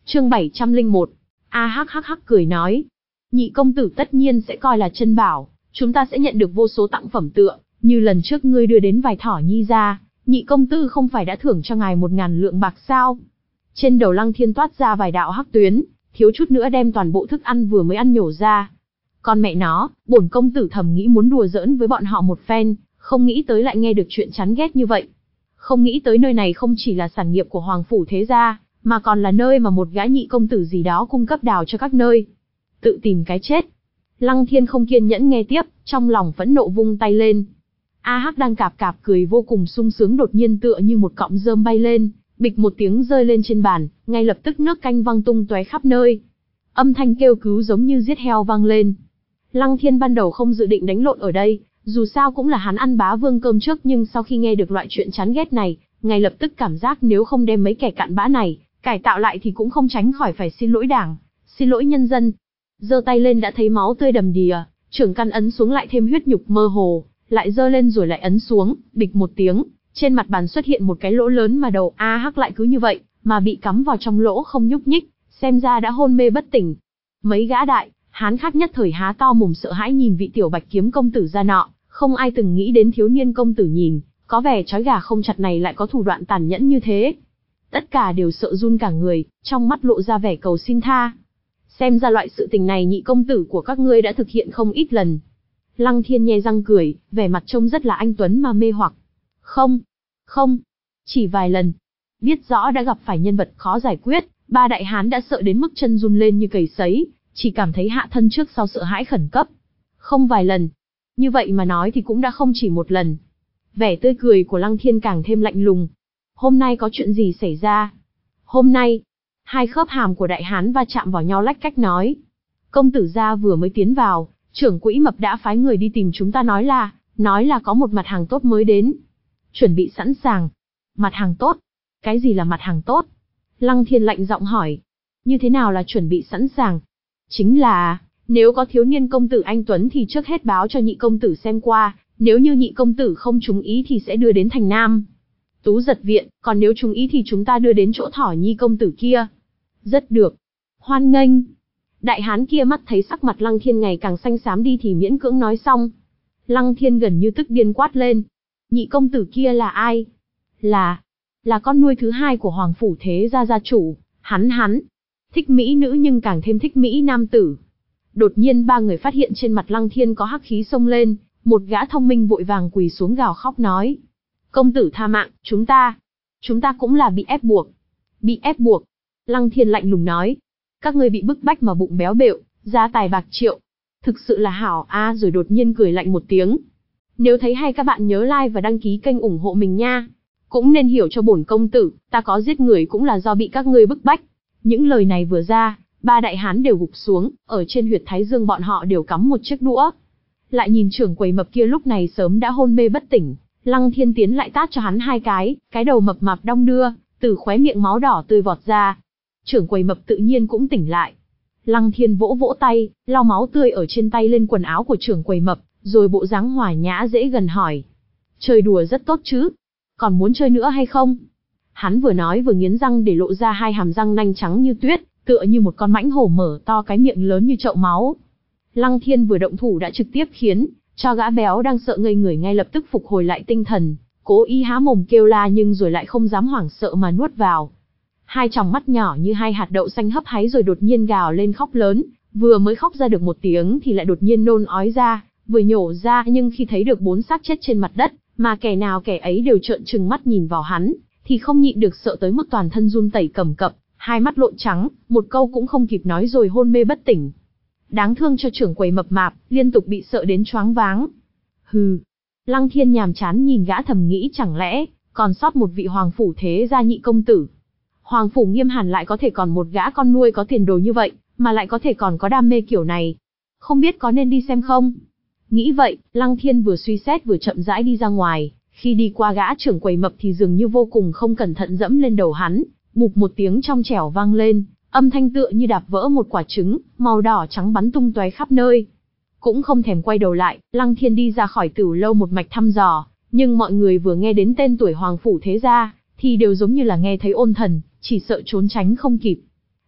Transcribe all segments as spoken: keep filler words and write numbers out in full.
Chương bảy trăm lẻ một. A hắc hắc hắc cười nói. Nhị công tử tất nhiên sẽ coi là chân bảo, chúng ta sẽ nhận được vô số tặng phẩm tựa, như lần trước ngươi đưa đến vài thỏ nhi ra, nhị công tử không phải đã thưởng cho ngài một ngàn lượng bạc sao? Trên đầu Lăng Thiên toát ra vài đạo hắc tuyến, thiếu chút nữa đem toàn bộ thức ăn vừa mới ăn nhổ ra. Con mẹ nó, bổn công tử thầm nghĩ muốn đùa giỡn với bọn họ một phen, không nghĩ tới lại nghe được chuyện chán ghét như vậy. Không nghĩ tới nơi này không chỉ là sản nghiệp của Hoàng Phủ Thế Gia, mà còn là nơi mà một gã nhị công tử gì đó cung cấp đào cho các nơi. Tự tìm cái chết. Lăng Thiên không kiên nhẫn nghe tiếp, trong lòng phẫn nộ vung tay lên. A Hắc đang cạp cạp cười vô cùng sung sướng đột nhiên tựa như một cọng rơm bay lên, bịch một tiếng rơi lên trên bàn, ngay lập tức nước canh văng tung tóe khắp nơi. Âm thanh kêu cứu giống như giết heo vang lên. Lăng Thiên ban đầu không dự định đánh lộn ở đây, dù sao cũng là hắn ăn bá vương cơm trước, nhưng sau khi nghe được loại chuyện chán ghét này, ngay lập tức cảm giác nếu không đem mấy kẻ cặn bã này cải tạo lại thì cũng không tránh khỏi phải xin lỗi đảng, xin lỗi nhân dân. Giơ tay lên đã thấy máu tươi đầm đìa, trưởng căn ấn xuống lại thêm huyết nhục mơ hồ, lại giơ lên rồi lại ấn xuống, bịch một tiếng, trên mặt bàn xuất hiện một cái lỗ lớn mà đầu A Hắc lại cứ như vậy mà bị cắm vào trong lỗ không nhúc nhích, xem ra đã hôn mê bất tỉnh. Mấy gã đại hán khác nhất thời há to mồm sợ hãi nhìn vị tiểu Bạch Kiếm công tử ra nọ, không ai từng nghĩ đến thiếu niên công tử nhìn có vẻ trói gà không chặt này lại có thủ đoạn tàn nhẫn như thế. Tất cả đều sợ run cả người, trong mắt lộ ra vẻ cầu xin tha. Xem ra loại sự tình này nhị công tử của các ngươi đã thực hiện không ít lần. Lăng Thiên nhe răng cười, vẻ mặt trông rất là anh tuấn mà mê hoặc. Không, không, chỉ vài lần. Biết rõ đã gặp phải nhân vật khó giải quyết, ba đại hán đã sợ đến mức chân run lên như cầy sấy, chỉ cảm thấy hạ thân trước sau sợ hãi khẩn cấp. Không vài lần. Như vậy mà nói thì cũng đã không chỉ một lần. Vẻ tươi cười của Lăng Thiên càng thêm lạnh lùng. Hôm nay có chuyện gì xảy ra? Hôm nay, hai khớp hàm của đại hán va chạm vào nhau lách cách nói. Công tử gia vừa mới tiến vào, trưởng quỹ Mập đã phái người đi tìm chúng ta nói là, nói là có một mặt hàng tốt mới đến. Chuẩn bị sẵn sàng. Mặt hàng tốt? Cái gì là mặt hàng tốt? Lăng Thiên lạnh giọng hỏi. Như thế nào là chuẩn bị sẵn sàng? Chính là, nếu có thiếu niên công tử anh Tuấn thì trước hết báo cho nhị công tử xem qua, nếu như nhị công tử không trúng ý thì sẽ đưa đến thành Nam Tú Giật viện, còn nếu trúng ý thì chúng ta đưa đến chỗ Thỏ Nhi công tử kia. Rất được. Hoan nghênh. Đại hán kia mắt thấy sắc mặt Lăng Thiên ngày càng xanh xám đi thì miễn cưỡng nói xong. Lăng Thiên gần như tức điên quát lên. Nhị công tử kia là ai? Là, là con nuôi thứ hai của Hoàng Phủ Thế Gia gia chủ, hắn hắn. Thích mỹ nữ nhưng càng thêm thích mỹ nam tử. Đột nhiên ba người phát hiện trên mặt Lăng Thiên có hắc khí xông lên, một gã thông minh vội vàng quỳ xuống gào khóc nói. Công tử tha mạng, chúng ta, chúng ta cũng là bị ép buộc. Bị ép buộc. Lăng Thiên lạnh lùng nói. Các ngươi bị bức bách mà bụng béo bệu, gia tài bạc triệu. Thực sự là hảo a à, rồi đột nhiên cười lạnh một tiếng. Nếu thấy hay các bạn nhớ like và đăng ký kênh ủng hộ mình nha. Cũng nên hiểu cho bổn công tử, ta có giết người cũng là do bị các ngươi bức bách. Những lời này vừa ra, ba đại hán đều gục xuống, ở trên huyệt thái dương bọn họ đều cắm một chiếc đũa. Lại nhìn trưởng quầy Mập kia lúc này sớm đã hôn mê bất tỉnh, Lăng Thiên tiến lại tát cho hắn hai cái, cái đầu mập mạp đong đưa, từ khóe miệng máu đỏ tươi vọt ra. Trưởng quầy Mập tự nhiên cũng tỉnh lại. Lăng Thiên vỗ vỗ tay, lau máu tươi ở trên tay lên quần áo của trưởng quầy Mập, rồi bộ dáng hòa nhã dễ gần hỏi. Chơi đùa rất tốt chứ? Còn muốn chơi nữa hay không? Hắn vừa nói vừa nghiến răng để lộ ra hai hàm răng nanh trắng như tuyết, tựa như một con mãnh hổ mở to cái miệng lớn như chậu máu. Lăng Thiên vừa động thủ đã trực tiếp khiến cho gã béo đang sợ ngây người ngay lập tức phục hồi lại tinh thần, cố ý há mồm kêu la nhưng rồi lại không dám hoảng sợ mà nuốt vào. Hai tròng mắt nhỏ như hai hạt đậu xanh hấp háy rồi đột nhiên gào lên khóc lớn, vừa mới khóc ra được một tiếng thì lại đột nhiên nôn ói ra, vừa nhổ ra nhưng khi thấy được bốn xác chết trên mặt đất, mà kẻ nào kẻ ấy đều trợn trừng mắt nhìn vào hắn, thì không nhịn được sợ tới mức toàn thân run tẩy cầm cập, hai mắt lộn trắng, một câu cũng không kịp nói rồi hôn mê bất tỉnh. Đáng thương cho trưởng quầy mập mạp, liên tục bị sợ đến choáng váng. Hừ. Lăng Thiên nhàm chán nhìn gã thầm nghĩ chẳng lẽ còn sót một vị Hoàng Phủ Thế Gia nhị công tử. Hoàng Phủ Nghiêm hẳn lại có thể còn một gã con nuôi có tiền đồ như vậy, mà lại có thể còn có đam mê kiểu này. Không biết có nên đi xem không? Nghĩ vậy, Lăng Thiên vừa suy xét vừa chậm rãi đi ra ngoài, khi đi qua gã trưởng quầy mập thì dường như vô cùng không cẩn thận dẫm lên đầu hắn, bụp một tiếng trong trẻo vang lên, âm thanh tựa như đạp vỡ một quả trứng, màu đỏ trắng bắn tung tóe khắp nơi. Cũng không thèm quay đầu lại, Lăng Thiên đi ra khỏi Tửu lâu một mạch thăm dò, nhưng mọi người vừa nghe đến tên tuổi Hoàng Phủ Thế Gia, thì đều giống như là nghe thấy ôn thần, chỉ sợ trốn tránh không kịp.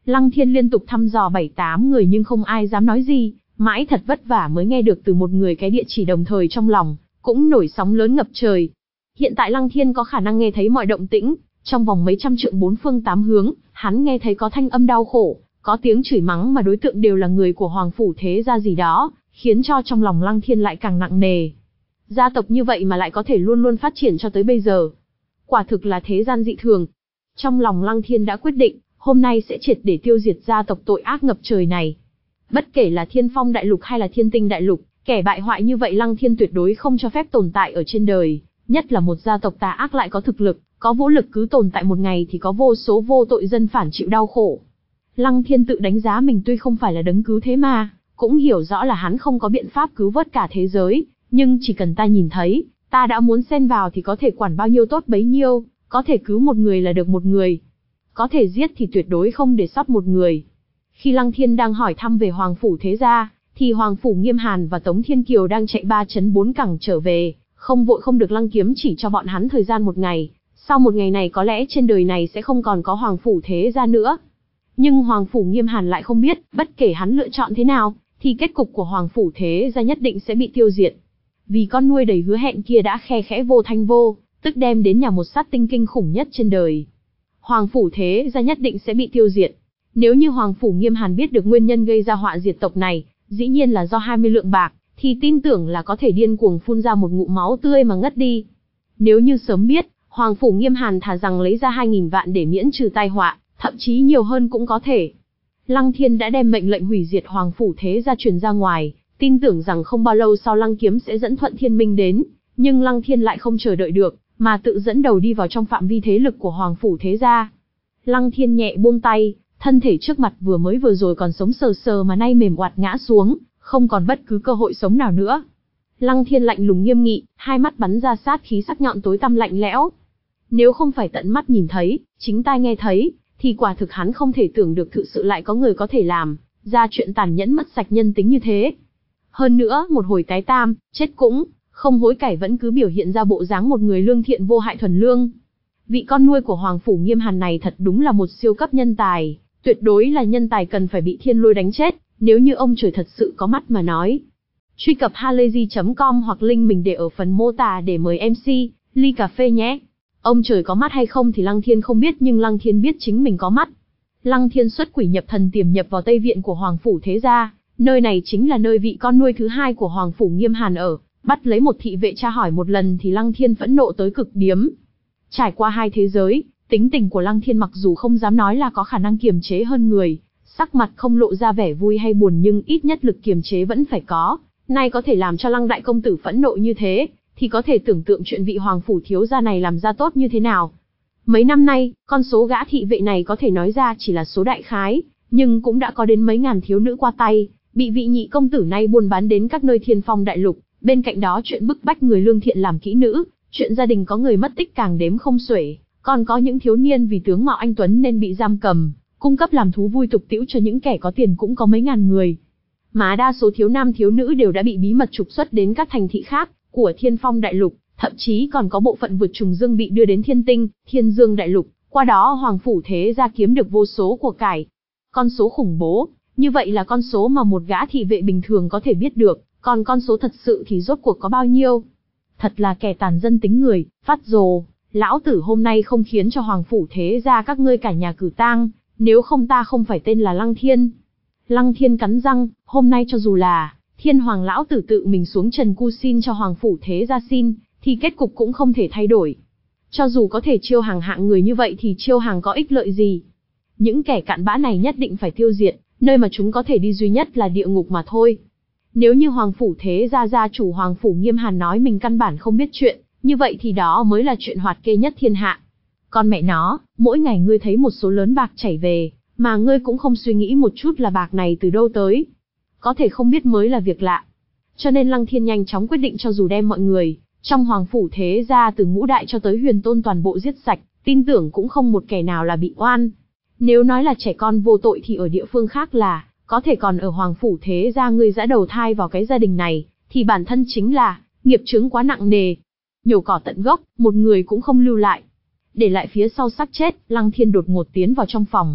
Lăng Thiên liên tục thăm dò bảy tám người nhưng không ai dám nói gì, mãi thật vất vả mới nghe được từ một người cái địa chỉ đồng thời trong lòng, cũng nổi sóng lớn ngập trời. Hiện tại Lăng Thiên có khả năng nghe thấy mọi động tĩnh, trong vòng mấy trăm trượng bốn phương tám hướng, hắn nghe thấy có thanh âm đau khổ, có tiếng chửi mắng mà đối tượng đều là người của Hoàng Phủ Thế Gia gì đó, khiến cho trong lòng Lăng Thiên lại càng nặng nề. Gia tộc như vậy mà lại có thể luôn luôn phát triển cho tới bây giờ. Quả thực là thế gian dị thường. Trong lòng Lăng Thiên đã quyết định, hôm nay sẽ triệt để tiêu diệt gia tộc tội ác ngập trời này. Bất kể là Thiên Phong Đại Lục hay là Thiên Tinh Đại Lục, kẻ bại hoại như vậy Lăng Thiên tuyệt đối không cho phép tồn tại ở trên đời, nhất là một gia tộc tà ác lại có thực lực, có vũ lực cứ tồn tại một ngày thì có vô số vô tội dân phản chịu đau khổ. Lăng Thiên tự đánh giá mình tuy không phải là đấng cứu thế mà, cũng hiểu rõ là hắn không có biện pháp cứu vớt cả thế giới, nhưng chỉ cần ta nhìn thấy, ta đã muốn xen vào thì có thể quản bao nhiêu tốt bấy nhiêu, có thể cứu một người là được một người. Có thể giết thì tuyệt đối không để sót một người. Khi Lăng Thiên đang hỏi thăm về Hoàng Phủ Thế Gia, thì Hoàng Phủ Nghiêm Hàn và Tống Thiên Kiều đang chạy ba chấn bốn cẳng trở về, không vội không được Lăng Kiếm chỉ cho bọn hắn thời gian một ngày. Sau một ngày này có lẽ trên đời này sẽ không còn có Hoàng Phủ Thế Gia nữa. Nhưng Hoàng Phủ Nghiêm Hàn lại không biết, bất kể hắn lựa chọn thế nào, thì kết cục của Hoàng Phủ Thế Gia nhất định sẽ bị tiêu diệt. Vì con nuôi đầy hứa hẹn kia đã khe khẽ vô thanh vô, tức đem đến nhà một sát tinh kinh khủng nhất trên đời. Hoàng Phủ Thế Gia nhất định sẽ bị tiêu diệt. Nếu như Hoàng Phủ Nghiêm Hàn biết được nguyên nhân gây ra họa diệt tộc này, dĩ nhiên là do hai mươi lượng bạc, thì tin tưởng là có thể điên cuồng phun ra một ngụm máu tươi mà ngất đi. Nếu như sớm biết, Hoàng Phủ Nghiêm Hàn thà rằng lấy ra hai nghìn vạn để miễn trừ tai họa, thậm chí nhiều hơn cũng có thể. Lăng Thiên đã đem mệnh lệnh hủy diệt Hoàng Phủ Thế Gia truyền ra ngoài, tin tưởng rằng không bao lâu sau Lăng Kiếm sẽ dẫn Thuận Thiên Minh đến, nhưng Lăng Thiên lại không chờ đợi được, mà tự dẫn đầu đi vào trong phạm vi thế lực của Hoàng Phủ Thế Gia. Lăng Thiên nhẹ buông tay, thân thể trước mặt vừa mới vừa rồi còn sống sờ sờ mà nay mềm oặt ngã xuống, không còn bất cứ cơ hội sống nào nữa. Lăng Thiên lạnh lùng nghiêm nghị, hai mắt bắn ra sát khí sắc nhọn tối tăm lạnh lẽo. Nếu không phải tận mắt nhìn thấy, chính tai nghe thấy, thì quả thực hắn không thể tưởng được thực sự lại có người có thể làm ra chuyện tàn nhẫn mất sạch nhân tính như thế. Hơn nữa, một hồi tái tam, chết cũng không hối cải vẫn cứ biểu hiện ra bộ dáng một người lương thiện vô hại thuần lương. Vị con nuôi của Hoàng Phủ Nghiêm Hàn này thật đúng là một siêu cấp nhân tài, tuyệt đối là nhân tài cần phải bị thiên lôi đánh chết, nếu như ông trời thật sự có mắt mà nói. Truy cập halayzi chấm com hoặc link mình để ở phần mô tả để mời em xê, ly cà phê nhé. Ông trời có mắt hay không thì Lăng Thiên không biết nhưng Lăng Thiên biết chính mình có mắt. Lăng Thiên xuất quỷ nhập thần tiềm nhập vào Tây Viện của Hoàng Phủ Thế Gia, nơi này chính là nơi vị con nuôi thứ hai của Hoàng Phủ Nghiêm Hàn ở, bắt lấy một thị vệ tra hỏi một lần thì Lăng Thiên phẫn nộ tới cực điểm. Trải qua hai thế giới, tính tình của Lăng Thiên mặc dù không dám nói là có khả năng kiềm chế hơn người, sắc mặt không lộ ra vẻ vui hay buồn nhưng ít nhất lực kiềm chế vẫn phải có, nay có thể làm cho Lăng đại công tử phẫn nộ như thế, thì có thể tưởng tượng chuyện vị Hoàng Phủ thiếu gia này làm ra tốt như thế nào. Mấy năm nay, con số gã thị vệ này có thể nói ra chỉ là số đại khái, nhưng cũng đã có đến mấy ngàn thiếu nữ qua tay, bị vị nhị công tử này buôn bán đến các nơi Thiên Phong Đại Lục, bên cạnh đó chuyện bức bách người lương thiện làm kỹ nữ, chuyện gia đình có người mất tích càng đếm không xuể, còn có những thiếu niên vì tướng mạo anh tuấn nên bị giam cầm, cung cấp làm thú vui tục tĩu cho những kẻ có tiền cũng có mấy ngàn người. Mà đa số thiếu nam thiếu nữ đều đã bị bí mật trục xuất đến các thành thị khác của Thiên Phong Đại Lục, thậm chí còn có bộ phận vượt trùng dương bị đưa đến Thiên Tinh, Thiên Dương Đại Lục, qua đó Hoàng Phủ Thế Gia kiếm được vô số của cải. Con số khủng bố, như vậy là con số mà một gã thị vệ bình thường có thể biết được, còn con số thật sự thì rốt cuộc có bao nhiêu? Thật là kẻ tàn dân tính người, phát rồ, lão tử hôm nay không khiến cho Hoàng Phủ Thế Gia các ngươi cả nhà cử tang, nếu không ta không phải tên là Lăng Thiên. Lăng Thiên cắn răng, hôm nay cho dù là Thiên Hoàng lão tử tự mình xuống trần cu xin cho Hoàng Phủ Thế Gia xin, thì kết cục cũng không thể thay đổi. Cho dù có thể chiêu hàng hạng người như vậy thì chiêu hàng có ích lợi gì? Những kẻ cặn bã này nhất định phải tiêu diệt, nơi mà chúng có thể đi duy nhất là địa ngục mà thôi. Nếu như Hoàng Phủ Thế Gia gia chủ Hoàng Phủ Nghiêm Hàn nói mình căn bản không biết chuyện, như vậy thì đó mới là chuyện hoạt kê nhất thiên hạ. Con mẹ nó, mỗi ngày ngươi thấy một số lớn bạc chảy về, mà ngươi cũng không suy nghĩ một chút là bạc này từ đâu tới. Có thể không biết mới là việc lạ. Cho nên Lăng Thiên nhanh chóng quyết định cho dù đem mọi người trong Hoàng Phủ Thế Gia từ ngũ đại cho tới huyền tôn toàn bộ giết sạch, tin tưởng cũng không một kẻ nào là bị oan. Nếu nói là trẻ con vô tội thì ở địa phương khác là, có thể còn ở Hoàng Phủ Thế Gia ngươi dã đầu thai vào cái gia đình này, thì bản thân chính là nghiệp chướng quá nặng nề. Nhổ cỏ tận gốc, một người cũng không lưu lại. Để lại phía sau xác chết, Lăng Thiên đột ngột tiến vào trong phòng,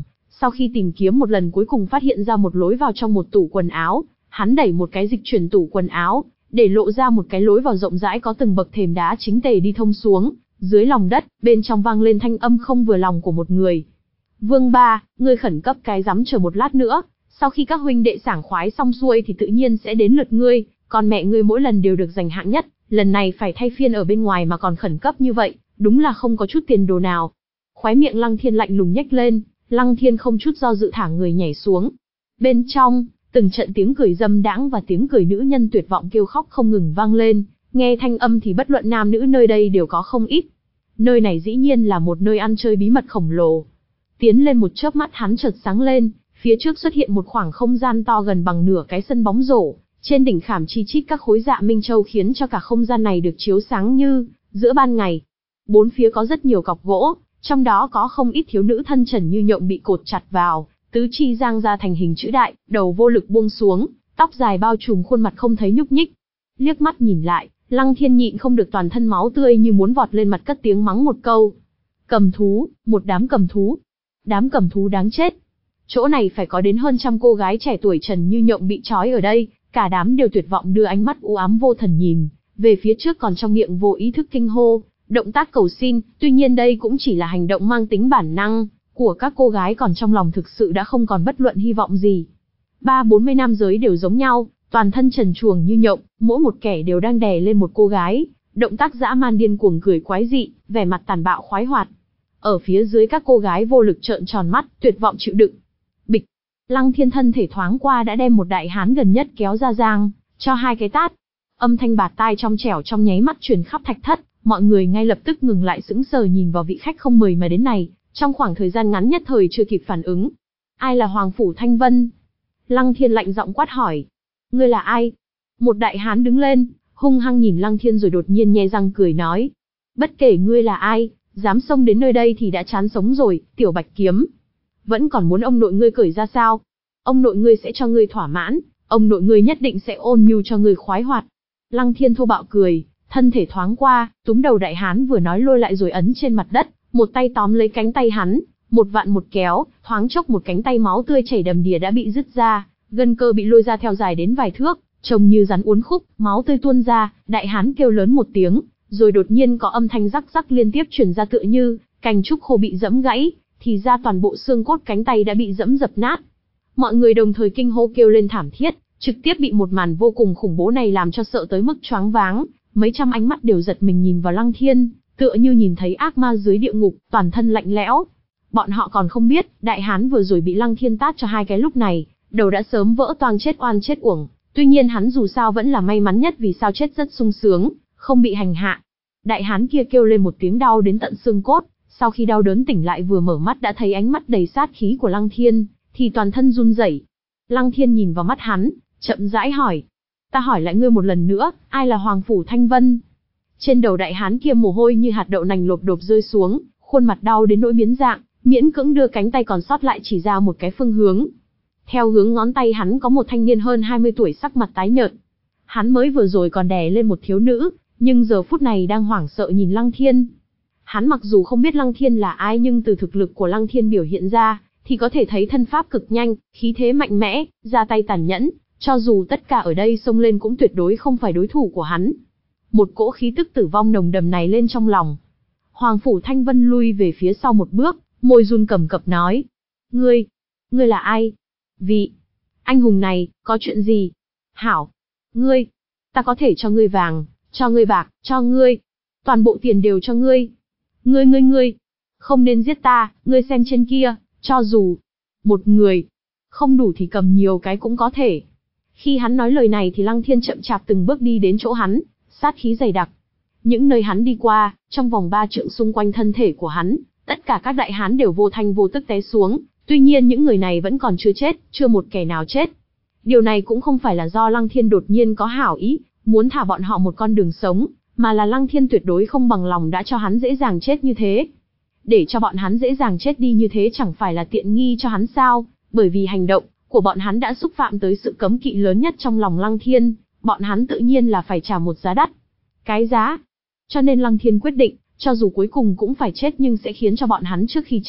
Sau khi tìm kiếm một lần cuối cùng phát hiện ra một lối vào trong một tủ quần áo, hắn đẩy một cái dịch chuyển tủ quần áo, để lộ ra một cái lối vào rộng rãi có từng bậc thềm đá chính tề đi thông xuống, dưới lòng đất, bên trong vang lên thanh âm không vừa lòng của một người. Vương Ba, ngươi khẩn cấp cái rắm chờ một lát nữa, sau khi các huynh đệ sảng khoái xong xuôi thì tự nhiên sẽ đến lượt ngươi, còn mẹ ngươi mỗi lần đều được giành hạng nhất, lần này phải thay phiên ở bên ngoài mà còn khẩn cấp như vậy, đúng là không có chút tiền đồ nào. Khóe miệng Lăng Thiên lạnh lùng nhếch lên, Lăng Thiên không chút do dự thả người nhảy xuống. Bên trong, từng trận tiếng cười dâm đãng và tiếng cười nữ nhân tuyệt vọng kêu khóc không ngừng vang lên, nghe thanh âm thì bất luận nam nữ nơi đây đều có không ít. Nơi này dĩ nhiên là một nơi ăn chơi bí mật khổng lồ. Tiến lên một chớp mắt hắn chợt sáng lên, phía trước xuất hiện một khoảng không gian to gần bằng nửa cái sân bóng rổ, trên đỉnh khảm chi chít các khối dạ minh châu khiến cho cả không gian này được chiếu sáng như giữa ban ngày. Bốn phía có rất nhiều cọc gỗ, trong đó có không ít thiếu nữ thân trần như nhộng bị cột chặt vào, tứ chi giang ra thành hình chữ đại, đầu vô lực buông xuống, tóc dài bao trùm khuôn mặt không thấy nhúc nhích. Liếc mắt nhìn lại, Lăng Thiên nhịn không được toàn thân máu tươi như muốn vọt lên mặt cất tiếng mắng một câu. Cầm thú, một đám cầm thú. Đám cầm thú đáng chết. Chỗ này phải có đến hơn trăm cô gái trẻ tuổi trần như nhộng bị trói ở đây, cả đám đều tuyệt vọng đưa ánh mắt u ám vô thần nhìn về phía trước, còn trong miệng vô ý thức kinh hô, động tác cầu xin, tuy nhiên đây cũng chỉ là hành động mang tính bản năng của các cô gái, còn trong lòng thực sự đã không còn bất luận hy vọng gì. Ba bốn mươi nam giới đều giống nhau, toàn thân trần truồng như nhộng, mỗi một kẻ đều đang đè lên một cô gái, động tác dã man điên cuồng cười quái dị, vẻ mặt tàn bạo khoái hoạt. Ở phía dưới các cô gái vô lực trợn tròn mắt, tuyệt vọng chịu đựng. Bịch, Lăng Thiên thân thể thoáng qua đã đem một đại hán gần nhất kéo ra giang, cho hai cái tát. Âm thanh bạt tai trong trẻo trong nháy mắt truyền khắp thạch thất, mọi người ngay lập tức ngừng lại sững sờ nhìn vào vị khách không mời mà đến này, trong khoảng thời gian ngắn nhất thời chưa kịp phản ứng. Ai là Hoàng Phủ Thanh Vân? Lăng Thiên lạnh giọng quát hỏi. Ngươi là ai? Một đại hán đứng lên, hung hăng nhìn Lăng Thiên rồi đột nhiên nhe răng cười nói. Bất kể ngươi là ai, dám xông đến nơi đây thì đã chán sống rồi, tiểu Bạch Kiếm. Vẫn còn muốn ông nội ngươi cởi ra sao? Ông nội ngươi sẽ cho ngươi thỏa mãn, ông nội ngươi nhất định sẽ ôn nhu cho ngươi khoái hoạt. Lăng Thiên thô bạo cười, thân thể thoáng qua, túm đầu đại hán vừa nói lôi lại rồi ấn trên mặt đất, một tay tóm lấy cánh tay hắn, một vạn một kéo, thoáng chốc một cánh tay máu tươi chảy đầm đìa đã bị rứt ra, gân cơ bị lôi ra theo dài đến vài thước, trông như rắn uốn khúc, máu tươi tuôn ra, đại hán kêu lớn một tiếng, rồi đột nhiên có âm thanh rắc rắc liên tiếp truyền ra tựa như cành trúc khô bị giẫm gãy, thì ra toàn bộ xương cốt cánh tay đã bị giẫm dập nát. Mọi người đồng thời kinh hô kêu lên thảm thiết, trực tiếp bị một màn vô cùng khủng bố này làm cho sợ tới mức choáng váng, mấy trăm ánh mắt đều giật mình nhìn vào Lăng Thiên, tựa như nhìn thấy ác ma dưới địa ngục, toàn thân lạnh lẽo. Bọn họ còn không biết, đại hán vừa rồi bị Lăng Thiên tát cho hai cái lúc này, đầu đã sớm vỡ toang chết oan chết uổng, tuy nhiên hắn dù sao vẫn là may mắn nhất vì sao chết rất sung sướng, không bị hành hạ. Đại hán kia kêu lên một tiếng đau đến tận xương cốt, sau khi đau đớn tỉnh lại vừa mở mắt đã thấy ánh mắt đầy sát khí của Lăng Thiên, thì toàn thân run rẩy. Lăng Thiên nhìn vào mắt hắn, chậm rãi hỏi. Ta hỏi lại ngươi một lần nữa, ai là Hoàng Phủ Thanh Vân? Trên đầu đại hán kia mồ hôi như hạt đậu nành lộp độp rơi xuống, khuôn mặt đau đến nỗi biến dạng, miễn cưỡng đưa cánh tay còn sót lại chỉ ra một cái phương hướng. Theo hướng ngón tay hắn có một thanh niên hơn hai mươi tuổi sắc mặt tái nhợt. Hắn mới vừa rồi còn đè lên một thiếu nữ, nhưng giờ phút này đang hoảng sợ nhìn Lăng Thiên. Hắn mặc dù không biết Lăng Thiên là ai nhưng từ thực lực của Lăng Thiên biểu hiện ra, thì có thể thấy thân pháp cực nhanh, khí thế mạnh mẽ, ra tay tàn nhẫn, cho dù tất cả ở đây xông lên cũng tuyệt đối không phải đối thủ của hắn. Một cỗ khí tức tử vong nồng đầm này lên trong lòng. Hoàng Phủ Thanh Vân lui về phía sau một bước, môi run cầm cập nói. Ngươi, ngươi là ai? Vị anh hùng này, có chuyện gì? Hảo, ngươi, ta có thể cho ngươi vàng, cho ngươi bạc, cho ngươi, toàn bộ tiền đều cho ngươi. Ngươi ngươi ngươi, không nên giết ta, ngươi xem trên kia, cho dù một người, không đủ thì cầm nhiều cái cũng có thể. Khi hắn nói lời này thì Lăng Thiên chậm chạp từng bước đi đến chỗ hắn, sát khí dày đặc. Những nơi hắn đi qua, trong vòng ba trượng xung quanh thân thể của hắn, tất cả các đại hán đều vô thanh vô tức té xuống, tuy nhiên những người này vẫn còn chưa chết, chưa một kẻ nào chết. Điều này cũng không phải là do Lăng Thiên đột nhiên có hảo ý, muốn thả bọn họ một con đường sống, mà là Lăng Thiên tuyệt đối không bằng lòng đã cho hắn dễ dàng chết như thế. Để cho bọn hắn dễ dàng chết đi như thế chẳng phải là tiện nghi cho hắn sao, bởi vì hành động của bọn hắn đã xúc phạm tới sự cấm kỵ lớn nhất trong lòng Lăng Thiên, bọn hắn tự nhiên là phải trả một giá đắt. Cái giá. Cho nên Lăng Thiên quyết định, cho dù cuối cùng cũng phải chết nhưng sẽ khiến cho bọn hắn trước khi chết,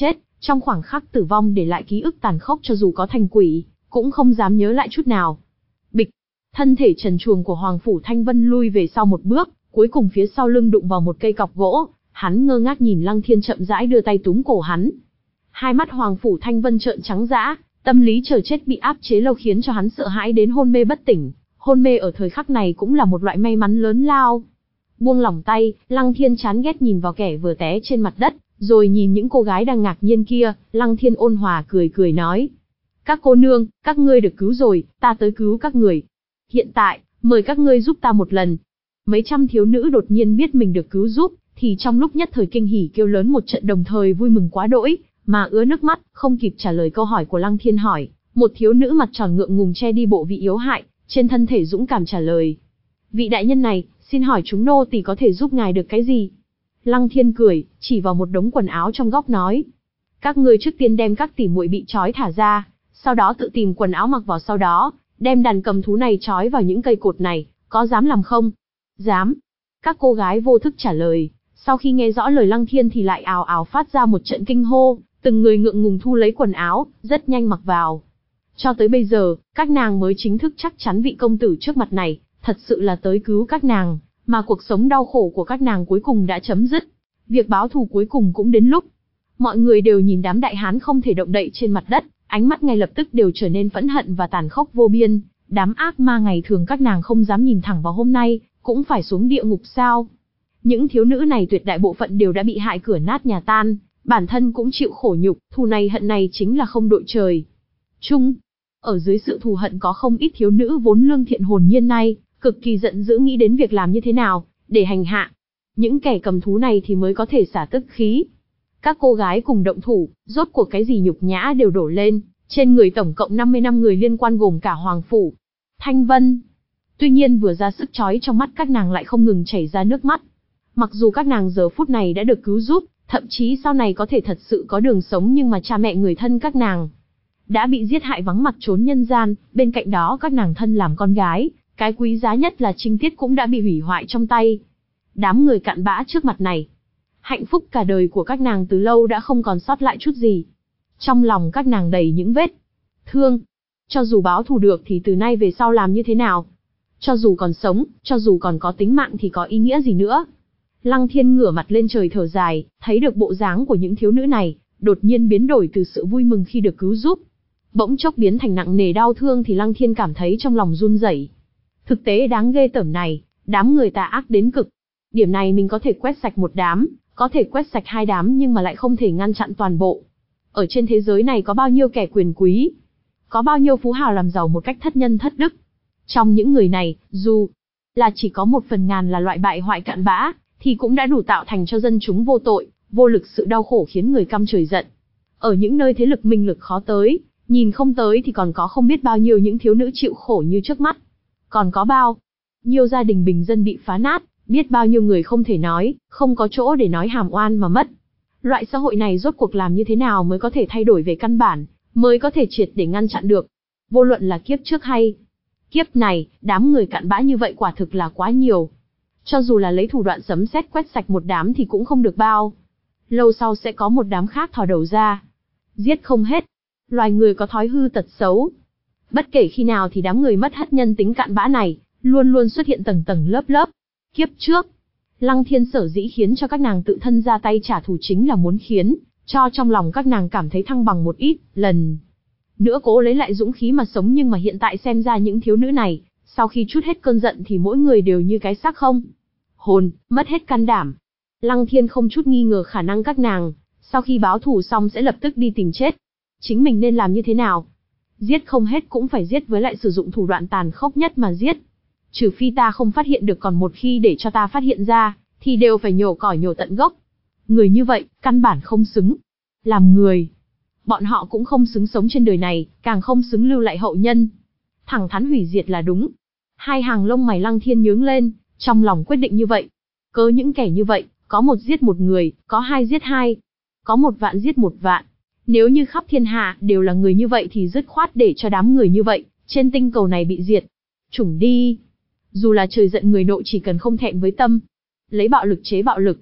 Trong khoảnh khắc tử vong để lại ký ức tàn khốc, cho dù có thành quỷ, cũng không dám nhớ lại chút nào. Bịch, thân thể trần truồng của Hoàng Phủ Thanh Vân lui về sau một bước, cuối cùng phía sau lưng đụng vào một cây cọc gỗ, hắn ngơ ngác nhìn Lăng Thiên chậm rãi đưa tay túm cổ hắn. Hai mắt Hoàng Phủ Thanh Vân trợn trắng dã, tâm lý chờ chết bị áp chế lâu khiến cho hắn sợ hãi đến hôn mê bất tỉnh, hôn mê ở thời khắc này cũng là một loại may mắn lớn lao. Buông lỏng tay, Lăng Thiên chán ghét nhìn vào kẻ vừa té trên mặt đất, rồi nhìn những cô gái đang ngạc nhiên kia, Lăng Thiên ôn hòa cười cười nói. Các cô nương, các ngươi được cứu rồi, ta tới cứu các người. Hiện tại, mời các ngươi giúp ta một lần. Mấy trăm thiếu nữ đột nhiên biết mình được cứu giúp, thì trong lúc nhất thời kinh hỉ kêu lớn một trận, đồng thời vui mừng quá đỗi, mà ứa nước mắt, không kịp trả lời câu hỏi của Lăng Thiên hỏi. Một thiếu nữ mặt tròn ngượng ngùng che đi bộ vị yếu hại, trên thân thể dũng cảm trả lời. Vị đại nhân này, xin hỏi chúng nô tỳ có thể giúp ngài được cái gì? Lăng Thiên cười, chỉ vào một đống quần áo trong góc nói. Các ngươi trước tiên đem các tỷ muội bị trói thả ra, sau đó tự tìm quần áo mặc vào, sau đó đem đàn cầm thú này trói vào những cây cột này, có dám làm không? Dám. Các cô gái vô thức trả lời, sau khi nghe rõ lời Lăng Thiên thì lại ào ào phát ra một trận kinh hô, từng người ngượng ngùng thu lấy quần áo, rất nhanh mặc vào. Cho tới bây giờ, các nàng mới chính thức chắc chắn vị công tử trước mặt này, thật sự là tới cứu các nàng, mà cuộc sống đau khổ của các nàng cuối cùng đã chấm dứt. Việc báo thù cuối cùng cũng đến lúc. Mọi người đều nhìn đám đại hán không thể động đậy trên mặt đất, ánh mắt ngay lập tức đều trở nên phẫn hận và tàn khốc vô biên. Đám ác ma ngày thường các nàng không dám nhìn thẳng vào hôm nay, cũng phải xuống địa ngục sao? Những thiếu nữ này tuyệt đại bộ phận đều đã bị hại cửa nát nhà tan, bản thân cũng chịu khổ nhục, thù này hận này chính là không đội trời chung. Ở dưới sự thù hận có không ít thiếu nữ vốn lương thiện hồn nhiên này, cực kỳ giận dữ nghĩ đến việc làm như thế nào để hành hạ những kẻ cầm thú này thì mới có thể xả tức khí. Các cô gái cùng động thủ, rốt cuộc cái gì nhục nhã đều đổ lên trên người tổng cộng năm mươi năm người liên quan, gồm cả Hoàng Phủ Thanh Vân. Tuy nhiên vừa ra sức chói, trong mắt các nàng lại không ngừng chảy ra nước mắt. Mặc dù các nàng giờ phút này đã được cứu giúp, thậm chí sau này có thể thật sự có đường sống, nhưng mà cha mẹ người thân các nàng đã bị giết hại vắng mặt trốn nhân gian, bên cạnh đó các nàng thân làm con gái, cái quý giá nhất là trinh tiết cũng đã bị hủy hoại trong tay đám người cặn bã trước mặt này. Hạnh phúc cả đời của các nàng từ lâu đã không còn sót lại chút gì. Trong lòng các nàng đầy những vết thương. Cho dù báo thù được thì từ nay về sau làm như thế nào? Cho dù còn sống, cho dù còn có tính mạng thì có ý nghĩa gì nữa? Lăng Thiên ngửa mặt lên trời thở dài, thấy được bộ dáng của những thiếu nữ này, đột nhiên biến đổi từ sự vui mừng khi được cứu giúp, bỗng chốc biến thành nặng nề đau thương, thì Lăng Thiên cảm thấy trong lòng run rẩy. Thực tế đáng ghê tởm này, đám người tà ác đến cực. Điểm này mình có thể quét sạch một đám, có thể quét sạch hai đám, nhưng mà lại không thể ngăn chặn toàn bộ. Ở trên thế giới này có bao nhiêu kẻ quyền quý, có bao nhiêu phú hào làm giàu một cách thất nhân thất đức. Trong những người này, dù là chỉ có một phần ngàn là loại bại hoại cặn bã, thì cũng đã đủ tạo thành cho dân chúng vô tội, vô lực sự đau khổ khiến người căm trời giận. Ở những nơi thế lực minh lực khó tới, nhìn không tới thì còn có không biết bao nhiêu những thiếu nữ chịu khổ như trước mắt. Còn có bao nhiêu gia đình bình dân bị phá nát, biết bao nhiêu người không thể nói, không có chỗ để nói hàm oan mà mất. Loại xã hội này rốt cuộc làm như thế nào mới có thể thay đổi về căn bản, mới có thể triệt để ngăn chặn được. Vô luận là kiếp trước hay kiếp này, đám người cặn bã như vậy quả thực là quá nhiều. Cho dù là lấy thủ đoạn sấm sét quét sạch một đám thì cũng không được bao lâu sau sẽ có một đám khác thò đầu ra. Giết không hết. Loài người có thói hư tật xấu. Bất kể khi nào thì đám người mất hết nhân tính cặn bã này, luôn luôn xuất hiện tầng tầng lớp lớp. Kiếp trước, Lăng Thiên sở dĩ khiến cho các nàng tự thân ra tay trả thù chính là muốn khiến cho trong lòng các nàng cảm thấy thăng bằng một ít, lần nữa cố lấy lại dũng khí mà sống. Nhưng mà hiện tại xem ra những thiếu nữ này, sau khi trút hết cơn giận thì mỗi người đều như cái xác không hồn, mất hết can đảm. Lăng Thiên không chút nghi ngờ khả năng các nàng, sau khi báo thù xong sẽ lập tức đi tìm chết. Chính mình nên làm như thế nào? Giết không hết cũng phải giết, với lại sử dụng thủ đoạn tàn khốc nhất mà giết. Trừ phi ta không phát hiện được, còn một khi để cho ta phát hiện ra, thì đều phải nhổ cỏ nhổ tận gốc. Người như vậy, căn bản không xứng làm người. Bọn họ cũng không xứng sống trên đời này, càng không xứng lưu lại hậu nhân. Thẳng thắn hủy diệt là đúng. Hai hàng lông mày Lăng Thiên nhướng lên, trong lòng quyết định như vậy. Cớ những kẻ như vậy, có một giết một người, có hai giết hai, có một vạn giết một vạn. Nếu như khắp thiên hạ đều là người như vậy thì dứt khoát để cho đám người như vậy trên tinh cầu này bị diệt chủng đi. Dù là trời giận người nộ, chỉ cần không thẹn với tâm, lấy bạo lực chế bạo lực.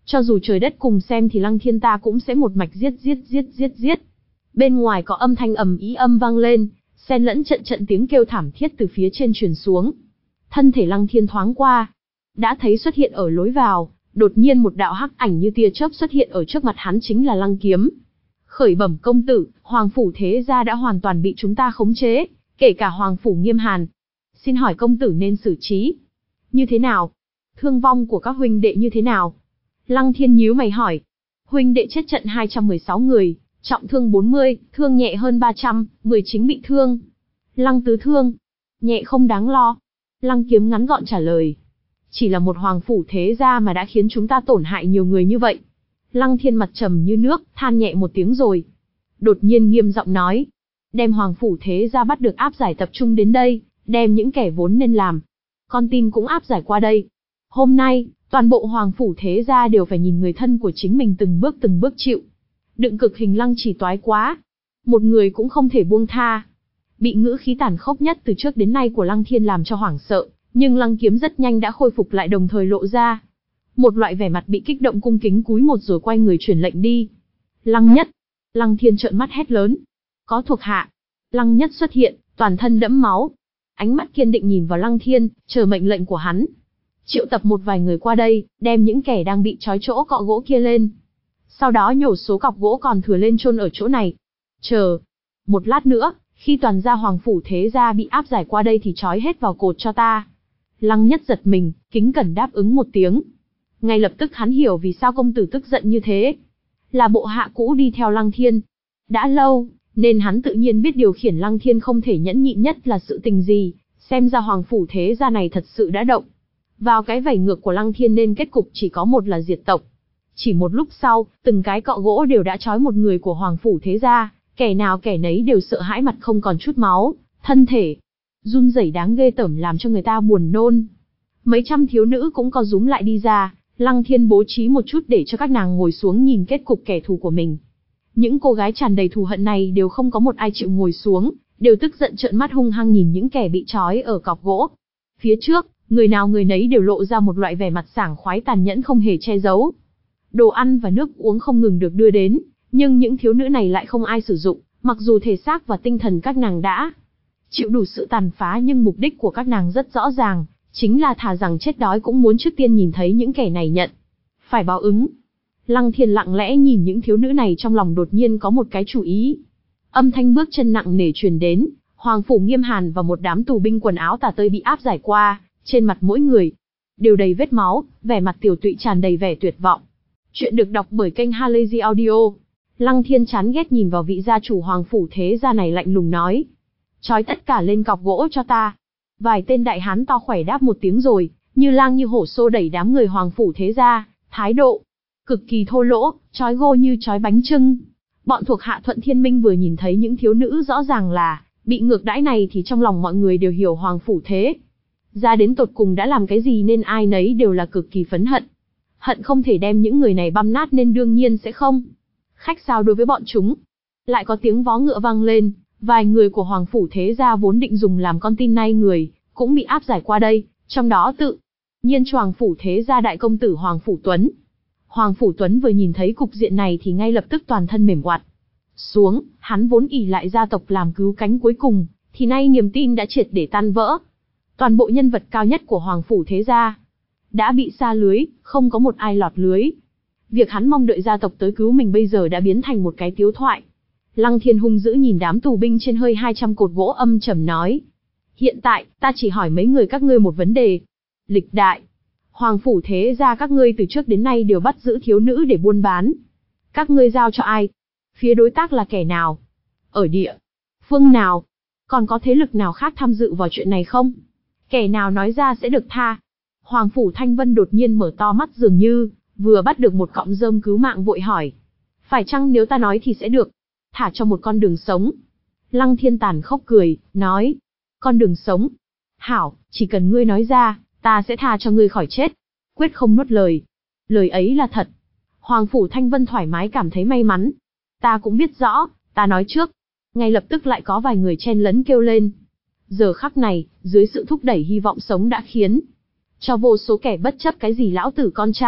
Cho dù trời đất cùng xem thì Lăng Thiên ta cũng sẽ một mạch giết giết giết giết giết. Bên ngoài có âm thanh ầm ĩ âm vang lên, xen lẫn trận trận tiếng kêu thảm thiết từ phía trên truyền xuống. Thân thể Lăng Thiên thoáng qua, đã thấy xuất hiện ở lối vào, đột nhiên một đạo hắc ảnh như tia chớp xuất hiện ở trước mặt hắn, chính là Lăng Kiếm. Khởi bẩm công tử, Hoàng phủ thế gia đã hoàn toàn bị chúng ta khống chế, kể cả Hoàng phủ Nghiêm Hàn. Xin hỏi công tử nên xử trí như thế nào? Thương vong của các huynh đệ như thế nào? Lăng Thiên nhíu mày hỏi. Huynh đệ chết trận hai trăm mười sáu người, trọng thương bốn mươi, thương nhẹ hơn ba trăm, mười chính bị thương. Lăng tứ thương, nhẹ không đáng lo. Lăng Kiếm ngắn gọn trả lời. Chỉ là một hoàng phủ thế gia mà đã khiến chúng ta tổn hại nhiều người như vậy. Lăng Thiên mặt trầm như nước, than nhẹ một tiếng rồi. Đột nhiên nghiêm giọng nói. Đem hoàng phủ thế gia bắt được áp giải tập trung đến đây, đem những kẻ vốn nên làm. Con tin cũng áp giải qua đây. Hôm nay, toàn bộ hoàng phủ thế gia đều phải nhìn người thân của chính mình từng bước từng bước chịu. Đựng cực hình Lăng Chỉ toái quá. Một người cũng không thể buông tha. Bị ngữ khí tàn khốc nhất từ trước đến nay của Lăng Thiên làm cho hoảng sợ, nhưng Lăng Kiếm rất nhanh đã khôi phục lại, đồng thời lộ ra một loại vẻ mặt bị kích động cung kính cúi một rồi quay người truyền lệnh đi. Lăng Nhất. Lăng Thiên trợn mắt hét lớn. Có thuộc hạ. Lăng Nhất xuất hiện, toàn thân đẫm máu. Ánh mắt kiên định nhìn vào Lăng Thiên, chờ mệnh lệnh của hắn. Triệu tập một vài người qua đây, đem những kẻ đang bị trói chỗ cọ gỗ kia lên. Sau đó nhổ số cọc gỗ còn thừa lên chôn ở chỗ này. Chờ. Một lát nữa, khi toàn gia hoàng phủ thế gia bị áp giải qua đây thì trói hết vào cột cho ta. Lăng Nhất giật mình, kính cẩn đáp ứng một tiếng. Ngay lập tức hắn hiểu vì sao công tử tức giận như thế. Là bộ hạ cũ đi theo Lăng Thiên. Đã lâu, nên hắn tự nhiên biết điều khiển Lăng Thiên không thể nhẫn nhịn nhất là sự tình gì. Xem ra hoàng phủ thế gia này thật sự đã động vào cái vảy ngược của Lăng Thiên, nên kết cục chỉ có một là diệt tộc. Chỉ một lúc sau, từng cái cọ gỗ đều đã trói một người của hoàng phủ thế gia, kẻ nào kẻ nấy đều sợ hãi mặt không còn chút máu, thân thể run rẩy đáng ghê tởm làm cho người ta buồn nôn. Mấy trăm thiếu nữ cũng co rúm lại đi ra, Lăng Thiên bố trí một chút để cho các nàng ngồi xuống nhìn kết cục kẻ thù của mình. Những cô gái tràn đầy thù hận này đều không có một ai chịu ngồi xuống, đều tức giận trợn mắt hung hăng nhìn những kẻ bị trói ở cọc gỗ. Phía trước, người nào người nấy đều lộ ra một loại vẻ mặt sảng khoái tàn nhẫn không hề che giấu. Đồ ăn và nước uống không ngừng được đưa đến, nhưng những thiếu nữ này lại không ai sử dụng, mặc dù thể xác và tinh thần các nàng đã chịu đủ sự tàn phá, nhưng mục đích của các nàng rất rõ ràng, chính là thà rằng chết đói cũng muốn trước tiên nhìn thấy những kẻ này nhận phải báo ứng. Lăng Thiên lặng lẽ nhìn những thiếu nữ này, trong lòng đột nhiên có một cái chủ ý. Âm thanh bước chân nặng nề truyền đến, Hoàng phủ Nghiêm Hàn và một đám tù binh quần áo tả tơi bị áp giải qua, trên mặt mỗi người đều đầy vết máu, vẻ mặt tiểu tụy tràn đầy vẻ tuyệt vọng. Chuyện được đọc bởi kênh Halazy Audio. Lăng Thiên chán ghét nhìn vào vị gia chủ hoàng phủ thế gia này, lạnh lùng nói. Trói tất cả lên cọc gỗ cho ta. Vài tên đại hán to khỏe đáp một tiếng rồi, như lang như hổ xô đẩy đám người hoàng phủ thế gia, thái độ cực kỳ thô lỗ, trói gô như trói bánh chưng. Bọn thuộc hạ Thuận Thiên Minh vừa nhìn thấy những thiếu nữ rõ ràng là bị ngược đãi này thì trong lòng mọi người đều hiểu hoàng phủ thế gia đến tột cùng đã làm cái gì, nên ai nấy đều là cực kỳ phẫn hận. Hận không thể đem những người này băm nát, nên đương nhiên sẽ không khách sáo đối với bọn chúng. Lại có tiếng vó ngựa vang lên, vài người của hoàng phủ thế gia vốn định dùng làm con tin nay người, cũng bị áp giải qua đây, trong đó tự nhiên hoàng phủ thế gia đại công tử Hoàng Phủ Tuấn. Hoàng Phủ Tuấn vừa nhìn thấy cục diện này thì ngay lập tức toàn thân mềm oặt xuống, hắn vốn ỷ lại gia tộc làm cứu cánh cuối cùng, thì nay niềm tin đã triệt để tan vỡ. Toàn bộ nhân vật cao nhất của hoàng phủ thế gia đã bị sa lưới, không có một ai lọt lưới. Việc hắn mong đợi gia tộc tới cứu mình bây giờ đã biến thành một cái tiếu thoại. Lăng Thiên hung dữ nhìn đám tù binh trên hơi hai trăm cột gỗ, âm trầm nói. Hiện tại, ta chỉ hỏi mấy người các ngươi một vấn đề. Lịch đại, hoàng phủ thế gia các ngươi từ trước đến nay đều bắt giữ thiếu nữ để buôn bán. Các ngươi giao cho ai? Phía đối tác là kẻ nào? Ở địa phương nào? Còn có thế lực nào khác tham dự vào chuyện này không? Kẻ nào nói ra sẽ được tha? Hoàng phủ Thanh Vân đột nhiên mở to mắt, dường như vừa bắt được một cọng rơm cứu mạng, vội hỏi. Phải chăng nếu ta nói thì sẽ được thả cho một con đường sống? Lăng Thiên tàn khốc cười, nói. Con đường sống? Hảo, chỉ cần ngươi nói ra, ta sẽ tha cho ngươi khỏi chết. Quyết không nuốt lời. Lời ấy là thật. Hoàng phủ Thanh Vân thoải mái cảm thấy may mắn. Ta cũng biết rõ, ta nói trước. Ngay lập tức lại có vài người chen lấn kêu lên. Giờ khắc này, dưới sự thúc đẩy hy vọng sống đã khiến cho vô số kẻ bất chấp cái gì lão tử con trai,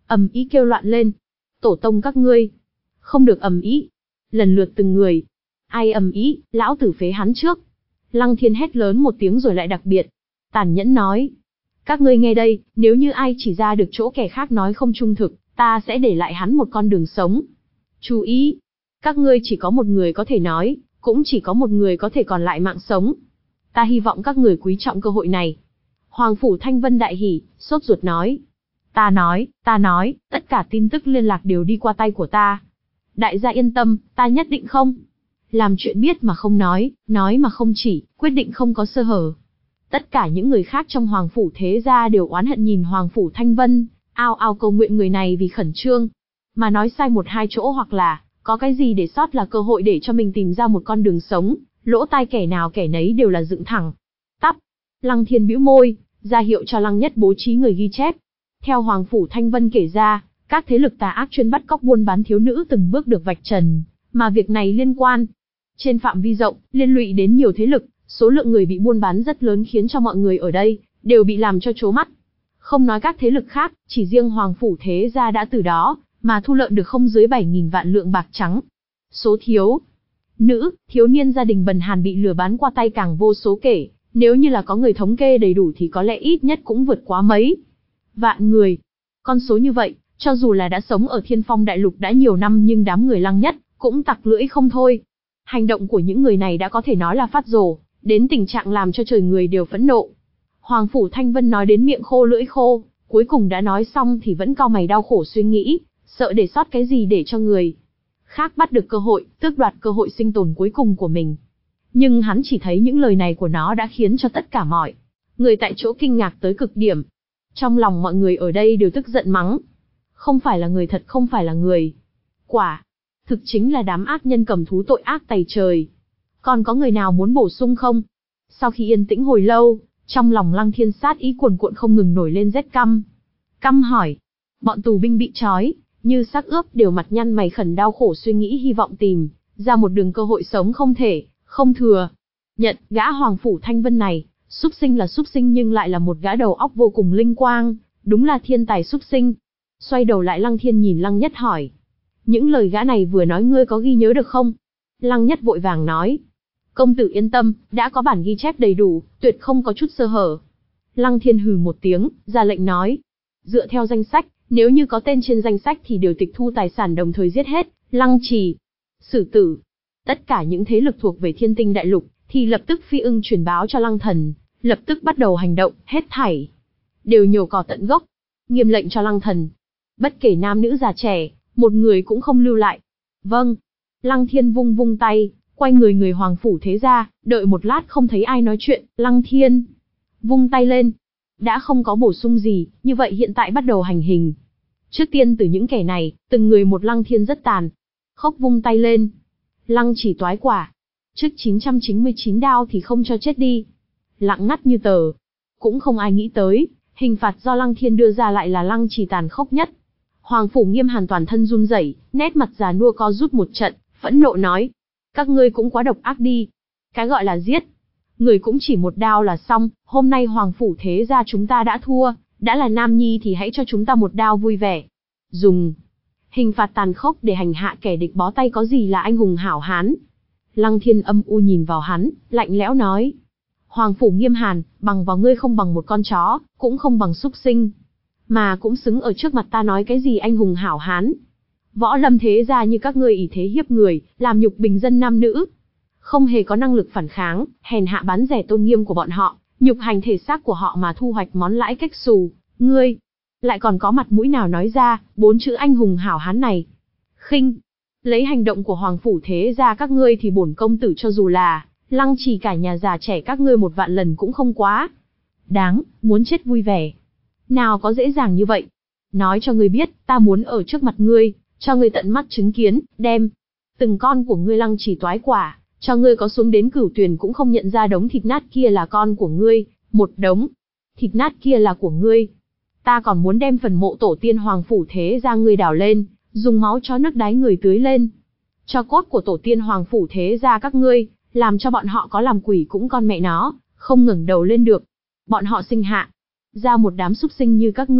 ầm ĩ kêu loạn lên. Tổ tông các ngươi, không được ầm ĩ. Lần lượt từng người. Ai ầm ĩ, lão tử phế hắn trước. Lăng Thiên hét lớn một tiếng rồi lại đặc biệt tàn nhẫn nói. Các ngươi nghe đây, nếu như ai chỉ ra được chỗ kẻ khác nói không trung thực, ta sẽ để lại hắn một con đường sống. Chú ý, các ngươi chỉ có một người có thể nói, cũng chỉ có một người có thể còn lại mạng sống. Ta hy vọng các người quý trọng cơ hội này. Hoàng phủ Thanh Vân đại hỉ, sốt ruột nói. Ta nói, ta nói, tất cả tin tức liên lạc đều đi qua tay của ta. Đại gia yên tâm, ta nhất định không làm chuyện biết mà không nói, nói mà không chỉ, quyết định không có sơ hở. Tất cả những người khác trong Hoàng phủ thế gia đều oán hận nhìn Hoàng phủ Thanh Vân, ao ao cầu nguyện người này vì khẩn trương. Mà nói sai một hai chỗ hoặc là, có cái gì để sót là cơ hội để cho mình tìm ra một con đường sống, lỗ tai kẻ nào kẻ nấy đều là dựng thẳng. Tắp, Lăng Thiên bĩu môi, ra hiệu cho Lăng Nhất bố trí người ghi chép. Theo Hoàng phủ Thanh Vân kể ra, các thế lực tà ác chuyên bắt cóc buôn bán thiếu nữ từng bước được vạch trần, mà việc này liên quan trên phạm vi rộng, liên lụy đến nhiều thế lực, số lượng người bị buôn bán rất lớn khiến cho mọi người ở đây đều bị làm cho trố mắt. Không nói các thế lực khác, chỉ riêng Hoàng phủ thế gia đã từ đó mà thu lợm được không dưới bảy nghìn vạn lượng bạc trắng. Số thiếu nữ, thiếu niên gia đình bần hàn bị lừa bán qua tay càng vô số kể, nếu như là có người thống kê đầy đủ thì có lẽ ít nhất cũng vượt quá mấy vạn người. Con số như vậy, cho dù là đã sống ở Thiên Phong đại lục đã nhiều năm nhưng đám người Lăng Nhất cũng tặc lưỡi không thôi. Hành động của những người này đã có thể nói là phát rồ, đến tình trạng làm cho trời người đều phẫn nộ. Hoàng phủ Thanh Vân nói đến miệng khô lưỡi khô, cuối cùng đã nói xong thì vẫn cau mày đau khổ suy nghĩ, sợ để sót cái gì để cho người khác bắt được cơ hội, tước đoạt cơ hội sinh tồn cuối cùng của mình. Nhưng hắn chỉ thấy những lời này của nó đã khiến cho tất cả mọi người tại chỗ kinh ngạc tới cực điểm. Trong lòng mọi người ở đây đều tức giận mắng. Không phải là người thật, không phải là người. Quả thực chính là đám ác nhân cầm thú tội ác tày trời. Còn có người nào muốn bổ sung không? Sau khi yên tĩnh hồi lâu, trong lòng Lăng Thiên sát ý cuồn cuộn không ngừng nổi lên rét căm. Căm hỏi. Bọn tù binh bị trói, như xác ướp đều mặt nhăn mày khẩn đau khổ suy nghĩ hy vọng tìm ra một đường cơ hội sống không thể, không thừa. Nhận, gã Hoàng phủ Thanh Vân này, súc sinh là súc sinh nhưng lại là một gã đầu óc vô cùng linh quang, đúng là thiên tài súc sinh. Xoay đầu lại Lăng Thiên nhìn Lăng Nhất hỏi. Những lời gã này vừa nói ngươi có ghi nhớ được không? Lăng Nhất vội vàng nói. Công tử yên tâm, đã có bản ghi chép đầy đủ, tuyệt không có chút sơ hở. Lăng Thiên hừ một tiếng, ra lệnh nói. Dựa theo danh sách, nếu như có tên trên danh sách thì đều tịch thu tài sản đồng thời giết hết, lăng trì, xử tử. Tất cả những thế lực thuộc về Thiên Tinh Đại Lục, thì lập tức phi ưng truyền báo cho Lăng Thần, lập tức bắt đầu hành động, hết thảy đều nhổ cỏ tận gốc. Nghiêm lệnh cho Lăng Thần, bất kể nam nữ già trẻ, một người cũng không lưu lại. Vâng. Lăng Thiên vung vung tay, quay người người Hoàng phủ thế gia, đợi một lát không thấy ai nói chuyện, Lăng Thiên vung tay lên. Đã không có bổ sung gì, như vậy hiện tại bắt đầu hành hình. Trước tiên từ những kẻ này, từng người một Lăng Thiên rất tàn. Khốc vung tay lên. Lăng chỉ toái quả. Trước chín trăm chín mươi chín đao thì không cho chết đi. Lặng ngắt như tờ. Cũng không ai nghĩ tới, hình phạt do Lăng Thiên đưa ra lại là lăng chỉ tàn khốc nhất. Hoàng phủ Nghiêm Hàn toàn thân run rẩy, nét mặt già nua co rút một trận, phẫn nộ nói. Các ngươi cũng quá độc ác đi. Cái gọi là giết người cũng chỉ một đao là xong, hôm nay Hoàng phủ thế gia chúng ta đã thua, đã là nam nhi thì hãy cho chúng ta một đao vui vẻ. Dùng hình phạt tàn khốc để hành hạ kẻ địch bó tay có gì là anh hùng hảo hán. Lăng Thiên âm u nhìn vào hắn, lạnh lẽo nói. Hoàng phủ Nghiêm Hàn, bằng vào ngươi không bằng một con chó, cũng không bằng súc sinh, mà cũng xứng ở trước mặt ta nói cái gì anh hùng hảo hán. Võ lâm thế gia như các ngươi ỷ thế hiếp người, làm nhục bình dân nam nữ, không hề có năng lực phản kháng, hèn hạ bán rẻ tôn nghiêm của bọn họ, nhục hành thể xác của họ mà thu hoạch món lãi cách xù, ngươi lại còn có mặt mũi nào nói ra bốn chữ anh hùng hảo hán này? Khinh, lấy hành động của Hoàng phủ thế gia các ngươi thì bổn công tử cho dù là lăng trì cả nhà già trẻ các ngươi một vạn lần cũng không quá đáng, muốn chết vui vẻ. Nào có dễ dàng như vậy. Nói cho ngươi biết, ta muốn ở trước mặt ngươi, cho ngươi tận mắt chứng kiến, đem từng con của ngươi lăng trì toái quả, cho ngươi có xuống đến cửu tuyền cũng không nhận ra đống thịt nát kia là con của ngươi, một đống thịt nát kia là của ngươi. Ta còn muốn đem phần mộ tổ tiên Hoàng phủ thế gia ngươi đào lên, dùng máu cho nước đáy người tưới lên. Cho cốt của tổ tiên Hoàng phủ thế gia các ngươi, làm cho bọn họ có làm quỷ cũng con mẹ nó, không ngẩng đầu lên được. Bọn họ sinh hạ ra một đám súc sinh như các ngươi,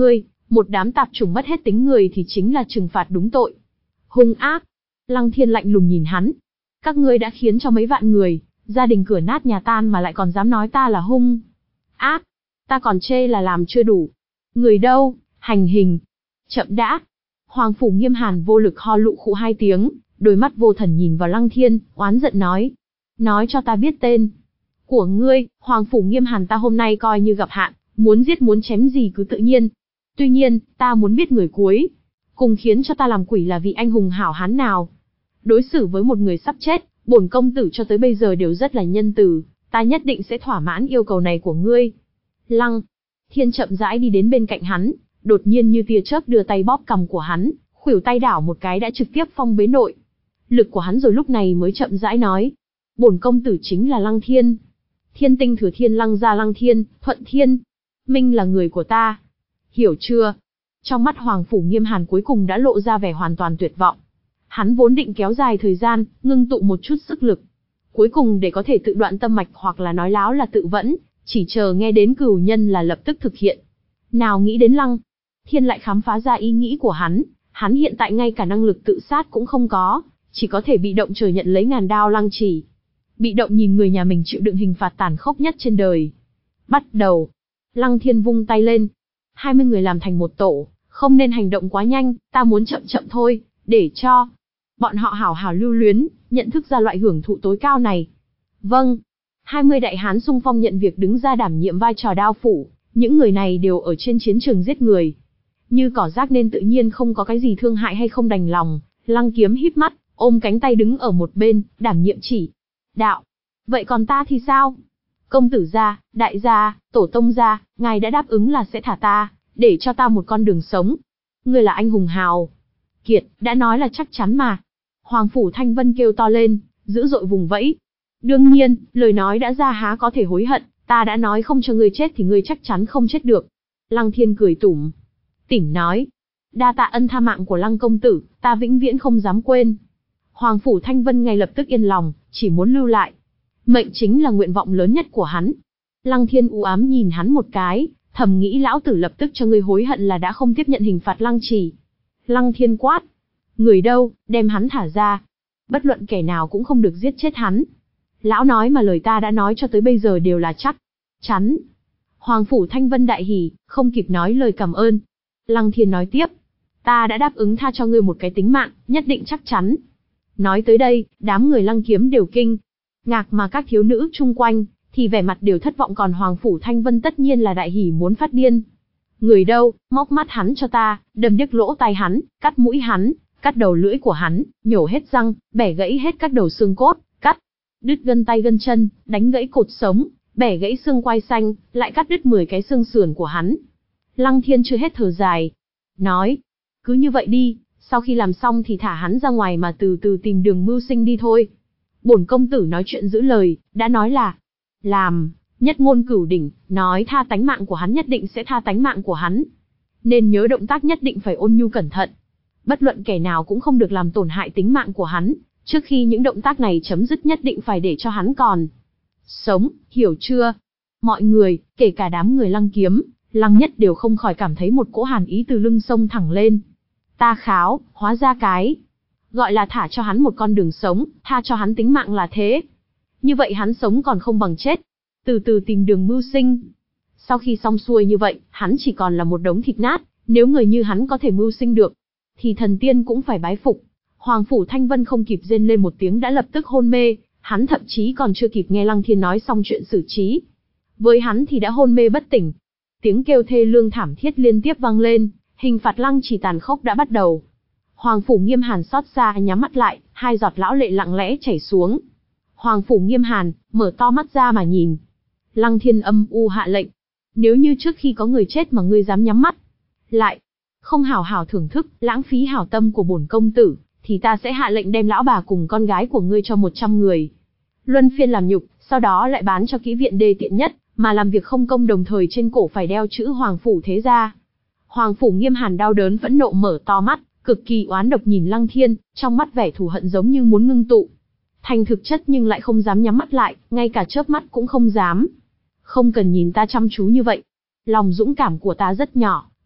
Một đám tạp chủng mất hết tính người thì chính là trừng phạt đúng tội. Hung ác. Lăng Thiên lạnh lùng nhìn hắn. Các ngươi đã khiến cho mấy vạn người, gia đình cửa nát nhà tan mà lại còn dám nói ta là hung ác. Ta còn chê là làm chưa đủ. Người đâu, hành hình. Chậm đã. Hoàng Phủ Nghiêm Hàn vô lực ho lụ khụ hai tiếng, đôi mắt vô thần nhìn vào Lăng Thiên, oán giận nói. Nói cho ta biết tên của ngươi. Hoàng Phủ Nghiêm Hàn ta hôm nay coi như gặp hạn, muốn giết muốn chém gì cứ tự nhiên. Tuy nhiên, ta muốn biết người cuối cùng khiến cho ta làm quỷ là vị anh hùng hảo hán nào. Đối xử với một người sắp chết, bổn công tử cho tới bây giờ đều rất là nhân từ, ta nhất định sẽ thỏa mãn yêu cầu này của ngươi. Lăng Thiên chậm rãi đi đến bên cạnh hắn, đột nhiên như tia chớp đưa tay bóp cằm của hắn, khuỷu tay đảo một cái đã trực tiếp phong bế nội lực của hắn, rồi lúc này mới chậm rãi nói. Bổn công tử chính là Lăng Thiên. Thiên tinh thừa thiên Lăng gia Lăng Thiên, Thuận Thiên Minh là người của ta. Hiểu chưa? Trong mắt Hoàng Phủ Nghiêm Hàn cuối cùng đã lộ ra vẻ hoàn toàn tuyệt vọng. Hắn vốn định kéo dài thời gian, ngưng tụ một chút sức lực, cuối cùng để có thể tự đoạn tâm mạch hoặc là nói láo là tự vẫn, chỉ chờ nghe đến cửu nhân là lập tức thực hiện. Nào nghĩ đến Lăng Thiên lại khám phá ra ý nghĩ của hắn, hắn hiện tại ngay cả năng lực tự sát cũng không có, chỉ có thể bị động chờ nhận lấy ngàn đao lăng chỉ. Bị động nhìn người nhà mình chịu đựng hình phạt tàn khốc nhất trên đời. Bắt đầu. Lăng Thiên vung tay lên. hai mươi người làm thành một tổ, không nên hành động quá nhanh, ta muốn chậm chậm thôi, để cho bọn họ hảo hảo lưu luyến, nhận thức ra loại hưởng thụ tối cao này. Vâng. hai mươi đại hán xung phong nhận việc đứng ra đảm nhiệm vai trò đao phủ, những người này đều ở trên chiến trường giết người. Như cỏ rác nên tự nhiên không có cái gì thương hại hay không đành lòng. Lăng Kiếm híp mắt, ôm cánh tay đứng ở một bên, đảm nhiệm chỉ đạo. Vậy còn ta thì sao? Công tử gia, đại gia, tổ tông gia, ngài đã đáp ứng là sẽ thả ta, để cho ta một con đường sống. Ngươi là anh hùng hào kiệt, đã nói là chắc chắn mà. Hoàng Phủ Thanh Vân kêu to lên, dữ dội vùng vẫy. Đương nhiên, lời nói đã ra há có thể hối hận, ta đã nói không cho ngươi chết thì ngươi chắc chắn không chết được. Lăng Thiên cười tủm tỉm nói. Đa tạ ân tha mạng của Lăng công tử, ta vĩnh viễn không dám quên. Hoàng Phủ Thanh Vân ngay lập tức yên lòng, chỉ muốn lưu lại. Mệnh chính là nguyện vọng lớn nhất của hắn. Lăng Thiên u ám nhìn hắn một cái, thầm nghĩ lão tử lập tức cho ngươi hối hận là đã không tiếp nhận hình phạt lăng trì. Lăng Thiên quát. Người đâu, đem hắn thả ra. Bất luận kẻ nào cũng không được giết chết hắn. Lão nói mà lời ta đã nói cho tới bây giờ đều là chắc chắn. Hoàng Phủ Thanh Vân đại hỉ, không kịp nói lời cảm ơn. Lăng Thiên nói tiếp. Ta đã đáp ứng tha cho ngươi một cái tính mạng, nhất định chắc chắn. Nói tới đây, đám người Lăng Kiếm đều kinh ngạc, mà các thiếu nữ chung quanh thì vẻ mặt đều thất vọng, còn Hoàng Phủ Thanh Vân tất nhiên là đại hỉ muốn phát điên. Người đâu, móc mắt hắn cho ta, đâm điếc lỗ tai hắn, cắt mũi hắn, cắt đầu lưỡi của hắn, nhổ hết răng, bẻ gãy hết các đầu xương cốt, cắt đứt gân tay gân chân, đánh gãy cột sống, bẻ gãy xương quai xanh, lại cắt đứt mười cái xương sườn của hắn. Lăng Thiên chưa hết thở dài, nói, cứ như vậy đi, sau khi làm xong thì thả hắn ra ngoài mà từ từ tìm đường mưu sinh đi thôi. Bổn công tử nói chuyện giữ lời, đã nói là làm, nhất ngôn cửu đỉnh, nói tha tánh mạng của hắn nhất định sẽ tha tánh mạng của hắn. Nên nhớ động tác nhất định phải ôn nhu cẩn thận. Bất luận kẻ nào cũng không được làm tổn hại tính mạng của hắn, trước khi những động tác này chấm dứt nhất định phải để cho hắn còn sống, hiểu chưa? Mọi người, kể cả đám người Lăng Kiếm, Lăng Nhất đều không khỏi cảm thấy một cỗ hàn ý từ lưng sông thẳng lên. Ta kháo, hóa ra cái gọi là thả cho hắn một con đường sống, tha cho hắn tính mạng là thế. Như vậy hắn sống còn không bằng chết. Từ từ tìm đường mưu sinh. Sau khi xong xuôi như vậy, hắn chỉ còn là một đống thịt nát. Nếu người như hắn có thể mưu sinh được, thì thần tiên cũng phải bái phục. Hoàng Phủ Thanh Vân không kịp rên lên một tiếng đã lập tức hôn mê. Hắn thậm chí còn chưa kịp nghe Lăng Thiên nói xong chuyện xử trí, với hắn thì đã hôn mê bất tỉnh. Tiếng kêu thê lương thảm thiết liên tiếp vang lên. Hình phạt lăng chỉ tàn khốc đã bắt đầu. Hoàng Phủ Nghiêm Hàn xót xa nhắm mắt lại, hai giọt lão lệ lặng lẽ chảy xuống. Hoàng Phủ Nghiêm Hàn mở to mắt ra mà nhìn. Lăng Thiên âm u hạ lệnh, nếu như trước khi có người chết mà ngươi dám nhắm mắt lại, không hảo hảo thưởng thức, lãng phí hảo tâm của bổn công tử, thì ta sẽ hạ lệnh đem lão bà cùng con gái của ngươi cho một trăm người luân phiên làm nhục, sau đó lại bán cho kỹ viện đê tiện nhất, mà làm việc không công, đồng thời trên cổ phải đeo chữ Hoàng Phủ thế gia. Hoàng Phủ Nghiêm Hàn đau đớn phẫn nộ mở to mắt, cực kỳ oán độc nhìn Lăng Thiên, trong mắt vẻ thù hận giống như muốn ngưng tụ thành thực chất, nhưng lại không dám nhắm mắt lại, ngay cả chớp mắt cũng không dám. Không cần nhìn ta chăm chú như vậy. Lòng dũng cảm của ta rất nhỏ,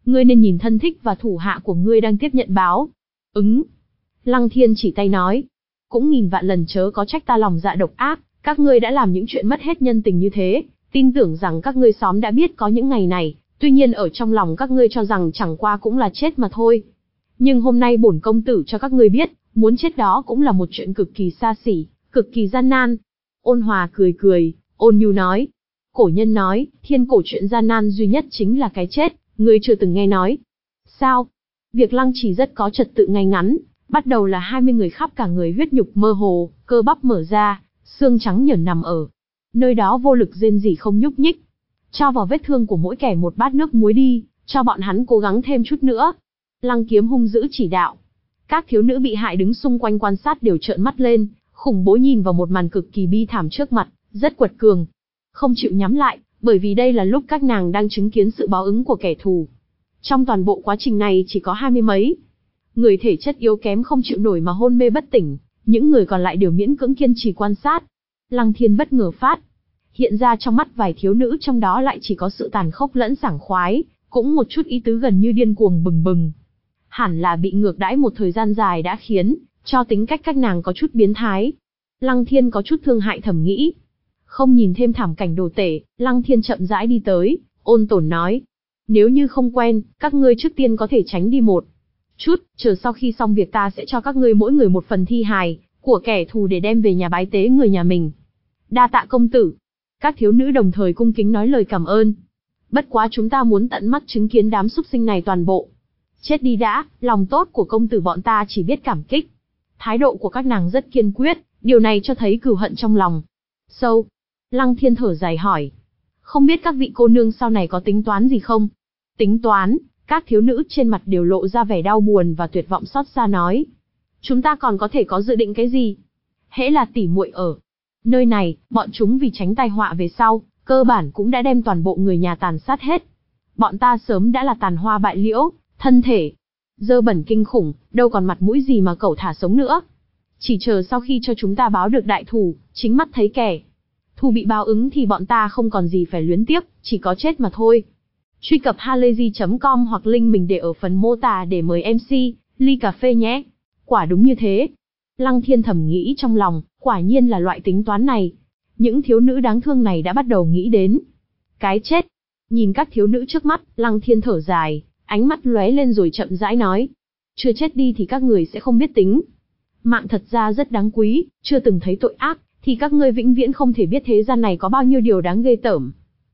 Ngươi nên nhìn thân thích và thủ hạ của ngươi đang tiếp nhận báo. Ứng. Lăng Thiên chỉ tay nói. Cũng nghìn vạn lần chớ có trách ta lòng dạ độc ác, các ngươi đã làm những chuyện mất hết nhân tình như thế, tin tưởng rằng các ngươi xóm đã biết có những ngày này, tuy nhiên ở trong lòng các ngươi cho rằng chẳng qua cũng là chết mà thôi. Nhưng hôm nay bổn công tử cho các ngươi biết, muốn chết đó cũng là một chuyện cực kỳ xa xỉ, cực kỳ gian nan. Ôn Hòa cười cười, ôn nhu nói. Cổ nhân nói, thiên cổ chuyện gian nan duy nhất chính là cái chết, ngươi chưa từng nghe nói. Sao? Việc Lăng Trì rất có trật tự ngay ngắn, bắt đầu là hai mươi người khắp cả người huyết nhục mơ hồ, cơ bắp mở ra, xương trắng nhởn nằm ở nơi đó vô lực rên rỉ không nhúc nhích. Cho vào vết thương của mỗi kẻ một bát nước muối đi, cho bọn hắn cố gắng thêm chút nữa. Lăng Kiếm hung dữ chỉ đạo. Các thiếu nữ bị hại đứng xung quanh quan sát đều trợn mắt lên, khủng bố nhìn vào một màn cực kỳ bi thảm trước mặt, rất quật cường. Không chịu nhắm lại, bởi vì đây là lúc các nàng đang chứng kiến sự báo ứng của kẻ thù. Trong toàn bộ quá trình này chỉ có hai mươi mấy người thể chất yếu kém không chịu nổi mà hôn mê bất tỉnh, những người còn lại đều miễn cưỡng kiên trì quan sát. Lăng Thiên bất ngờ phát hiện ra trong mắt vài thiếu nữ trong đó lại chỉ có sự tàn khốc lẫn sảng khoái, cũng một chút ý tứ gần như điên cuồng bừng bừng. Hẳn là bị ngược đãi một thời gian dài đã khiến cho tính cách các nàng có chút biến thái. Lăng Thiên có chút thương hại thầm nghĩ. Không nhìn thêm thảm cảnh đồ tể, Lăng Thiên chậm rãi đi tới, ôn tồn nói. Nếu như không quen, các ngươi trước tiên có thể tránh đi một chút, chờ sau khi xong việc ta sẽ cho các ngươi mỗi người một phần thi hài của kẻ thù để đem về nhà bái tế người nhà mình. Đa tạ công tử. Các thiếu nữ đồng thời cung kính nói lời cảm ơn. Bất quá chúng ta muốn tận mắt chứng kiến đám súc sinh này toàn bộ chết đi đã, lòng tốt của công tử bọn ta chỉ biết cảm kích. Thái độ của các nàng rất kiên quyết, điều này cho thấy cừu hận trong lòng sâu. Lăng Thiên thở dài hỏi. Không biết các vị cô nương sau này có tính toán gì không? Tính toán, các thiếu nữ trên mặt đều lộ ra vẻ đau buồn và tuyệt vọng xót xa nói. Chúng ta còn có thể có dự định cái gì? Hễ là tỉ muội ở nơi này, bọn chúng vì tránh tai họa về sau, cơ bản cũng đã đem toàn bộ người nhà tàn sát hết. Bọn ta sớm đã là tàn hoa bại liễu, thân thể dơ bẩn kinh khủng, đâu còn mặt mũi gì mà cẩu thả sống nữa. Chỉ chờ sau khi cho chúng ta báo được đại thù, chính mắt thấy kẻ thù bị báo ứng thì bọn ta không còn gì phải luyến tiếc, chỉ có chết mà thôi. Truy cập halayzi chấm com hoặc link mình để ở phần mô tả để mời em xê, ly cà phê nhé. Quả đúng như thế. Lăng Thiên thầm nghĩ trong lòng, quả nhiên là loại tính toán này. Những thiếu nữ đáng thương này đã bắt đầu nghĩ đến cái chết. Nhìn các thiếu nữ trước mắt, Lăng Thiên thở dài, ánh mắt lóe lên rồi chậm rãi nói. Chưa chết đi thì các người sẽ không biết tính. Mạng thật ra rất đáng quý, chưa từng thấy tội ác, thì các ngươi vĩnh viễn không thể biết thế gian này có bao nhiêu điều đáng ghê tởm.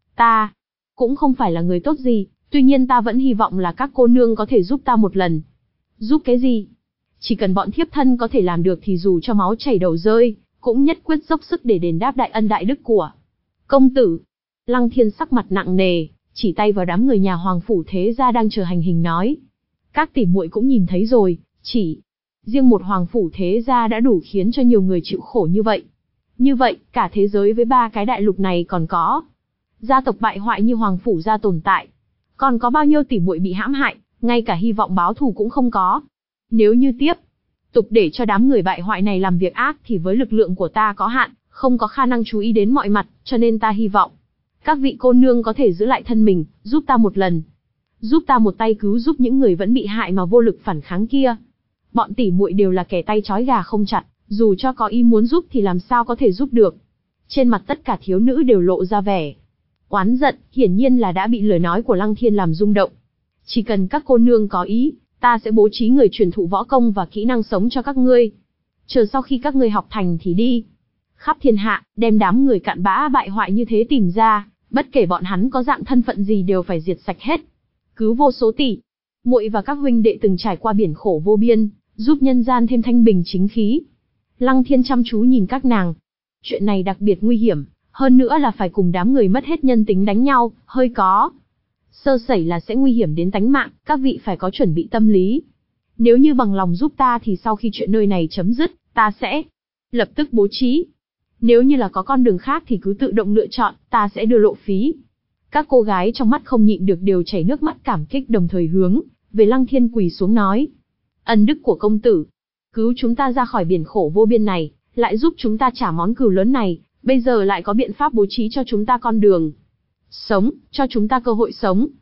Ta cũng không phải là người tốt gì, tuy nhiên ta vẫn hy vọng là các cô nương có thể giúp ta một lần. Giúp cái gì? Chỉ cần bọn thiếp thân có thể làm được thì dù cho máu chảy đầu rơi, cũng nhất quyết dốc sức để đền đáp đại ân đại đức của công tử. Lăng Thiên sắc mặt nặng nề, chỉ tay vào đám người nhà Hoàng phủ thế gia đang chờ hành hình nói. Các tỷ muội cũng nhìn thấy rồi, chỉ riêng một Hoàng phủ thế gia đã đủ khiến cho nhiều người chịu khổ như vậy. Như vậy, cả thế giới với ba cái đại lục này còn có gia tộc bại hoại như Hoàng phủ gia tồn tại. Còn có bao nhiêu tỷ muội bị hãm hại, ngay cả hy vọng báo thù cũng không có. Nếu như tiếp tục để cho đám người bại hoại này làm việc ác thì với lực lượng của ta có hạn, không có khả năng chú ý đến mọi mặt, cho nên ta hy vọng các vị cô nương có thể giữ lại thân mình, giúp ta một lần. Giúp ta một tay cứu giúp những người vẫn bị hại mà vô lực phản kháng kia. Bọn tỷ muội đều là kẻ tay trói gà không chặt, dù cho có ý muốn giúp thì làm sao có thể giúp được. Trên mặt tất cả thiếu nữ đều lộ ra vẻ oán giận, hiển nhiên là đã bị lời nói của Lăng Thiên làm rung động. Chỉ cần các cô nương có ý, ta sẽ bố trí người truyền thụ võ công và kỹ năng sống cho các ngươi. Chờ sau khi các ngươi học thành thì đi khắp thiên hạ, đem đám người cặn bã bại hoại như thế tìm ra, bất kể bọn hắn có dạng thân phận gì đều phải diệt sạch hết. Cứu vô số tỷ muội và các huynh đệ từng trải qua biển khổ vô biên, giúp nhân gian thêm thanh bình chính khí. Lăng Thiên chăm chú nhìn các nàng. Chuyện này đặc biệt nguy hiểm, hơn nữa là phải cùng đám người mất hết nhân tính đánh nhau, hơi có sơ sẩy là sẽ nguy hiểm đến tánh mạng, các vị phải có chuẩn bị tâm lý. Nếu như bằng lòng giúp ta thì sau khi chuyện nơi này chấm dứt, ta sẽ lập tức bố trí. Nếu như là có con đường khác thì cứ tự động lựa chọn, ta sẽ đưa lộ phí. Các cô gái trong mắt không nhịn được đều chảy nước mắt cảm kích, đồng thời hướng về Lăng Thiên quỳ xuống nói. Ân đức của công tử, cứu chúng ta ra khỏi biển khổ vô biên này, lại giúp chúng ta trả món cừu lớn này, bây giờ lại có biện pháp bố trí cho chúng ta con đường sống, cho chúng ta cơ hội sống.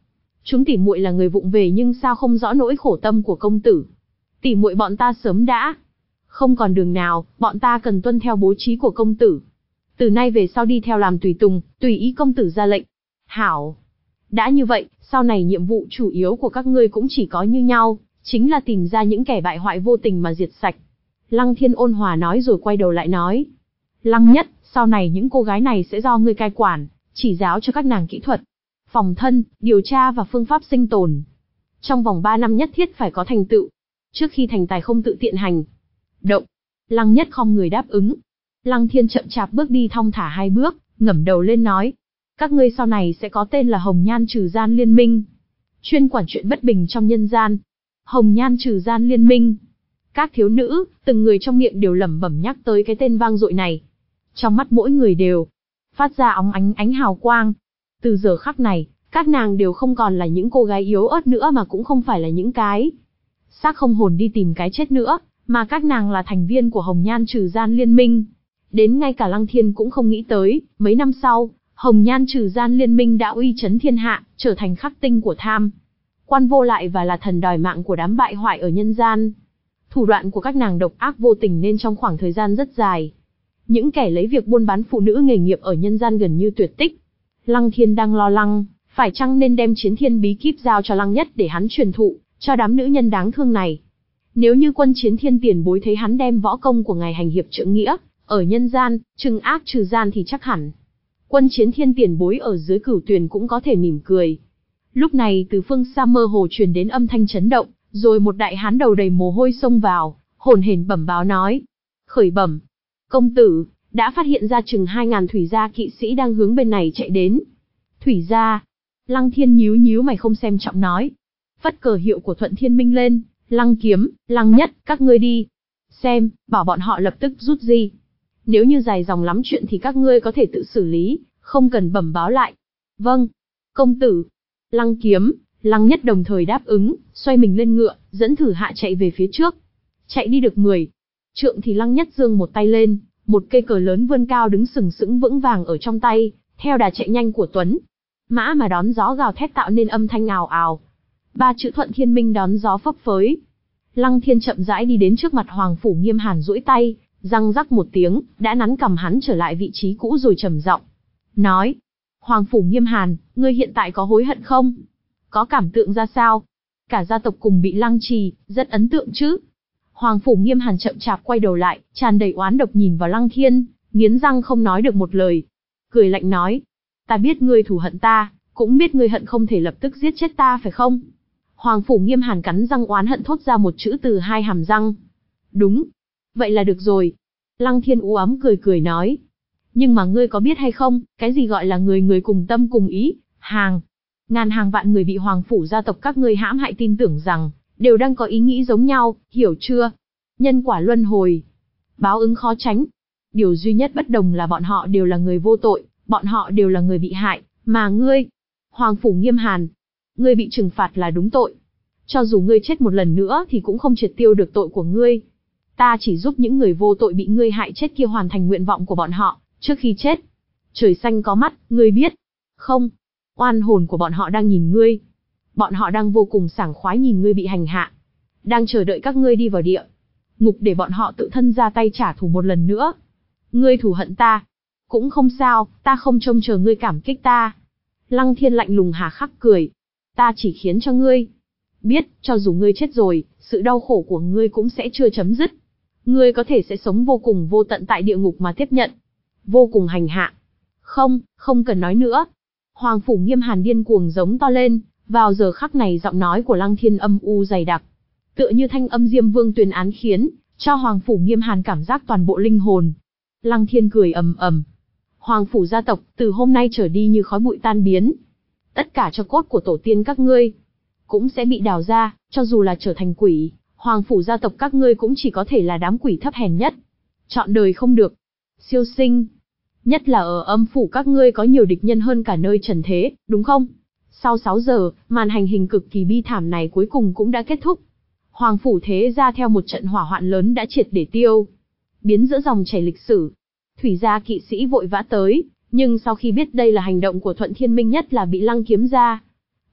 chúng tỉ muội là người vụng về nhưng sao không rõ nỗi khổ tâm của công tử. Tỉ muội bọn ta sớm đã không còn đường nào, bọn ta cần tuân theo bố trí của công tử. Từ nay về sau đi theo làm tùy tùng, tùy ý công tử ra lệnh. Hảo. Đã như vậy, sau này nhiệm vụ chủ yếu của các ngươi cũng chỉ có như nhau, chính là tìm ra những kẻ bại hoại vô tình mà diệt sạch. Lăng Thiên ôn hòa nói rồi quay đầu lại nói. Lăng Nhất, sau này những cô gái này sẽ do ngươi cai quản, chỉ giáo cho các nàng kỹ thuật, phòng thân, điều tra và phương pháp sinh tồn. Trong vòng ba năm nhất thiết phải có thành tựu. Trước khi thành tài không tự tiện hành động. Lăng Nhất khom người đáp ứng. Lăng Thiên chậm chạp bước đi thong thả hai bước, ngẩng đầu lên nói. Các ngươi sau này sẽ có tên là Hồng Nhan Trừ Gian Liên Minh. Chuyên quản chuyện bất bình trong nhân gian. Hồng Nhan Trừ Gian Liên Minh. Các thiếu nữ, từng người trong miệng đều lẩm bẩm nhắc tới cái tên vang dội này. Trong mắt mỗi người đều phát ra óng ánh ánh hào quang. Từ giờ khắc này, các nàng đều không còn là những cô gái yếu ớt nữa mà cũng không phải là những cái xác không hồn đi tìm cái chết nữa, mà các nàng là thành viên của Hồng Nhan Trừ Gian Liên Minh. Đến ngay cả Lăng Thiên cũng không nghĩ tới, mấy năm sau, Hồng Nhan Trừ Gian Liên Minh đã uy chấn thiên hạ, trở thành khắc tinh của tham quan vô lại và là thần đòi mạng của đám bại hoại ở nhân gian. Thủ đoạn của các nàng độc ác vô tình nên trong khoảng thời gian rất dài, những kẻ lấy việc buôn bán phụ nữ nghề nghiệp ở nhân gian gần như tuyệt tích. Lăng Thiên đang lo lắng, phải chăng nên đem Chiến Thiên Bí Kíp giao cho Lăng Nhất để hắn truyền thụ cho đám nữ nhân đáng thương này. Nếu như quân Chiến Thiên tiền bối thấy hắn đem võ công của ngài hành hiệp trượng nghĩa ở nhân gian, trừng ác trừ gian thì chắc hẳn quân Chiến Thiên tiền bối ở dưới Cửu Tuyền cũng có thể mỉm cười. Lúc này từ phương xa mơ hồ truyền đến âm thanh chấn động, rồi một đại hán đầu đầy mồ hôi xông vào, hồn hển bẩm báo nói: "Khởi bẩm, công tử, đã phát hiện ra chừng hai ngàn thủy gia kỵ sĩ đang hướng bên này chạy đến." Thủy gia? Lăng Thiên nhíu nhíu mày không xem trọng nói. Phất cờ hiệu của Thuận Thiên Minh lên, Lăng Kiếm, Lăng Nhất, các ngươi đi xem, bảo bọn họ lập tức rút di. Nếu như dài dòng lắm chuyện thì các ngươi có thể tự xử lý, không cần bẩm báo lại. Vâng, công tử. Lăng Kiếm, Lăng Nhất đồng thời đáp ứng, xoay mình lên ngựa, dẫn thử hạ chạy về phía trước. Chạy đi được mười trượng thì Lăng Nhất giương một tay lên, một cây cờ lớn vươn cao đứng sừng sững vững vàng ở trong tay, theo đà chạy nhanh của Tuấn mã mà đón gió gào thét tạo nên âm thanh ào ào. Ba chữ Thuận Thiên Minh đón gió phấp phới. Lăng Thiên chậm rãi đi đến trước mặt Hoàng Phủ Nghiêm Hàn duỗi tay, răng rắc một tiếng, đã nắn cầm hắn trở lại vị trí cũ rồi trầm giọng nói: "Hoàng Phủ Nghiêm Hàn, ngươi hiện tại có hối hận không? Có cảm tượng ra sao? Cả gia tộc cùng bị lăng trì, rất ấn tượng chứ?" Hoàng Phủ Nghiêm Hàn chậm chạp quay đầu lại, tràn đầy oán độc nhìn vào Lăng Thiên, nghiến răng không nói được một lời. Cười lạnh nói: "Ta biết ngươi thù hận ta, cũng biết ngươi hận không thể lập tức giết chết ta phải không?" Hoàng Phủ Nghiêm Hàn cắn răng oán hận thốt ra một chữ từ hai hàm răng. "Đúng. Vậy là được rồi." Lăng Thiên u ám cười cười nói: "Nhưng mà ngươi có biết hay không, cái gì gọi là người người cùng tâm cùng ý, hàng ngàn hàng vạn người bị Hoàng Phủ gia tộc các ngươi hãm hại tin tưởng rằng đều đang có ý nghĩ giống nhau, hiểu chưa? Nhân quả luân hồi, báo ứng khó tránh. Điều duy nhất bất đồng là bọn họ đều là người vô tội, bọn họ đều là người bị hại, mà ngươi, Hoàng Phủ Nghiêm Hàn, ngươi bị trừng phạt là đúng tội. Cho dù ngươi chết một lần nữa thì cũng không triệt tiêu được tội của ngươi. Ta chỉ giúp những người vô tội bị ngươi hại chết kia hoàn thành nguyện vọng của bọn họ, trước khi chết. Trời xanh có mắt, ngươi biết không? Oan hồn của bọn họ đang nhìn ngươi. Bọn họ đang vô cùng sảng khoái nhìn ngươi bị hành hạ, đang chờ đợi các ngươi đi vào địa ngục để bọn họ tự thân ra tay trả thù một lần nữa. Ngươi thù hận ta, cũng không sao, ta không trông chờ ngươi cảm kích ta." Lăng Thiên lạnh lùng hà khắc cười. "Ta chỉ khiến cho ngươi biết, cho dù ngươi chết rồi, sự đau khổ của ngươi cũng sẽ chưa chấm dứt. Ngươi có thể sẽ sống vô cùng vô tận tại địa ngục mà tiếp nhận vô cùng hành hạ." "Không, không cần nói nữa." Hoàng Phủ Nghiêm Hàn điên cuồng giống to lên, vào giờ khắc này giọng nói của Lăng Thiên âm u dày đặc, tựa như thanh âm Diêm Vương tuyên án khiến cho Hoàng Phủ Nghiêm Hàn cảm giác toàn bộ linh hồn. Lăng Thiên cười ầm ầm. "Hoàng Phủ gia tộc, từ hôm nay trở đi như khói bụi tan biến. Tất cả tro cốt của tổ tiên các ngươi cũng sẽ bị đào ra, cho dù là trở thành quỷ, Hoàng Phủ gia tộc các ngươi cũng chỉ có thể là đám quỷ thấp hèn nhất. Chọn đời không được siêu sinh. Nhất là ở âm phủ các ngươi có nhiều địch nhân hơn cả nơi trần thế, đúng không?" Sau sáu giờ, màn hành hình cực kỳ bi thảm này cuối cùng cũng đã kết thúc. Hoàng Phủ thế gia theo một trận hỏa hoạn lớn đã triệt để tiêu biến giữa dòng chảy lịch sử. Thủy gia kỵ sĩ vội vã tới, nhưng sau khi biết đây là hành động của Thuận Thiên Minh, nhất là bị Lăng Kiếm gia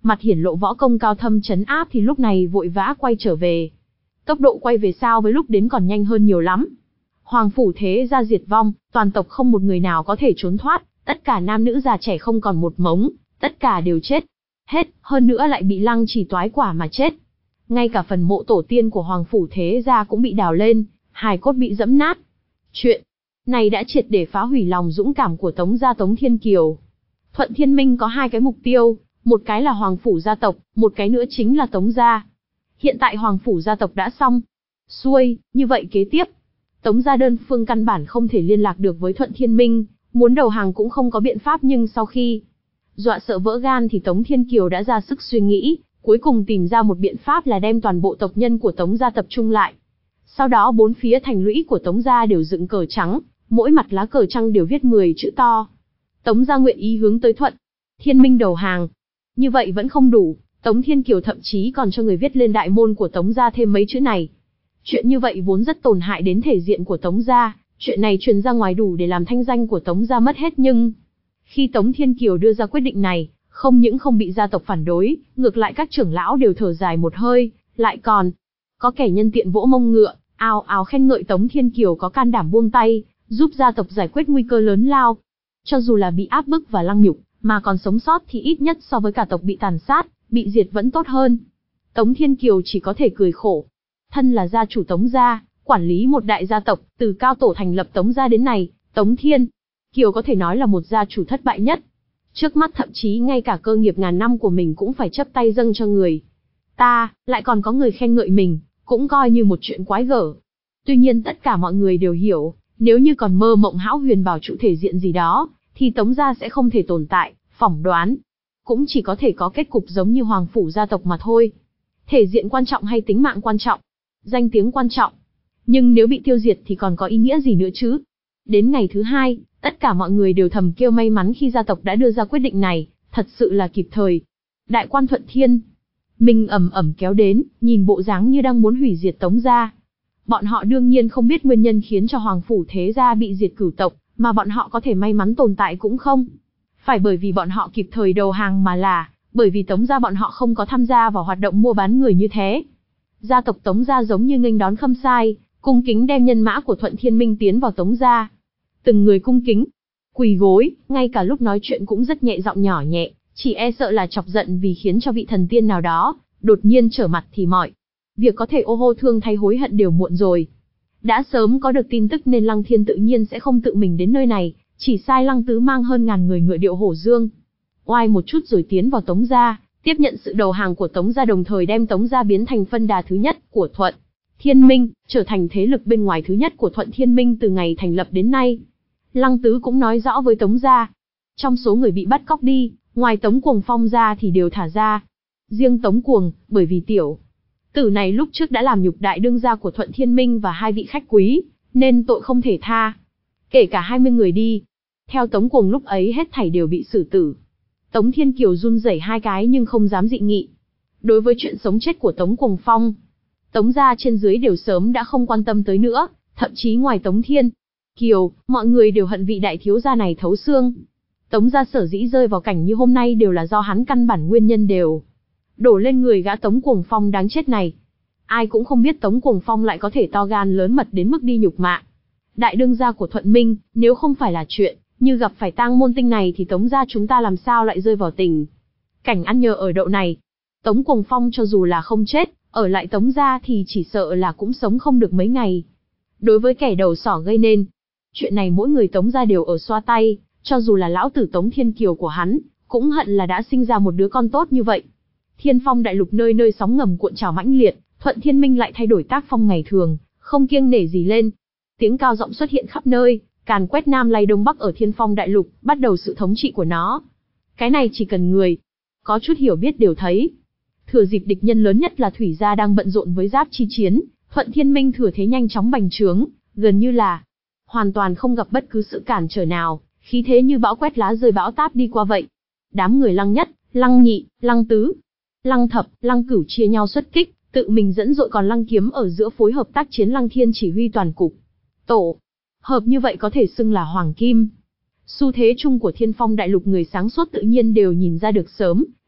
mặt hiển lộ võ công cao thâm trấn áp thì lúc này vội vã quay trở về. Tốc độ quay về sao với lúc đến còn nhanh hơn nhiều lắm. Hoàng phủ thế gia diệt vong, toàn tộc không một người nào có thể trốn thoát, tất cả nam nữ già trẻ không còn một mống, tất cả đều chết. Hết, hơn nữa lại bị Lăng Trì toái quả mà chết. Ngay cả phần mộ tổ tiên của Hoàng phủ thế gia cũng bị đào lên, hài cốt bị dẫm nát. Chuyện này đã triệt để phá hủy lòng dũng cảm của Tống gia Tống Thiên Kiều. Thuận Thiên Minh có hai cái mục tiêu, một cái là Hoàng phủ gia tộc, một cái nữa chính là Tống gia. Hiện tại Hoàng phủ gia tộc đã xong xuôi, như vậy kế tiếp, Tống gia đơn phương căn bản không thể liên lạc được với Thuận Thiên Minh, muốn đầu hàng cũng không có biện pháp, nhưng sau khi dọa sợ vỡ gan thì Tống Thiên Kiều đã ra sức suy nghĩ, cuối cùng tìm ra một biện pháp là đem toàn bộ tộc nhân của Tống gia tập trung lại. Sau đó bốn phía thành lũy của Tống gia đều dựng cờ trắng, mỗi mặt lá cờ trắng đều viết mười chữ to. Tống gia nguyện ý hướng tới Thuận Thiên Minh đầu hàng. Như vậy vẫn không đủ, Tống Thiên Kiều thậm chí còn cho người viết lên đại môn của Tống gia thêm mấy chữ này. Chuyện như vậy vốn rất tổn hại đến thể diện của Tống gia, chuyện này truyền ra ngoài đủ để làm thanh danh của Tống gia mất hết, nhưng khi Tống Thiên Kiều đưa ra quyết định này, không những không bị gia tộc phản đối, ngược lại các trưởng lão đều thở dài một hơi, lại còn có kẻ nhân tiện vỗ mông ngựa, ào ào khen ngợi Tống Thiên Kiều có can đảm buông tay, giúp gia tộc giải quyết nguy cơ lớn lao. Cho dù là bị áp bức và lăng nhục, mà còn sống sót thì ít nhất so với cả tộc bị tàn sát, bị diệt vẫn tốt hơn. Tống Thiên Kiều chỉ có thể cười khổ. Thân là gia chủ Tống gia, quản lý một đại gia tộc, từ cao tổ thành lập Tống gia đến này, Tống Thiên Kiều có thể nói là một gia chủ thất bại nhất. Trước mắt thậm chí ngay cả cơ nghiệp ngàn năm của mình cũng phải chấp tay dâng cho người ta, lại còn có người khen ngợi mình, cũng coi như một chuyện quái gở. Tuy nhiên tất cả mọi người đều hiểu, nếu như còn mơ mộng hão huyền bảo trụ thể diện gì đó, thì Tống gia sẽ không thể tồn tại, phỏng đoán cũng chỉ có thể có kết cục giống như Hoàng phủ gia tộc mà thôi. Thể diện quan trọng hay tính mạng quan trọng? Danh tiếng quan trọng. Nhưng nếu bị tiêu diệt thì còn có ý nghĩa gì nữa chứ? Đến ngày thứ hai, tất cả mọi người đều thầm kêu may mắn khi gia tộc đã đưa ra quyết định này, thật sự là kịp thời. Đại quan Thuận Thiên Minh ầm ầm kéo đến, nhìn bộ dáng như đang muốn hủy diệt Tống gia. Bọn họ đương nhiên không biết nguyên nhân khiến cho Hoàng phủ thế gia bị diệt cửu tộc, mà bọn họ có thể may mắn tồn tại cũng không phải bởi vì bọn họ kịp thời đầu hàng, mà là bởi vì Tống gia bọn họ không có tham gia vào hoạt động mua bán người như thế. Gia tộc Tống gia giống như nghênh đón khâm sai, cung kính đem nhân mã của Thuận Thiên Minh tiến vào Tống gia. Từng người cung kính, quỳ gối, ngay cả lúc nói chuyện cũng rất nhẹ giọng nhỏ nhẹ, chỉ e sợ là chọc giận vì khiến cho vị thần tiên nào đó đột nhiên trở mặt thì mọi việc có thể ô hô thương thay hối hận đều muộn rồi. Đã sớm có được tin tức nên Lăng Thiên tự nhiên sẽ không tự mình đến nơi này, chỉ sai Lăng Tứ mang hơn ngàn người ngựa điệu hổ dương, oai một chút rồi tiến vào Tống gia, tiếp nhận sự đầu hàng của Tống gia, đồng thời đem Tống gia biến thành phân đà thứ nhất của Thuận Thiên Minh, trở thành thế lực bên ngoài thứ nhất của Thuận Thiên Minh từ ngày thành lập đến nay. Lăng Tứ cũng nói rõ với Tống gia, trong số người bị bắt cóc đi, ngoài Tống Cuồng Phong ra thì đều thả ra. Riêng Tống Cuồng, bởi vì tiểu tử này lúc trước đã làm nhục đại đương gia của Thuận Thiên Minh và hai vị khách quý, nên tội không thể tha. Kể cả hai mươi người đi theo Tống Cuồng lúc ấy hết thảy đều bị xử tử. Tống Thiên Kiều run rẩy hai cái nhưng không dám dị nghị. Đối với chuyện sống chết của Tống Cuồng Phong, Tống gia trên dưới đều sớm đã không quan tâm tới nữa, thậm chí ngoài Tống Thiên Kiều, mọi người đều hận vị đại thiếu gia này thấu xương. Tống gia sở dĩ rơi vào cảnh như hôm nay đều là do hắn, căn bản nguyên nhân đều đổ lên người gã Tống Cuồng Phong đáng chết này. Ai cũng không biết Tống Cuồng Phong lại có thể to gan lớn mật đến mức đi nhục mạ đại đương gia của Thuận Minh, nếu không phải là chuyện như gặp phải tang môn tinh này thì Tống gia chúng ta làm sao lại rơi vào tình cảnh ăn nhờ ở đậu này. Tống Cuồng Phong cho dù là không chết, ở lại Tống gia thì chỉ sợ là cũng sống không được mấy ngày. Đối với kẻ đầu sỏ gây nên chuyện này, mỗi người Tống gia đều ở xoa tay, cho dù là lão tử Tống Thiên Kiều của hắn, cũng hận là đã sinh ra một đứa con tốt như vậy. Thiên Phong đại lục nơi nơi sóng ngầm cuộn trào mãnh liệt, Thuận Thiên Minh lại thay đổi tác phong ngày thường, không kiêng nể gì lên. Tiếng cao giọng xuất hiện khắp nơi, càn quét Nam lay Đông Bắc ở Thiên Phong đại lục, bắt đầu sự thống trị của nó. Cái này chỉ cần người có chút hiểu biết đều thấy. Thừa dịp địch nhân lớn nhất là Thủy gia đang bận rộn với giáp chi chiến, Thuận Thiên Minh thừa thế nhanh chóng bành trướng, gần như là hoàn toàn không gặp bất cứ sự cản trở nào, khí thế như bão quét lá rơi bão táp đi qua vậy. Đám người Lăng Nhất, Lăng Nhị, Lăng Tứ, Lăng Thập, Lăng Cửu chia nhau xuất kích, tự mình dẫn dội, còn Lăng Kiếm ở giữa phối hợp tác chiến, Lăng Thiên chỉ huy toàn cục. Tổ hợp như vậy có thể xưng là hoàng kim. Xu thế chung của Thiên Phong đại lục người sáng suốt tự nhiên đều nhìn ra được sớm,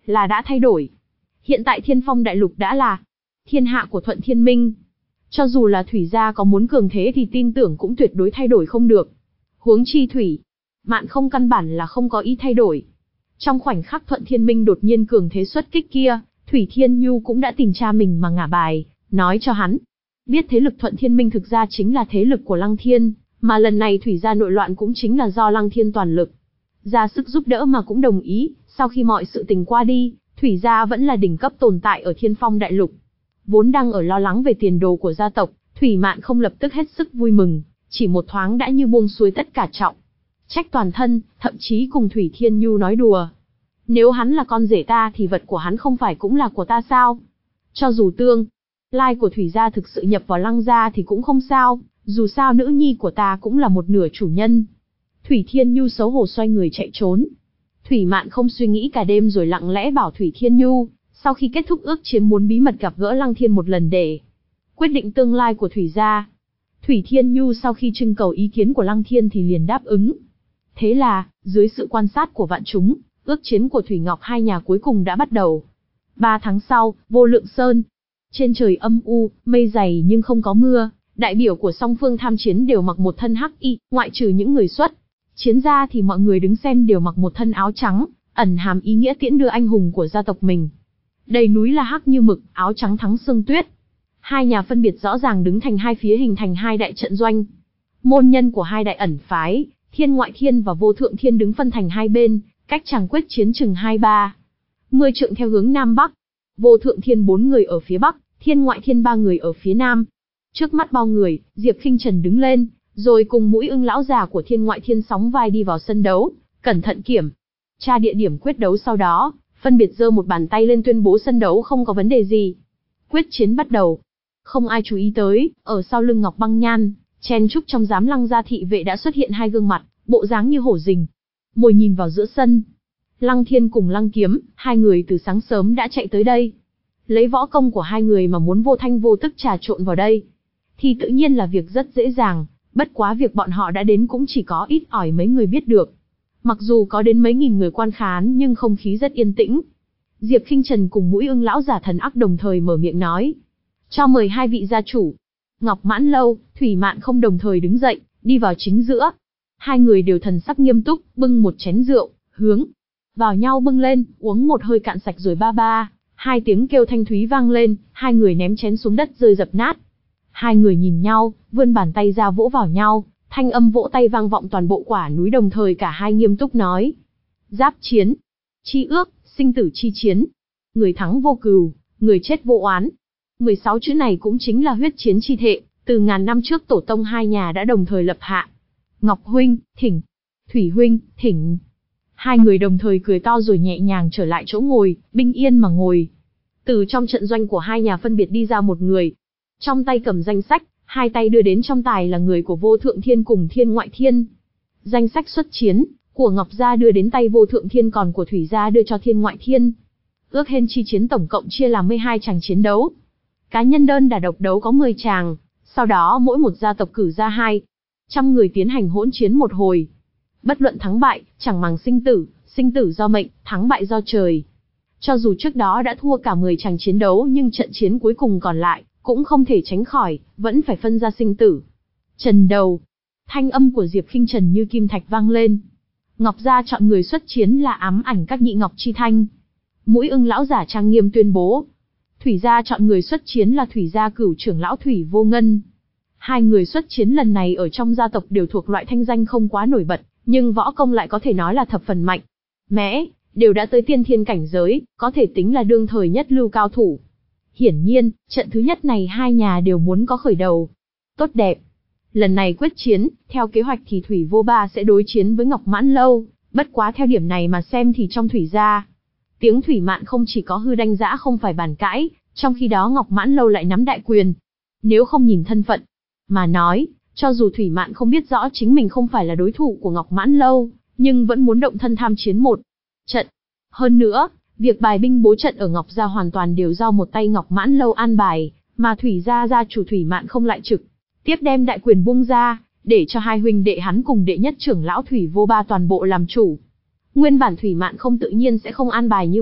là đã thay đổi. Hiện tại Thiên Phong Đại Lục đã là thiên hạ của Thuận Thiên Minh. Cho dù là Thủy gia có muốn cường thế thì tin tưởng cũng tuyệt đối thay đổi không được. Huống chi Thủy Mạn không căn bản là không có ý thay đổi. Trong khoảnh khắc Thuận Thiên Minh đột nhiên cường thế xuất kích kia, Thủy Thiên Nhu cũng đã tìm cha mình mà ngả bài, nói cho hắn biết thế lực Thuận Thiên Minh thực ra chính là thế lực của Lăng Thiên, mà lần này Thủy gia nội loạn cũng chính là do Lăng Thiên toàn lực ra sức giúp đỡ mà cũng đồng ý. Sau khi mọi sự tình qua đi, Thủy gia vẫn là đỉnh cấp tồn tại ở Thiên Phong Đại Lục. Vốn đang ở lo lắng về tiền đồ của gia tộc, Thủy Mạn không lập tức hết sức vui mừng, chỉ một thoáng đã như buông xuôi tất cả trọng trách toàn thân, thậm chí cùng Thủy Thiên Nhu nói đùa. Nếu hắn là con rể ta thì vật của hắn không phải cũng là của ta sao? Cho dù tương lai của Thủy gia thực sự nhập vào Lăng gia thì cũng không sao, dù sao nữ nhi của ta cũng là một nửa chủ nhân. Thủy Thiên Nhu xấu hổ xoay người chạy trốn. Thủy Mạn không suy nghĩ cả đêm rồi lặng lẽ bảo Thủy Thiên Nhu, sau khi kết thúc ước chiến muốn bí mật gặp gỡ Lăng Thiên một lần để quyết định tương lai của Thủy gia. Thủy Thiên Nhu sau khi trưng cầu ý kiến của Lăng Thiên thì liền đáp ứng. Thế là, dưới sự quan sát của vạn chúng, ước chiến của Thủy Ngọc hai nhà cuối cùng đã bắt đầu. Ba tháng sau, Vô Lượng Sơn. Trên trời âm u, mây dày nhưng không có mưa, đại biểu của song phương tham chiến đều mặc một thân hắc y, ngoại trừ những người xuất chiến ra thì mọi người đứng xem đều mặc một thân áo trắng, ẩn hàm ý nghĩa tiễn đưa anh hùng của gia tộc mình. Đầy núi là hắc như mực, áo trắng thắng sương tuyết. Hai nhà phân biệt rõ ràng đứng thành hai phía hình thành hai đại trận doanh. Môn nhân của hai đại ẩn phái, Thiên Ngoại Thiên và Vô Thượng Thiên đứng phân thành hai bên, cách chàng quyết chiến chừng hai ba mươi trượng theo hướng Nam Bắc. Vô Thượng Thiên bốn người ở phía Bắc, Thiên Ngoại Thiên ba người ở phía Nam. Trước mắt bao người, Diệp Khinh Trần đứng lên, rồi cùng Mũi Ưng lão già của Thiên Ngoại Thiên sóng vai đi vào sân đấu, cẩn thận kiểm tra địa điểm quyết đấu, sau đó phân biệt giơ một bàn tay lên tuyên bố sân đấu không có vấn đề gì. Quyết chiến bắt đầu. Không ai chú ý tới, ở sau lưng Ngọc Băng Nhan, chen chúc trong giám Lăng gia thị vệ đã xuất hiện hai gương mặt, bộ dáng như hổ rình. Mồi nhìn vào giữa sân. Lăng Thiên cùng Lăng Kiếm, hai người từ sáng sớm đã chạy tới đây. Lấy võ công của hai người mà muốn vô thanh vô tức trà trộn vào đây, thì tự nhiên là việc rất dễ dàng, bất quá việc bọn họ đã đến cũng chỉ có ít ỏi mấy người biết được. Mặc dù có đến mấy nghìn người quan khán nhưng không khí rất yên tĩnh. Diệp Khinh Trần cùng Mũi Ưng lão giả thần ác đồng thời mở miệng nói. Cho mời hai vị gia chủ. Ngọc Mãn Lâu, Thủy Mạn không đồng thời đứng dậy, đi vào chính giữa. Hai người đều thần sắc nghiêm túc, bưng một chén rượu, hướng vào nhau bưng lên, uống một hơi cạn sạch rồi ba ba. Hai tiếng kêu thanh thúy vang lên, hai người ném chén xuống đất rơi dập nát. Hai người nhìn nhau, vươn bàn tay ra vỗ vào nhau, thanh âm vỗ tay vang vọng toàn bộ quả núi, đồng thời cả hai nghiêm túc nói. Giáp chiến, chi ước, sinh tử chi chiến. Người thắng vô cừu, người chết vô oán. mười sáu chữ này cũng chính là huyết chiến chi thệ, từ ngàn năm trước tổ tông hai nhà đã đồng thời lập hạ. Ngọc huynh, thỉnh. Thủy huynh, thỉnh. Hai người đồng thời cười to rồi nhẹ nhàng trở lại chỗ ngồi, bình yên mà ngồi. Từ trong trận doanh của hai nhà phân biệt đi ra một người. Trong tay cầm danh sách, hai tay đưa đến trong tài là người của Vô Thượng Thiên cùng Thiên Ngoại Thiên. Danh sách xuất chiến, của Ngọc gia đưa đến tay Vô Thượng Thiên, còn của Thủy gia đưa cho Thiên Ngoại Thiên. Ước hên chi chiến tổng cộng chia làm mười hai tràng chiến đấu. Cá nhân đơn đả độc đấu có mười tràng, sau đó mỗi một gia tộc cử ra hai trăm người tiến hành hỗn chiến một hồi. Bất luận thắng bại, chẳng màng sinh tử, sinh tử do mệnh, thắng bại do trời. Cho dù trước đó đã thua cả mười tràng chiến đấu nhưng trận chiến cuối cùng còn lại, cũng không thể tránh khỏi, vẫn phải phân ra sinh tử. Trần đầu. Thanh âm của Diệp Khinh Trần như kim thạch vang lên. Ngọc gia chọn người xuất chiến là ám ảnh các nhị Ngọc Chi Thanh. Mũi Ưng lão giả trang nghiêm tuyên bố. Thủy gia chọn người xuất chiến là Thủy gia cửu trưởng lão Thủy Vô Ngân. Hai người xuất chiến lần này ở trong gia tộc đều thuộc loại thanh danh không quá nổi bật, nhưng võ công lại có thể nói là thập phần mạnh mẽ, đều đã tới tiên thiên cảnh giới, có thể tính là đương thời nhất lưu cao thủ. Hiển nhiên, trận thứ nhất này hai nhà đều muốn có khởi đầu tốt đẹp. Lần này quyết chiến, theo kế hoạch thì Thủy Vô Ba sẽ đối chiến với Ngọc Mãn Lâu, bất quá theo điểm này mà xem thì trong Thủy gia, tiếng Thủy Mạn không chỉ có hư đanh dã không phải bàn cãi, trong khi đó Ngọc Mãn Lâu lại nắm đại quyền. Nếu không nhìn thân phận mà nói, cho dù Thủy Mạn không biết rõ chính mình không phải là đối thủ của Ngọc Mãn Lâu, nhưng vẫn muốn động thân tham chiến một trận. Hơn nữa, việc bài binh bố trận ở Ngọc gia hoàn toàn đều do một tay Ngọc Mãn Lâu an bài, mà Thủy gia gia chủ Thủy Mạn không lại trực tiếp đem đại quyền buông ra, để cho hai huynh đệ hắn cùng đệ nhất trưởng lão Thủy Vô Ba toàn bộ làm chủ. Nguyên bản Thủy Mạn không tự nhiên sẽ không an bài như vậy,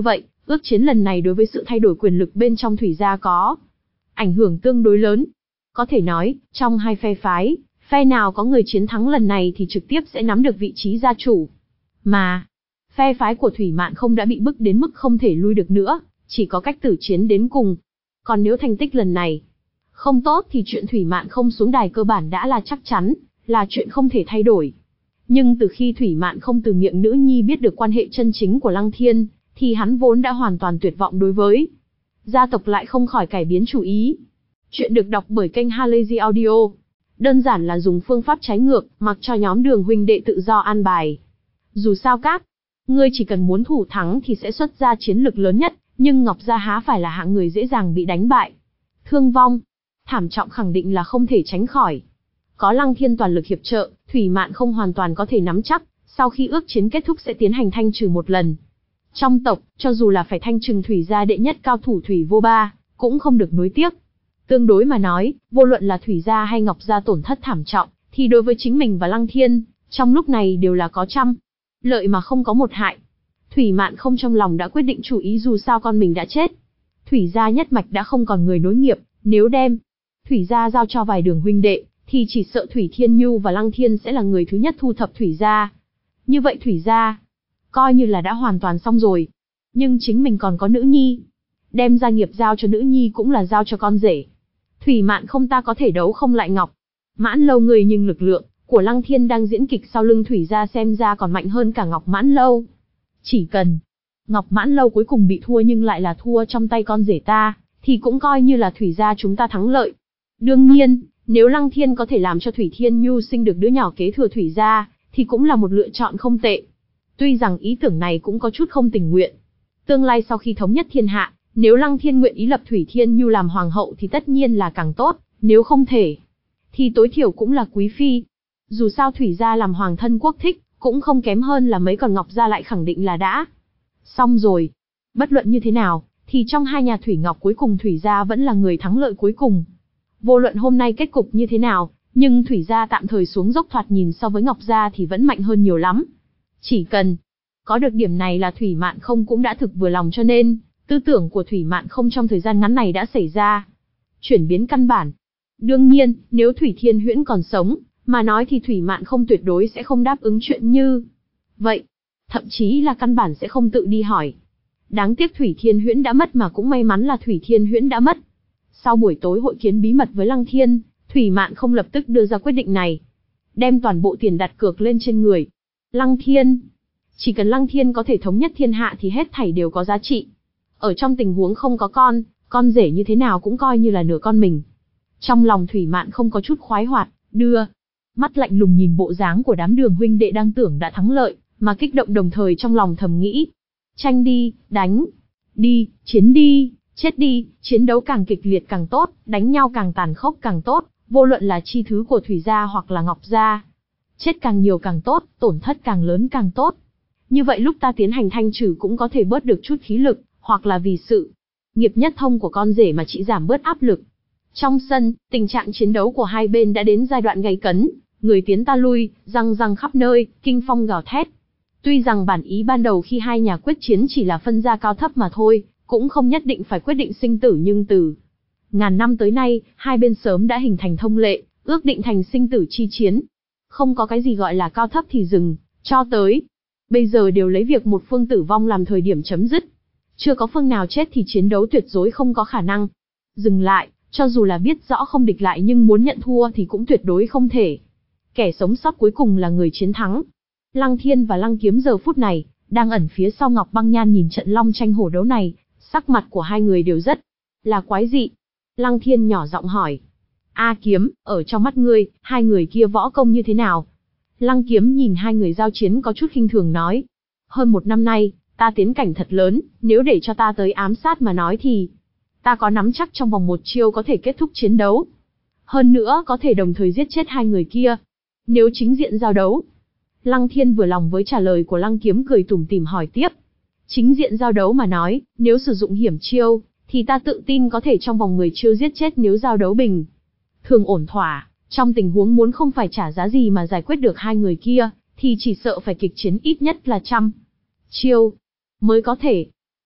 ước chiến lần này đối với sự thay đổi quyền lực bên trong Thủy gia có ảnh hưởng tương đối lớn. Có thể nói, trong hai phe phái, phe nào có người chiến thắng lần này thì trực tiếp sẽ nắm được vị trí gia chủ. Mà, phe phái của Thủy Mạn không đã bị bức đến mức không thể lui được nữa, chỉ có cách tử chiến đến cùng. Còn nếu thành tích lần này không tốt thì chuyện Thủy Mạn không xuống đài cơ bản đã là chắc chắn, là chuyện không thể thay đổi. Nhưng từ khi Thủy Mạn không từ miệng nữ nhi biết được quan hệ chân chính của Lăng Thiên, thì hắn vốn đã hoàn toàn tuyệt vọng đối với gia tộc lại không khỏi cải biến chủ ý. Chuyện được đọc bởi kênh Halazy Audio. Đơn giản là dùng phương pháp trái ngược, mặc cho nhóm Đường huynh đệ tự do an bài. Dù sao các ngươi chỉ cần muốn thủ thắng thì sẽ xuất ra chiến lực lớn nhất, nhưng Ngọc Gia há phải là hạng người dễ dàng bị đánh bại. Thương vong thảm trọng khẳng định là không thể tránh khỏi. Có Lăng Thiên toàn lực hiệp trợ, Thủy Mạn không hoàn toàn có thể nắm chắc, sau khi ước chiến kết thúc sẽ tiến hành thanh trừ một lần. Trong tộc, cho dù là phải thanh trừng Thủy gia đệ nhất cao thủ Thủy Vô Ba, cũng không được nuối tiếc. Tương đối mà nói, vô luận là Thủy gia hay Ngọc gia tổn thất thảm trọng, thì đối với chính mình và Lăng Thiên, trong lúc này đều là có trăm lợi mà không có một hại. Thủy Mạn không trong lòng đã quyết định chủ ý, dù sao con mình đã chết. Thủy gia nhất mạch đã không còn người nối nghiệp, nếu đem Thủy gia giao cho vài Đường huynh đệ, thì chỉ sợ Thủy Thiên Nhu và Lăng Thiên sẽ là người thứ nhất thu thập Thủy gia. Như vậy Thủy gia coi như là đã hoàn toàn xong rồi. Nhưng chính mình còn có nữ nhi, đem gia nghiệp giao cho nữ nhi cũng là giao cho con rể. Thủy Mạn không ta có thể đấu không lại Ngọc Mãn Lâu người, nhưng lực lượng của Lăng Thiên đang diễn kịch sau lưng Thủy gia xem ra còn mạnh hơn cả Ngọc Mãn Lâu. Chỉ cần Ngọc Mãn Lâu cuối cùng bị thua nhưng lại là thua trong tay con rể ta, thì cũng coi như là Thủy gia chúng ta thắng lợi. Đương nhiên, nếu Lăng Thiên có thể làm cho Thủy Thiên Nhu sinh được đứa nhỏ kế thừa Thủy gia, thì cũng là một lựa chọn không tệ. Tuy rằng ý tưởng này cũng có chút không tình nguyện. Tương lai sau khi thống nhất thiên hạ, nếu Lăng Thiên nguyện ý lập Thủy Thiên Nhu làm hoàng hậu thì tất nhiên là càng tốt, nếu không thể, thì tối thiểu cũng là quý phi. Dù sao Thủy gia làm hoàng thân quốc thích, cũng không kém hơn là mấy, còn Ngọc gia lại khẳng định là đã xong rồi. Bất luận như thế nào, thì trong hai nhà Thủy Ngọc cuối cùng Thủy gia vẫn là người thắng lợi cuối cùng. Vô luận hôm nay kết cục như thế nào, nhưng Thủy gia tạm thời xuống dốc thoạt nhìn so với Ngọc gia thì vẫn mạnh hơn nhiều lắm. Chỉ cần có được điểm này là Thủy Mạn không cũng đã thực vừa lòng, cho nên tư tưởng của Thủy Mạn không trong thời gian ngắn này đã xảy ra chuyển biến căn bản. Đương nhiên, nếu Thủy Thiên Huyễn còn sống, mà nói thì Thủy Mạn không tuyệt đối sẽ không đáp ứng chuyện như vậy. Thậm chí là căn bản sẽ không tự đi hỏi. Đáng tiếc Thủy Thiên Huyễn đã mất, mà cũng may mắn là Thủy Thiên Huyễn đã mất. Sau buổi tối hội kiến bí mật với Lăng Thiên, Thủy Mạn không lập tức đưa ra quyết định này. Đem toàn bộ tiền đặt cược lên trên người Lăng Thiên. Chỉ cần Lăng Thiên có thể thống nhất thiên hạ thì hết thảy đều có giá trị. Ở trong tình huống không có con, con rể như thế nào cũng coi như là nửa con mình. Trong lòng Thủy Mạn không có chút khoái hoạt, đưa mắt lạnh lùng nhìn bộ dáng của đám Đường huynh đệ đang tưởng đã thắng lợi, mà kích động, đồng thời trong lòng thầm nghĩ. Tranh đi, đánh đi, chiến đi, chết đi, chiến đấu càng kịch liệt càng tốt, đánh nhau càng tàn khốc càng tốt, vô luận là chi thứ của Thủy gia hoặc là Ngọc gia. Chết càng nhiều càng tốt, tổn thất càng lớn càng tốt. Như vậy lúc ta tiến hành thanh trừ cũng có thể bớt được chút khí lực, hoặc là vì sự nghiệp nhất thông của con rể mà chỉ giảm bớt áp lực. Trong sân, tình trạng chiến đấu của hai bên đã đến giai đoạn gay cấn, người tiến ta lui, răng răng khắp nơi, kinh phong gào thét. Tuy rằng bản ý ban đầu khi hai nhà quyết chiến chỉ là phân ra cao thấp mà thôi, cũng không nhất định phải quyết định sinh tử, nhưng từ ngàn năm tới nay, hai bên sớm đã hình thành thông lệ, ước định thành sinh tử chi chiến. Không có cái gì gọi là cao thấp thì dừng, cho tới bây giờ đều lấy việc một phương tử vong làm thời điểm chấm dứt. Chưa có phương nào chết thì chiến đấu tuyệt đối không có khả năng dừng lại, cho dù là biết rõ không địch lại nhưng muốn nhận thua thì cũng tuyệt đối không thể. Kẻ sống sót cuối cùng là người chiến thắng. Lăng Thiên và Lăng Kiếm giờ phút này đang ẩn phía sau Ngọc Băng Nhan, nhìn trận long tranh hổ đấu này, sắc mặt của hai người đều rất là quái dị. Lăng Thiên nhỏ giọng hỏi: A Kiếm, ở trong mắt ngươi, hai người kia võ công như thế nào? Lăng Kiếm nhìn hai người giao chiến có chút khinh thường nói: hơn một năm nay, ta tiến cảnh thật lớn, nếu để cho ta tới ám sát mà nói thì ta có nắm chắc trong vòng một chiêu có thể kết thúc chiến đấu. Hơn nữa có thể đồng thời giết chết hai người kia. Nếu chính diện giao đấu. Lăng Thiên vừa lòng với trả lời của Lăng Kiếm, cười tủm tỉm hỏi tiếp: chính diện giao đấu mà nói, nếu sử dụng hiểm chiêu, thì ta tự tin có thể trong vòng mười chiêu giết chết. Nếu giao đấu bình thường ổn thỏa, trong tình huống muốn không phải trả giá gì mà giải quyết được hai người kia, thì chỉ sợ phải kịch chiến ít nhất là trăm chiêu mới có thể.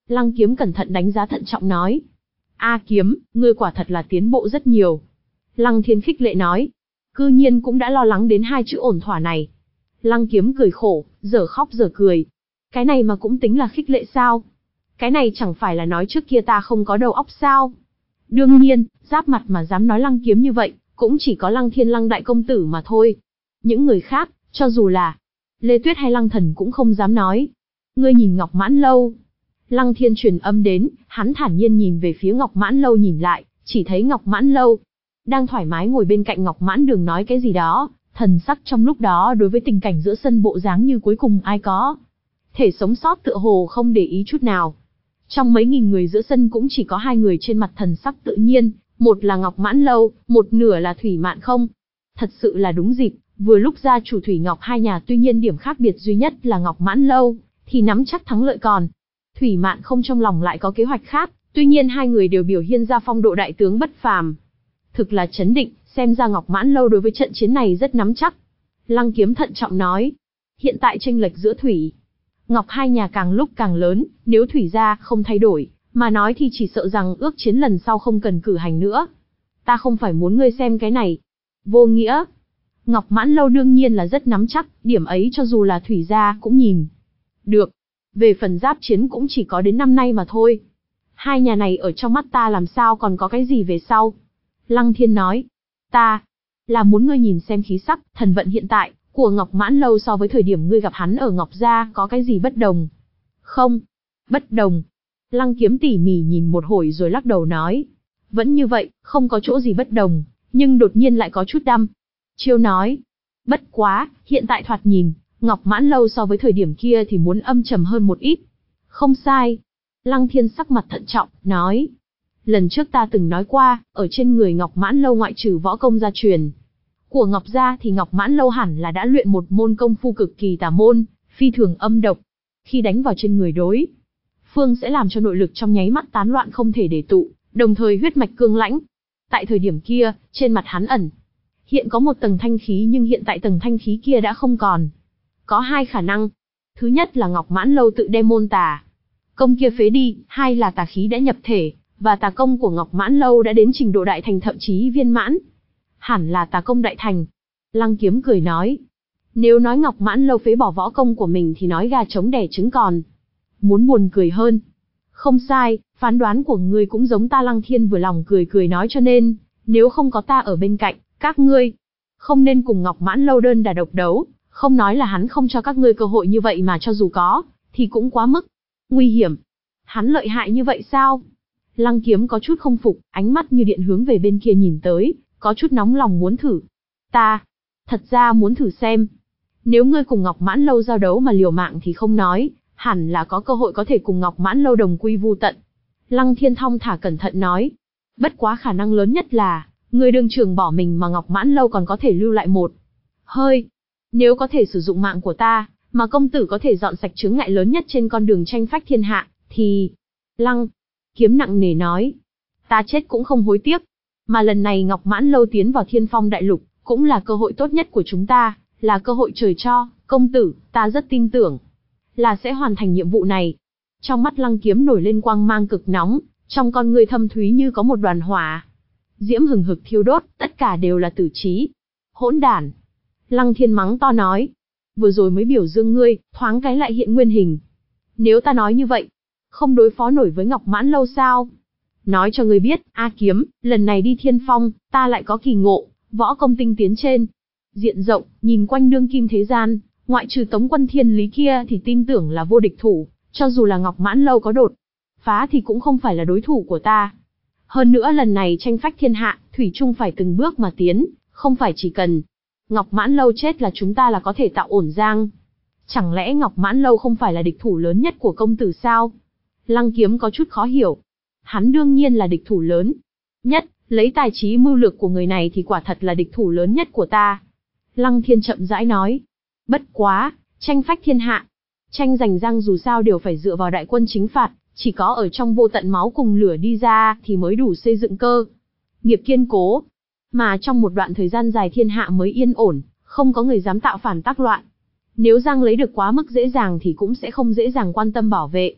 Lăng Kiếm cẩn thận đánh giá thận trọng nói. A Kiếm, ngươi quả thật là tiến bộ rất nhiều. Lăng Thiên khích lệ nói. Cư nhiên cũng đã lo lắng đến hai chữ ổn thỏa này. Lăng Kiếm cười khổ, giờ khóc giờ cười. Cái này mà cũng tính là khích lệ sao? Cái này chẳng phải là nói trước kia ta không có đầu óc sao? Đương nhiên, giáp mặt mà dám nói Lăng Kiếm như vậy, cũng chỉ có Lăng Thiên Lăng đại công tử mà thôi. Những người khác, cho dù là Lê Tuyết hay Lăng Thần cũng không dám nói. Ngươi nhìn Ngọc Mãn Lâu. Lăng Thiên truyền âm đến, hắn thản nhiên nhìn về phía Ngọc Mãn Lâu nhìn lại, chỉ thấy Ngọc Mãn Lâu đang thoải mái ngồi bên cạnh Ngọc Mãn Đường nói cái gì đó, thần sắc trong lúc đó đối với tình cảnh giữa sân bộ dáng như cuối cùng ai có thể sống sót tựa hồ không để ý chút nào. Trong mấy nghìn người giữa sân cũng chỉ có hai người trên mặt thần sắc tự nhiên, một là Ngọc Mãn Lâu, một nửa là Thủy Mạn Không. Thật sự là đúng dịp, vừa lúc gia chủ Thủy Ngọc hai nhà tuy nhiên điểm khác biệt duy nhất là Ngọc Mãn Lâu thì nắm chắc thắng lợi còn Thủy Mạn Không trong lòng lại có kế hoạch khác, tuy nhiên hai người đều biểu hiện ra phong độ đại tướng bất phàm. Thực là chấn định, xem ra Ngọc Mãn Lâu đối với trận chiến này rất nắm chắc. Lăng Kiếm thận trọng nói, hiện tại chênh lệch giữa Thủy Ngọc hai nhà càng lúc càng lớn, nếu Thủy gia không thay đổi, mà nói thì chỉ sợ rằng ước chiến lần sau không cần cử hành nữa. Ta không phải muốn ngươi xem cái này. Vô nghĩa. Ngọc Mãn Lâu đương nhiên là rất nắm chắc, điểm ấy cho dù là Thủy gia cũng nhìn được. Về phần giáp chiến cũng chỉ có đến năm nay mà thôi. Hai nhà này ở trong mắt ta làm sao còn có cái gì về sau. Lăng Thiên nói, ta là muốn ngươi nhìn xem khí sắc, thần vận hiện tại của Ngọc Mãn Lâu so với thời điểm ngươi gặp hắn ở Ngọc gia có cái gì bất đồng. Không, bất đồng. Lăng Kiếm tỉ mỉ nhìn một hồi rồi lắc đầu nói, vẫn như vậy, không có chỗ gì bất đồng, nhưng đột nhiên lại có chút đăm chiêu nói, bất quá, hiện tại thoạt nhìn, Ngọc Mãn Lâu so với thời điểm kia thì muốn âm trầm hơn một ít. Không sai. Lăng Thiên sắc mặt thận trọng, nói, lần trước ta từng nói qua, ở trên người Ngọc Mãn Lâu ngoại trừ võ công gia truyền của Ngọc gia thì Ngọc Mãn Lâu hẳn là đã luyện một môn công phu cực kỳ tà môn, phi thường âm độc. Khi đánh vào trên người đối phương sẽ làm cho nội lực trong nháy mắt tán loạn không thể để tụ, đồng thời huyết mạch cương lãnh. Tại thời điểm kia, trên mặt hắn ẩn hiện có một tầng thanh khí, nhưng hiện tại tầng thanh khí kia đã không còn. Có hai khả năng. Thứ nhất là Ngọc Mãn Lâu tự đem môn tà công kia phế đi, hai là tà khí đã nhập thể, và tà công của Ngọc Mãn Lâu đã đến trình độ đại thành thậm chí viên mãn. Hẳn là tà công đại thành. Lăng Kiếm cười nói, nếu nói Ngọc Mãn Lâu phế bỏ võ công của mình thì nói gà trống đẻ trứng còn muốn buồn cười hơn. Không sai, phán đoán của ngươi cũng giống ta. Lăng Thiên vừa lòng cười cười nói, cho nên, nếu không có ta ở bên cạnh, các ngươi không nên cùng Ngọc Mãn Lâu đơn đả độc đấu, không nói là hắn không cho các ngươi cơ hội như vậy, mà cho dù có, thì cũng quá mức nguy hiểm. Hắn lợi hại như vậy sao? Lăng Kiếm có chút không phục, ánh mắt như điện hướng về bên kia nhìn tới, có chút nóng lòng muốn thử. Ta, thật ra muốn thử xem. Nếu ngươi cùng Ngọc Mãn Lâu giao đấu mà liều mạng thì không nói, hẳn là có cơ hội có thể cùng Ngọc Mãn Lâu đồng quy vu tận. Lăng Thiên thong thả cẩn thận nói. Bất quá khả năng lớn nhất là, ngươi đương trường bỏ mình mà Ngọc Mãn Lâu còn có thể lưu lại một hơi. Nếu có thể sử dụng mạng của ta, mà công tử có thể dọn sạch chướng ngại lớn nhất trên con đường tranh phách thiên hạ, thì... Lăng Kiếm nặng nề nói, ta chết cũng không hối tiếc. Mà lần này Ngọc Mãn Lâu tiến vào Thiên Phong Đại Lục, cũng là cơ hội tốt nhất của chúng ta, là cơ hội trời cho, công tử, ta rất tin tưởng là sẽ hoàn thành nhiệm vụ này. Trong mắt Lăng Kiếm nổi lên quang mang cực nóng, trong con người thâm thúy như có một đoàn hỏa diễm hừng hực thiêu đốt, tất cả đều là tử trí. Hỗn đản! Lăng Thiên mắng to nói, vừa rồi mới biểu dương ngươi, thoáng cái lại hiện nguyên hình. Nếu ta nói như vậy, không đối phó nổi với Ngọc Mãn Lâu sao? Nói cho ngươi biết, A Kiếm, lần này đi Thiên Phong, ta lại có kỳ ngộ, võ công tinh tiến trên diện rộng, nhìn quanh đương kim thế gian, ngoại trừ Tống Quân Thiên Lý kia thì tin tưởng là vô địch thủ, cho dù là Ngọc Mãn Lâu có đột phá thì cũng không phải là đối thủ của ta. Hơn nữa lần này tranh phách thiên hạ, thủy chung phải từng bước mà tiến, không phải chỉ cần Ngọc Mãn Lâu chết là chúng ta là có thể tạo ổn giang. Chẳng lẽ Ngọc Mãn Lâu không phải là địch thủ lớn nhất của công tử sao? Lăng Kiếm có chút khó hiểu. Hắn đương nhiên là địch thủ lớn nhất, lấy tài trí mưu lược của người này thì quả thật là địch thủ lớn nhất của ta. Lăng Thiên chậm rãi nói. Bất quá, tranh phách thiên hạ, tranh giành giang dù sao đều phải dựa vào đại quân chính phạt, chỉ có ở trong vô tận máu cùng lửa đi ra thì mới đủ xây dựng cơ nghiệp kiên cố. Mà trong một đoạn thời gian dài thiên hạ mới yên ổn, không có người dám tạo phản tác loạn. Nếu giang lấy được quá mức dễ dàng thì cũng sẽ không dễ dàng quan tâm bảo vệ.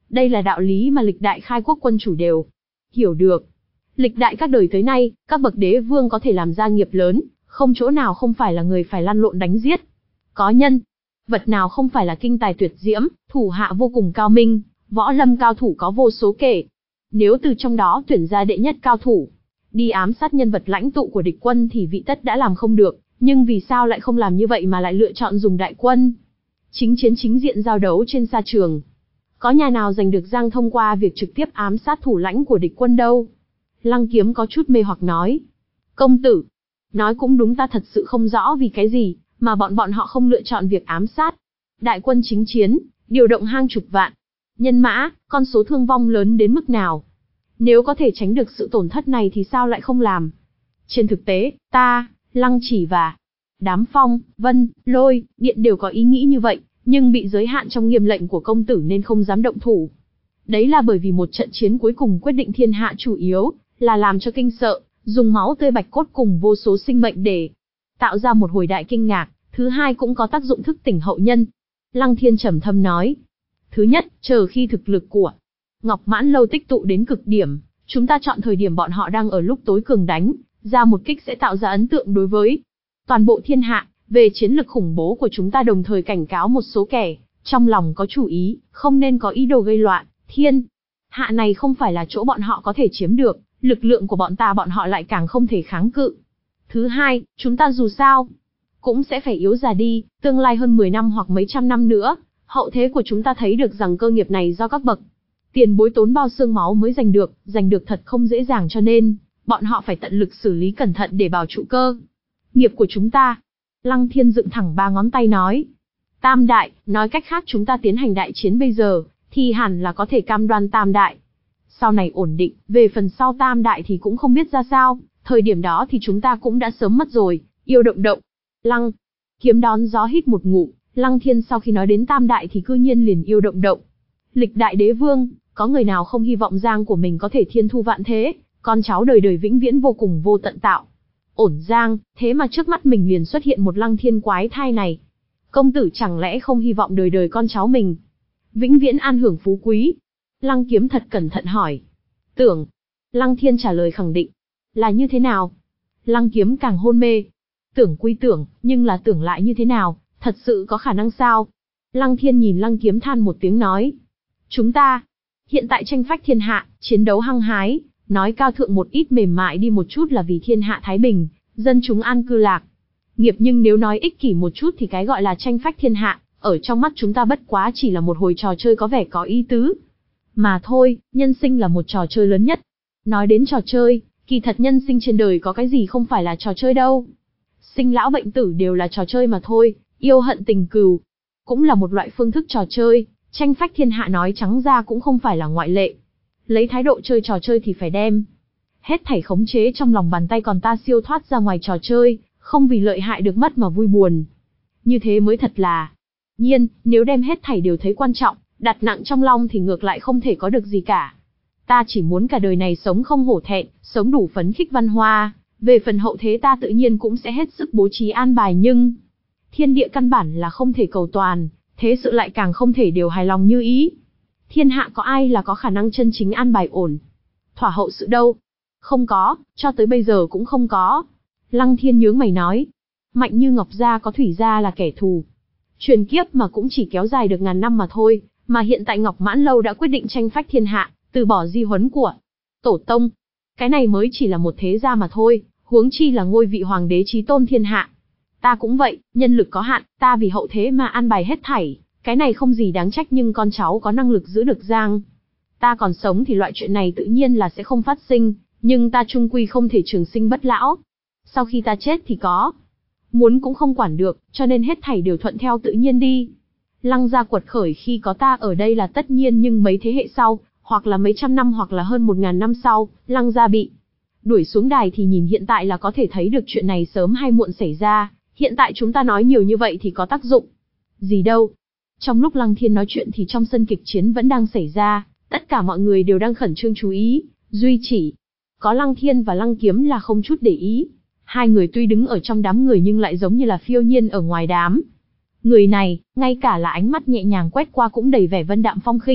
Đây là đạo lý mà lịch đại khai quốc quân chủ đều hiểu được. Lịch đại các đời tới nay, các bậc đế vương có thể làm ra nghiệp lớn, không chỗ nào không phải là người phải lăn lộn đánh giết. Có nhân vật nào không phải là kinh tài tuyệt diễm, thủ hạ vô cùng cao minh, võ lâm cao thủ có vô số kể. Nếu từ trong đó tuyển ra đệ nhất cao thủ, đi ám sát nhân vật lãnh tụ của địch quân thì vị tất đã làm không được, nhưng vì sao lại không làm như vậy mà lại lựa chọn dùng đại quân? Chính chiến chính diện giao đấu trên sa trường. Có nhà nào giành được giang thông qua việc trực tiếp ám sát thủ lãnh của địch quân đâu? Lăng Kiếm có chút mê hoặc nói. Công tử, nói cũng đúng, ta thật sự không rõ vì cái gì mà bọn bọn họ không lựa chọn việc ám sát. Đại quân chính chiến, điều động hàng chục vạn nhân mã, con số thương vong lớn đến mức nào? Nếu có thể tránh được sự tổn thất này thì sao lại không làm? Trên thực tế, ta, Lăng Chỉ và đám Phong, Vân, Lôi, Điện đều có ý nghĩ như vậy, nhưng bị giới hạn trong nghiêm lệnh của công tử nên không dám động thủ. Đấy là bởi vì một trận chiến cuối cùng quyết định thiên hạ chủ yếu là làm cho kinh sợ, dùng máu tươi bạch cốt cùng vô số sinh mệnh để tạo ra một hồi đại kinh ngạc, thứ hai cũng có tác dụng thức tỉnh hậu nhân. Lăng Thiên trầm thâm nói. Thứ nhất, chờ khi thực lực của Ngọc Mãn Lâu tích tụ đến cực điểm, chúng ta chọn thời điểm bọn họ đang ở lúc tối cường đánh ra một kích sẽ tạo ra ấn tượng đối với toàn bộ thiên hạ về chiến lực khủng bố của chúng ta, đồng thời cảnh cáo một số kẻ trong lòng có chủ ý, không nên có ý đồ gây loạn. Thiên hạ này không phải là chỗ bọn họ có thể chiếm được, lực lượng của bọn ta bọn họ lại càng không thể kháng cự. Thứ hai, chúng ta dù sao cũng sẽ phải yếu già đi, tương lai hơn mười năm hoặc mấy trăm năm nữa, hậu thế của chúng ta thấy được rằng cơ nghiệp này do các bậc tiền bối tốn bao xương máu mới giành được, giành được thật không dễ dàng, cho nên bọn họ phải tận lực xử lý cẩn thận để bảo trụ cơ nghiệp của chúng ta. Lăng Thiên dựng thẳng ba ngón tay nói. Tam đại, nói cách khác chúng ta tiến hành đại chiến bây giờ, thì hẳn là có thể cam đoan tam đại sau này ổn định, về phần sau tam đại thì cũng không biết ra sao, thời điểm đó thì chúng ta cũng đã sớm mất rồi. Yêu động động. Lăng Kiếm đón gió hít một ngụm, Lăng Thiên sau khi nói đến tam đại thì cư nhiên liền yêu động động. Lịch đại đế vương, có người nào không hy vọng giang của mình có thể thiên thu vạn thế, con cháu đời đời vĩnh viễn vô cùng vô tận tạo ổn giang, thế mà trước mắt mình liền xuất hiện một Lăng Thiên quái thai này. Công tử chẳng lẽ không hy vọng đời đời con cháu mình vĩnh viễn an hưởng phú quý? Lăng Kiếm thật cẩn thận hỏi. Tưởng. Lăng Thiên trả lời khẳng định. Là như thế nào? Lăng Kiếm càng hôn mê. Tưởng quy tưởng, nhưng là tưởng lại như thế nào, thật sự có khả năng sao? Lăng Thiên nhìn Lăng Kiếm than một tiếng nói. Chúng ta hiện tại tranh phách thiên hạ, chiến đấu hăng hái, nói cao thượng một ít mềm mại đi một chút là vì thiên hạ thái bình, dân chúng an cư lạc nghiệp, nhưng nếu nói ích kỷ một chút thì cái gọi là tranh phách thiên hạ, ở trong mắt chúng ta bất quá chỉ là một hồi trò chơi có vẻ có ý tứ mà thôi. Nhân sinh là một trò chơi lớn nhất. Nói đến trò chơi, kỳ thật nhân sinh trên đời có cái gì không phải là trò chơi đâu. Sinh lão bệnh tử đều là trò chơi mà thôi, yêu hận tình cừu cũng là một loại phương thức trò chơi, tranh phách thiên hạ nói trắng ra cũng không phải là ngoại lệ. Lấy thái độ chơi trò chơi thì phải đem hết thảy khống chế trong lòng bàn tay, còn ta siêu thoát ra ngoài trò chơi, không vì lợi hại được mất mà vui buồn. Như thế mới thật là nhiên, nếu đem hết thảy đều thấy quan trọng, đặt nặng trong lòng thì ngược lại không thể có được gì cả. Ta chỉ muốn cả đời này sống không hổ thẹn, sống đủ phấn khích văn hoa, về phần hậu thế ta tự nhiên cũng sẽ hết sức bố trí an bài, nhưng thiên địa căn bản là không thể cầu toàn, thế sự lại càng không thể đều hài lòng như ý. Thiên hạ có ai là có khả năng chân chính an bài ổn thỏa hậu sự đâu? Không có, cho tới bây giờ cũng không có. Lăng Thiên nhướng mày nói. Mạnh như Ngọc gia có Thủy gia là kẻ thù truyền kiếp mà cũng chỉ kéo dài được ngàn năm mà thôi, mà hiện tại Ngọc Mãn Lâu đã quyết định tranh phách thiên hạ, từ bỏ di huấn của tổ tông. Cái này mới chỉ là một thế gia mà thôi, huống chi là ngôi vị hoàng đế chí tôn thiên hạ. Ta cũng vậy, nhân lực có hạn, ta vì hậu thế mà an bài hết thảy, cái này không gì đáng trách, nhưng con cháu có năng lực giữ được giang. Ta còn sống thì loại chuyện này tự nhiên là sẽ không phát sinh, nhưng ta chung quy không thể trường sinh bất lão. Sau khi ta chết thì có muốn cũng không quản được, cho nên hết thảy đều thuận theo tự nhiên đi. Lăng gia quật khởi khi có ta ở đây là tất nhiên, nhưng mấy thế hệ sau, hoặc là mấy trăm năm hoặc là hơn một ngàn năm sau, Lăng gia bị đuổi xuống đài thì nhìn hiện tại là có thể thấy được chuyện này sớm hay muộn xảy ra. Hiện tại chúng ta nói nhiều như vậy thì có tác dụng gì đâu. Trong lúc Lăng Thiên nói chuyện thì trong sân kịch chiến vẫn đang xảy ra, tất cả mọi người đều đang khẩn trương chú ý, duy chỉ có Lăng Thiên và Lăng Kiếm là không chút để ý. Hai người tuy đứng ở trong đám người nhưng lại giống như là phiêu nhiên ở ngoài đám người này, ngay cả là ánh mắt nhẹ nhàng quét qua cũng đầy vẻ vân đạm phong khinh,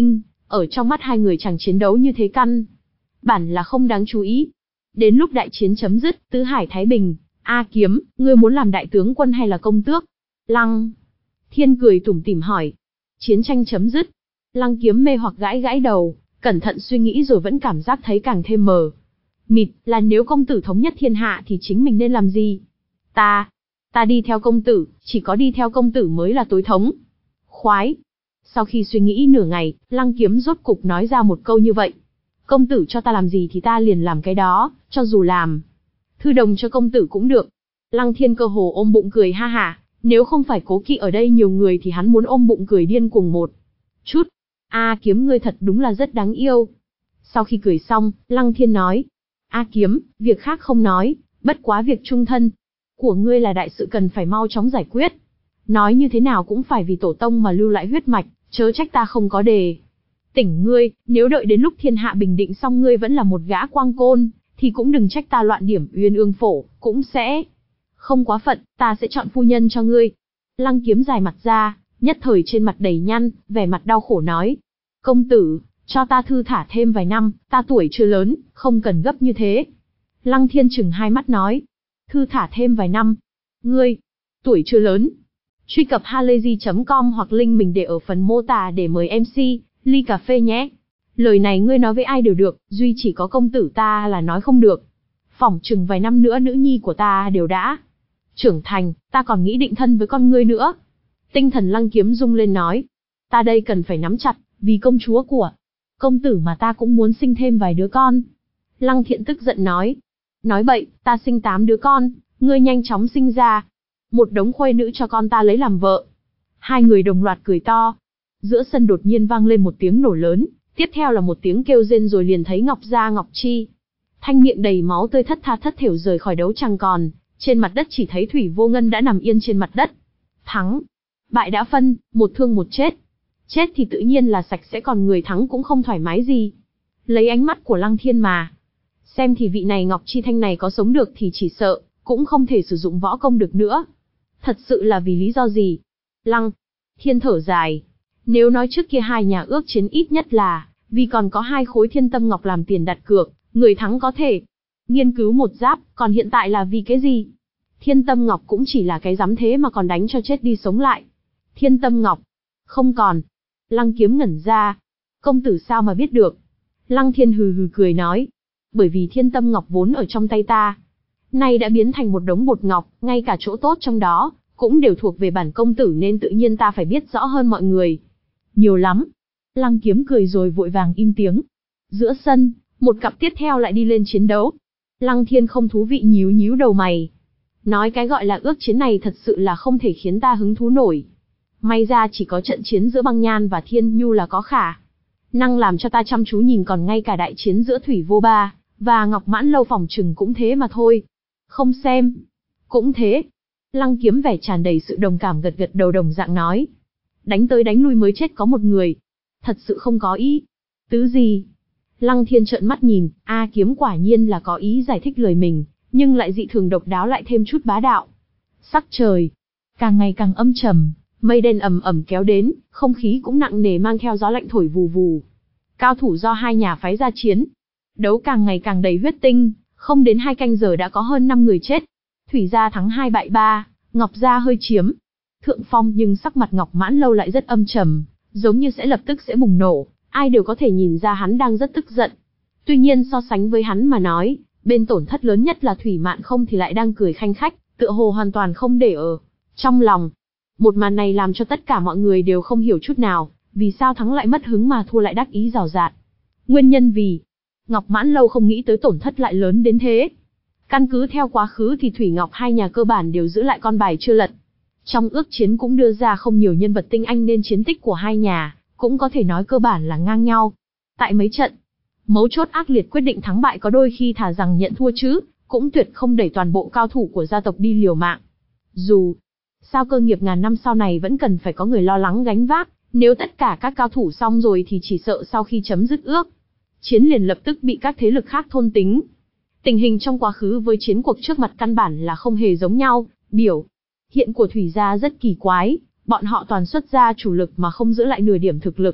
Ở trong mắt hai người chẳng chiến đấu như thế căn bản là không đáng chú ý. Đến lúc đại chiến chấm dứt, tứ hải thái bình, A Kiếm, ngươi muốn làm đại tướng quân hay là công tước? Lăng Thiên cười tủm tỉm hỏi. Chiến tranh chấm dứt. Lăng Kiếm mê hoặc gãi gãi đầu, cẩn thận suy nghĩ rồi vẫn cảm giác thấy càng thêm mờ mịt, là nếu công tử thống nhất thiên hạ thì chính mình nên làm gì? Ta, ta đi theo công tử, chỉ có đi theo công tử mới là tối thống khoái. Sau khi suy nghĩ nửa ngày, Lăng Kiếm rốt cục nói ra một câu như vậy. Công tử cho ta làm gì thì ta liền làm cái đó, cho dù làm thư đồng cho công tử cũng được. Lăng Thiên cơ hồ ôm bụng cười ha hả, nếu không phải cố kỵ ở đây nhiều người thì hắn muốn ôm bụng cười điên cuồng một chút. A Kiếm ngươi thật đúng là rất đáng yêu. Sau khi cười xong, Lăng Thiên nói. A Kiếm, việc khác không nói, bất quá việc chung thân của ngươi là đại sự cần phải mau chóng giải quyết. Nói như thế nào cũng phải vì tổ tông mà lưu lại huyết mạch, chớ trách ta không có đề tỉnh ngươi, nếu đợi đến lúc thiên hạ bình định xong ngươi vẫn là một gã quang côn, thì cũng đừng trách ta loạn điểm Uyên Ương phổ, cũng sẽ không quá phận, ta sẽ chọn phu nhân cho ngươi. Lăng Kiếm dài mặt ra, nhất thời trên mặt đầy nhăn, vẻ mặt đau khổ nói. Công tử, cho ta thư thả thêm vài năm, ta tuổi chưa lớn, không cần gấp như thế. Lăng Thiên chừng hai mắt nói. Thư thả thêm vài năm. Ngươi, tuổi chưa lớn. Truy cập halayzi chấm com hoặc link mình để ở phần mô tả để mời em xê, ly cà phê nhé. Lời này ngươi nói với ai đều được, duy chỉ có công tử ta là nói không được. Phỏng chừng vài năm nữa nữ nhi của ta đều đã trưởng thành, ta còn nghĩ định thân với con ngươi nữa. Tinh thần Lăng Kiếm rung lên nói. Ta đây cần phải nắm chặt, vì công chúa của công tử mà ta cũng muốn sinh thêm vài đứa con. Lăng Thiện tức giận nói. Nói bậy, ta sinh tám đứa con, ngươi nhanh chóng sinh ra một đống khuê nữ cho con ta lấy làm vợ. Hai người đồng loạt cười to. Giữa sân đột nhiên vang lên một tiếng nổ lớn, tiếp theo là một tiếng kêu rên rồi liền thấy Ngọc Gia Ngọc Chi thanh miệng đầy máu tươi thất tha thất thểu rời khỏi đấu chẳng còn, trên mặt đất chỉ thấy Thủy Vô Ngân đã nằm yên trên mặt đất. Thắng, bại đã phân, một thương một chết. Chết thì tự nhiên là sạch sẽ, còn người thắng cũng không thoải mái gì. Lấy ánh mắt của Lăng Thiên mà xem thì vị này Ngọc Chi Thanh này có sống được thì chỉ sợ cũng không thể sử dụng võ công được nữa. Thật sự là vì lý do gì? Lăng Thiên thở dài. Nếu nói trước kia hai nhà ước chiến ít nhất là vì còn có hai khối thiên tâm ngọc làm tiền đặt cược, người thắng có thể nghiên cứu một giáp, còn hiện tại là vì cái gì? Thiên tâm ngọc cũng chỉ là cái dám thế mà còn đánh cho chết đi sống lại. Thiên tâm ngọc không còn. Lăng Kiếm ngẩn ra. Công tử sao mà biết được? Lăng Thiên hừ hừ cười nói. Bởi vì thiên tâm ngọc vốn ở trong tay ta, nay đã biến thành một đống bột ngọc, ngay cả chỗ tốt trong đó cũng đều thuộc về bản công tử, nên tự nhiên ta phải biết rõ hơn mọi người nhiều lắm. Lăng Kiếm cười rồi vội vàng im tiếng. Giữa sân, một cặp tiếp theo lại đi lên chiến đấu. Lăng Thiên không thú vị nhíu nhíu đầu mày. Nói cái gọi là ước chiến này thật sự là không thể khiến ta hứng thú nổi. May ra chỉ có trận chiến giữa Băng Nhan và Thiên Nhu là có khả năng làm cho ta chăm chú nhìn, còn ngay cả đại chiến giữa Thủy Vô Ba và Ngọc Mãn Lâu phòng trừng cũng thế mà thôi. Không xem cũng thế. Lăng Kiếm vẻ tràn đầy sự đồng cảm gật gật đầu đồng dạng nói. Đánh tới đánh lui mới chết có một người. Thật sự không có ý tứ gì. Lăng Thiên trợn mắt nhìn, A Kiếm quả nhiên là có ý giải thích lời mình, nhưng lại dị thường độc đáo lại thêm chút bá đạo. Sắc trời càng ngày càng âm trầm, mây đen ầm ầm kéo đến, không khí cũng nặng nề mang theo gió lạnh thổi vù vù. Cao thủ do hai nhà phái ra chiến, đấu càng ngày càng đầy huyết tinh, không đến hai canh giờ đã có hơn năm người chết. Thủy gia thắng hai bại ba, Ngọc gia hơi chiếm thượng phong, nhưng sắc mặt Ngọc Mãn Lâu lại rất âm trầm, giống như sẽ lập tức sẽ bùng nổ, ai đều có thể nhìn ra hắn đang rất tức giận. Tuy nhiên so sánh với hắn mà nói, bên tổn thất lớn nhất là Thủy Mạn Không thì lại đang cười khanh khách, tựa hồ hoàn toàn không để ở trong lòng. Một màn này làm cho tất cả mọi người đều không hiểu chút nào, vì sao thắng lại mất hứng mà thua lại đắc ý rào rạt. Nguyên nhân vì Ngọc Mãn Lâu không nghĩ tới tổn thất lại lớn đến thế. Căn cứ theo quá khứ thì Thủy Ngọc hai nhà cơ bản đều giữ lại con bài chưa lật. Trong ước chiến cũng đưa ra không nhiều nhân vật tinh anh, nên chiến tích của hai nhà cũng có thể nói cơ bản là ngang nhau. Tại mấy trận mấu chốt ác liệt quyết định thắng bại, có đôi khi thà rằng nhận thua chứ cũng tuyệt không đẩy toàn bộ cao thủ của gia tộc đi liều mạng. Dù sao cơ nghiệp ngàn năm sau này vẫn cần phải có người lo lắng gánh vác, nếu tất cả các cao thủ xong rồi thì chỉ sợ sau khi chấm dứt ước chiến liền lập tức bị các thế lực khác thôn tính. Tình hình trong quá khứ với chiến cuộc trước mặt căn bản là không hề giống nhau. Biểu hiện của Thủy gia rất kỳ quái, bọn họ toàn xuất ra chủ lực mà không giữ lại nửa điểm thực lực.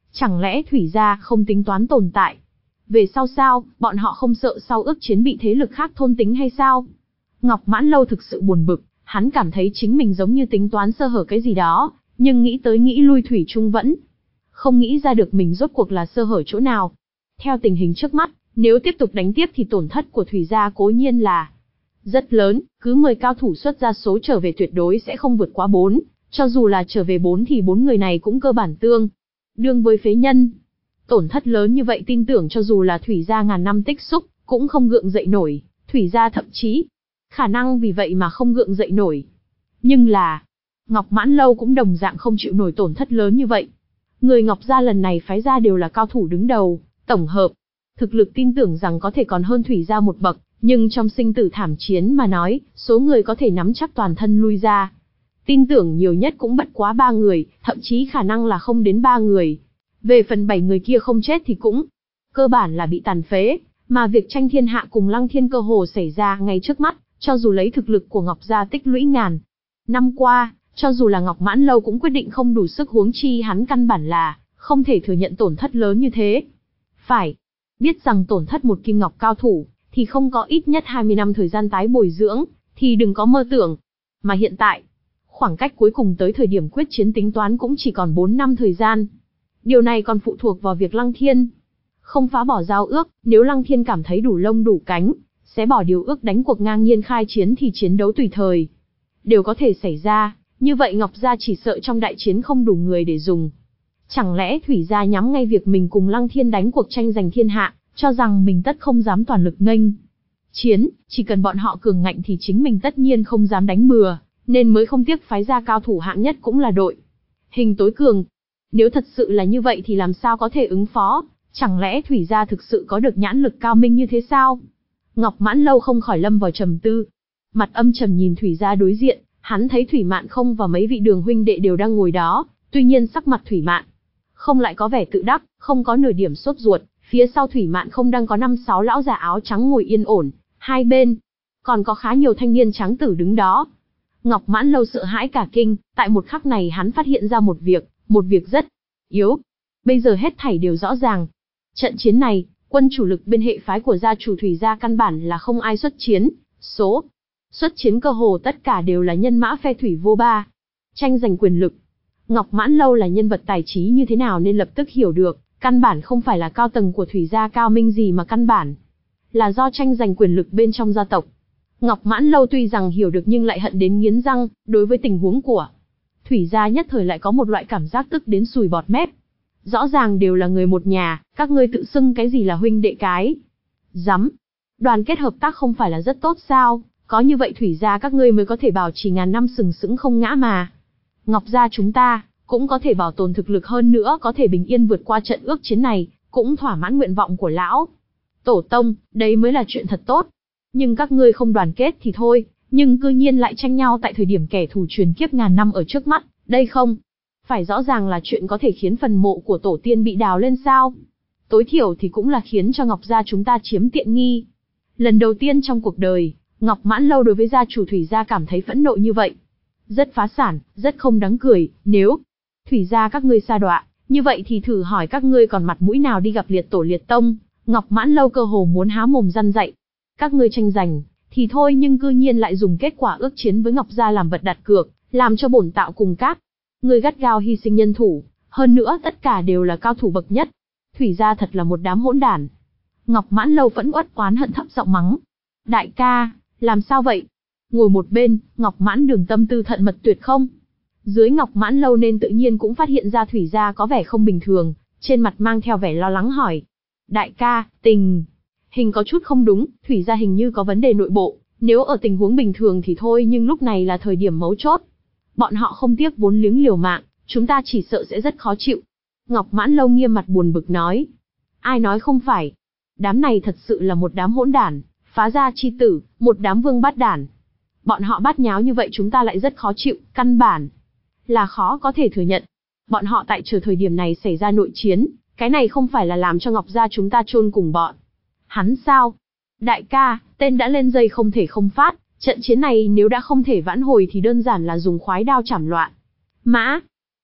Chẳng lẽ Thủy gia không tính toán tồn tại? Về sau sao, bọn họ không sợ sau ước chiến bị thế lực khác thôn tính hay sao? Ngọc Mãn Lâu thực sự buồn bực, hắn cảm thấy chính mình giống như tính toán sơ hở cái gì đó, nhưng nghĩ tới nghĩ lui Thủy Trung vẫn không nghĩ ra được mình rốt cuộc là sơ hở chỗ nào. Theo tình hình trước mắt, nếu tiếp tục đánh tiếp thì tổn thất của Thủy gia cố nhiên là rất lớn, cứ mười cao thủ xuất ra số trở về tuyệt đối sẽ không vượt quá bốn, cho dù là trở về bốn thì bốn người này cũng cơ bản tương đương với phế nhân. Tổn thất lớn như vậy tin tưởng cho dù là Thủy gia ngàn năm tích xúc, cũng không gượng dậy nổi, Thủy gia thậm chí khả năng vì vậy mà không gượng dậy nổi. Nhưng là, Ngọc Mãn Lâu cũng đồng dạng không chịu nổi tổn thất lớn như vậy. Người Ngọc gia lần này phái ra đều là cao thủ đứng đầu, tổng hợp thực lực tin tưởng rằng có thể còn hơn Thủy gia một bậc, nhưng trong sinh tử thảm chiến mà nói, số người có thể nắm chắc toàn thân lui ra. Tin tưởng nhiều nhất cũng bất quá ba người, thậm chí khả năng là không đến ba người. Về phần bảy người kia không chết thì cũng cơ bản là bị tàn phế, mà việc tranh thiên hạ cùng Lăng Thiên cơ hồ xảy ra ngay trước mắt, cho dù lấy thực lực của Ngọc gia tích lũy ngàn năm qua, cho dù là Ngọc Mãn Lâu cũng quyết định không đủ sức, huống chi hắn căn bản là không thể thừa nhận tổn thất lớn như thế. Phải biết rằng tổn thất một kim ngọc cao thủ thì không có ít nhất hai mươi năm thời gian tái bồi dưỡng, thì đừng có mơ tưởng. Mà hiện tại, khoảng cách cuối cùng tới thời điểm quyết chiến tính toán cũng chỉ còn bốn năm thời gian. Điều này còn phụ thuộc vào việc Lăng Thiên không phá bỏ giao ước, nếu Lăng Thiên cảm thấy đủ lông đủ cánh, sẽ bỏ điều ước đánh cuộc ngang nhiên khai chiến thì chiến đấu tùy thời đều có thể xảy ra, như vậy Ngọc gia chỉ sợ trong đại chiến không đủ người để dùng. Chẳng lẽ Thủy gia nhắm ngay việc mình cùng Lăng Thiên đánh cuộc tranh giành thiên hạ, cho rằng mình tất không dám toàn lực nghênh chiến, chỉ cần bọn họ cường ngạnh thì chính mình tất nhiên không dám đánh bừa, nên mới không tiếc phái ra cao thủ hạng nhất cũng là đội hình tối cường. Nếu thật sự là như vậy thì làm sao có thể ứng phó, chẳng lẽ Thủy gia thực sự có được nhãn lực cao minh như thế sao? Ngọc Mãn Lâu không khỏi lâm vào trầm tư. Mặt âm trầm nhìn Thủy gia đối diện, hắn thấy Thủy Mạn Không và mấy vị Đường huynh đệ đều đang ngồi đó, tuy nhiên sắc mặt Thủy Mạn Không lại có vẻ tự đắc, không có nửa điểm sốt ruột, phía sau Thủy Mạn Không đang có năm sáu lão già áo trắng ngồi yên ổn, hai bên còn có khá nhiều thanh niên trắng tử đứng đó. Ngọc Mãn Lâu sợ hãi cả kinh, tại một khắc này hắn phát hiện ra một việc, một việc rất yếu. Bây giờ hết thảy đều rõ ràng. Trận chiến này, quân chủ lực bên hệ phái của gia chủ Thủy gia căn bản là không ai xuất chiến, số xuất chiến cơ hồ tất cả đều là nhân mã phe Thủy vô ba. Tranh giành quyền lực. Ngọc Mãn Lâu là nhân vật tài trí như thế nào nên lập tức hiểu được, căn bản không phải là cao tầng của Thủy gia cao minh gì mà căn bản là do tranh giành quyền lực bên trong gia tộc. Ngọc Mãn Lâu tuy rằng hiểu được nhưng lại hận đến nghiến răng, đối với tình huống của Thủy gia nhất thời lại có một loại cảm giác tức đến sùi bọt mép. Rõ ràng đều là người một nhà, các ngươi tự xưng cái gì là huynh đệ cái dám. Đoàn kết hợp tác không phải là rất tốt sao, có như vậy Thủy gia các ngươi mới có thể bảo trì ngàn năm sừng sững không ngã mà. Ngọc gia chúng ta, cũng có thể bảo tồn thực lực hơn nữa, có thể bình yên vượt qua trận ước chiến này, cũng thỏa mãn nguyện vọng của lão tổ tông, đấy mới là chuyện thật tốt. Nhưng các ngươi không đoàn kết thì thôi, nhưng cư nhiên lại tranh nhau tại thời điểm kẻ thù truyền kiếp ngàn năm ở trước mắt, đây không phải rõ ràng là chuyện có thể khiến phần mộ của tổ tiên bị đào lên sao? Tối thiểu thì cũng là khiến cho Ngọc gia chúng ta chiếm tiện nghi. Lần đầu tiên trong cuộc đời, Ngọc Mãn Lâu đối với gia chủ Thủy gia cảm thấy phẫn nộ như vậy. Rất phá sản, rất không đáng cười, nếu Thủy gia các ngươi sa đọa, như vậy thì thử hỏi các ngươi còn mặt mũi nào đi gặp liệt tổ liệt tông. Ngọc Mãn Lâu cơ hồ muốn há mồm răn dạy. Các ngươi tranh giành thì thôi, nhưng cư nhiên lại dùng kết quả ước chiến với Ngọc gia làm vật đặt cược, làm cho bổn tạo cùng các ngươi gắt gao hy sinh nhân thủ, hơn nữa tất cả đều là cao thủ bậc nhất. Thủy gia thật là một đám hỗn đản. Ngọc Mãn Lâu vẫn uất oán hận thấp giọng mắng. Đại ca, làm sao vậy? Ngồi một bên, Ngọc Mãn Đường tâm tư thận mật tuyệt không. Dưới Ngọc Mãn Lâu nên tự nhiên cũng phát hiện ra Thủy gia có vẻ không bình thường, trên mặt mang theo vẻ lo lắng hỏi. Đại ca, tình hình có chút không đúng, Thủy gia hình như có vấn đề nội bộ, nếu ở tình huống bình thường thì thôi, nhưng lúc này là thời điểm mấu chốt. Bọn họ không tiếc vốn liếng liều mạng, chúng ta chỉ sợ sẽ rất khó chịu. Ngọc Mãn Lâu nghiêm mặt buồn bực nói. Ai nói không phải? Đám này thật sự là một đám hỗn đản, phá gia chi tử, một đám vương bát đản. Bọn họ bát nháo như vậy chúng ta lại rất khó chịu, căn bản là khó có thể thừa nhận. Bọn họ tại chờ thời điểm này xảy ra nội chiến, cái này không phải là làm cho Ngọc gia chúng ta chôn cùng bọn hắn sao? Đại ca, tên đã lên dây không thể không phát, trận chiến này nếu đã không thể vãn hồi thì đơn giản là dùng khoái đao chảm loạn. Mã,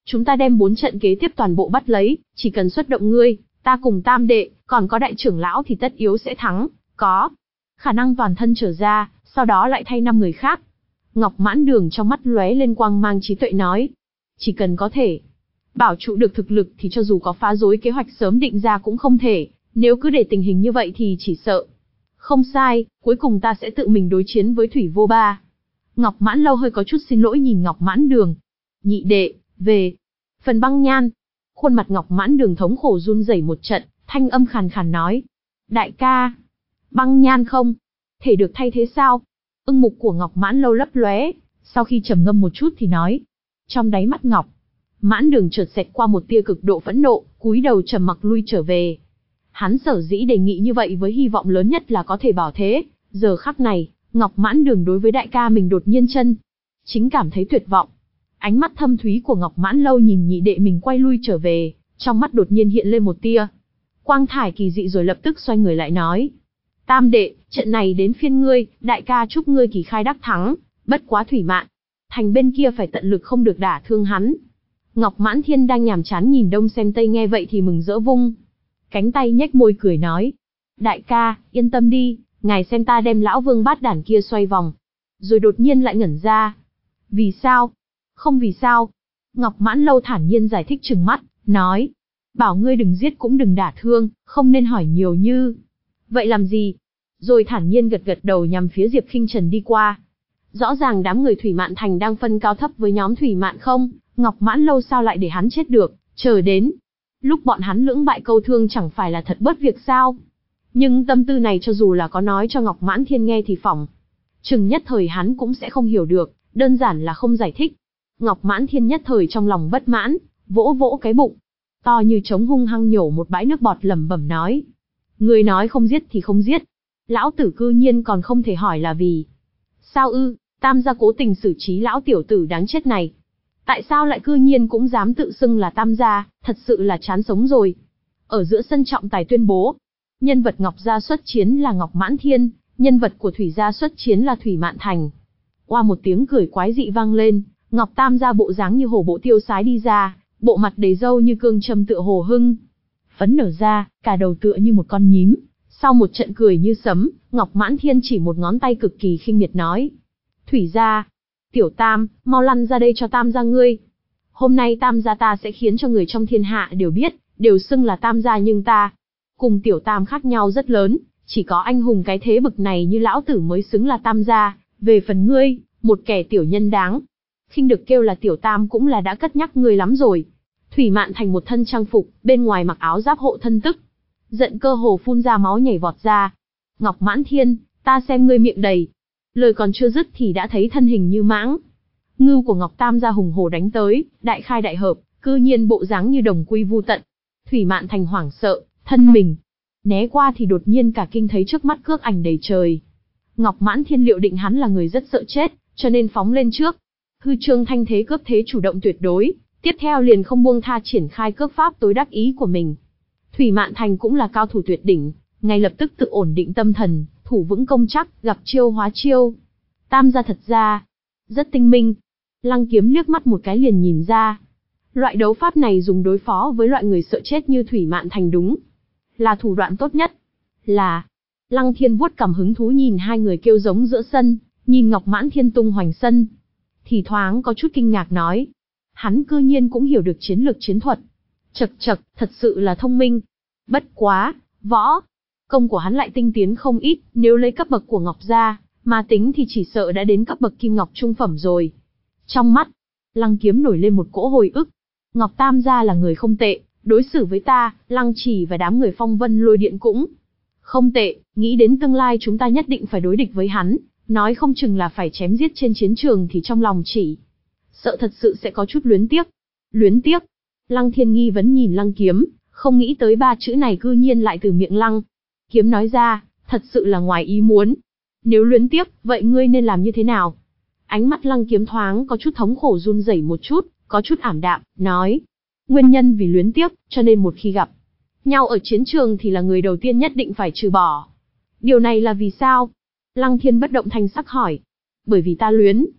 Chúng ta đem bốn trận kế tiếp toàn bộ bắt lấy, chỉ cần xuất động ngươi, ta cùng tam đệ, còn có đại trưởng lão thì tất yếu sẽ thắng, có khả năng toàn thân trở ra, sau đó lại thay năm người khác. Ngọc Mãn Đường trong mắt lóe lên quang mang trí tuệ nói. Chỉ cần có thể bảo trụ được thực lực thì cho dù có phá rối kế hoạch sớm định ra cũng không thể, nếu cứ để tình hình như vậy thì chỉ sợ. Không sai, cuối cùng ta sẽ tự mình đối chiến với Thủy Vô Ba. Ngọc Mãn Lâu hơi có chút xin lỗi nhìn Ngọc Mãn Đường. Nhị đệ, về. Phần Băng Nhan. Khuôn mặt Ngọc Mãn Đường thống khổ run rẩy một trận, thanh âm khàn khàn nói. Đại ca. Băng Nhan không thể được thay thế sao? Ưng mục của Ngọc Mãn Lâu lấp lóe, sau khi trầm ngâm một chút thì nói. Trong đáy mắt Ngọc Mãn Đường chợt xẹt qua một tia cực độ phẫn nộ, cúi đầu trầm mặc lui trở về. Hắn sở dĩ đề nghị như vậy với hy vọng lớn nhất là có thể bảo thế, giờ khắc này, Ngọc Mãn Đường đối với đại ca mình đột nhiên chân chính cảm thấy tuyệt vọng. Ánh mắt thâm thúy của Ngọc Mãn Lâu nhìn nhị đệ mình quay lui trở về, trong mắt đột nhiên hiện lên một tia quang thải kỳ dị rồi lập tức xoay người lại nói. Tam đệ, trận này đến phiên ngươi, đại ca chúc ngươi kỳ khai đắc thắng, bất quá Thủy Mạn Thành bên kia phải tận lực không được đả thương hắn. Ngọc Mãn Thiên đang nhàm chán nhìn đông xem tây nghe vậy thì mừng rỡ vung cánh tay nhếch môi cười nói. Đại ca, yên tâm đi, ngài xem ta đem lão vương bát đản kia xoay vòng. Rồi đột nhiên lại ngẩn ra. Vì sao? Không vì sao. Ngọc Mãn Lâu thản nhiên giải thích trừng mắt, nói. Bảo ngươi đừng giết cũng đừng đả thương, không nên hỏi nhiều như vậy làm gì. Rồi thản nhiên gật gật đầu nhằm phía Diệp Khinh Trần đi qua. Rõ ràng đám người Thủy Mạn Thành đang phân cao thấp với nhóm Thủy Mạn không, Ngọc Mãn Lâu sao lại để hắn chết được, chờ đến lúc bọn hắn lưỡng bại câu thương chẳng phải là thật bớt việc sao. Nhưng tâm tư này cho dù là có nói cho Ngọc Mãn Thiên nghe thì phỏng chừng nhất thời hắn cũng sẽ không hiểu được, đơn giản là không giải thích. Ngọc Mãn Thiên nhất thời trong lòng bất mãn, vỗ vỗ cái bụng to như trống hung hăng nhổ một bãi nước bọt lẩm bẩm nói. Người nói không giết thì không giết, lão tử cư nhiên còn không thể hỏi là vì sao ư? Tam gia cố tình xử trí lão tiểu tử đáng chết này. Tại sao lại cư nhiên cũng dám tự xưng là Tam gia, thật sự là chán sống rồi. Ở giữa sân trọng tài tuyên bố, nhân vật Ngọc gia xuất chiến là Ngọc Mãn Thiên, nhân vật của Thủy gia xuất chiến là Thủy Mạn Thành. Oa một tiếng cười quái dị vang lên, Ngọc Tam gia bộ dáng như hổ bộ tiêu sái đi ra, bộ mặt đầy râu như cương châm tựa hồ hưng phấn nở ra, cả đầu tựa như một con nhím. Sau một trận cười như sấm, Ngọc Mãn Thiên chỉ một ngón tay cực kỳ khinh miệt nói. Thủy gia, tiểu Tam, mau lăn ra đây cho Tam gia ngươi. Hôm nay Tam gia ta sẽ khiến cho người trong thiên hạ đều biết, đều xưng là Tam gia nhưng ta cùng tiểu Tam khác nhau rất lớn, chỉ có anh hùng cái thế bực này như lão tử mới xứng là Tam gia, về phần ngươi, một kẻ tiểu nhân đáng khinh được kêu là tiểu Tam cũng là đã cất nhắc ngươi lắm rồi. Thủy Mạn Thành một thân trang phục, bên ngoài mặc áo giáp hộ thân tức giận cơ hồ phun ra máu nhảy vọt ra. Ngọc Mãn Thiên, ta xem ngươi miệng đầy. Lời còn chưa dứt thì đã thấy thân hình như mãng ngưu của Ngọc Tam gia hùng hổ đánh tới, đại khai đại hợp, cư nhiên bộ dáng như đồng quy vu tận. Thủy Mạn Thành hoảng sợ, thân mình né qua thì đột nhiên cả kinh thấy trước mắt cước ảnh đầy trời. Ngọc Mãn Thiên liệu định hắn là người rất sợ chết, cho nên phóng lên trước. Hư trương thanh thế cước thế chủ động tuyệt đối, tiếp theo liền không buông tha triển khai cước pháp tối đắc ý của mình. Thủy Mạn Thành cũng là cao thủ tuyệt đỉnh, ngay lập tức tự ổn định tâm thần, thủ vững công chắc, gặp chiêu hóa chiêu. Tam gia thật ra rất tinh minh. Lăng Kiếm liếc mắt một cái liền nhìn ra. Loại đấu pháp này dùng đối phó với loại người sợ chết như Thủy Mạn Thành đúng là thủ đoạn tốt nhất. Là. Lăng Thiên vuốt cằm hứng thú nhìn hai người kêu giống giữa sân, nhìn Ngọc Mãn Thiên tung hoành sân. Thì thoáng có chút kinh ngạc nói. Hắn cư nhiên cũng hiểu được chiến lược chiến thuật. Chậc chậc, thật sự là thông minh. Bất quá, võ công của hắn lại tinh tiến không ít, nếu lấy cấp bậc của Ngọc gia mà tính thì chỉ sợ đã đến cấp bậc kim ngọc trung phẩm rồi. Trong mắt Lăng Kiếm nổi lên một cỗ hồi ức. Ngọc Tam gia là người không tệ, đối xử với ta, Lăng Trì và đám người Phong Vân Lôi Điện cũng không tệ, nghĩ đến tương lai chúng ta nhất định phải đối địch với hắn, nói không chừng là phải chém giết trên chiến trường thì trong lòng chỉ sợ thật sự sẽ có chút luyến tiếc. Luyến tiếc? Lăng Thiên nghi vấn nhìn Lăng Kiếm, không nghĩ tới ba chữ này cư nhiên lại từ miệng Lăng Kiếm nói ra, thật sự là ngoài ý muốn. Nếu luyến tiếc, vậy ngươi nên làm như thế nào? Ánh mắt Lăng Kiếm thoáng có chút thống khổ run rẩy một chút, có chút ảm đạm, nói. Nguyên nhân vì luyến tiếc, cho nên một khi gặp nhau ở chiến trường thì là người đầu tiên nhất định phải trừ bỏ. Điều này là vì sao? Lăng Thiên bất động thanh sắc hỏi. Bởi vì ta luyến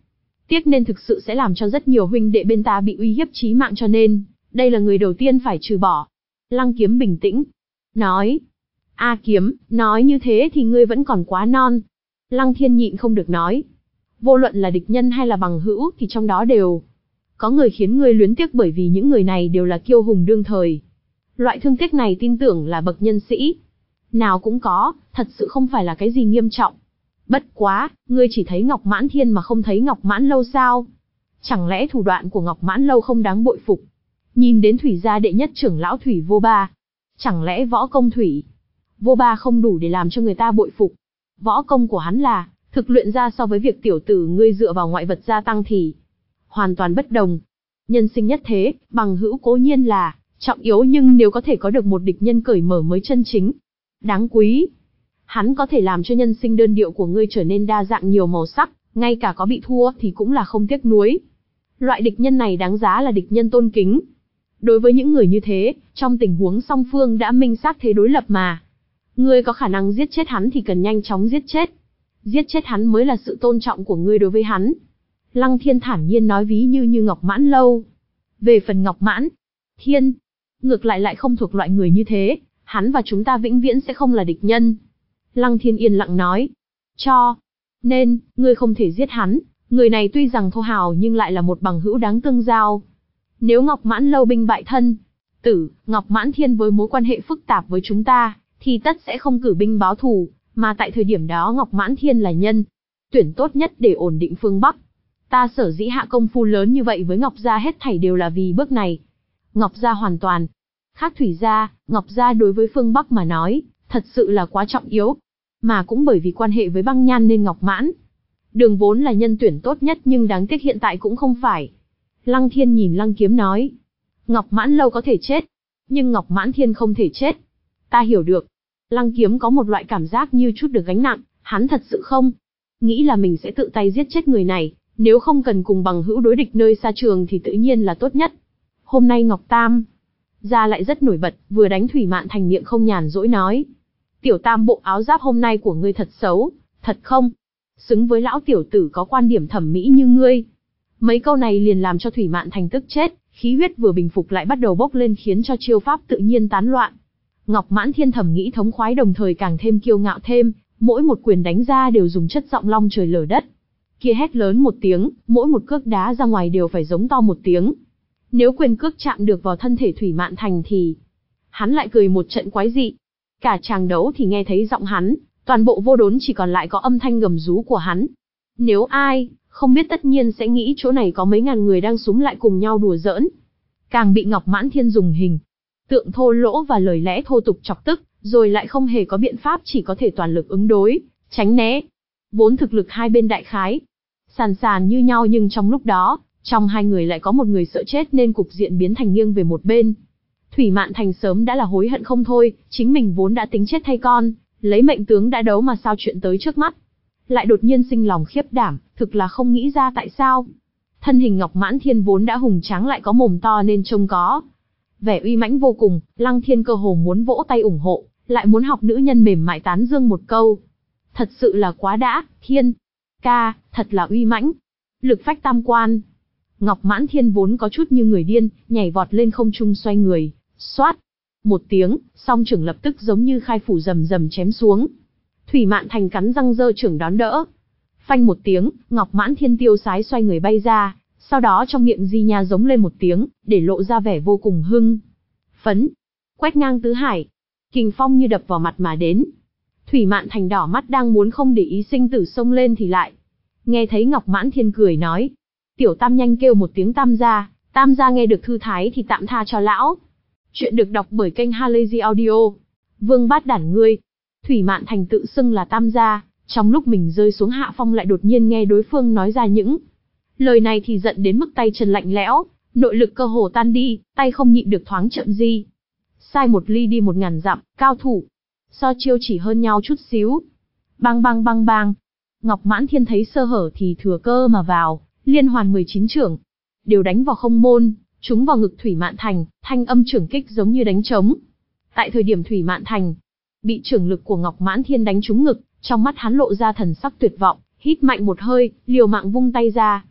Tiếc nên thực sự sẽ làm cho rất nhiều huynh đệ bên ta bị uy hiếp chí mạng cho nên, đây là người đầu tiên phải trừ bỏ. Lăng Kiếm bình tĩnh, nói. A Kiếm, nói như thế thì ngươi vẫn còn quá non. Lăng Thiên nhịn không được nói. Vô luận là địch nhân hay là bằng hữu thì trong đó đều có người khiến ngươi luyến tiếc bởi vì những người này đều là kiêu hùng đương thời. Loại thương tiếc này tin tưởng là bậc nhân sĩ. Nào cũng có, thật sự không phải là cái gì nghiêm trọng. Bất quá, ngươi chỉ thấy Ngọc Mãn Thiên mà không thấy Ngọc Mãn Lâu sao? Chẳng lẽ thủ đoạn của Ngọc Mãn Lâu không đáng bội phục? Nhìn đến Thủy gia đệ nhất trưởng lão Thủy Vô Ba. Chẳng lẽ võ công Thủy Vô Ba không đủ để làm cho người ta bội phục? Võ công của hắn là, thực luyện ra so với việc tiểu tử ngươi dựa vào ngoại vật gia tăng thì hoàn toàn bất đồng. Nhân sinh nhất thế, bằng hữu cố nhiên là trọng yếu nhưng nếu có thể có được một địch nhân cởi mở mới chân chính đáng quý. Hắn có thể làm cho nhân sinh đơn điệu của ngươi trở nên đa dạng nhiều màu sắc, ngay cả có bị thua thì cũng là không tiếc nuối. Loại địch nhân này đáng giá là địch nhân tôn kính. Đối với những người như thế, trong tình huống song phương đã minh xác thế đối lập mà. Ngươi có khả năng giết chết hắn thì cần nhanh chóng giết chết. Giết chết hắn mới là sự tôn trọng của ngươi đối với hắn. Lăng Thiên thản nhiên nói ví như như Ngọc Mãn Lâu. Về phần Ngọc Mãn Thiên, ngược lại lại không thuộc loại người như thế, hắn và chúng ta vĩnh viễn sẽ không là địch nhân. Lăng Thiên yên lặng nói. Cho nên, ngươi không thể giết hắn, người này tuy rằng thô hào nhưng lại là một bằng hữu đáng tương giao. Nếu Ngọc Mãn Lâu binh bại thân tử, Ngọc Mãn Thiên với mối quan hệ phức tạp với chúng ta, thì tất sẽ không cử binh báo thù, mà tại thời điểm đó Ngọc Mãn Thiên là nhân tuyển tốt nhất để ổn định phương Bắc. Ta sở dĩ hạ công phu lớn như vậy với Ngọc Gia hết thảy đều là vì bước này. Ngọc Gia hoàn toàn khác Thủy Gia, Ngọc Gia đối với phương Bắc mà nói, thật sự là quá trọng yếu. Mà cũng bởi vì quan hệ với Băng Nhan nên Ngọc Mãn Đường vốn là nhân tuyển tốt nhất nhưng đáng tiếc hiện tại cũng không phải. Lăng Thiên nhìn Lăng Kiếm nói. Ngọc Mãn Lâu có thể chết, nhưng Ngọc Mãn Thiên không thể chết. Ta hiểu được. Lăng Kiếm có một loại cảm giác như chút được gánh nặng, hắn thật sự không nghĩ là mình sẽ tự tay giết chết người này, nếu không cần cùng bằng hữu đối địch nơi xa trường thì tự nhiên là tốt nhất. Hôm nay Ngọc Tam gia lại rất nổi bật, vừa đánh Thủy Mạn Thành miệng không nhàn rỗi nói. Tiểu Tam bộ áo giáp hôm nay của ngươi thật xấu, thật không xứng với lão tiểu tử có quan điểm thẩm mỹ như ngươi. Mấy câu này liền làm cho Thủy Mạn Thành tức chết, khí huyết vừa bình phục lại bắt đầu bốc lên khiến cho chiêu pháp tự nhiên tán loạn. Ngọc Mãn Thiên thẩm nghĩ thống khoái đồng thời càng thêm kiêu ngạo thêm, mỗi một quyền đánh ra đều dùng chất giọng long trời lở đất. Kia hét lớn một tiếng, mỗi một cước đá ra ngoài đều phải giống to một tiếng. Nếu quyền cước chạm được vào thân thể Thủy Mạn Thành thì hắn lại cười một trận quái dị. Cả chàng đấu thì nghe thấy giọng hắn, toàn bộ vô đốn chỉ còn lại có âm thanh gầm rú của hắn. Nếu ai không biết tất nhiên sẽ nghĩ chỗ này có mấy ngàn người đang xúm lại cùng nhau đùa giỡn. Càng bị Ngọc Mãn Thiên dùng hình tượng thô lỗ và lời lẽ thô tục chọc tức, rồi lại không hề có biện pháp chỉ có thể toàn lực ứng đối, tránh né. Vốn thực lực hai bên đại khái sàn sàn như nhau nhưng trong lúc đó, trong hai người lại có một người sợ chết nên cục diện biến thành nghiêng về một bên. Thủy Mạn Thành sớm đã là hối hận không thôi, chính mình vốn đã tính chết thay con, lấy mệnh tướng đã đấu mà sao chuyện tới trước mắt. Lại đột nhiên sinh lòng khiếp đảm, thực là không nghĩ ra tại sao. Thân hình Ngọc Mãn Thiên vốn đã hùng tráng lại có mồm to nên trông có vẻ uy mãnh vô cùng, Lăng Thiên cơ hồ muốn vỗ tay ủng hộ, lại muốn học nữ nhân mềm mại tán dương một câu. Thật sự là quá đã, Thiên ca, thật là uy mãnh. Lực phách tam quan. Ngọc Mãn Thiên vốn có chút như người điên, nhảy vọt lên không trung xoay người, xoát. Một tiếng, song trưởng lập tức giống như khai phủ rầm rầm chém xuống. Thủy Mạn Thành cắn răng giơ trưởng đón đỡ. Phanh một tiếng, Ngọc Mãn Thiên tiêu sái xoay người bay ra, sau đó trong miệng di nha giống lên một tiếng, để lộ ra vẻ vô cùng hưng phấn. Quét ngang tứ hải, kình phong như đập vào mặt mà đến. Thủy Mạn Thành đỏ mắt đang muốn không để ý sinh tử xông lên thì lại nghe thấy Ngọc Mãn Thiên cười nói. Tiểu Tam nhanh kêu một tiếng Tam gia, Tam gia nghe được thư thái thì tạm tha cho lão. Chuyện được đọc bởi kênh Halazy Audio. Vương Bát Đản ngươi. Thủy Mạn Thành tự xưng là Tam gia, trong lúc mình rơi xuống hạ phong lại đột nhiên nghe đối phương nói ra những lời này thì giận đến mức tay chân lạnh lẽo, nội lực cơ hồ tan đi, tay không nhịn được thoáng chậm di. Sai một ly đi một ngàn dặm, cao thủ. So chiêu chỉ hơn nhau chút xíu. Bang bang bang bang. Ngọc Mãn Thiên thấy sơ hở thì thừa cơ mà vào, liên hoàn mười chín chưởng. Đều đánh vào không môn, trúng vào ngực Thủy Mạn Thành, thanh âm chưởng kích giống như đánh trống. Tại thời điểm Thủy Mạn Thành bị chưởng lực của Ngọc Mãn Thiên đánh trúng ngực, trong mắt hắn lộ ra thần sắc tuyệt vọng, hít mạnh một hơi, liều mạng vung tay ra.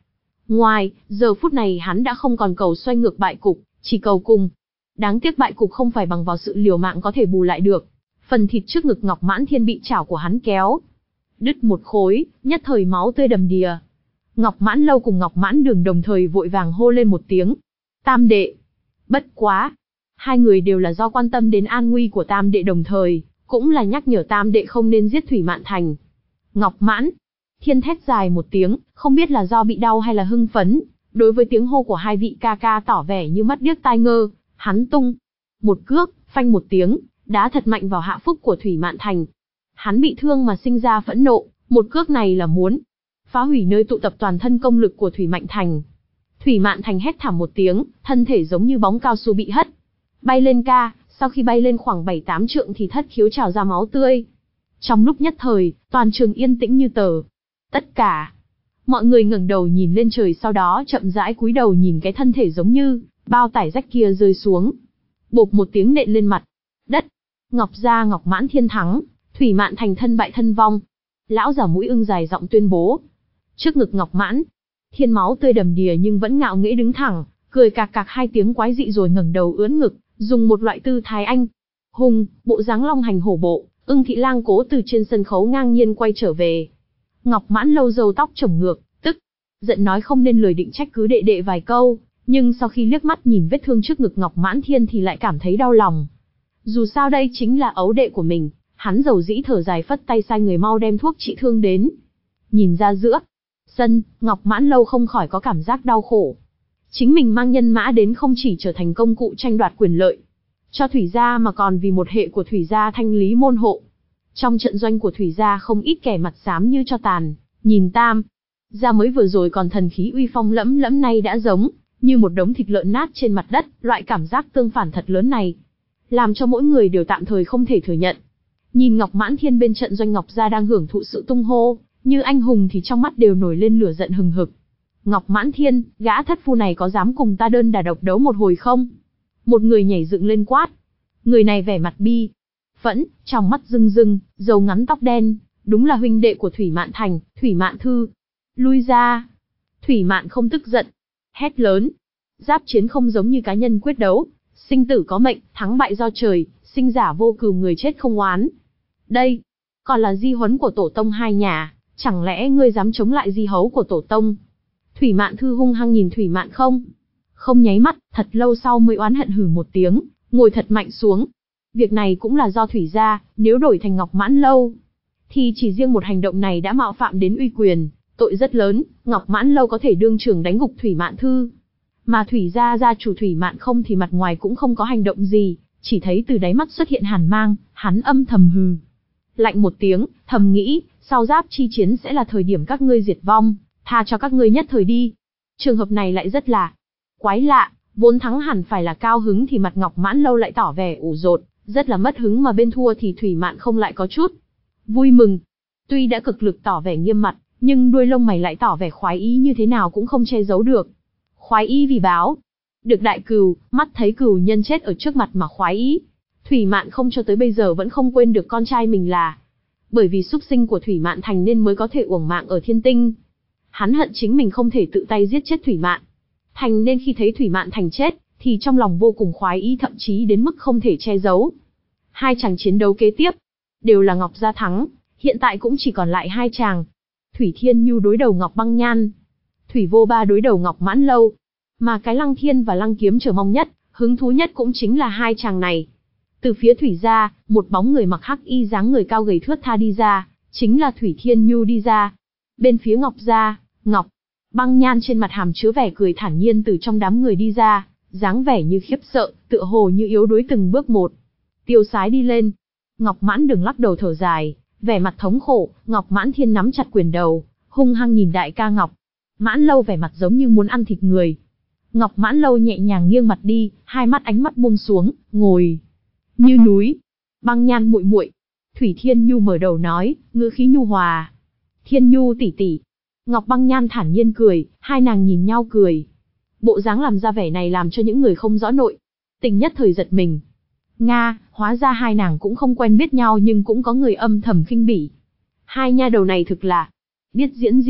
Ngoài, giờ phút này hắn đã không còn cầu xoay ngược bại cục, chỉ cầu cùng. Đáng tiếc bại cục không phải bằng vào sự liều mạng có thể bù lại được. Phần thịt trước ngực Ngọc Mãn Thiên bị chảo của hắn kéo đứt một khối, nhất thời máu tươi đầm đìa. Ngọc Mãn Lâu cùng Ngọc Mãn Đường đồng thời vội vàng hô lên một tiếng. Tam đệ. Bất quá. Hai người đều là do quan tâm đến an nguy của tam đệ đồng thời, cũng là nhắc nhở tam đệ không nên giết Thủy Mạn Thành. Ngọc Mãn Thiên thét dài một tiếng, không biết là do bị đau hay là hưng phấn. Đối với tiếng hô của hai vị ca ca tỏ vẻ như mắt điếc tai ngơ, hắn tung một cước, phanh một tiếng, đá thật mạnh vào hạ phúc của Thủy Mạn Thành. Hắn bị thương mà sinh ra phẫn nộ, một cước này là muốn phá hủy nơi tụ tập toàn thân công lực của Thủy Mạn Thành. Thủy Mạn Thành hét thảm một tiếng, thân thể giống như bóng cao su bị hất bay lên ca, sau khi bay lên khoảng bảy tám trượng thì thất khiếu trào ra máu tươi. Trong lúc nhất thời, toàn trường yên tĩnh như tờ. Tất cả mọi người ngẩng đầu nhìn lên trời, sau đó chậm rãi cúi đầu nhìn cái thân thể giống như bao tải rách kia rơi xuống. Bộp một tiếng nện lên mặt đất. Ngọc gia Ngọc Mãn Thiên thắng, Thủy Mạn Thành thân bại thân vong. Lão già mũi ưng dài giọng tuyên bố. Trước ngực Ngọc Mãn Thiên máu tươi đầm đìa nhưng vẫn ngạo nghễ đứng thẳng, cười cạc cạc hai tiếng quái dị rồi ngẩng đầu ưỡn ngực, dùng một loại tư thái anh hùng, bộ dáng long hành hổ bộ. Ưng Thị Lang Cố từ trên sân khấu ngang nhiên quay trở về. Ngọc Mãn Lâu râu tóc chổng ngược, tức giận nói không nên lời định trách cứ đệ đệ vài câu, nhưng sau khi liếc mắt nhìn vết thương trước ngực Ngọc Mãn Thiên thì lại cảm thấy đau lòng. Dù sao đây chính là ấu đệ của mình, hắn dầu dĩ thở dài phất tay sai người mau đem thuốc trị thương đến. Nhìn ra giữa sân, Ngọc Mãn Lâu không khỏi có cảm giác đau khổ. Chính mình mang nhân mã đến không chỉ trở thành công cụ tranh đoạt quyền lợi cho Thủy gia mà còn vì một hệ của Thủy gia thanh lý môn hộ. Trong trận doanh của Thủy gia không ít kẻ mặt xám như cho tàn, nhìn tam gia mới vừa rồi còn thần khí uy phong lẫm lẫm, nay đã giống như một đống thịt lợn nát trên mặt đất. Loại cảm giác tương phản thật lớn này, làm cho mỗi người đều tạm thời không thể thừa nhận. Nhìn Ngọc Mãn Thiên bên trận doanh Ngọc gia đang hưởng thụ sự tung hô như anh hùng thì trong mắt đều nổi lên lửa giận hừng hực. Ngọc Mãn Thiên, gã thất phu này có dám cùng ta đơn đả độc đấu một hồi không? Một người nhảy dựng lên quát. Người này vẻ mặt bi phẫn, trong mắt rưng rưng, râu ngắn tóc đen, đúng là huynh đệ của Thủy Mạn Thành, Thủy Mạn Thư. Lui ra. Thủy Mạn không tức giận, hét lớn. Giáp chiến không giống như cá nhân quyết đấu, sinh tử có mệnh, thắng bại do trời, sinh giả vô cừu, người chết không oán. Đây còn là di huấn của tổ tông hai nhà, chẳng lẽ ngươi dám chống lại di hấu của tổ tông? Thủy Mạn Thư hung hăng nhìn Thủy Mạn không không nháy mắt, thật lâu sau mới oán hận hừ một tiếng, ngồi thật mạnh xuống. Việc này cũng là do Thủy gia, nếu đổi thành Ngọc Mãn Lâu thì chỉ riêng một hành động này đã mạo phạm đến uy quyền, tội rất lớn. Ngọc Mãn Lâu có thể đương trường đánh gục Thủy Mạn Thư, mà Thủy gia gia chủ Thủy Mạn không thì mặt ngoài cũng không có hành động gì, chỉ thấy từ đáy mắt xuất hiện hàn mang. Hắn âm thầm hừ lạnh một tiếng, thầm nghĩ, sau giáp chi chiến sẽ là thời điểm các ngươi diệt vong, tha cho các ngươi nhất thời đi. Trường hợp này lại rất là quái lạ, vốn thắng hẳn phải là cao hứng thì mặt Ngọc Mãn Lâu lại tỏ vẻ ủ rột, rất là mất hứng, mà bên thua thì Thủy Mạn không lại có chút vui mừng. Tuy đã cực lực tỏ vẻ nghiêm mặt, nhưng đuôi lông mày lại tỏ vẻ khoái ý, như thế nào cũng không che giấu được. Khoái ý vì báo được đại cừu, mắt thấy cừu nhân chết ở trước mặt mà khoái ý. Thủy Mạn không cho tới bây giờ vẫn không quên được con trai mình là bởi vì súc sinh của Thủy Mạn Thành nên mới có thể uổng mạng ở Thiên Tinh. Hắn hận chính mình không thể tự tay giết chết Thủy Mạn Thành, nên khi thấy Thủy Mạn Thành chết thì trong lòng vô cùng khoái ý, thậm chí đến mức không thể che giấu. Hai chàng chiến đấu kế tiếp đều là Ngọc gia thắng, hiện tại cũng chỉ còn lại hai chàng. Thủy Thiên Nhu đối đầu Ngọc Băng Nhan, Thủy Vô Ba đối đầu Ngọc Mãn Lâu. Mà cái Lăng Thiên và Lăng Kiếm chờ mong nhất, hứng thú nhất cũng chính là hai chàng này. Từ phía Thủy gia, một bóng người mặc hắc y dáng người cao gầy thướt tha đi ra, chính là Thủy Thiên Nhu đi ra. Bên phía Ngọc gia, Ngọc Băng Nhan trên mặt hàm chứa vẻ cười thản nhiên từ trong đám người đi ra, dáng vẻ như khiếp sợ, tựa hồ như yếu đuối từng bước một. Tiêu sái đi lên. Ngọc Mãn Đường lắc đầu thở dài, vẻ mặt thống khổ. Ngọc Mãn Thiên nắm chặt quyền đầu, hung hăng nhìn đại ca Ngọc Mãn Lâu, vẻ mặt giống như muốn ăn thịt người. Ngọc Mãn Lâu nhẹ nhàng nghiêng mặt đi, hai mắt ánh mắt buông xuống, ngồi như núi. Băng Nhan muội muội. Thủy Thiên Nhu mở đầu nói, ngữ khí nhu hòa. Thiên Nhu tỷ tỷ. Ngọc Băng Nhan thản nhiên cười, hai nàng nhìn nhau cười. Bộ dáng làm ra vẻ này làm cho những người không rõ nội tình nhất thời giật mình. Nga, hóa ra hai nàng cũng không quen biết nhau, nhưng cũng có người âm thầm khinh bỉ. Hai nha đầu này thực là biết diễn diễn,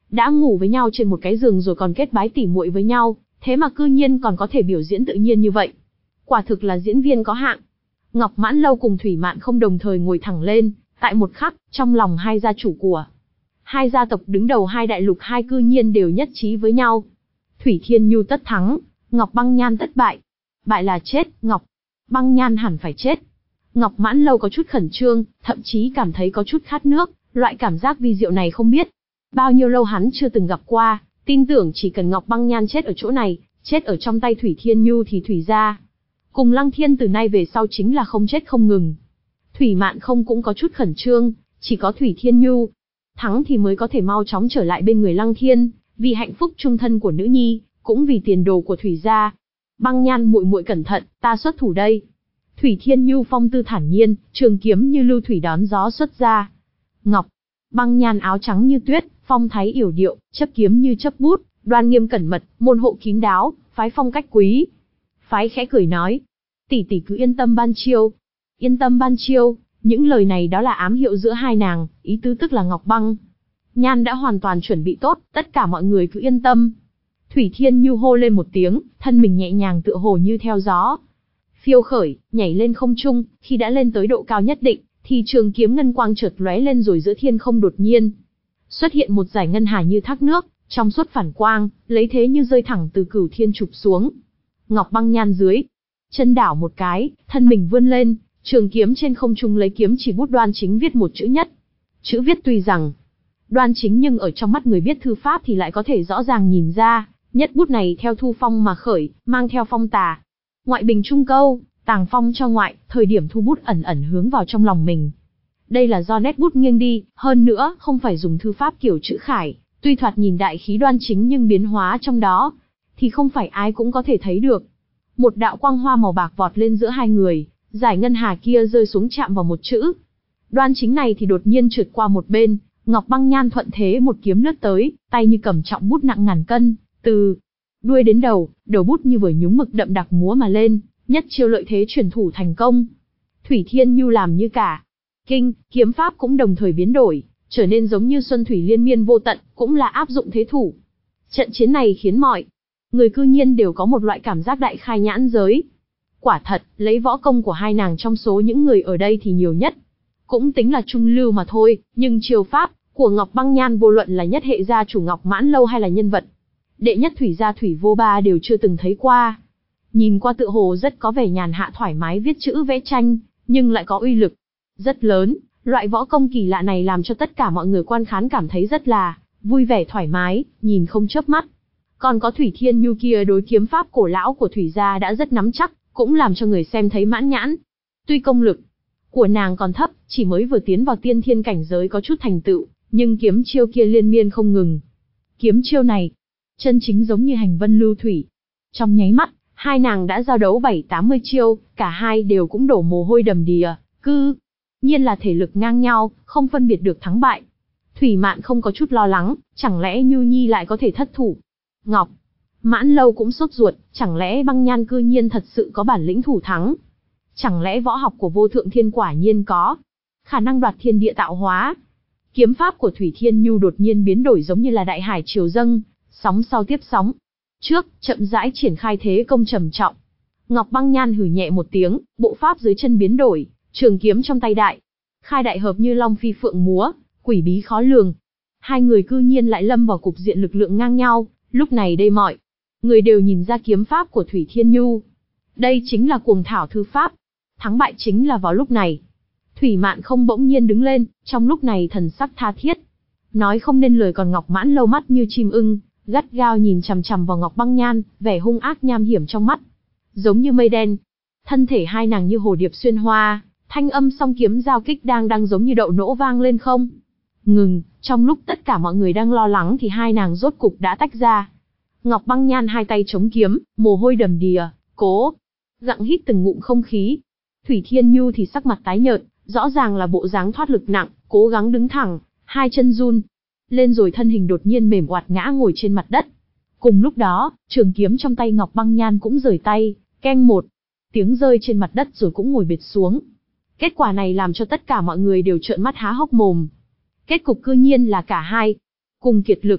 đã ngủ với nhau trên một cái giường rồi còn kết bái tỉ muội với nhau, thế mà cư nhiên còn có thể biểu diễn tự nhiên như vậy. Quả thực là diễn viên có hạng. Ngọc Mãn Lâu cùng Thủy Mạn không đồng thời ngồi thẳng lên, tại một khắc, trong lòng hai gia chủ của hai gia tộc đứng đầu hai đại lục hai cư nhiên đều nhất trí với nhau. Thủy Thiên Nhu tất thắng, Ngọc Băng Nhan tất bại. Bại là chết, Ngọc Băng Nhan hẳn phải chết. Ngọc Mãn Lâu có chút khẩn trương, thậm chí cảm thấy có chút khát nước, loại cảm giác vi diệu này không biết bao nhiêu lâu hắn chưa từng gặp qua, tin tưởng chỉ cần Ngọc Băng Nhan chết ở chỗ này, chết ở trong tay Thủy Thiên Nhu thì Thủy gia cùng Lăng Thiên từ nay về sau chính là không chết không ngừng. Thủy Mạn không cũng có chút khẩn trương, chỉ có Thủy Thiên Nhu thắng thì mới có thể mau chóng trở lại bên người Lăng Thiên, vì hạnh phúc chung thân của nữ nhi, cũng vì tiền đồ của Thủy gia. Băng Nhan muội muội cẩn thận, ta xuất thủ đây. Thủy Thiên Nhu phong tư thản nhiên, trường kiếm như lưu thủy đón gió xuất ra. Ngọc Băng Nhan áo trắng như tuyết, phong thái yểu điệu, chấp kiếm như chấp bút, đoan nghiêm cẩn mật, môn hộ kín đáo, phái phong cách quý. Phái khẽ cười nói, tỷ tỷ cứ yên tâm ban chiêu. Yên tâm ban chiêu, những lời này đó là ám hiệu giữa hai nàng, ý tứ tức là Ngọc Băng Nhan đã hoàn toàn chuẩn bị tốt, tất cả mọi người cứ yên tâm. Thủy Thiên Nhu hô lên một tiếng, thân mình nhẹ nhàng tựa hồ như theo gió phiêu khởi, nhảy lên không trung, khi đã lên tới độ cao nhất định, thì trường kiếm ngân quang chợt lóe lên rồi giữa thiên không đột nhiên xuất hiện một dải ngân hà như thác nước, trong suốt phản quang, lấy thế như rơi thẳng từ cửu thiên chụp xuống. Ngọc Băng Nhan dưới chân đảo một cái, thân mình vươn lên, trường kiếm trên không trung lấy kiếm chỉ bút đoan chính viết một chữ nhất. Chữ viết tuy rằng đoan chính nhưng ở trong mắt người biết thư pháp thì lại có thể rõ ràng nhìn ra, nhất bút này theo thu phong mà khởi, mang theo phong tà. Ngoại bình trung câu, tàng phong cho ngoại, thời điểm thu bút ẩn ẩn hướng vào trong lòng mình. Đây là do nét bút nghiêng đi, hơn nữa không phải dùng thư pháp kiểu chữ khải, tuy thoạt nhìn đại khí đoan chính nhưng biến hóa trong đó thì không phải ai cũng có thể thấy được. Một đạo quang hoa màu bạc vọt lên giữa hai người, giải ngân hà kia rơi xuống chạm vào một chữ đoan chính này thì đột nhiên trượt qua một bên. Ngọc Băng Nhan thuận thế một kiếm lướt tới, tay như cầm trọng bút nặng ngàn cân, từ đuôi đến đầu, đầu bút như vừa nhúng mực đậm đặc múa mà lên, nhất chiêu lợi thế chuyển thủ thành công. Thủy Thiên Nhu làm như cả kinh, kiếm pháp cũng đồng thời biến đổi, trở nên giống như xuân thủy liên miên vô tận, cũng là áp dụng thế thủ. Trận chiến này khiến mọi người cư nhiên đều có một loại cảm giác đại khai nhãn giới. Quả thật, lấy võ công của hai nàng trong số những người ở đây thì nhiều nhất cũng tính là trung lưu mà thôi, nhưng chiêu pháp của Ngọc Băng Nhan vô luận là nhất hệ gia chủ Ngọc Mãn Lâu hay là nhân vật đệ nhất Thủy gia Thủy Vô Ba đều chưa từng thấy qua. Nhìn qua tựa hồ rất có vẻ nhàn hạ thoải mái viết chữ vẽ tranh, nhưng lại có uy lực rất lớn. Loại võ công kỳ lạ này làm cho tất cả mọi người quan khán cảm thấy rất là vui vẻ thoải mái, nhìn không chớp mắt. Còn có Thủy Thiên Nhu kia đối kiếm pháp cổ lão của Thủy gia đã rất nắm chắc, cũng làm cho người xem thấy mãn nhãn. Tuy công lực của nàng còn thấp, chỉ mới vừa tiến vào tiên thiên cảnh giới có chút thành tựu, nhưng kiếm chiêu kia liên miên không ngừng. Kiếm chiêu này, chân chính giống như hành vân lưu thủy. Trong nháy mắt, hai nàng đã giao đấu bảy tám mươi chiêu, cả hai đều cũng đổ mồ hôi đầm đìa, cư nhiên là thể lực ngang nhau, không phân biệt được thắng bại. Thủy Mạn không có chút lo lắng, chẳng lẽ Nhu Nhi lại có thể thất thủ. Ngọc Mãn Lâu cũng sốt ruột, chẳng lẽ Băng Nhan cư nhiên thật sự có bản lĩnh thủ thắng. Chẳng lẽ võ học của vô thượng thiên quả nhiên có khả năng đoạt thiên địa tạo hóa. Kiếm pháp của Thủy Thiên Nhu đột nhiên biến đổi giống như là đại hải triều dâng, sóng sau tiếp sóng. Trước, chậm rãi triển khai thế công trầm trọng. Ngọc Băng Nhan hừ nhẹ một tiếng, bộ pháp dưới chân biến đổi, trường kiếm trong tay đại khai đại hợp như long phi phượng múa, quỷ bí khó lường. Hai người cư nhiên lại lâm vào cục diện lực lượng ngang nhau, lúc này đây mọi người đều nhìn ra kiếm pháp của Thủy Thiên Nhu. Đây chính là cuồng thảo thư pháp. Thắng bại chính là vào lúc này. Thủy Mạn không bỗng nhiên đứng lên, trong lúc này thần sắc tha thiết. Nói không nên lời, còn Ngọc Mãn Lâu mắt như chim ưng, gắt gao nhìn chằm chằm vào Ngọc Băng Nhan, vẻ hung ác nham hiểm trong mắt giống như mây đen. Thân thể hai nàng như hồ điệp xuyên hoa, thanh âm song kiếm giao kích đang đang giống như đậu nỗ vang lên không ngừng. Trong lúc tất cả mọi người đang lo lắng thì hai nàng rốt cục đã tách ra. Ngọc Băng Nhan hai tay chống kiếm, mồ hôi đầm đìa, cố gắng hít từng ngụm không khí. Thủy Thiên Nhu thì sắc mặt tái nhợt, rõ ràng là bộ dáng thoát lực nặng, cố gắng đứng thẳng, hai chân run lên rồi thân hình đột nhiên mềm oạt ngã ngồi trên mặt đất. Cùng lúc đó, trường kiếm trong tay Ngọc Băng Nhan cũng rời tay, keng một tiếng rơi trên mặt đất rồi cũng ngồi bệt xuống. Kết quả này làm cho tất cả mọi người đều trợn mắt há hốc mồm. Kết cục cư nhiên là cả hai cùng kiệt lực.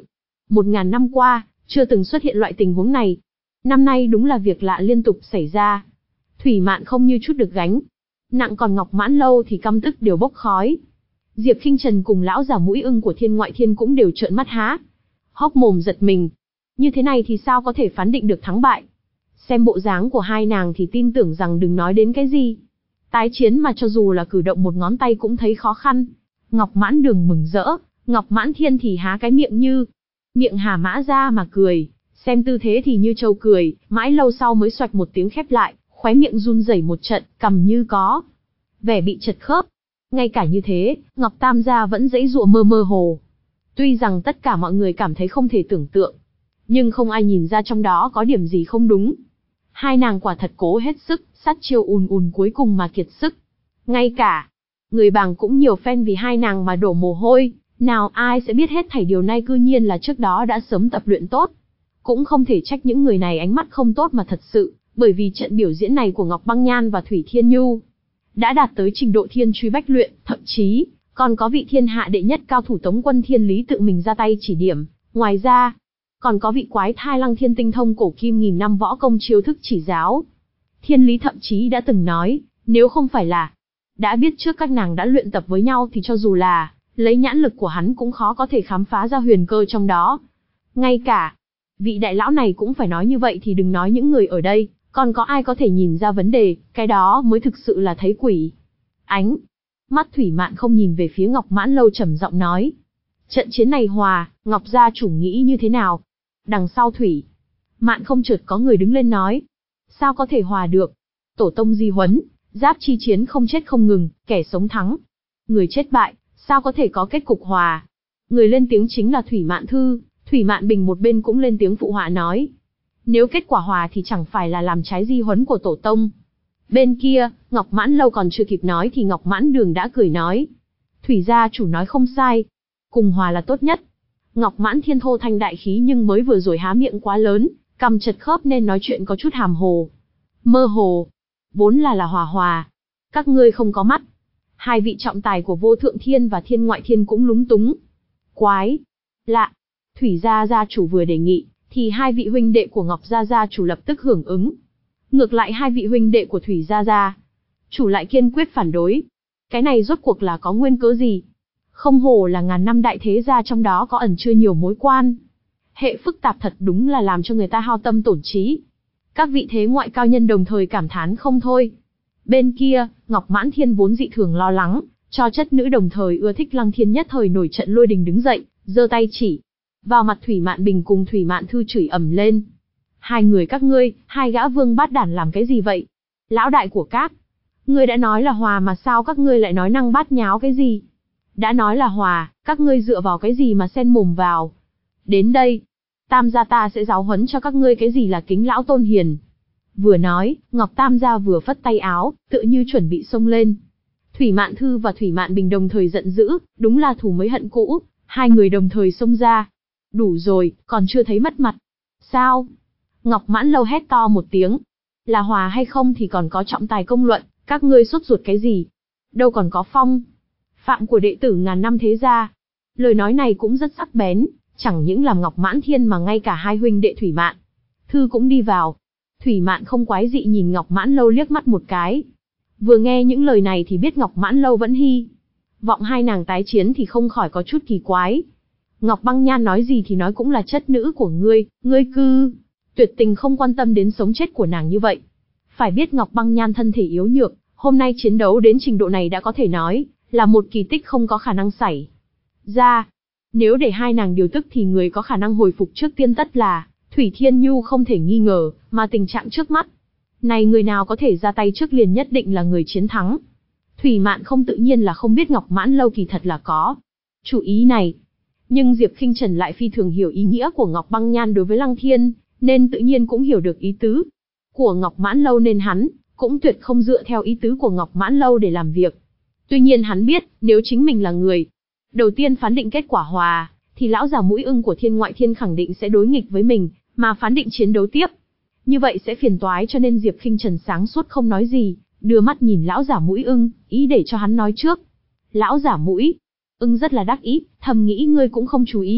Một ngàn năm qua, chưa từng xuất hiện loại tình huống này. Năm nay đúng là việc lạ liên tục xảy ra. Thủy Mạn không như chút được gánh. Nặng còn Ngọc Mãn Lâu thì căm tức đều bốc khói. Diệp Khinh Trần cùng lão già mũi ưng của Thiên Ngoại Thiên cũng đều trợn mắt há hốc mồm giật mình. Như thế này thì sao có thể phán định được thắng bại? Xem bộ dáng của hai nàng thì tin tưởng rằng đừng nói đến cái gì. Tái chiến mà cho dù là cử động một ngón tay cũng thấy khó khăn. Ngọc Mãn Đường mừng rỡ, Ngọc Mãn Thiên thì há cái miệng như miệng hà mã ra mà cười, xem tư thế thì như trâu cười, mãi lâu sau mới xoạch một tiếng khép lại, khóe miệng run rẩy một trận, cằm như có vẻ bị chật khớp. Ngay cả như thế, Ngọc Tam gia vẫn giãy giụa mơ mơ hồ. Tuy rằng tất cả mọi người cảm thấy không thể tưởng tượng, nhưng không ai nhìn ra trong đó có điểm gì không đúng. Hai nàng quả thật cố hết sức, sát chiêu ùn ùn cuối cùng mà kiệt sức. Ngay cả người bàng cũng nhiều phen vì hai nàng mà đổ mồ hôi, nào ai sẽ biết hết thảy điều này cư nhiên là trước đó đã sớm tập luyện tốt. Cũng không thể trách những người này ánh mắt không tốt mà thật sự, bởi vì trận biểu diễn này của Ngọc Băng Nhan và Thủy Thiên Nhu đã đạt tới trình độ thiên truy bách luyện, thậm chí còn có vị thiên hạ đệ nhất cao thủ Tống Quân Thiên Lý tự mình ra tay chỉ điểm. Ngoài ra, còn có vị quái thai Lăng Thiên tinh thông cổ kim nghìn năm võ công chiêu thức chỉ giáo. Thiên Lý thậm chí đã từng nói, nếu không phải là đã biết trước các nàng đã luyện tập với nhau thì cho dù là lấy nhãn lực của hắn cũng khó có thể khám phá ra huyền cơ trong đó. Ngay cả vị đại lão này cũng phải nói như vậy thì đừng nói những người ở đây, còn có ai có thể nhìn ra vấn đề, cái đó mới thực sự là thấy quỷ. Ánh mắt Thủy Mạn không nhìn về phía Ngọc Mãn Lâu trầm giọng nói. Trận chiến này hòa, Ngọc gia chủ nghĩ như thế nào? Đằng sau Thủy Mạn không chợt có người đứng lên nói. Sao có thể hòa được? Tổ tông di huấn, giáp chi chiến không chết không ngừng, kẻ sống thắng. Người chết bại, sao có thể có kết cục hòa? Người lên tiếng chính là Thủy Mạn Thư, Thủy Mạn Bình một bên cũng lên tiếng phụ họa nói. Nếu kết quả hòa thì chẳng phải là làm trái di huấn của tổ tông. Bên kia, Ngọc Mãn Lâu còn chưa kịp nói thì Ngọc Mãn Đường đã cười nói. Thủy gia chủ nói không sai. Cùng hòa là tốt nhất. Ngọc Mãn Thiên thô thanh đại khí nhưng mới vừa rồi há miệng quá lớn, cằm chật khớp nên nói chuyện có chút hàm hồ. Mơ hồ. Vốn là là hòa hòa. Các ngươi không có mắt. Hai vị trọng tài của Vô Thượng Thiên và Thiên Ngoại Thiên cũng lúng túng. Quái lạ. Thủy gia gia chủ vừa đề nghị, thì hai vị huynh đệ của Ngọc gia gia chủ lập tức hưởng ứng. Ngược lại hai vị huynh đệ của Thủy gia gia chủ lại kiên quyết phản đối. Cái này rốt cuộc là có nguyên cớ gì? Không hổ là ngàn năm đại thế gia, trong đó có ẩn chứa nhiều mối quan hệ phức tạp, thật đúng là làm cho người ta hao tâm tổn trí. Các vị thế ngoại cao nhân đồng thời cảm thán không thôi. Bên kia, Ngọc Mãn Thiên vốn dị thường lo lắng cho chất nữ đồng thời ưa thích Lăng Thiên nhất thời nổi trận lôi đình đứng dậy, giơ tay chỉ vào mặt Thủy Mạn Bình cùng Thủy Mạn Thư chửi ầm lên. Hai người các ngươi, hai gã vương bát đản làm cái gì vậy? Lão đại của các ngươi đã nói là hòa mà sao các ngươi lại nói năng bát nháo cái gì? Đã nói là hòa, các ngươi dựa vào cái gì mà xen mồm vào? Đến đây, Tam gia ta sẽ giáo huấn cho các ngươi cái gì là kính lão tôn hiền. Vừa nói, Ngọc Tam gia vừa phất tay áo, tựa như chuẩn bị xông lên. Thủy Mạn Thư và Thủy Mạn Bình đồng thời giận dữ, đúng là thù mới hận cũ, hai người đồng thời xông ra. Đủ rồi, còn chưa thấy mất mặt. Sao? Ngọc Mãn Lâu hét to một tiếng. Là hòa hay không thì còn có trọng tài công luận, các ngươi sốt ruột cái gì? Đâu còn có phong phạm của đệ tử ngàn năm thế gia. Lời nói này cũng rất sắc bén, chẳng những làm Ngọc Mãn Thiên mà ngay cả hai huynh đệ Thủy Mạn Thư cũng đi vào. Thủy Mạn không quái dị nhìn Ngọc Mãn Lâu liếc mắt một cái. Vừa nghe những lời này thì biết Ngọc Mãn Lâu vẫn hy vọng hai nàng tái chiến thì không khỏi có chút kỳ quái. Ngọc Băng Nhan nói gì thì nói cũng là chất nữ của ngươi, ngươi cư tuyệt tình không quan tâm đến sống chết của nàng như vậy. Phải biết Ngọc Băng Nhan thân thể yếu nhược, hôm nay chiến đấu đến trình độ này đã có thể nói là một kỳ tích không có khả năng xảy ra. Nếu để hai nàng điều tức thì người có khả năng hồi phục trước tiên tất là Thủy Thiên Nhu không thể nghi ngờ, mà tình trạng trước mắt này người nào có thể ra tay trước liền nhất định là người chiến thắng. Thủy Mạn không tự nhiên là không biết Ngọc Mãn Lâu kỳ thật là có chủ ý này. Nhưng Diệp Khinh Trần lại phi thường hiểu ý nghĩa của Ngọc Băng Nhan đối với Lăng Thiên, nên tự nhiên cũng hiểu được ý tứ của Ngọc Mãn Lâu, nên hắn cũng tuyệt không dựa theo ý tứ của Ngọc Mãn Lâu để làm việc. Tuy nhiên hắn biết, nếu chính mình là người đầu tiên phán định kết quả hòa, thì lão già mũi ưng của Thiên Ngoại Thiên khẳng định sẽ đối nghịch với mình, mà phán định chiến đấu tiếp. Như vậy sẽ phiền toái, cho nên Diệp Khinh Trần sáng suốt không nói gì, đưa mắt nhìn lão già mũi ưng, ý để cho hắn nói trước. Lão già mũi ưng rất là đắc ý, thầm nghĩ ngươi cũng không chú ý,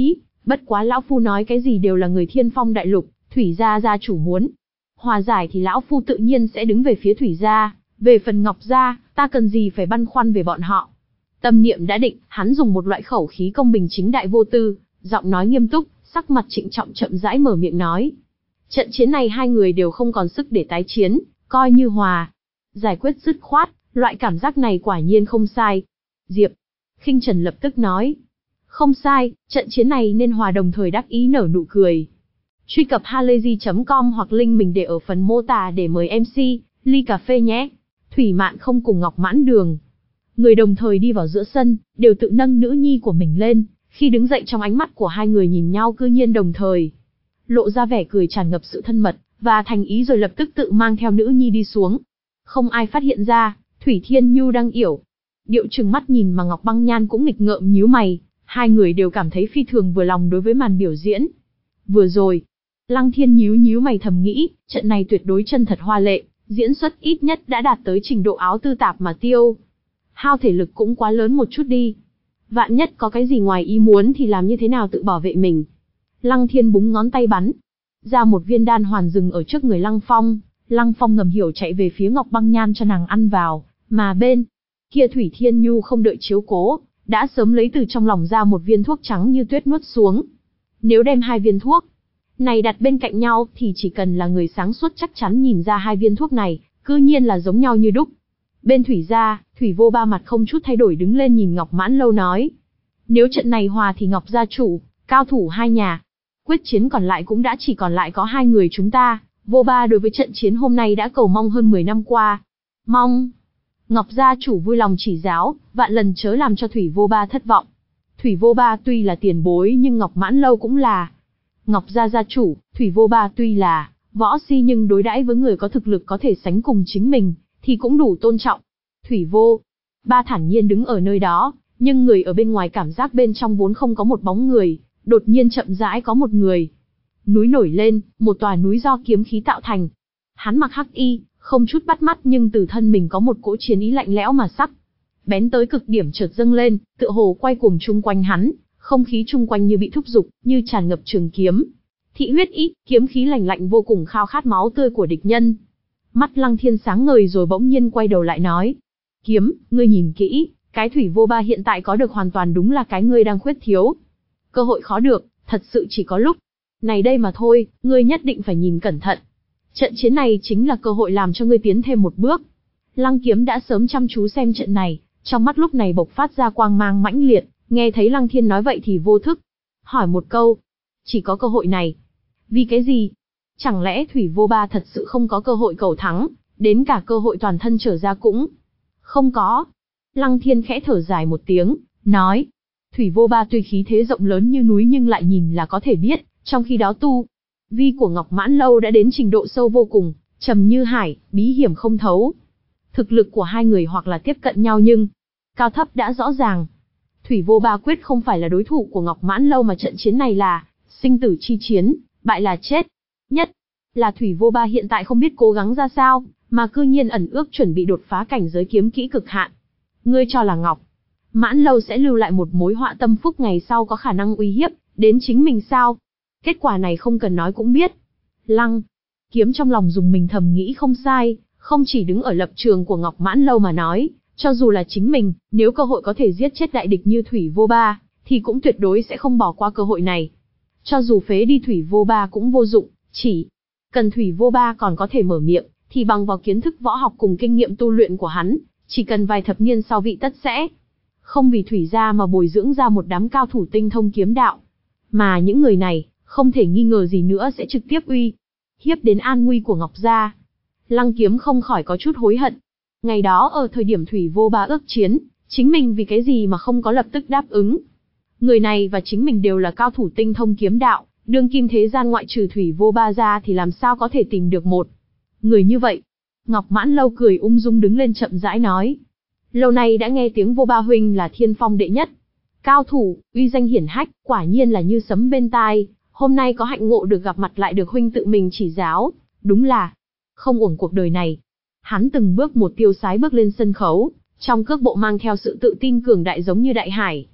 Bất quá lão phu nói cái gì đều là người Thiên Phong đại lục, Thủy gia gia chủ muốn hòa giải thì lão phu tự nhiên sẽ đứng về phía Thủy gia, về phần Ngọc gia, ta cần gì phải băn khoăn về bọn họ. Tâm niệm đã định, hắn dùng một loại khẩu khí công bình chính đại vô tư, giọng nói nghiêm túc, sắc mặt trịnh trọng chậm rãi mở miệng nói. Trận chiến này hai người đều không còn sức để tái chiến, coi như hòa. Giải quyết dứt khoát, loại cảm giác này quả nhiên không sai. Diệp Khinh Trần lập tức nói. Không sai, trận chiến này nên hòa đồng thời đắc ý nở nụ cười. Truy cập halayzi chấm com hoặc link mình để ở phần mô tả để mời em xê, ly cà phê nhé. Thủy Mạn không cùng Ngọc Mãn Đường. Người đồng thời đi vào giữa sân, đều tự nâng nữ nhi của mình lên, khi đứng dậy trong ánh mắt của hai người nhìn nhau cư nhiên đồng thời. Lộ ra vẻ cười tràn ngập sự thân mật, và thành ý rồi lập tức tự mang theo nữ nhi đi xuống. Không ai phát hiện ra, Thủy Thiên Nhu đang yểu. Điệu trừng mắt nhìn mà Ngọc Băng Nhan cũng nghịch ngợm nhíu mày, hai người đều cảm thấy phi thường vừa lòng đối với màn biểu diễn. Vừa rồi, Lăng Thiên nhíu nhíu mày thầm nghĩ, trận này tuyệt đối chân thật hoa lệ, diễn xuất ít nhất đã đạt tới trình độ áo tư tạp mà tiêu. Hao thể lực cũng quá lớn một chút đi. Vạn nhất có cái gì ngoài ý muốn thì làm như thế nào tự bảo vệ mình. Lăng Thiên búng ngón tay bắn ra một viên đan hoàn dừng ở trước người Lăng Phong. Lăng Phong ngầm hiểu chạy về phía Ngọc Băng Nhan cho nàng ăn vào, mà bên kia Thủy Thiên Nhu không đợi chiếu cố, đã sớm lấy từ trong lòng ra một viên thuốc trắng như tuyết nuốt xuống. Nếu đem hai viên thuốc này đặt bên cạnh nhau thì chỉ cần là người sáng suốt chắc chắn nhìn ra hai viên thuốc này, cư nhiên là giống nhau như đúc. Bên Thủy gia, Thủy Vô Ba mặt không chút thay đổi đứng lên nhìn Ngọc Mãn Lâu nói. Nếu trận này hòa thì Ngọc gia chủ, cao thủ hai nhà. Quyết chiến còn lại cũng đã chỉ còn lại có hai người chúng ta, Vô Ba đối với trận chiến hôm nay đã cầu mong hơn mười năm qua. Mong Ngọc gia chủ vui lòng chỉ giáo, vạn lần chớ làm cho Thủy Vô Ba thất vọng. Thủy Vô Ba tuy là tiền bối nhưng Ngọc Mãn Lâu cũng là Ngọc gia gia chủ, Thủy Vô Ba tuy là võ si nhưng đối đãi với người có thực lực có thể sánh cùng chính mình, thì cũng đủ tôn trọng. Thủy Vô Ba thản nhiên đứng ở nơi đó, nhưng người ở bên ngoài cảm giác bên trong vốn không có một bóng người, đột nhiên chậm rãi có một người. Núi nổi lên, một tòa núi do kiếm khí tạo thành. Hắn mặc hắc y, không chút bắt mắt nhưng từ thân mình có một cỗ chiến ý lạnh lẽo mà sắc bén tới cực điểm chợt dâng lên, tựa hồ quay cuồng chung quanh hắn, không khí chung quanh như bị thúc giục, như tràn ngập trường kiếm. Thị huyết ý, kiếm khí lạnh lạnh vô cùng khao khát máu tươi của địch nhân. Mắt Lăng Thiên sáng ngời rồi bỗng nhiên quay đầu lại nói. Kiếm, ngươi nhìn kỹ, cái Thủy Vô Ba hiện tại có được hoàn toàn đúng là cái ngươi đang khuyết thiếu. Cơ hội khó được, thật sự chỉ có lúc này đây mà thôi, ngươi nhất định phải nhìn cẩn thận. Trận chiến này chính là cơ hội làm cho ngươi tiến thêm một bước. Lăng Kiếm đã sớm chăm chú xem trận này, trong mắt lúc này bộc phát ra quang mang mãnh liệt, nghe thấy Lăng Thiên nói vậy thì vô thức hỏi một câu. Chỉ có cơ hội này. Vì cái gì? Chẳng lẽ Thủy Vô Ba thật sự không có cơ hội cầu thắng, đến cả cơ hội toàn thân trở ra cũng không có? Lăng Thiên khẽ thở dài một tiếng, nói. Thủy Vô Ba tuy khí thế rộng lớn như núi nhưng lại nhìn là có thể biết, trong khi đó tu vi của Ngọc Mãn Lâu đã đến trình độ sâu vô cùng, trầm như hải, bí hiểm không thấu. Thực lực của hai người hoặc là tiếp cận nhau nhưng cao thấp đã rõ ràng. Thủy Vô Ba quyết không phải là đối thủ của Ngọc Mãn Lâu mà trận chiến này là sinh tử chi chiến, bại là chết. Nhất là Thủy Vô Ba hiện tại không biết cố gắng ra sao, mà cư nhiên ẩn ước chuẩn bị đột phá cảnh giới kiếm kỹ cực hạn. Ngươi cho là Ngọc Mãn Lâu sẽ lưu lại một mối họa tâm phúc ngày sau có khả năng uy hiếp đến chính mình sao? Kết quả này không cần nói cũng biết. Lăng Kiếm trong lòng dùng mình thầm nghĩ không sai, không chỉ đứng ở lập trường của Ngọc Mãn Lâu mà nói, cho dù là chính mình, nếu cơ hội có thể giết chết đại địch như Thủy Vô Ba, thì cũng tuyệt đối sẽ không bỏ qua cơ hội này. Cho dù phế đi Thủy Vô Ba cũng vô dụng, chỉ cần Thủy Vô Ba còn có thể mở miệng, thì bằng vào kiến thức võ học cùng kinh nghiệm tu luyện của hắn, chỉ cần vài thập niên sau vị tất sẽ không vì Thủy gia mà bồi dưỡng ra một đám cao thủ tinh thông kiếm đạo. Mà những người này, không thể nghi ngờ gì nữa sẽ trực tiếp uy hiếp đến an nguy của Ngọc gia. Lăng Kiếm không khỏi có chút hối hận. Ngày đó ở thời điểm Thủy Vô Ba ước chiến, chính mình vì cái gì mà không có lập tức đáp ứng. Người này và chính mình đều là cao thủ tinh thông kiếm đạo, đương kim thế gian ngoại trừ Thủy Vô Ba ra thì làm sao có thể tìm được một người như vậy. Ngọc Mãn Lâu cười ung dung đứng lên chậm rãi nói. Lâu nay đã nghe tiếng Vô Ba huynh là thiên phong đệ nhất cao thủ, uy danh hiển hách, quả nhiên là như sấm bên tai. Hôm nay có hạnh ngộ được gặp mặt lại được huynh tự mình chỉ giáo, đúng là không uổng cuộc đời này. Hắn từng bước một tiêu sái bước lên sân khấu, trong cước bộ mang theo sự tự tin cường đại giống như đại hải.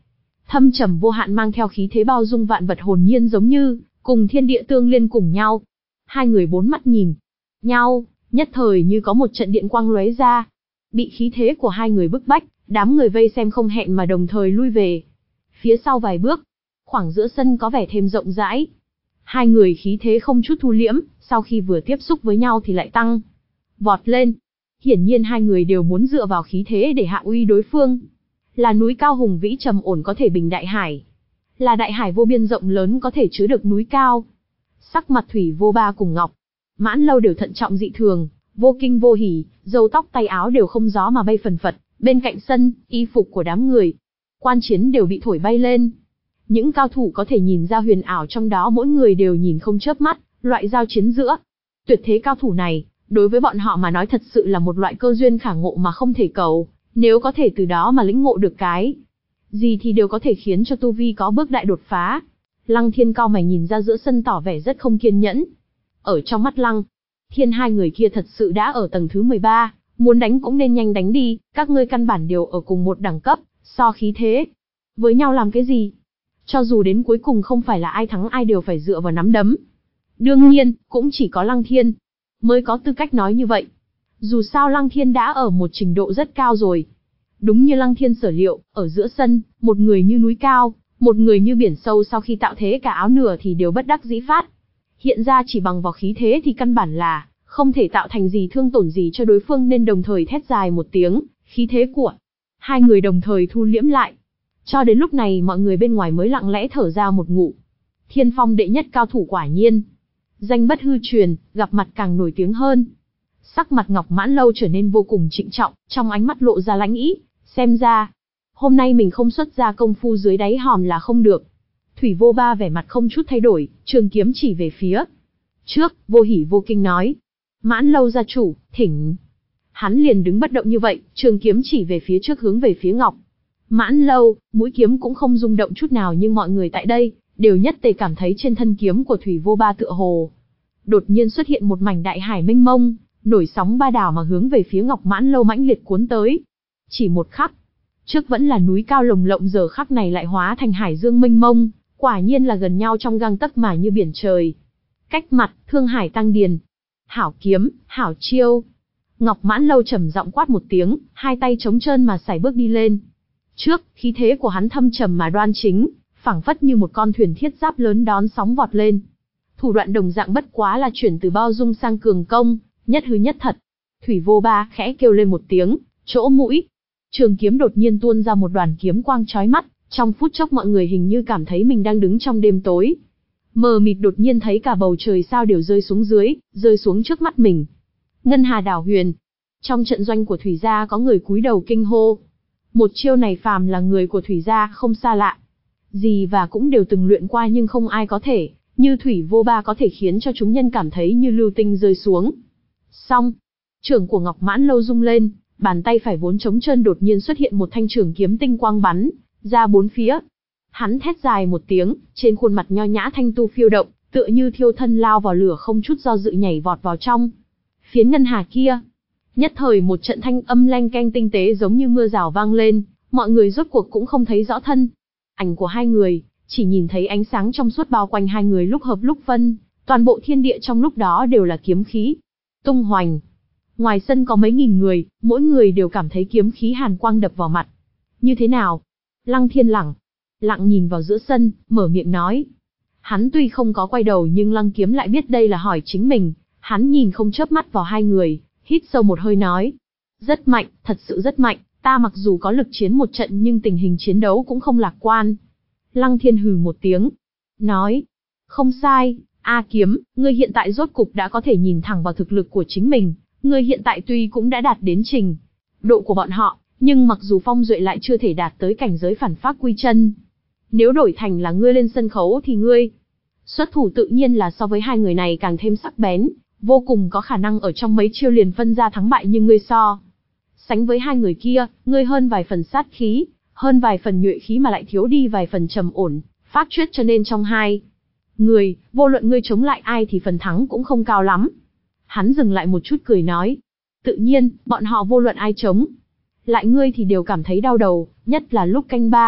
thâm trầm vô hạn mang theo khí thế bao dung vạn vật hồn nhiên giống như cùng thiên địa tương liên cùng nhau. Hai người bốn mắt nhìn nhau, nhất thời như có một trận điện quang lóe ra. Bị khí thế của hai người bức bách, đám người vây xem không hẹn mà đồng thời lui về. Phía sau vài bước, khoảng giữa sân có vẻ thêm rộng rãi. Hai người khí thế không chút thu liễm, sau khi vừa tiếp xúc với nhau thì lại tăng vọt lên. Hiển nhiên hai người đều muốn dựa vào khí thế để hạ uy đối phương. Là núi cao hùng vĩ trầm ổn có thể bình đại hải. Là đại hải vô biên rộng lớn có thể chứa được núi cao. Sắc mặt Thủy Vô Ba cùng Ngọc Mãn Lâu đều thận trọng dị thường, vô kinh vô hỉ, râu tóc tay áo đều không gió mà bay phần phật. Bên cạnh sân, y phục của đám người quan chiến đều bị thổi bay lên. Những cao thủ có thể nhìn ra huyền ảo trong đó, mỗi người đều nhìn không chớp mắt, loại giao chiến giữa tuyệt thế cao thủ này, đối với bọn họ mà nói thật sự là một loại cơ duyên khả ngộ mà không thể cầu. Nếu có thể từ đó mà lĩnh ngộ được cái gì thì đều có thể khiến cho tu vi có bước đại đột phá. Lăng Thiên cau mày nhìn ra giữa sân tỏ vẻ rất không kiên nhẫn. Ở trong mắt Lăng Thiên, hai người kia thật sự đã ở tầng thứ mười ba, muốn đánh cũng nên nhanh đánh đi, các ngươi căn bản đều ở cùng một đẳng cấp, so khí thế với nhau làm cái gì? Cho dù đến cuối cùng không phải là ai thắng ai đều phải dựa vào nắm đấm. Đương nhiên, cũng chỉ có Lăng Thiên mới có tư cách nói như vậy. Dù sao Lăng Thiên đã ở một trình độ rất cao rồi. Đúng như Lăng Thiên sở liệu, ở giữa sân, một người như núi cao, một người như biển sâu, sau khi tạo thế cả áo nửa thì đều bất đắc dĩ phát. Hiện ra chỉ bằng vào khí thế thì căn bản là không thể tạo thành gì thương tổn gì cho đối phương, nên đồng thời thét dài một tiếng, khí thế của hai người đồng thời thu liễm lại. Cho đến lúc này mọi người bên ngoài mới lặng lẽ thở ra một ngụm. Thiên phong đệ nhất cao thủ quả nhiên danh bất hư truyền, gặp mặt càng nổi tiếng hơn. Sắc mặt Ngọc Mãn Lâu trở nên vô cùng trịnh trọng, trong ánh mắt lộ ra lãnh ý, xem ra hôm nay mình không xuất ra công phu dưới đáy hòm là không được. Thủy Vô Ba vẻ mặt không chút thay đổi, trường kiếm chỉ về phía trước, vô hỉ vô kinh nói: Mãn Lâu gia chủ, thỉnh. Hắn liền đứng bất động như vậy, trường kiếm chỉ về phía trước hướng về phía Ngọc Mãn Lâu, mũi kiếm cũng không rung động chút nào, nhưng mọi người tại đây đều nhất tề cảm thấy trên thân kiếm của Thủy Vô Ba tựa hồ đột nhiên xuất hiện một mảnh đại hải mênh mông, nổi sóng ba đảo mà hướng về phía Ngọc Mãn Lâu mãnh liệt cuốn tới. Chỉ một khắc, trước vẫn là núi cao lồng lộng, giờ khắc này lại hóa thành hải dương mênh mông, quả nhiên là gần nhau trong gang tấc mà như biển trời. Cách mặt, Thương Hải Tăng Điền. Hảo kiếm, hảo chiêu. Ngọc Mãn Lâu trầm giọng quát một tiếng, hai tay trống trơn mà sải bước đi lên. Trước, khí thế của hắn thâm trầm mà đoan chính, phảng phất như một con thuyền thiết giáp lớn đón sóng vọt lên. Thủ đoạn đồng dạng bất quá là chuyển từ bao dung sang cường công, nhất hư nhất thật. Thủy Vô Ba khẽ kêu lên một tiếng, chỗ mũi, trường kiếm đột nhiên tuôn ra một đoàn kiếm quang chói mắt, trong phút chốc mọi người hình như cảm thấy mình đang đứng trong đêm tối. Mờ mịt đột nhiên thấy cả bầu trời sao đều rơi xuống dưới, rơi xuống trước mắt mình. Ngân Hà Đảo Huyền. Trong trận doanh của Thủy gia có người cúi đầu kinh hô. Một chiêu này phàm là người của Thủy gia không xa lạ gì và cũng đều từng luyện qua, nhưng không ai có thể như Thủy Vô Ba có thể khiến cho chúng nhân cảm thấy như lưu tinh rơi xuống. Xong, trưởng của Ngọc Mãn Lâu rung lên, bàn tay phải vốn trống trơn đột nhiên xuất hiện một thanh trường kiếm tinh quang bắn ra bốn phía. Hắn thét dài một tiếng, trên khuôn mặt nho nhã thanh tu phiêu động, tựa như thiêu thân lao vào lửa, không chút do dự nhảy vọt vào trong phiến ngân hà kia. Nhất thời một trận thanh âm leng keng tinh tế giống như mưa rào vang lên, mọi người rốt cuộc cũng không thấy rõ thân ảnh của hai người, chỉ nhìn thấy ánh sáng trong suốt bao quanh hai người lúc hợp lúc phân, toàn bộ thiên địa trong lúc đó đều là kiếm khí tung hoành. Ngoài sân có mấy nghìn người, mỗi người đều cảm thấy kiếm khí hàn quang đập vào mặt. Như thế nào? Lăng Thiên lẳng lặng nhìn vào giữa sân, mở miệng nói. Hắn tuy không có quay đầu nhưng Lăng Kiếm lại biết đây là hỏi chính mình. Hắn nhìn không chớp mắt vào hai người, hít sâu một hơi nói. Rất mạnh, thật sự rất mạnh, ta mặc dù có lực chiến một trận nhưng tình hình chiến đấu cũng không lạc quan. Lăng Thiên hừ một tiếng, nói. Không sai, A Kiếm, ngươi hiện tại rốt cục đã có thể nhìn thẳng vào thực lực của chính mình. Ngươi hiện tại tuy cũng đã đạt đến trình độ của bọn họ, nhưng mặc dù Phong Duệ lại chưa thể đạt tới cảnh giới phản phác quy chân. Nếu đổi thành là ngươi lên sân khấu thì ngươi xuất thủ tự nhiên là so với hai người này càng thêm sắc bén, vô cùng có khả năng ở trong mấy chiêu liền phân ra thắng bại, nhưng ngươi so sánh với hai người kia, ngươi hơn vài phần sát khí, hơn vài phần nhuệ khí mà lại thiếu đi vài phần trầm ổn, pháp chuyết, cho nên trong hai người, vô luận ngươi chống lại ai thì phần thắng cũng không cao lắm. Hắn dừng lại một chút cười nói. Tự nhiên, bọn họ vô luận ai chống lại ngươi thì đều cảm thấy đau đầu, nhất là lúc canh ba,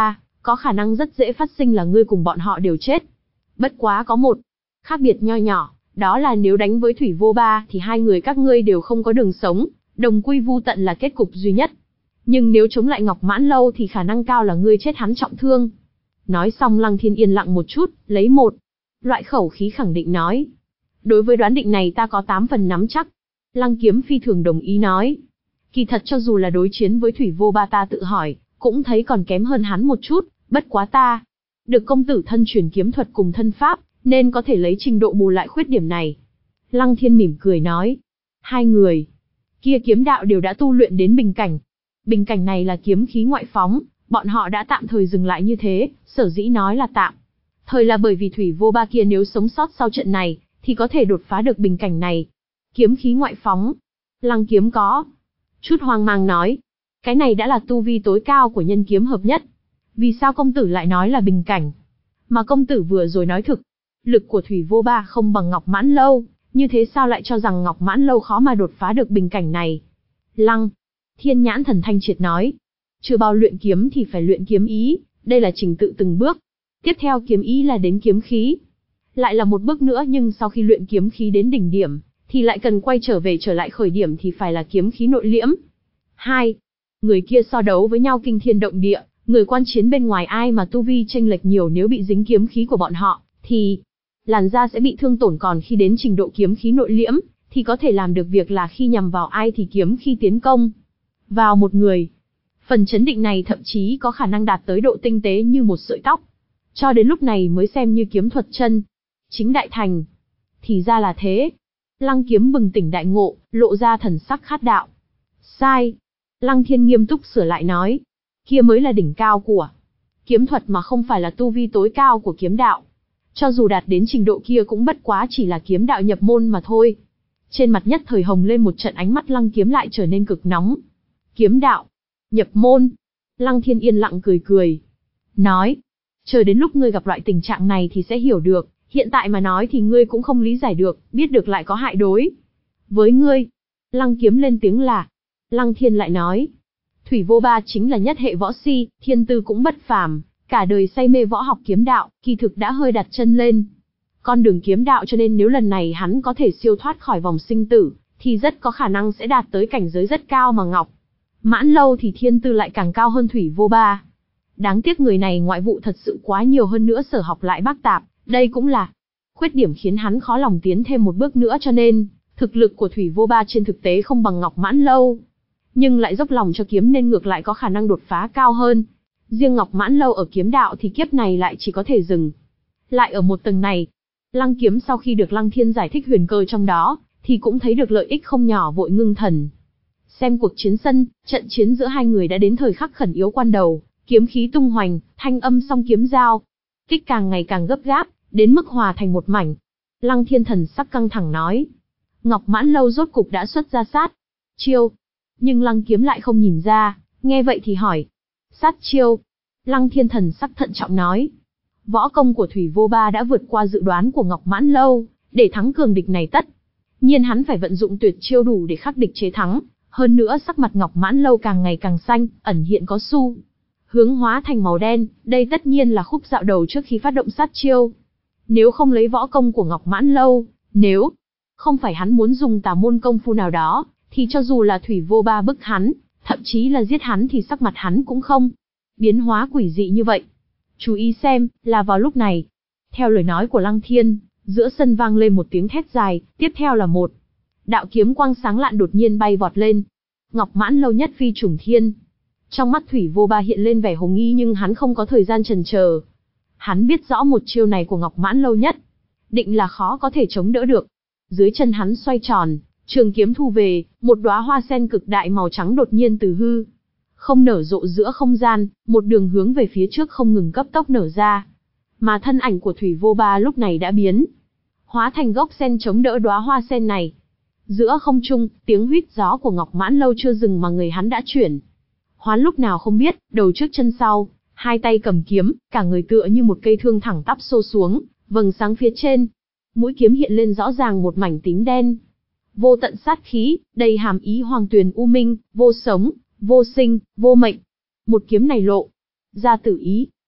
có khả năng rất dễ phát sinh là ngươi cùng bọn họ đều chết. Bất quá có một khác biệt nho nhỏ, đó là nếu đánh với Thủy Vô Ba thì hai người các ngươi đều không có đường sống, đồng quy vu tận là kết cục duy nhất. Nhưng nếu chống lại Ngọc Mãn Lâu thì khả năng cao là ngươi chết hắn trọng thương. Nói xong Lăng Thiên yên lặng một chút, lấy một loại khẩu khí khẳng định nói. Đối với đoán định này ta có tám phần nắm chắc. Lăng Kiếm phi thường đồng ý nói. Kỳ thật cho dù là đối chiến với Thủy Vô Ba ta tự hỏi, cũng thấy còn kém hơn hắn một chút, bất quá ta được công tử thân truyền kiếm thuật cùng thân pháp, nên có thể lấy trình độ bù lại khuyết điểm này. Lăng Thiên mỉm cười nói. Hai người kia kiếm đạo đều đã tu luyện đến bình cảnh. Bình cảnh này là kiếm khí ngoại phóng, bọn họ đã tạm thời dừng lại như thế, sở dĩ nói là tạm thời là bởi vì Thủy Vô Ba kia nếu sống sót sau trận này, thì có thể đột phá được bình cảnh này. Kiếm khí ngoại phóng. Lăng Kiếm có chút hoang mang nói. Cái này đã là tu vi tối cao của nhân kiếm hợp nhất. Vì sao công tử lại nói là bình cảnh? Mà công tử vừa rồi nói thực, lực của Thủy Vô Ba không bằng Ngọc Mãn Lâu, như thế sao lại cho rằng Ngọc Mãn Lâu khó mà đột phá được bình cảnh này? Lăng Thiên nhãn thần thanh triệt nói. Chưa bao luyện kiếm thì phải luyện kiếm ý, đây là trình tự từng bước. Tiếp theo kiếm ý là đến kiếm khí. Lại là một bước nữa, nhưng sau khi luyện kiếm khí đến đỉnh điểm, thì lại cần quay trở về trở lại khởi điểm thì phải là kiếm khí nội liễm. Hai người kia so đấu với nhau kinh thiên động địa, người quan chiến bên ngoài ai mà tu vi chênh lệch nhiều, nếu bị dính kiếm khí của bọn họ, thì làn da sẽ bị thương tổn, còn khi đến trình độ kiếm khí nội liễm, thì có thể làm được việc là khi nhằm vào ai thì kiếm khi tiến công vào một người. Phần chấn định này thậm chí có khả năng đạt tới độ tinh tế như một sợi tóc. Cho đến lúc này mới xem như kiếm thuật chân chính đại thành. Thì ra là thế. Lăng Kiếm bừng tỉnh đại ngộ, lộ ra thần sắc khát đạo. Sai. Lăng Thiên nghiêm túc sửa lại nói. Kia mới là đỉnh cao của kiếm thuật mà không phải là tu vi tối cao của kiếm đạo. Cho dù đạt đến trình độ kia cũng bất quá chỉ là kiếm đạo nhập môn mà thôi. Trên mặt nhất thời hồng lên một trận, ánh mắt Lăng Kiếm lại trở nên cực nóng. Kiếm đạo nhập môn. Lăng Thiên yên lặng cười cười. Nói. Chờ đến lúc ngươi gặp loại tình trạng này thì sẽ hiểu được. Hiện tại mà nói thì ngươi cũng không lý giải được, biết được lại có hại đối với ngươi. Lăng Kiếm lên tiếng là. Lăng Thiên lại nói. Thủy Vô Ba chính là nhất hệ võ si, thiên tư cũng bất phàm, cả đời say mê võ học kiếm đạo, kỳ thực đã hơi đặt chân lên con đường kiếm đạo, cho nên nếu lần này hắn có thể siêu thoát khỏi vòng sinh tử, thì rất có khả năng sẽ đạt tới cảnh giới rất cao mà Ngọc Mãn Lâu thì thiên tư lại càng cao hơn Thủy Vô Ba. Đáng tiếc người này ngoại vụ thật sự quá nhiều, hơn nữa sở học lại bác tạp, đây cũng là khuyết điểm khiến hắn khó lòng tiến thêm một bước nữa, cho nên thực lực của Thủy Vô Ba trên thực tế không bằng Ngọc Mãn Lâu, nhưng lại dốc lòng cho kiếm nên ngược lại có khả năng đột phá cao hơn. Riêng Ngọc Mãn Lâu ở kiếm đạo thì kiếp này lại chỉ có thể dừng lại ở một tầng này. Lăng Kiếm sau khi được Lăng Thiên giải thích huyền cơ trong đó, thì cũng thấy được lợi ích không nhỏ, vội ngưng thần. Xem cuộc chiến sân, trận chiến giữa hai người đã đến thời khắc khẩn yếu quan đầu, kiếm khí tung hoành, thanh âm song kiếm giao kích càng ngày càng gấp gáp, đến mức hòa thành một mảnh. Lăng Thiên thần sắc căng thẳng nói. Ngọc Mãn Lâu rốt cục đã xuất ra sát chiêu. Nhưng Lăng Kiếm lại không nhìn ra, nghe vậy thì hỏi. Sát chiêu. Lăng Thiên thần sắc thận trọng nói. Võ công của Thủy Vô Ba đã vượt qua dự đoán của Ngọc Mãn Lâu, để thắng cường địch này tất nhiên hắn phải vận dụng tuyệt chiêu đủ để khắc địch chế thắng. Hơn nữa sắc mặt Ngọc Mãn Lâu càng ngày càng xanh, ẩn hiện có xu hướng hóa thành màu đen, đây tất nhiên là khúc dạo đầu trước khi phát động sát chiêu. Nếu không lấy võ công của Ngọc Mãn Lâu, nếu không phải hắn muốn dùng tà môn công phu nào đó, thì cho dù là Thủy Vô Ba bức hắn, thậm chí là giết hắn thì sắc mặt hắn cũng không biến hóa quỷ dị như vậy. Chú ý xem, là vào lúc này. Theo lời nói của Lăng Thiên, giữa sân vang lên một tiếng thét dài, tiếp theo là một đạo kiếm quang sáng lạn đột nhiên bay vọt lên. Ngọc Mãn Lâu nhất phi trùng thiên. Trong mắt Thủy Vô Ba hiện lên vẻ hồng nghi, nhưng hắn không có thời gian chần chờ. Hắn biết rõ một chiêu này của Ngọc Mãn Lâu nhất định là khó có thể chống đỡ được. Dưới chân hắn xoay tròn, trường kiếm thu về, một đóa hoa sen cực đại màu trắng đột nhiên từ hư không nở rộ giữa không gian, một đường hướng về phía trước không ngừng cấp tốc nở ra. Mà thân ảnh của Thủy Vô Ba lúc này đã biến hóa thành gốc sen chống đỡ đóa hoa sen này. Giữa không trung, tiếng huýt gió của Ngọc Mãn Lâu chưa dừng mà người hắn đã chuyển hoán lúc nào không biết, đầu trước chân sau, hai tay cầm kiếm, cả người tựa như một cây thương thẳng tắp xô xuống, vầng sáng phía trên. Mũi kiếm hiện lên rõ ràng một mảnh tím đen. Vô tận sát khí, đầy hàm ý hoàng tuyền u minh, vô sống, vô sinh, vô mệnh. Một kiếm này lộ ra tử ý,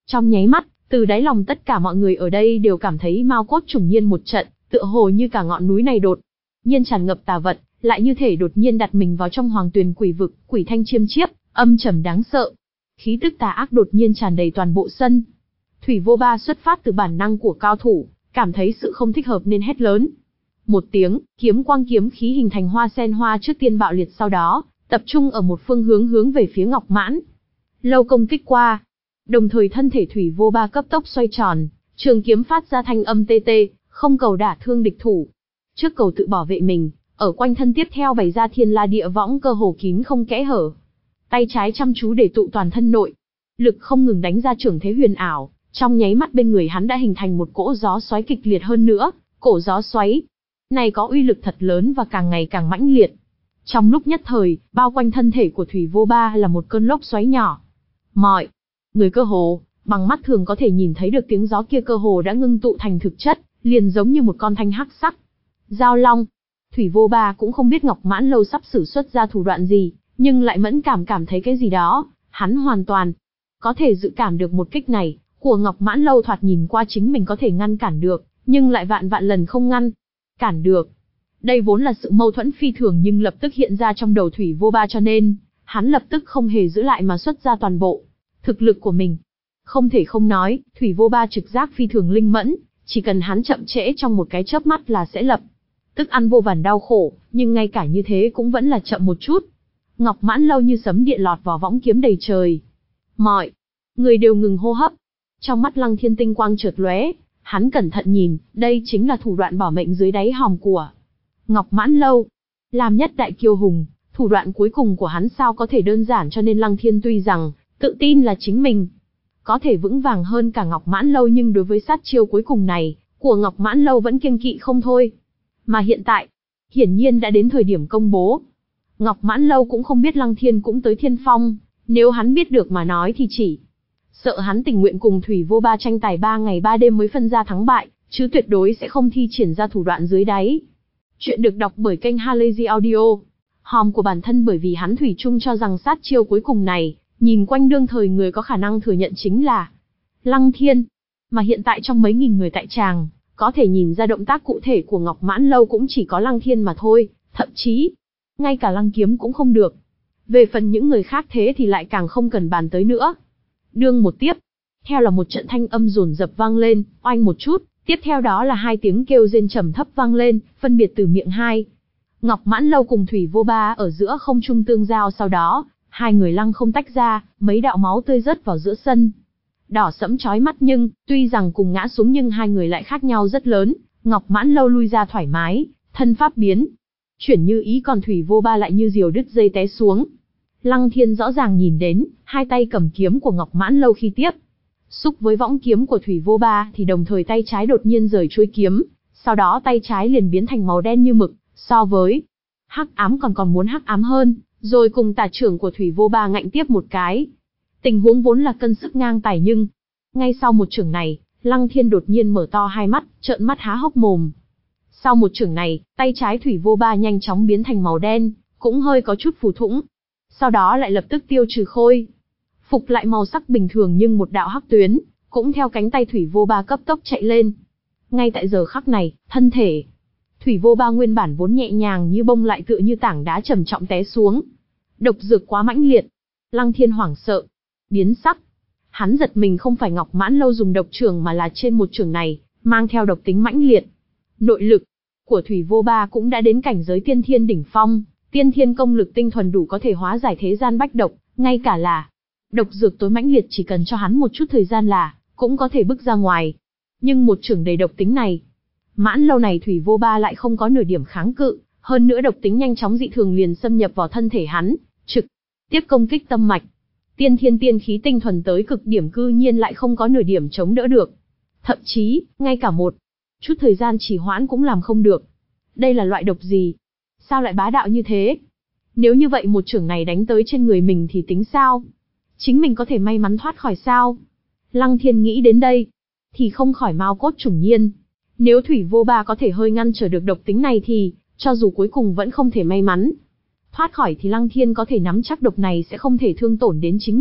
Trong nháy mắt, từ đáy lòng tất cả mọi người ở đây đều cảm thấy Mao Cốt Trùng Nhiên một trận, tựa hồ như cả ngọn núi này đột nhiên tràn ngập tà vật, lại như thể đột nhiên đặt mình vào trong hoàng tuyền quỷ vực, quỷ thanh chiêm chiếp, âm trầm đáng sợ. Khí tức tà ác đột nhiên tràn đầy toàn bộ sân. Thủy Vô Ba xuất phát từ bản năng của cao thủ, cảm thấy sự không thích hợp nên hét lớn. Một tiếng, kiếm quang kiếm khí hình thành hoa sen hoa trước tiên bạo liệt, sau đó tập trung ở một phương hướng hướng về phía Ngọc Mãn Lâu công kích qua. Đồng thời thân thể Thủy Vô Ba cấp tốc xoay tròn, trường kiếm phát ra thanh âm tê tê, không cầu đả thương địch thủ, trước cầu tự bảo vệ mình. Ở quanh thân tiếp theo bày ra thiên la địa võng cơ hồ kín không kẽ hở. Tay trái chăm chú để tụ toàn thân nội lực không ngừng đánh ra trưởng thế huyền ảo, trong nháy mắt bên người hắn đã hình thành một cỗ gió xoáy kịch liệt hơn nữa, cổ gió xoáy này có uy lực thật lớn và càng ngày càng mãnh liệt. Trong lúc nhất thời, bao quanh thân thể của Thủy Vô Ba là một cơn lốc xoáy nhỏ. Mọi người cơ hồ bằng mắt thường có thể nhìn thấy được tiếng gió kia cơ hồ đã ngưng tụ thành thực chất, liền giống như một con thanh hắc sắc giao long. Thủy Vô Ba cũng không biết Ngọc Mãn Lâu sắp sử xuất ra thủ đoạn gì, nhưng lại mẫn cảm cảm thấy cái gì đó, hắn hoàn toàn có thể dự cảm được một kích này của Ngọc Mãn Lâu thoạt nhìn qua chính mình có thể ngăn cản được, nhưng lại vạn vạn lần không ngăn cản được. Đây vốn là sự mâu thuẫn phi thường nhưng lập tức hiện ra trong đầu Thủy Vô Ba, cho nên hắn lập tức không hề giữ lại mà xuất ra toàn bộ thực lực của mình. Không thể không nói, Thủy Vô Ba trực giác phi thường linh mẫn, chỉ cần hắn chậm trễ trong một cái chớp mắt là sẽ lập tức ăn vô vàn đau khổ, nhưng ngay cả như thế cũng vẫn là chậm một chút. Ngọc Mãn Lâu như sấm điện lọt vào võng kiếm đầy trời. Mọi người đều ngừng hô hấp. Trong mắt Lăng Thiên tinh quang chợt lóe, hắn cẩn thận nhìn, đây chính là thủ đoạn bảo mệnh dưới đáy hòm của Ngọc Mãn Lâu. Làm nhất đại kiêu hùng, thủ đoạn cuối cùng của hắn sao có thể đơn giản, cho nên Lăng Thiên tuy rằng tự tin là chính mình có thể vững vàng hơn cả Ngọc Mãn Lâu, nhưng đối với sát chiêu cuối cùng này của Ngọc Mãn Lâu vẫn kiêng kỵ không thôi. Mà hiện tại, hiển nhiên đã đến thời điểm công bố. Ngọc Mãn Lâu cũng không biết Lăng Thiên cũng tới Thiên Phong, nếu hắn biết được mà nói thì chỉ sợ hắn tình nguyện cùng Thủy Vô Ba tranh tài ba ngày ba đêm mới phân ra thắng bại, chứ tuyệt đối sẽ không thi triển ra thủ đoạn dưới đáy. Chuyện được đọc bởi kênh Halazy Audio. Hòm của bản thân, bởi vì hắn thủy chung cho rằng sát chiêu cuối cùng này, nhìn quanh đương thời người có khả năng thừa nhận chính là Lăng Thiên. Mà hiện tại trong mấy nghìn người tại tràng, có thể nhìn ra động tác cụ thể của Ngọc Mãn Lâu cũng chỉ có Lăng Thiên mà thôi, thậm chí ngay cả Lăng Kiếm cũng không được. Về phần những người khác thế thì lại càng không cần bàn tới nữa. Đương một tiếp, theo là một trận thanh âm dồn dập vang lên, oanh một chút, tiếp theo đó là hai tiếng kêu rên trầm thấp vang lên, phân biệt từ miệng hai Ngọc Mãn Lâu cùng Thủy Vô Ba ở giữa không trung tương giao, sau đó hai người lăng không tách ra, mấy đạo máu tươi rớt vào giữa sân. Đỏ sẫm chói mắt, nhưng tuy rằng cùng ngã xuống nhưng hai người lại khác nhau rất lớn. Ngọc Mãn Lâu lui ra thoải mái, thân pháp biến chuyển như ý, còn Thủy Vô Ba lại như diều đứt dây té xuống. Lăng Thiên rõ ràng nhìn đến, hai tay cầm kiếm của Ngọc Mãn Lâu khi tiếp xúc với võng kiếm của Thủy Vô Ba thì đồng thời tay trái đột nhiên rời chuôi kiếm, sau đó tay trái liền biến thành màu đen như mực, so với hắc ám còn còn muốn hắc ám hơn, rồi cùng tả trưởng của Thủy Vô Ba ngạnh tiếp một cái. Tình huống vốn là cân sức ngang tài, nhưng ngay sau một chưởng này, Lăng Thiên đột nhiên mở to hai mắt, trợn mắt há hốc mồm. Sau một chưởng này, tay trái Thủy Vô Ba nhanh chóng biến thành màu đen, cũng hơi có chút phù thủng. Sau đó lại lập tức tiêu trừ khôi phục lại màu sắc bình thường, nhưng một đạo hắc tuyến cũng theo cánh tay Thủy Vô Ba cấp tốc chạy lên. Ngay tại giờ khắc này, thân thể Thủy Vô Ba nguyên bản vốn nhẹ nhàng như bông lại tựa như tảng đá trầm trọng té xuống. Độc dược quá mãnh liệt. Lăng Thiên hoảng sợ, biến sắc. Hắn giật mình, không phải Ngọc Mãn Lâu dùng độc chưởng mà là trên một chưởng này mang theo độc tính mãnh liệt. Nội lực của Thủy Vô Ba cũng đã đến cảnh giới tiên thiên đỉnh phong, tiên thiên công lực tinh thuần đủ có thể hóa giải thế gian bách độc, ngay cả là độc dược tối mãnh liệt chỉ cần cho hắn một chút thời gian là cũng có thể bức ra ngoài. Nhưng một chưởng đầy độc tính này, Mãn Lâu này Thủy Vô Ba lại không có nửa điểm kháng cự, hơn nữa độc tính nhanh chóng dị thường liền xâm nhập vào thân thể hắn, trực tiếp công kích tâm mạch. Tiên thiên tiên khí tinh thuần tới cực điểm cư nhiên lại không có nửa điểm chống đỡ được. Thậm chí, ngay cả một chút thời gian trì hoãn cũng làm không được. Đây là loại độc gì? Sao lại bá đạo như thế? Nếu như vậy một chưởng này đánh tới trên người mình thì tính sao? Chính mình có thể may mắn thoát khỏi sao? Lăng Thiên nghĩ đến đây, thì không khỏi mao cốt trùng nhiên. Nếu Thủy Vô Ba có thể hơi ngăn trở được độc tính này thì, cho dù cuối cùng vẫn không thể may mắn thoát khỏi thì Lăng Thiên có thể nắm chắc độc này sẽ không thể thương tổn đến chính mình,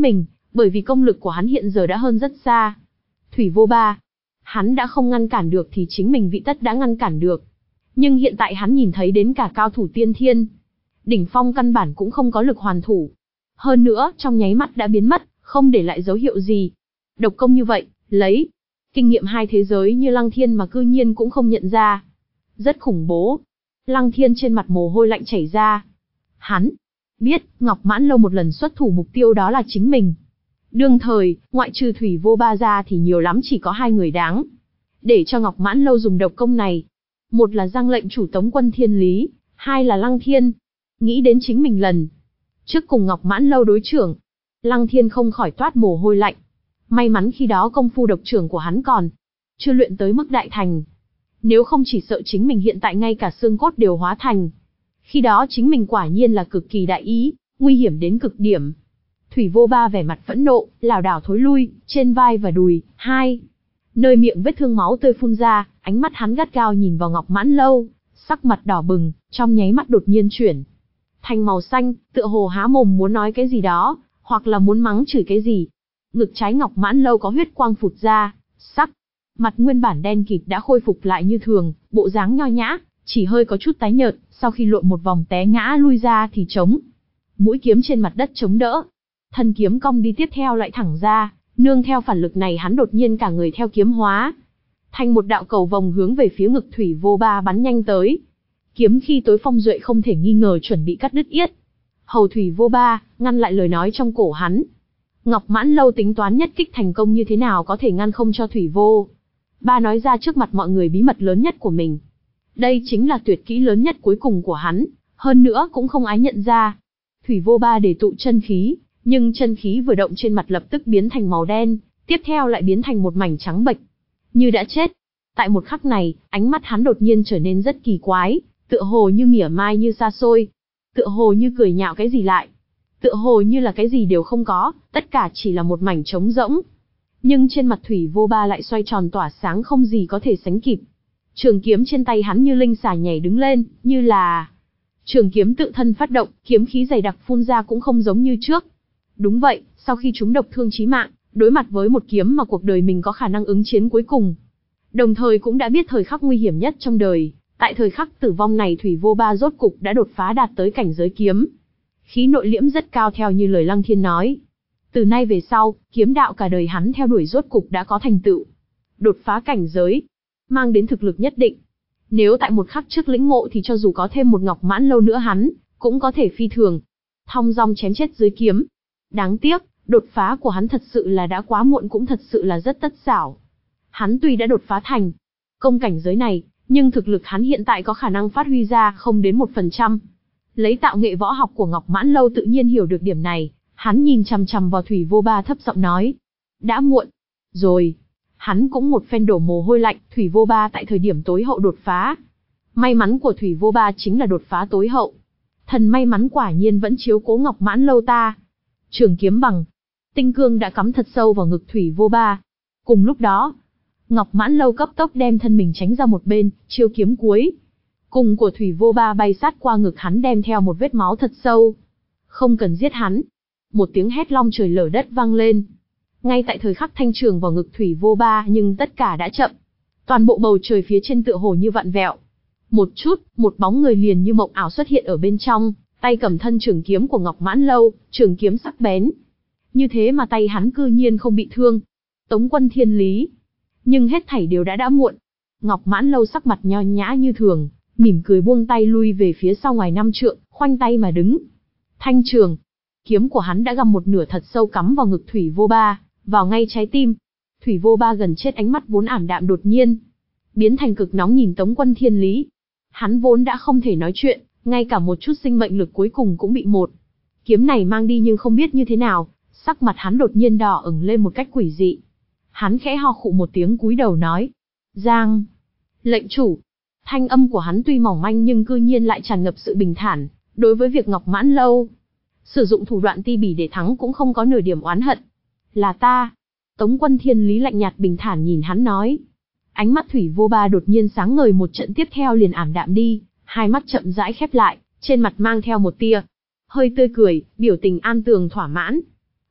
bởi vì công lực của hắn hiện giờ đã hơn rất xa. Thủy Vô Ba, hắn đã không ngăn cản được thì chính mình vị tất đã ngăn cản được. Nhưng hiện tại hắn nhìn thấy đến cả cao thủ tiên thiên. Đỉnh phong căn bản cũng không có lực hoàn thủ. Hơn nữa, trong nháy mắt đã biến mất, không để lại dấu hiệu gì. Độc công như vậy, lấy kinh nghiệm hai thế giới như Lăng Thiên mà cư nhiên cũng không nhận ra. Rất khủng bố. Lăng Thiên trên mặt mồ hôi lạnh chảy ra. Hắn biết, Ngọc Mãn Lâu một lần xuất thủ mục tiêu đó là chính mình. Đương thời, ngoại trừ Thủy Vô Ba ra thì nhiều lắm chỉ có hai người đáng để cho Ngọc Mãn Lâu dùng độc công này. Một là Giang lệnh chủ Tống Quân Thiên Lý, hai là Lăng Thiên. Nghĩ đến chính mình lần trước cùng Ngọc Mãn Lâu đối trưởng, Lăng Thiên không khỏi toát mồ hôi lạnh. May mắn khi đó công phu độc trưởng của hắn còn chưa luyện tới mức đại thành. Nếu không chỉ sợ chính mình hiện tại ngay cả xương cốt đều hóa thành. Khi đó chính mình quả nhiên là cực kỳ đại ý, nguy hiểm đến cực điểm. Thủy Vô Ba vẻ mặt phẫn nộ, lảo đảo thối lui, trên vai và đùi, hai nơi miệng vết thương máu tươi phun ra, ánh mắt hắn gắt gao nhìn vào Ngọc Mãn Lâu, sắc mặt đỏ bừng, trong nháy mắt đột nhiên chuyển thành màu xanh, tựa hồ há mồm muốn nói cái gì đó, hoặc là muốn mắng chửi cái gì. Ngực trái Ngọc Mãn Lâu có huyết quang phụt ra, sắc mặt nguyên bản đen kịt đã khôi phục lại như thường, bộ dáng nho nhã, chỉ hơi có chút tái nhợt, sau khi lộn một vòng té ngã lui ra thì chống mũi kiếm trên mặt đất chống đỡ. Thân kiếm cong đi tiếp theo lại thẳng ra, nương theo phản lực này hắn đột nhiên cả người theo kiếm hóa thành một đạo cầu vồng hướng về phía ngực Thủy Vô Ba bắn nhanh tới. Kiếm khi tối phong duệ không thể nghi ngờ chuẩn bị cắt đứt yết hầu Thủy Vô Ba, ngăn lại lời nói trong cổ hắn. Ngọc Mãn Lâu tính toán nhất kích thành công như thế nào có thể ngăn không cho Thủy Vô Ba nói ra trước mặt mọi người bí mật lớn nhất của mình. Đây chính là tuyệt kỹ lớn nhất cuối cùng của hắn, hơn nữa cũng không ai nhận ra. Thủy Vô Ba để tụ chân khí, nhưng chân khí vừa động trên mặt lập tức biến thành màu đen, tiếp theo lại biến thành một mảnh trắng bệch, như đã chết. Tại một khắc này, ánh mắt hắn đột nhiên trở nên rất kỳ quái, tựa hồ như mỉa mai như xa xôi, tựa hồ như cười nhạo cái gì lại, tựa hồ như là cái gì đều không có, tất cả chỉ là một mảnh trống rỗng. Nhưng trên mặt Thủy Vô Ba lại xoay tròn tỏa sáng không gì có thể sánh kịp. Trường kiếm trên tay hắn như linh xà nhảy đứng lên, như là trường kiếm tự thân phát động, kiếm khí dày đặc phun ra cũng không giống như trước. Đúng vậy, sau khi chúng độc thương chí mạng, đối mặt với một kiếm mà cuộc đời mình có khả năng ứng chiến cuối cùng, đồng thời cũng đã biết thời khắc nguy hiểm nhất trong đời, tại thời khắc tử vong này Thủy Vô Ba rốt cục đã đột phá đạt tới cảnh giới kiếm khí nội liễm rất cao theo như lời Lăng Thiên nói. Từ nay về sau, kiếm đạo cả đời hắn theo đuổi rốt cục đã có thành tựu, đột phá cảnh giới, mang đến thực lực nhất định. Nếu tại một khắc trước lĩnh ngộ thì cho dù có thêm một Ngọc Mãn Lâu nữa hắn cũng có thể phi thường thong dong chém chết dưới kiếm. Đáng tiếc, đột phá của hắn thật sự là đã quá muộn, cũng thật sự là rất tất xảo. Hắn tuy đã đột phá thành công cảnh giới này, nhưng thực lực hắn hiện tại có khả năng phát huy ra không đến một phần trăm. Lấy tạo nghệ võ học của Ngọc Mãn Lâu tự nhiên hiểu được điểm này, hắn nhìn chằm chằm vào Thủy Vô Ba thấp giọng nói. Đã muộn rồi. Hắn cũng một phen đổ mồ hôi lạnh, Thủy Vô Ba tại thời điểm tối hậu đột phá. May mắn của Thủy Vô Ba chính là đột phá tối hậu. Thần may mắn quả nhiên vẫn chiếu cố Ngọc Mãn Lâu ta. Trường kiếm bằng tinh cương đã cắm thật sâu vào ngực Thủy Vô Ba. Cùng lúc đó, Ngọc Mãn Lâu cấp tốc đem thân mình tránh ra một bên, chiêu kiếm cuối cùng của Thủy Vô Ba bay sát qua ngực hắn đem theo một vết máu thật sâu. Không cần giết hắn. Một tiếng hét long trời lở đất vang lên. Ngay tại thời khắc thanh trường vào ngực Thủy Vô Ba nhưng tất cả đã chậm. Toàn bộ bầu trời phía trên tựa hồ như vặn vẹo. Một chút, một bóng người liền như mộng ảo xuất hiện ở bên trong, tay cầm thân trường kiếm của Ngọc Mãn Lâu, trường kiếm sắc bén. Như thế mà tay hắn cư nhiên không bị thương. Tống Quân Thiên Lý. Nhưng hết thảy đều đã đã muộn. Ngọc Mãn Lâu sắc mặt nho nhã như thường, mỉm cười buông tay lui về phía sau ngoài năm trượng, khoanh tay mà đứng. Thanh trường, kiếm của hắn đã găm một nửa thật sâu cắm vào ngực Thủy Vô Ba, vào ngay trái tim. Thủy Vô Ba gần chết ánh mắt vốn ảm đạm đột nhiên biến thành cực nóng nhìn Tống Quân Thiên Lý. Hắn vốn đã không thể nói chuyện, ngay cả một chút sinh mệnh lực cuối cùng cũng bị một kiếm này mang đi, nhưng không biết như thế nào, sắc mặt hắn đột nhiên đỏ ửng lên một cách quỷ dị. Hắn khẽ ho khụ một tiếng cúi đầu nói: "Giang lệnh chủ." Thanh âm của hắn tuy mỏng manh nhưng cư nhiên lại tràn ngập sự bình thản, đối với việc Ngọc Mãn Lâu sử dụng thủ đoạn ti bỉ để thắng cũng không có nửa điểm oán hận. "Là ta." Tống Quân Thiên Lý lạnh nhạt bình thản nhìn hắn nói. Ánh mắt Thủy Vô Ba đột nhiên sáng ngời, một trận tiếp theo liền ảm đạm đi, hai mắt chậm rãi khép lại, trên mặt mang theo một tia hơi tươi cười, biểu tình an tường thỏa mãn.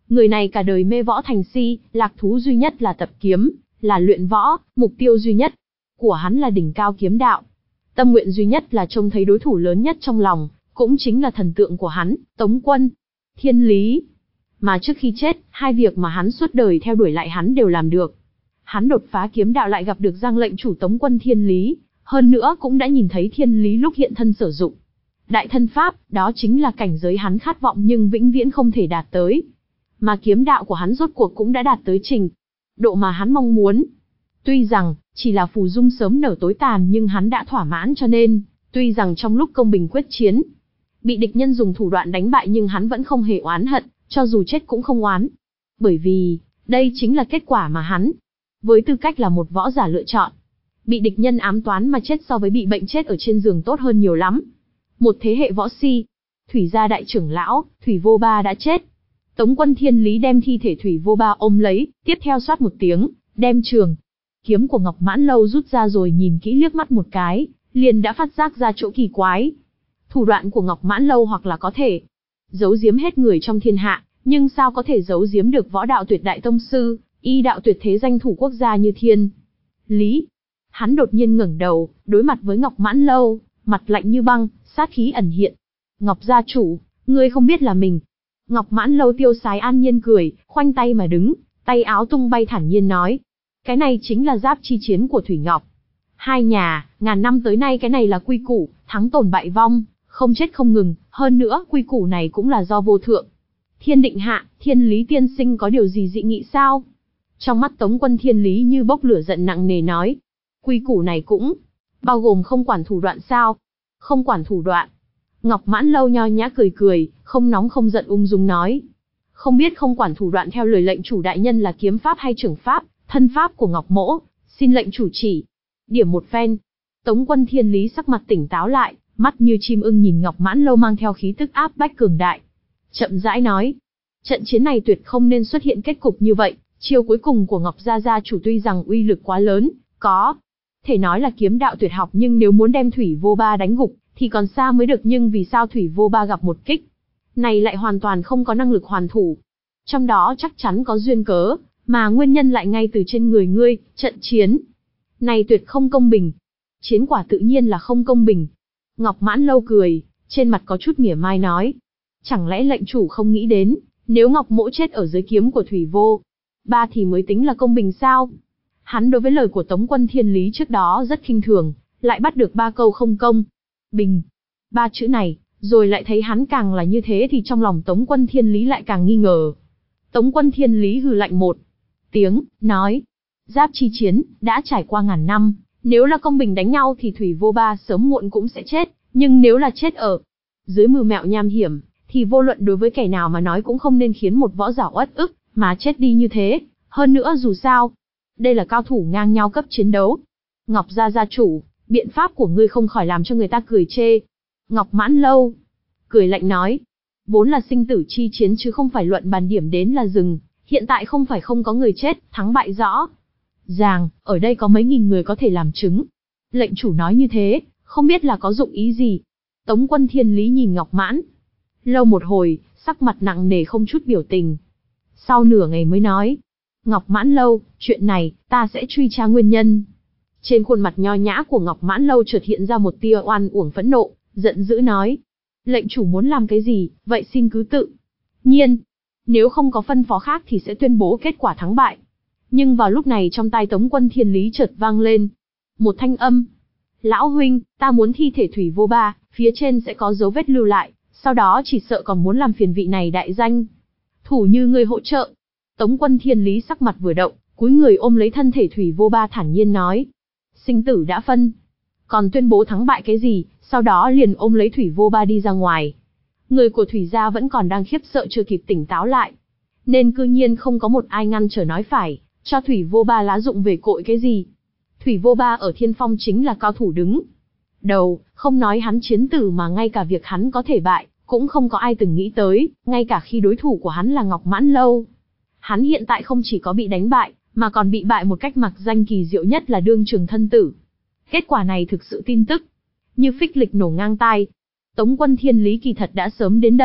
Người này cả đời mê võ thành si, lạc thú duy nhất là tập kiếm, là luyện võ, mục tiêu duy nhất của hắn là đỉnh cao kiếm đạo. Tâm nguyện duy nhất là trông thấy đối thủ lớn nhất trong lòng, cũng chính là thần tượng của hắn, Tống Quân, Thiên Lý. Mà trước khi chết, hai việc mà hắn suốt đời theo đuổi lại hắn đều làm được. Hắn đột phá kiếm đạo lại gặp được Giang lệnh chủ Tống Quân Thiên Lý, hơn nữa cũng đã nhìn thấy Thiên Lý lúc hiện thân sử dụng đại thân pháp, đó chính là cảnh giới hắn khát vọng nhưng vĩnh viễn không thể đạt tới. Mà kiếm đạo của hắn rốt cuộc cũng đã đạt tới trình độ mà hắn mong muốn. Tuy rằng, chỉ là phù dung sớm nở tối tàn nhưng hắn đã thỏa mãn cho nên, tuy rằng trong lúc công bình quyết chiến, bị địch nhân dùng thủ đoạn đánh bại nhưng hắn vẫn không hề oán hận, cho dù chết cũng không oán. Bởi vì, đây chính là kết quả mà hắn, với tư cách là một võ giả lựa chọn. Bị địch nhân ám toán mà chết so với bị bệnh chết ở trên giường tốt hơn nhiều lắm. Một thế hệ võ si, Thủy gia đại trưởng lão, Thủy Vô Ba đã chết. Tống Quân Thiên Lý đem thi thể Thủy Vô Ba ôm lấy, tiếp theo xoát một tiếng, đem trường kiếm của Ngọc Mãn Lâu rút ra rồi nhìn kỹ liếc mắt một cái, liền đã phát giác ra chỗ kỳ quái. Thủ đoạn của Ngọc Mãn Lâu hoặc là có thể giấu giếm hết người trong thiên hạ, nhưng sao có thể giấu giếm được võ đạo tuyệt đại tông sư, y đạo tuyệt thế danh thủ quốc gia như Thiên Lý. Hắn đột nhiên ngẩng đầu, đối mặt với Ngọc Mãn Lâu, mặt lạnh như băng, sát khí ẩn hiện. Ngọc gia chủ, ngươi không biết là mình. Ngọc Mãn Lâu tiêu sái an nhiên cười, khoanh tay mà đứng, tay áo tung bay thản nhiên nói. Cái này chính là giáp chi chiến của Thủy Ngọc. Hai nhà, ngàn năm tới nay cái này là quy củ, thắng tổn bại vong, không chết không ngừng, hơn nữa quy củ này cũng là do vô thượng Thiên định hạ, Thiên Lý tiên sinh có điều gì dị nghị sao? Trong mắt Tống Quân Thiên Lý như bốc lửa giận nặng nề nói. Quy củ này cũng bao gồm không quản thủ đoạn sao? Không quản thủ đoạn. Ngọc Mãn Lâu nho nhã cười cười, không nóng không giận ung dung nói. Không biết không quản thủ đoạn theo lời lệnh chủ đại nhân là kiếm pháp hay trưởng pháp, thân pháp của Ngọc Mỗ, xin lệnh chủ chỉ. Điểm một phen. Tống Quân Thiên Lý sắc mặt tỉnh táo lại, mắt như chim ưng nhìn Ngọc Mãn Lâu mang theo khí tức áp bách cường đại. Chậm rãi nói. Trận chiến này tuyệt không nên xuất hiện kết cục như vậy, chiêu cuối cùng của Ngọc Gia Gia chủ tuy rằng uy lực quá lớn, có thể nói là kiếm đạo tuyệt học nhưng nếu muốn đem Thủy Vô Ba đánh gục, thì còn xa mới được nhưng vì sao Thủy Vô Ba gặp một kích này lại hoàn toàn không có năng lực hoàn thủ. Trong đó chắc chắn có duyên cớ, mà nguyên nhân lại ngay từ trên người ngươi, trận chiến này tuyệt không công bình. Chiến quả tự nhiên là không công bình. Ngọc Mãn Lâu cười, trên mặt có chút mỉa mai nói. Chẳng lẽ lệnh chủ không nghĩ đến, nếu Ngọc Mỗ chết ở dưới kiếm của Thủy Vô Ba thì mới tính là công bình sao? Hắn đối với lời của Tống Quân Thiên Lý trước đó rất khinh thường, lại bắt được ba câu không công bình. Ba chữ này, rồi lại thấy hắn càng là như thế thì trong lòng Tống Quân Thiên Lý lại càng nghi ngờ. Tống Quân Thiên Lý hừ lạnh một tiếng, nói. Giáp chi chiến, đã trải qua ngàn năm, nếu là công bình đánh nhau thì Thủy Vô Ba sớm muộn cũng sẽ chết, nhưng nếu là chết ở dưới mưu mẹo nham hiểm, thì vô luận đối với kẻ nào mà nói cũng không nên khiến một võ giả uất ức mà chết đi như thế. Hơn nữa dù sao, đây là cao thủ ngang nhau cấp chiến đấu. Ngọc gia gia chủ, biện pháp của ngươi không khỏi làm cho người ta cười chê. Ngọc Mãn Lâu cười lạnh nói, vốn là sinh tử chi chiến chứ không phải luận bàn điểm đến là dừng, hiện tại không phải không có người chết, thắng bại rõ ràng, ở đây có mấy nghìn người có thể làm chứng. Lệnh chủ nói như thế, không biết là có dụng ý gì. Tống Quân Thiên Lý nhìn Ngọc Mãn Lâu một hồi, sắc mặt nặng nề không chút biểu tình. Sau nửa ngày mới nói, Ngọc Mãn Lâu, chuyện này, ta sẽ truy tra nguyên nhân. Trên khuôn mặt nho nhã của Ngọc Mãn Lâu chợt hiện ra một tia oan uổng phẫn nộ, giận dữ nói. Lệnh chủ muốn làm cái gì, vậy xin cứ tự nhiên. Nếu không có phân phó khác thì sẽ tuyên bố kết quả thắng bại. Nhưng vào lúc này trong tai Tống Quân Thiên Lý chợt vang lên một thanh âm. Lão huynh, ta muốn thi thể Thủy Vô Ba, phía trên sẽ có dấu vết lưu lại, sau đó chỉ sợ còn muốn làm phiền vị này đại danh thủ như người hỗ trợ. Tống Quân Thiên Lý sắc mặt vừa động, cúi người ôm lấy thân thể Thủy Vô Ba thản nhiên nói. Sinh tử đã phân, còn tuyên bố thắng bại cái gì, sau đó liền ôm lấy Thủy Vô Ba đi ra ngoài. Người của Thủy gia vẫn còn đang khiếp sợ chưa kịp tỉnh táo lại, nên cư nhiên không có một ai ngăn trở nói phải, cho Thủy Vô Ba lá dụng về cội cái gì. Thủy Vô Ba ở Thiên Phong chính là cao thủ đứng đầu, không nói hắn chiến tử mà ngay cả việc hắn có thể bại, cũng không có ai từng nghĩ tới, ngay cả khi đối thủ của hắn là Ngọc Mãn Lâu. Hắn hiện tại không chỉ có bị đánh bại, mà còn bị bại một cách mặc danh kỳ diệu nhất là đương trường thân tử. Kết quả này thực sự tin tức như phích lịch nổ ngang tai. Tống Quân Thiên Lý kỳ thật đã sớm đến đây,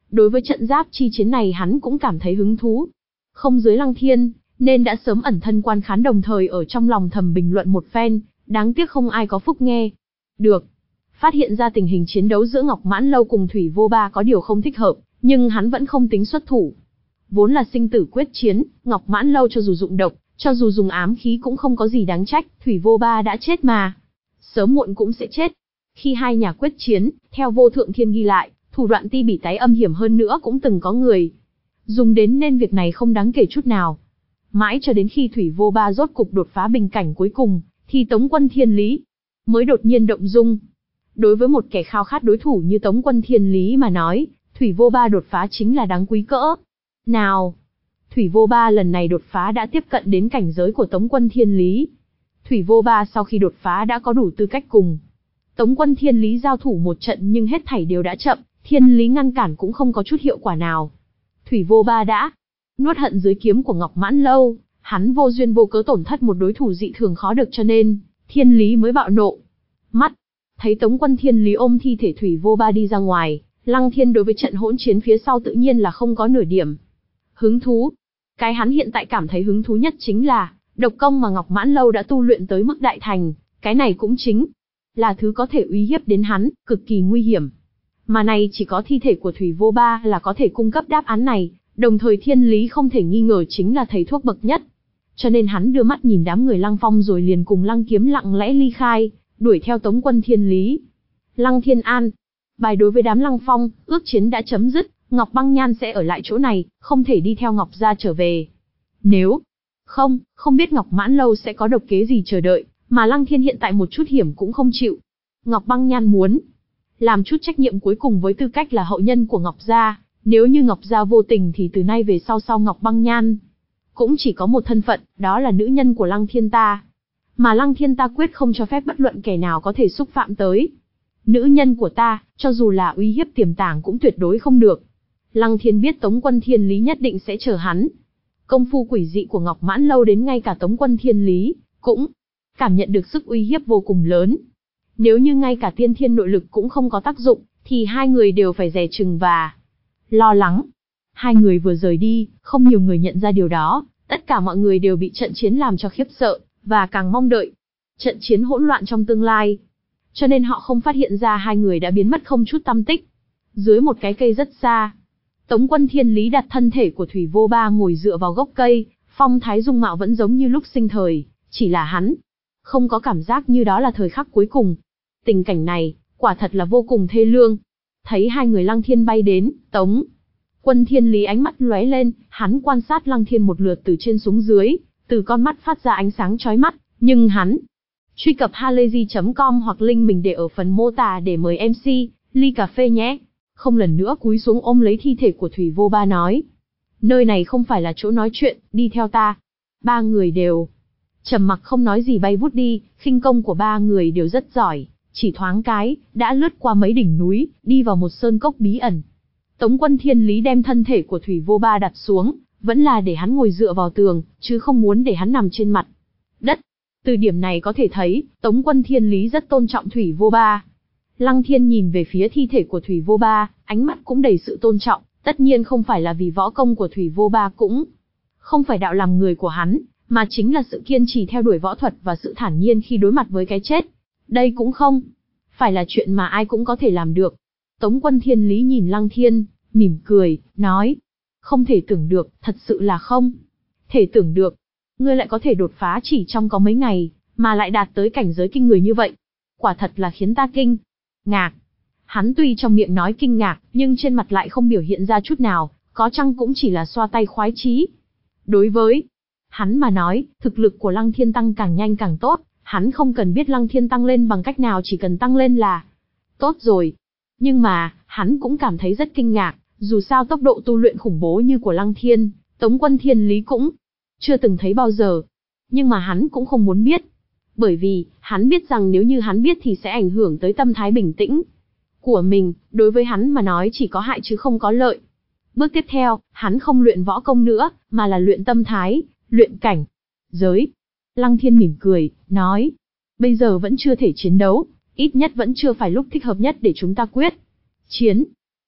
Đối với trận giáp chi chiến này hắn cũng cảm thấy hứng thú. Không dưới Lăng Thiên, nên đã sớm ẩn thân quan khán đồng thời ở trong lòng thầm bình luận một phen, đáng tiếc không ai có phúc nghe. Được. Phát hiện ra tình hình chiến đấu giữa Ngọc Mãn Lâu cùng Thủy Vô Ba có điều không thích hợp, nhưng hắn vẫn không tính xuất thủ. Vốn là sinh tử quyết chiến, Ngọc Mãn Lâu cho dù dụng độc, cho dù dùng ám khí cũng không có gì đáng trách, Thủy Vô Ba đã chết mà. Sớm muộn cũng sẽ chết. Khi hai nhà quyết chiến, theo Vô Thượng Thiên ghi lại, thủ đoạn ti bỉ tái âm hiểm hơn nữa cũng từng có người dùng đến, nên việc này không đáng kể chút nào. Mãi cho đến khi Thủy Vô Ba rốt cục đột phá bình cảnh cuối cùng, thì Tống Quân Thiên Lý mới đột nhiên động dung. Đối với một kẻ khao khát đối thủ như Tống Quân Thiên Lý mà nói, Thủy Vô Ba đột phá chính là đáng quý cỡ nào. Thủy Vô Ba lần này đột phá đã tiếp cận đến cảnh giới của Tống Quân Thiên Lý. Thủy Vô Ba sau khi đột phá đã có đủ tư cách cùng Tống Quân Thiên Lý giao thủ một trận, nhưng hết thảy đều đã chậm, Thiên Lý ngăn cản cũng không có chút hiệu quả nào. Thủy Vô Ba đã nuốt hận dưới kiếm của Ngọc Mãn Lâu, hắn vô duyên vô cớ tổn thất một đối thủ dị thường khó được, cho nên Thiên Lý mới bạo nộ. Mắt thấy Tống Quân Thiên Lý ôm thi thể Thủy Vô Ba đi ra ngoài, Lăng Thiên đối với trận hỗn chiến phía sau tự nhiên là không có nửa điểm hứng thú. Cái hắn hiện tại cảm thấy hứng thú nhất chính là độc công mà Ngọc Mãn Lâu đã tu luyện tới mức đại thành, cái này cũng chính là thứ có thể uy hiếp đến hắn, cực kỳ nguy hiểm. Mà này chỉ có thi thể của Thủy Vô Ba là có thể cung cấp đáp án này, đồng thời Thiên Lý không thể nghi ngờ chính là thầy thuốc bậc nhất. Cho nên hắn đưa mắt nhìn đám người Lăng Phong rồi liền cùng Lăng Kiếm lặng lẽ ly khai, đuổi theo Tống Quân Thiên Lý. Lăng Thiên an bài đối với đám Lăng Phong, ước chiến đã chấm dứt, Ngọc Băng Nhan sẽ ở lại chỗ này, không thể đi theo Ngọc gia trở về. Nếu không, không biết Ngọc Mãn Lâu sẽ có độc kế gì chờ đợi, mà Lăng Thiên hiện tại một chút hiểm cũng không chịu. Ngọc Băng Nhan muốn làm chút trách nhiệm cuối cùng với tư cách là hậu nhân của Ngọc gia, nếu như Ngọc gia vô tình thì từ nay về sau sau Ngọc Băng Nhan cũng chỉ có một thân phận, đó là nữ nhân của Lăng Thiên ta. Mà Lăng Thiên ta quyết không cho phép bất luận kẻ nào có thể xúc phạm tới nữ nhân của ta, cho dù là uy hiếp tiềm tàng cũng tuyệt đối không được. Lăng Thiên biết Tống Quân Thiên Lý nhất định sẽ chờ hắn. Công phu quỷ dị của Ngọc Mãn Lâu đến ngay cả Tống Quân Thiên Lý cũng cảm nhận được sức uy hiếp vô cùng lớn. Nếu như ngay cả tiên thiên nội lực cũng không có tác dụng, thì hai người đều phải dè chừng và lo lắng. Hai người vừa rời đi, không nhiều người nhận ra điều đó, tất cả mọi người đều bị trận chiến làm cho khiếp sợ, và càng mong đợi trận chiến hỗn loạn trong tương lai. Cho nên họ không phát hiện ra hai người đã biến mất không chút tăm tích. Dưới một cái cây rất xa, Tống Quân Thiên Lý đặt thân thể của Thủy Vô Ba ngồi dựa vào gốc cây, phong thái dung mạo vẫn giống như lúc sinh thời, chỉ là hắn không có cảm giác như đó là thời khắc cuối cùng. Tình cảnh này, quả thật là vô cùng thê lương. Thấy hai người Lăng Thiên bay đến, Tống Quân Thiên Lý ánh mắt lóe lên, hắn quan sát Lăng Thiên một lượt từ trên xuống dưới, từ con mắt phát ra ánh sáng chói mắt, nhưng hắn truy cập halayzi chấm com hoặc link mình để ở phần mô tả để mời em xê ly cà phê nhé. Không lần nữa cúi xuống ôm lấy thi thể của Thủy Vô Ba nói, nơi này không phải là chỗ nói chuyện, đi theo ta. Ba người đều trầm mặc không nói gì bay vút đi, khinh công của ba người đều rất giỏi, chỉ thoáng cái, đã lướt qua mấy đỉnh núi, đi vào một sơn cốc bí ẩn. Tống Quân Thiên Lý đem thân thể của Thủy Vô Ba đặt xuống, vẫn là để hắn ngồi dựa vào tường, chứ không muốn để hắn nằm trên mặt đất. Từ điểm này có thể thấy, Tống Quân Thiên Lý rất tôn trọng Thủy Vô Ba. Lăng Thiên nhìn về phía thi thể của Thủy Vô Ba, ánh mắt cũng đầy sự tôn trọng, tất nhiên không phải là vì võ công của Thủy Vô Ba, cũng không phải đạo làm người của hắn, mà chính là sự kiên trì theo đuổi võ thuật và sự thản nhiên khi đối mặt với cái chết. Đây cũng không phải là chuyện mà ai cũng có thể làm được. Tống Quân Thiên Lý nhìn Lăng Thiên, mỉm cười, nói, không thể tưởng được, thật sự là không thể tưởng được. Ngươi lại có thể đột phá chỉ trong có mấy ngày, mà lại đạt tới cảnh giới kinh người như vậy. Quả thật là khiến ta kinh ngạc. Hắn tuy trong miệng nói kinh ngạc, nhưng trên mặt lại không biểu hiện ra chút nào, có chăng cũng chỉ là xoa tay khoái chí. Đối với hắn mà nói, thực lực của Lăng Thiên tăng càng nhanh càng tốt, hắn không cần biết Lăng Thiên tăng lên bằng cách nào, chỉ cần tăng lên là tốt rồi. Nhưng mà, hắn cũng cảm thấy rất kinh ngạc, dù sao tốc độ tu luyện khủng bố như của Lăng Thiên, Tống Quân Thiên Lý cũng chưa từng thấy bao giờ. Nhưng mà hắn cũng không muốn biết. Bởi vì, hắn biết rằng nếu như hắn biết thì sẽ ảnh hưởng tới tâm thái bình tĩnh của mình, đối với hắn mà nói chỉ có hại chứ không có lợi. Bước tiếp theo, hắn không luyện võ công nữa, mà là luyện tâm thái, luyện cảnh giới. Lăng Thiên mỉm cười, nói, bây giờ vẫn chưa thể chiến đấu, ít nhất vẫn chưa phải lúc thích hợp nhất để chúng ta quyết chiến.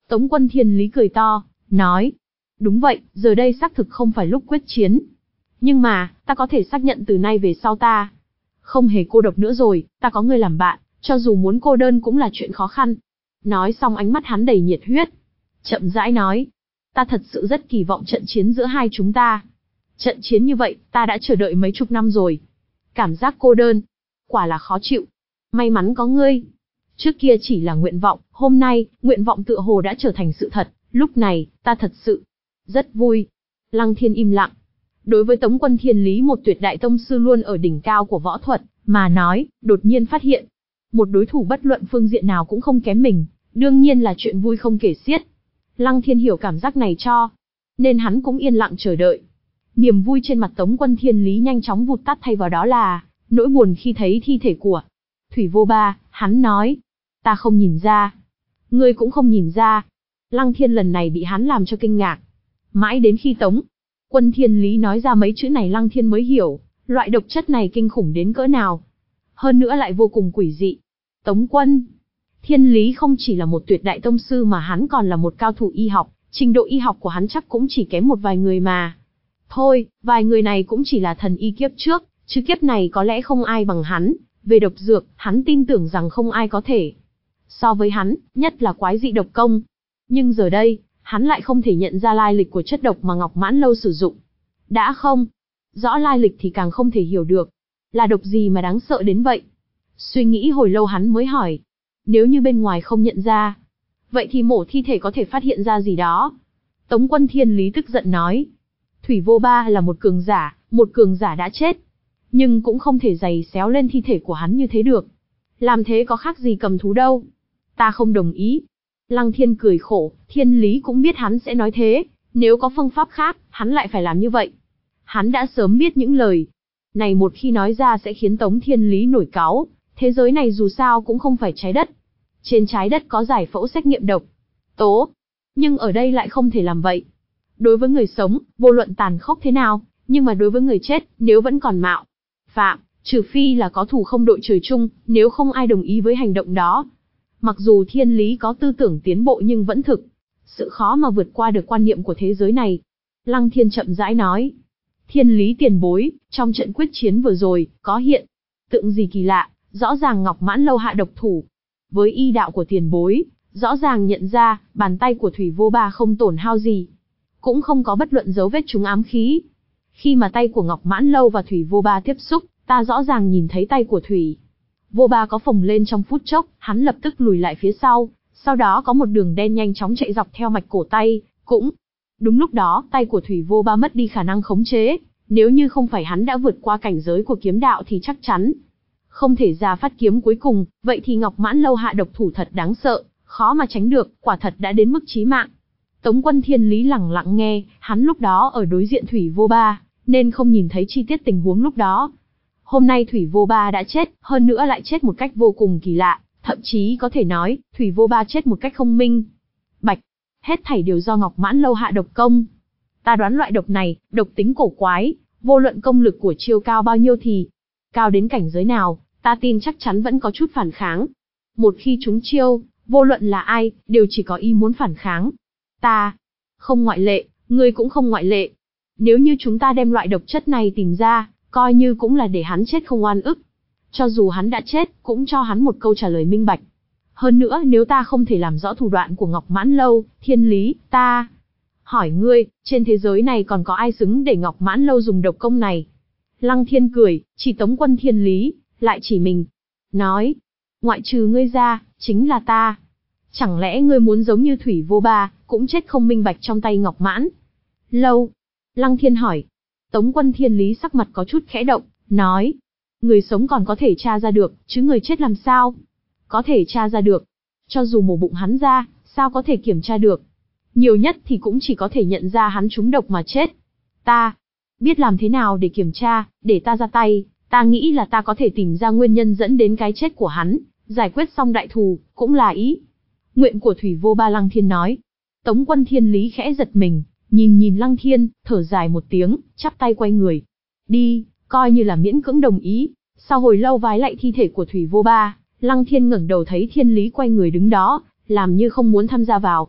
Tống Quân Thiên Lý cười to, nói, đúng vậy, giờ đây xác thực không phải lúc quyết chiến. Nhưng mà, ta có thể xác nhận từ nay về sau ta không hề cô độc nữa rồi, ta có người làm bạn, cho dù muốn cô đơn cũng là chuyện khó khăn. Nói xong ánh mắt hắn đầy nhiệt huyết. Chậm rãi nói, ta thật sự rất kỳ vọng trận chiến giữa hai chúng ta. Trận chiến như vậy, ta đã chờ đợi mấy chục năm rồi. Cảm giác cô đơn, quả là khó chịu. May mắn có ngươi. Trước kia chỉ là nguyện vọng, hôm nay, nguyện vọng tựa hồ đã trở thành sự thật. Lúc này, ta thật sự rất vui. Lăng Thiên im lặng. Đối với Tống Quân Thiên Lý, một tuyệt đại tông sư luôn ở đỉnh cao của võ thuật, mà nói, đột nhiên phát hiện, một đối thủ bất luận phương diện nào cũng không kém mình, đương nhiên là chuyện vui không kể xiết. Lăng Thiên hiểu cảm giác này cho, nên hắn cũng yên lặng chờ đợi. Niềm vui trên mặt Tống Quân Thiên Lý nhanh chóng vụt tắt, thay vào đó là nỗi buồn khi thấy thi thể của Thủy Vô Ba. Hắn nói, ta không nhìn ra, ngươi cũng không nhìn ra. Lăng Thiên lần này bị hắn làm cho kinh ngạc. Mãi đến khi Tống Quân Thiên Lý nói ra mấy chữ này, Lăng Thiên mới hiểu, loại độc chất này kinh khủng đến cỡ nào. Hơn nữa lại vô cùng quỷ dị. Tống Quân Thiên Lý không chỉ là một tuyệt đại tông sư mà hắn còn là một cao thủ y học, trình độ y học của hắn chắc cũng chỉ kém một vài người mà. Thôi, vài người này cũng chỉ là thần y kiếp trước, chứ kiếp này có lẽ không ai bằng hắn. Về độc dược, hắn tin tưởng rằng không ai có thể so với hắn, nhất là quái dị độc công. Nhưng giờ đây, hắn lại không thể nhận ra lai lịch của chất độc mà Ngọc Mãn Lâu sử dụng. Đã không rõ lai lịch thì càng không thể hiểu được, là độc gì mà đáng sợ đến vậy. Suy nghĩ hồi lâu hắn mới hỏi, nếu như bên ngoài không nhận ra, vậy thì mổ thi thể có thể phát hiện ra gì đó. Tống Quân Thiên Lý tức giận nói, Thủy Vô Ba là một cường giả, một cường giả đã chết, nhưng cũng không thể giày xéo lên thi thể của hắn như thế được. Làm thế có khác gì cầm thú đâu. Ta không đồng ý. Lăng Thiên cười khổ, Thiên Lý cũng biết hắn sẽ nói thế, nếu có phương pháp khác, hắn lại phải làm như vậy. Hắn đã sớm biết những lời này một khi nói ra sẽ khiến Tống Thiên Lý nổi cáu. Thế giới này dù sao cũng không phải trái đất. Trên trái đất có giải phẫu xét nghiệm độc tố, nhưng ở đây lại không thể làm vậy. Đối với người sống, vô luận tàn khốc thế nào, nhưng mà đối với người chết, nếu vẫn còn mạo phạm, trừ phi là có thù không đội trời chung, nếu không ai đồng ý với hành động đó. Mặc dù Thiên Lý có tư tưởng tiến bộ nhưng vẫn thực sự khó mà vượt qua được quan niệm của thế giới này. Lăng Thiên chậm rãi nói, Thiên Lý tiền bối, trong trận quyết chiến vừa rồi, có hiện tượng gì kỳ lạ, rõ ràng Ngọc Mãn Lâu hạ độc thủ. Với y đạo của tiền bối, rõ ràng nhận ra, bàn tay của Thủy Vô Ba không tổn hao gì, cũng không có bất luận dấu vết trúng ám khí. Khi mà tay của Ngọc Mãn Lâu và Thủy Vô Ba tiếp xúc, ta rõ ràng nhìn thấy tay của Thủy Vô Ba có phồng lên trong phút chốc, hắn lập tức lùi lại phía sau, sau đó có một đường đen nhanh chóng chạy dọc theo mạch cổ tay, cũng đúng lúc đó, tay của Thủy Vô Ba mất đi khả năng khống chế, nếu như không phải hắn đã vượt qua cảnh giới của kiếm đạo thì chắc chắn không thể ra phát kiếm cuối cùng, vậy thì Ngọc Mãn Lâu hạ độc thủ thật đáng sợ, khó mà tránh được, quả thật đã đến mức chí mạng. Tống Quân Thiên Lý lẳng lặng nghe, hắn lúc đó ở đối diện Thủy Vô Ba, nên không nhìn thấy chi tiết tình huống lúc đó. Hôm nay Thủy Vô Ba đã chết, hơn nữa lại chết một cách vô cùng kỳ lạ, thậm chí có thể nói, Thủy Vô Ba chết một cách không minh bạch. Hết thảy đều do Ngọc Mãn Lâu hạ độc công. Ta đoán loại độc này, độc tính cổ quái, vô luận công lực của chiêu cao bao nhiêu thì cao đến cảnh giới nào, ta tin chắc chắn vẫn có chút phản kháng. Một khi chúng chiêu, vô luận là ai, đều chỉ có ý muốn phản kháng. Ta không ngoại lệ, ngươi cũng không ngoại lệ. Nếu như chúng ta đem loại độc chất này tìm ra, coi như cũng là để hắn chết không oan ức. Cho dù hắn đã chết, cũng cho hắn một câu trả lời minh bạch. Hơn nữa, nếu ta không thể làm rõ thủ đoạn của Ngọc Mãn Lâu, Thiên Lý, ta hỏi ngươi, trên thế giới này còn có ai xứng để Ngọc Mãn Lâu dùng độc công này? Lăng Thiên cười, chỉ Tống Quân Thiên Lý, lại chỉ mình. Nói, ngoại trừ ngươi ra, chính là ta. Chẳng lẽ ngươi muốn giống như Thủy Vô Ba, cũng chết không minh bạch trong tay Ngọc Mãn Lâu? Lăng Thiên hỏi. Tống Quân Thiên Lý sắc mặt có chút khẽ động, nói, người sống còn có thể tra ra được, chứ người chết làm sao có thể tra ra được? Cho dù mổ bụng hắn ra, sao có thể kiểm tra được? Nhiều nhất thì cũng chỉ có thể nhận ra hắn trúng độc mà chết. Ta biết làm thế nào để kiểm tra, để ta ra tay, ta nghĩ là ta có thể tìm ra nguyên nhân dẫn đến cái chết của hắn, giải quyết xong đại thù, cũng là ý nguyện của Thủy Vô Ba. Lăng Thiên nói. Tống Quân Thiên Lý khẽ giật mình, nhìn nhìn Lăng Thiên, thở dài một tiếng, chắp tay quay người đi, coi như là miễn cưỡng đồng ý. Sau hồi lâu vái lạy thi thể của Thủy Vô Ba, Lăng Thiên ngẩng đầu thấy Thiên Lý quay người đứng đó, làm như không muốn tham gia vào.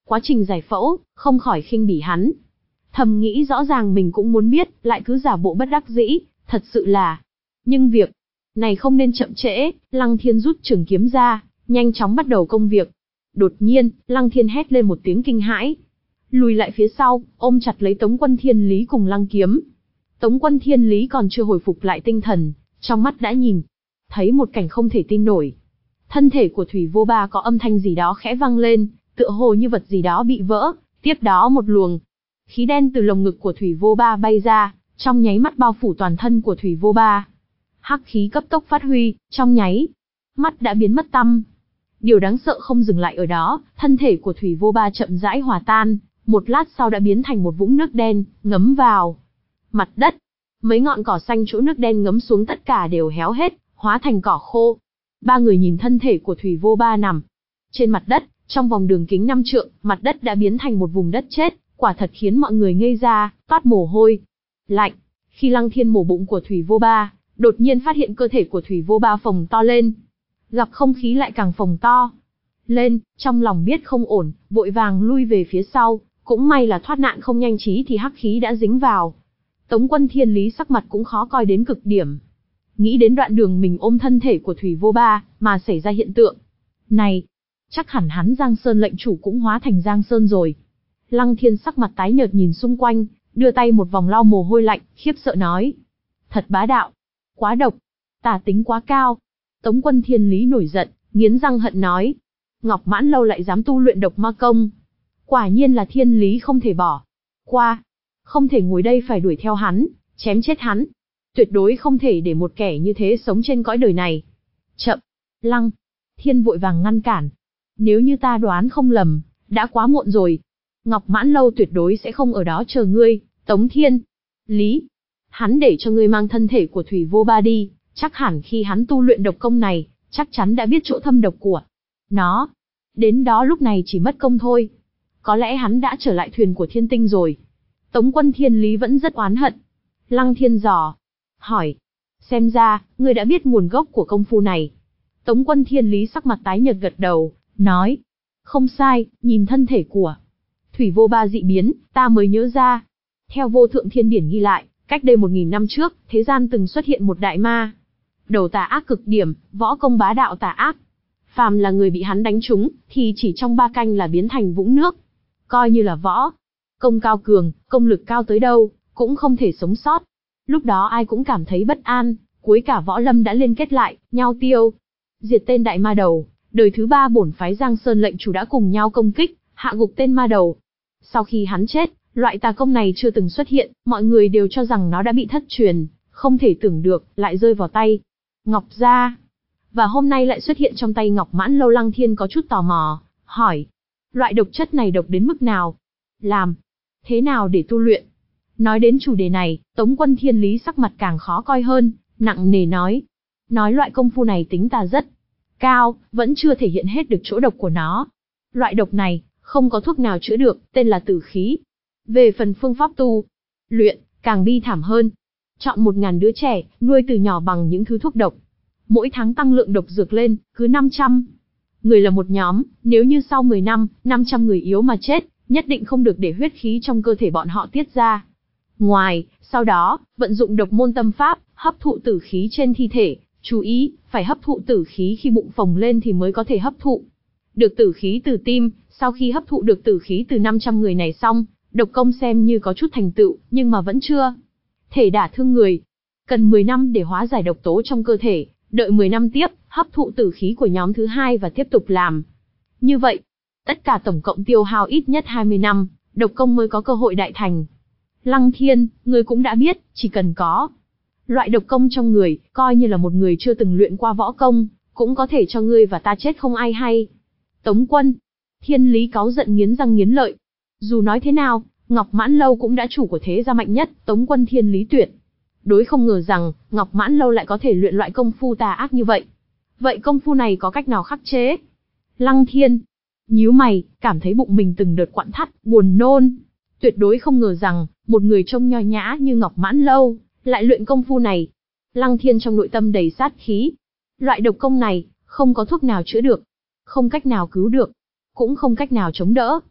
Quá trình giải phẫu, không khỏi khinh bỉ hắn. Thầm nghĩ rõ ràng mình cũng muốn biết, lại cứ giả bộ bất đắc dĩ, thật sự là. Nhưng việc này không nên chậm trễ, Lăng Thiên rút trường kiếm ra, nhanh chóng bắt đầu công việc. Đột nhiên, Lăng Thiên hét lên một tiếng kinh hãi. Lùi lại phía sau, ôm chặt lấy Tống Quân Thiên Lý cùng Lăng Kiếm. Tống Quân Thiên Lý còn chưa hồi phục lại tinh thần, trong mắt đã nhìn thấy một cảnh không thể tin nổi. Thân thể của Thủy Vô Ba có âm thanh gì đó khẽ vang lên, tựa hồ như vật gì đó bị vỡ, tiếp đó một luồng khí đen từ lồng ngực của Thủy Vô Ba bay ra, trong nháy mắt bao phủ toàn thân của Thủy Vô Ba. Hắc khí cấp tốc phát huy, trong nháy mắt đã biến mất tăm. Điều đáng sợ không dừng lại ở đó, thân thể của Thủy Vô Ba chậm rãi hòa tan, một lát sau đã biến thành một vũng nước đen, ngấm vào mặt đất. Mấy ngọn cỏ xanh chỗ nước đen ngấm xuống tất cả đều héo hết, hóa thành cỏ khô. Ba người nhìn thân thể của Thủy Vô Ba nằm trên mặt đất, trong vòng đường kính năm trượng, mặt đất đã biến thành một vùng đất chết, quả thật khiến mọi người ngây ra, toát mồ hôi lạnh. Khi Lăng Thiên mổ bụng của Thủy Vô Ba, đột nhiên phát hiện cơ thể của Thủy Vô Ba phồng to lên, gặp không khí lại càng phồng to lên, trong lòng biết không ổn, vội vàng lui về phía sau, cũng may là thoát nạn không nhanh trí thì hắc khí đã dính vào. Tống Quân Thiên Lý sắc mặt cũng khó coi đến cực điểm. Nghĩ đến đoạn đường mình ôm thân thể của Thủy Vô Ba, mà xảy ra hiện tượng này, chắc hẳn hắn Giang Sơn lệnh chủ cũng hóa thành Giang Sơn rồi. Lăng Thiên sắc mặt tái nhợt nhìn xung quanh, đưa tay một vòng lau mồ hôi lạnh, khiếp sợ nói. Thật bá đạo, quá độc, tà tính quá cao. Tống Quân Thiên Lý nổi giận, nghiến răng hận nói. Ngọc Mãn Lâu lại dám tu luyện độc ma công. Quả nhiên là thiên lý không thể bỏ qua. Không thể ngồi đây phải đuổi theo hắn, chém chết hắn. Tuyệt đối không thể để một kẻ như thế sống trên cõi đời này. Chậm, Lăng Thiên vội vàng ngăn cản. Nếu như ta đoán không lầm, đã quá muộn rồi. Ngọc Mãn Lâu tuyệt đối sẽ không ở đó chờ ngươi, Tống Thiên Lý. Hắn để cho ngươi mang thân thể của Thủy Vô Ba đi, chắc hẳn khi hắn tu luyện độc công này, chắc chắn đã biết chỗ thâm độc của nó. Đến đó lúc này chỉ mất công thôi. Có lẽ hắn đã trở lại thuyền của Thiên Tinh rồi. Tống Quân Thiên Lý vẫn rất oán hận. Lăng Thiên dò hỏi. Xem ra, ngươi đã biết nguồn gốc của công phu này. Tống Quân Thiên Lý sắc mặt tái nhợt gật đầu, nói. Không sai, nhìn thân thể của Thủy Vô Ba dị biến, ta mới nhớ ra. Theo vô thượng thiên điển ghi lại, cách đây một nghìn năm trước, thế gian từng xuất hiện một đại ma. Đầu tà ác cực điểm, võ công bá đạo tà ác. Phàm là người bị hắn đánh trúng, thì chỉ trong ba canh là biến thành vũng nước. Coi như là võ công cao cường, công lực cao tới đâu, cũng không thể sống sót. Lúc đó ai cũng cảm thấy bất an, cuối cả võ lâm đã liên kết lại, nhau tiêu diệt tên đại ma đầu. Đời thứ ba bổn phái Giang Sơn lệnh chủ đã cùng nhau công kích, hạ gục tên ma đầu. Sau khi hắn chết, loại tà công này chưa từng xuất hiện, mọi người đều cho rằng nó đã bị thất truyền, không thể tưởng được, lại rơi vào tay Ngọc gia. Và hôm nay lại xuất hiện trong tay Ngọc Mãn Lâu. Lăng Thiên có chút tò mò, hỏi. Loại độc chất này độc đến mức nào? Làm thế nào để tu luyện? Nói đến chủ đề này, Tống Quân Thiên Lý sắc mặt càng khó coi hơn, nặng nề nói. Nói loại công phu này tính tà rất cao, vẫn chưa thể hiện hết được chỗ độc của nó. Loại độc này, không có thuốc nào chữa được, tên là tử khí. Về phần phương pháp tu luyện, càng bi thảm hơn. Chọn một ngàn đứa trẻ, nuôi từ nhỏ bằng những thứ thuốc độc. Mỗi tháng tăng lượng độc dược lên, cứ năm trăm người là một nhóm, nếu như sau mười năm, năm trăm người yếu mà chết, nhất định không được để huyết khí trong cơ thể bọn họ tiết ra ngoài, sau đó, vận dụng độc môn tâm pháp, hấp thụ tử khí trên thi thể, chú ý, phải hấp thụ tử khí khi bụng phồng lên thì mới có thể hấp thụ được tử khí từ tim. Sau khi hấp thụ được tử khí từ năm trăm người này xong, độc công xem như có chút thành tựu, nhưng mà vẫn chưa thể đả thương người. Cần mười năm để hóa giải độc tố trong cơ thể, đợi mười năm tiếp, hấp thụ tử khí của nhóm thứ hai và tiếp tục làm. Như vậy, tất cả tổng cộng tiêu hao ít nhất hai mươi năm, độc công mới có cơ hội đại thành. Lăng Thiên, ngươi cũng đã biết, chỉ cần có loại độc công trong người, coi như là một người chưa từng luyện qua võ công, cũng có thể cho ngươi và ta chết không ai hay. Tống Quân Thiên Lý cáu giận nghiến răng nghiến lợi. Dù nói thế nào, Ngọc Mãn Lâu cũng đã chủ của thế gia mạnh nhất, Tống Quân Thiên Lý tuyệt đối không ngờ rằng, Ngọc Mãn Lâu lại có thể luyện loại công phu tà ác như vậy. Vậy công phu này có cách nào khắc chế? Lăng Thiên nhíu mày, cảm thấy bụng mình từng đợt quặn thắt, buồn nôn. Tuyệt đối không ngờ rằng, một người trông nho nhã như Ngọc Mãn Lâu, lại luyện công phu này. Lăng Thiên trong nội tâm đầy sát khí. Loại độc công này, không có thuốc nào chữa được, không cách nào cứu được, cũng không cách nào chống đỡ.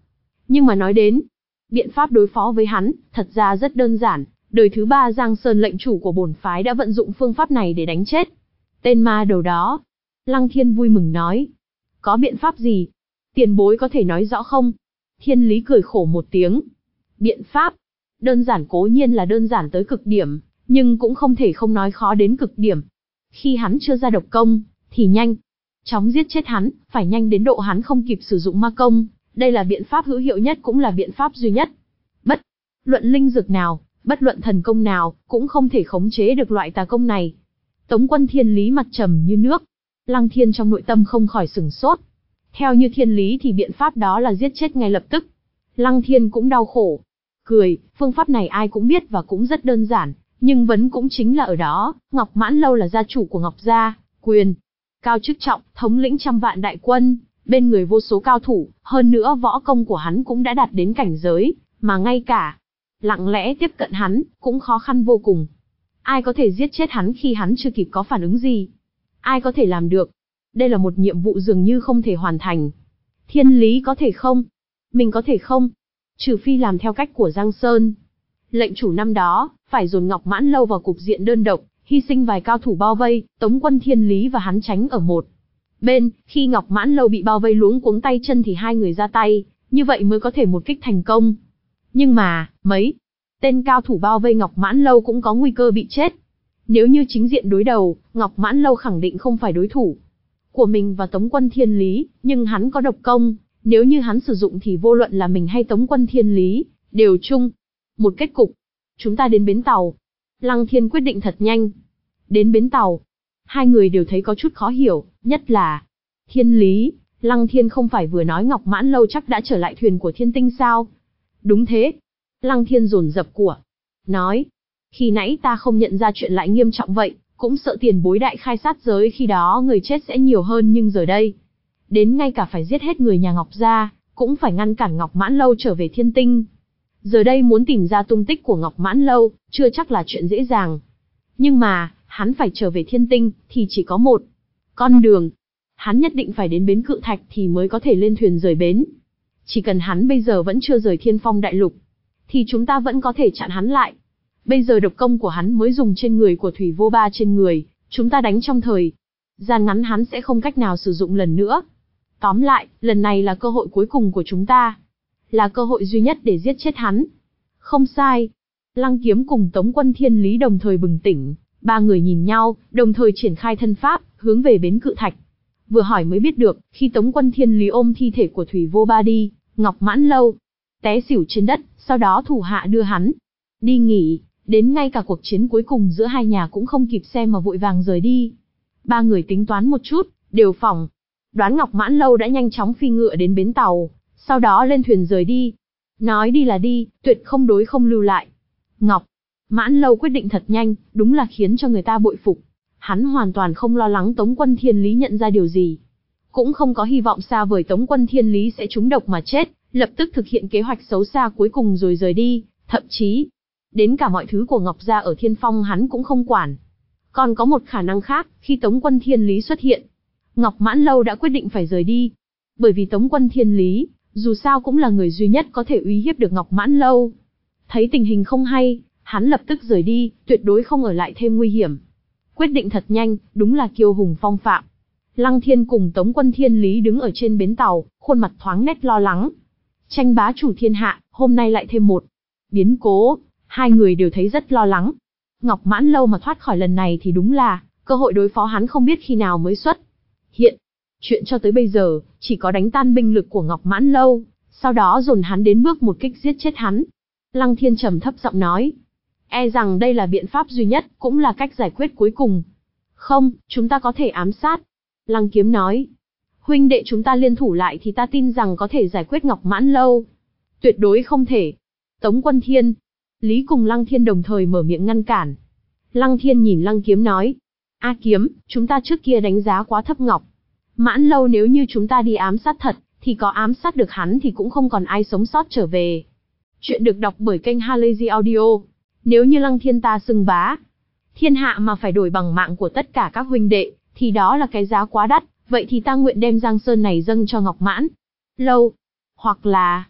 Nhưng mà nói đến biện pháp đối phó với hắn, thật ra rất đơn giản, đời thứ ba Giang Sơn lệnh chủ của bổn phái đã vận dụng phương pháp này để đánh chết tên ma đầu đó. Lăng Thiên vui mừng nói. Có biện pháp gì? Tiền bối có thể nói rõ không? Thiên Lý cười khổ một tiếng. Biện pháp? Đơn giản cố nhiên là đơn giản tới cực điểm, nhưng cũng không thể không nói khó đến cực điểm. Khi hắn chưa ra độc công, thì nhanh chóng giết chết hắn, phải nhanh đến độ hắn không kịp sử dụng ma công. Đây là biện pháp hữu hiệu nhất cũng là biện pháp duy nhất. Bất luận linh dược nào, bất luận thần công nào, cũng không thể khống chế được loại tà công này. Tống Quân Thiên Lý mặt trầm như nước. Lăng Thiên trong nội tâm không khỏi sửng sốt. Theo như Thiên Lý thì biện pháp đó là giết chết ngay lập tức. Lăng Thiên cũng đau khổ. Cười, phương pháp này ai cũng biết và cũng rất đơn giản, nhưng vấn cũng chính là ở đó, Ngọc Mãn Lâu là gia chủ của Ngọc Gia, quyền cao chức trọng, thống lĩnh trăm vạn đại quân, bên người vô số cao thủ, hơn nữa võ công của hắn cũng đã đạt đến cảnh giới, mà ngay cả lặng lẽ tiếp cận hắn, cũng khó khăn vô cùng. Ai có thể giết chết hắn khi hắn chưa kịp có phản ứng gì? Ai có thể làm được? Đây là một nhiệm vụ dường như không thể hoàn thành. Thiên Lý có thể không? Mình có thể không? Trừ phi làm theo cách của Giang Sơn. Lệnh chủ năm đó, phải dồn Ngọc Mãn Lâu vào cục diện đơn độc, hy sinh vài cao thủ bao vây, Tống Quân Thiên Lý và hắn tránh ở một bên, khi Ngọc Mãn Lâu bị bao vây luống cuống tay chân thì hai người ra tay, như vậy mới có thể một kích thành công. Nhưng mà, mấy tên cao thủ bao vây Ngọc Mãn Lâu cũng có nguy cơ bị chết. Nếu như chính diện đối đầu, Ngọc Mãn Lâu khẳng định không phải đối thủ của mình và Tống Quân Thiên Lý, nhưng hắn có độc công, nếu như hắn sử dụng thì vô luận là mình hay Tống Quân Thiên Lý, đều chung một kết cục. Chúng ta đến bến tàu. Lăng Thiên quyết định thật nhanh. Đến bến tàu. Hai người đều thấy có chút khó hiểu, nhất là Thiên Lý. Lăng Thiên không phải vừa nói Ngọc Mãn Lâu chắc đã trở lại thuyền của Thiên Tinh sao? Đúng thế. Lăng Thiên dồn dập của nói. Khi nãy ta không nhận ra chuyện lại nghiêm trọng vậy, cũng sợ tiền bối đại khai sát giới khi đó người chết sẽ nhiều hơn, nhưng giờ đây, đến ngay cả phải giết hết người nhà Ngọc Gia, cũng phải ngăn cản Ngọc Mãn Lâu trở về Thiên Tinh. Giờ đây muốn tìm ra tung tích của Ngọc Mãn Lâu, chưa chắc là chuyện dễ dàng. Nhưng mà, hắn phải trở về Thiên Tinh, thì chỉ có một con đường. Hắn nhất định phải đến bến Cự Thạch thì mới có thể lên thuyền rời bến. Chỉ cần hắn bây giờ vẫn chưa rời Thiên Phong Đại Lục, thì chúng ta vẫn có thể chặn hắn lại. Bây giờ độc công của hắn mới dùng trên người của Thủy Vô Ba trên người, chúng ta đánh trong thời gian ngắn hắn sẽ không cách nào sử dụng lần nữa. Tóm lại, lần này là cơ hội cuối cùng của chúng ta. Là cơ hội duy nhất để giết chết hắn. Không sai. Lăng Kiếm cùng Tống Quân Thiên Lý đồng thời bừng tỉnh, ba người nhìn nhau, đồng thời triển khai thân pháp, hướng về bến Cự Thạch. Vừa hỏi mới biết được, khi Tống Quân Thiên Lý ôm thi thể của Thủy Vô Ba đi, Ngọc Mãn Lâu té xỉu trên đất, sau đó thủ hạ đưa hắn đi nghỉ, đến ngay cả cuộc chiến cuối cùng giữa hai nhà cũng không kịp xem mà vội vàng rời đi. Ba người tính toán một chút, đều phỏng đoán Ngọc Mãn Lâu đã nhanh chóng phi ngựa đến bến tàu, sau đó lên thuyền rời đi. Nói đi là đi, tuyệt không đối không lưu lại. Ngọc Mãn Lâu quyết định thật nhanh, đúng là khiến cho người ta bội phục. Hắn hoàn toàn không lo lắng Tống Quân Thiên Lý nhận ra điều gì, cũng không có hy vọng xa vời Tống Quân Thiên Lý sẽ trúng độc mà chết, lập tức thực hiện kế hoạch xấu xa cuối cùng rồi rời đi, thậm chí đến cả mọi thứ của Ngọc Gia ở Thiên Phong hắn cũng không quản. Còn có một khả năng khác, khi Tống Quân Thiên Lý xuất hiện, Ngọc Mãn Lâu đã quyết định phải rời đi. Bởi vì Tống Quân Thiên Lý, dù sao cũng là người duy nhất có thể uy hiếp được Ngọc Mãn Lâu. Thấy tình hình không hay, hắn lập tức rời đi, tuyệt đối không ở lại thêm nguy hiểm. Quyết định thật nhanh, đúng là kiêu hùng phong phạm. Lăng Thiên cùng Tống Quân Thiên Lý đứng ở trên bến tàu, khuôn mặt thoáng nét lo lắng. Tranh bá chủ thiên hạ, hôm nay lại thêm một biến cố, hai người đều thấy rất lo lắng. Ngọc Mãn Lâu mà thoát khỏi lần này thì đúng là cơ hội đối phó hắn không biết khi nào mới xuất hiện. Chuyện cho tới bây giờ, chỉ có đánh tan binh lực của Ngọc Mãn Lâu, sau đó dồn hắn đến bước một kích giết chết hắn. Lăng Thiên trầm thấp giọng nói, e rằng đây là biện pháp duy nhất, cũng là cách giải quyết cuối cùng. Không, chúng ta có thể ám sát. Lăng Kiếm nói, huynh đệ chúng ta liên thủ lại thì ta tin rằng có thể giải quyết Ngọc Mãn Lâu. Tuyệt đối không thể. Tống Quân Thiên Lý cùng Lăng Thiên đồng thời mở miệng ngăn cản. Lăng Thiên nhìn Lăng Kiếm nói, A Kiếm, chúng ta trước kia đánh giá quá thấp Ngọc Mãn Lâu, nếu như chúng ta đi ám sát thật, thì có ám sát được hắn thì cũng không còn ai sống sót trở về. Chuyện được đọc bởi kênh Halazy Audio. Nếu như Lăng Thiên ta xưng bá thiên hạ mà phải đổi bằng mạng của tất cả các huynh đệ, thì đó là cái giá quá đắt, vậy thì ta nguyện đem Giang Sơn này dâng cho Ngọc Mãn Lâu. Hoặc là,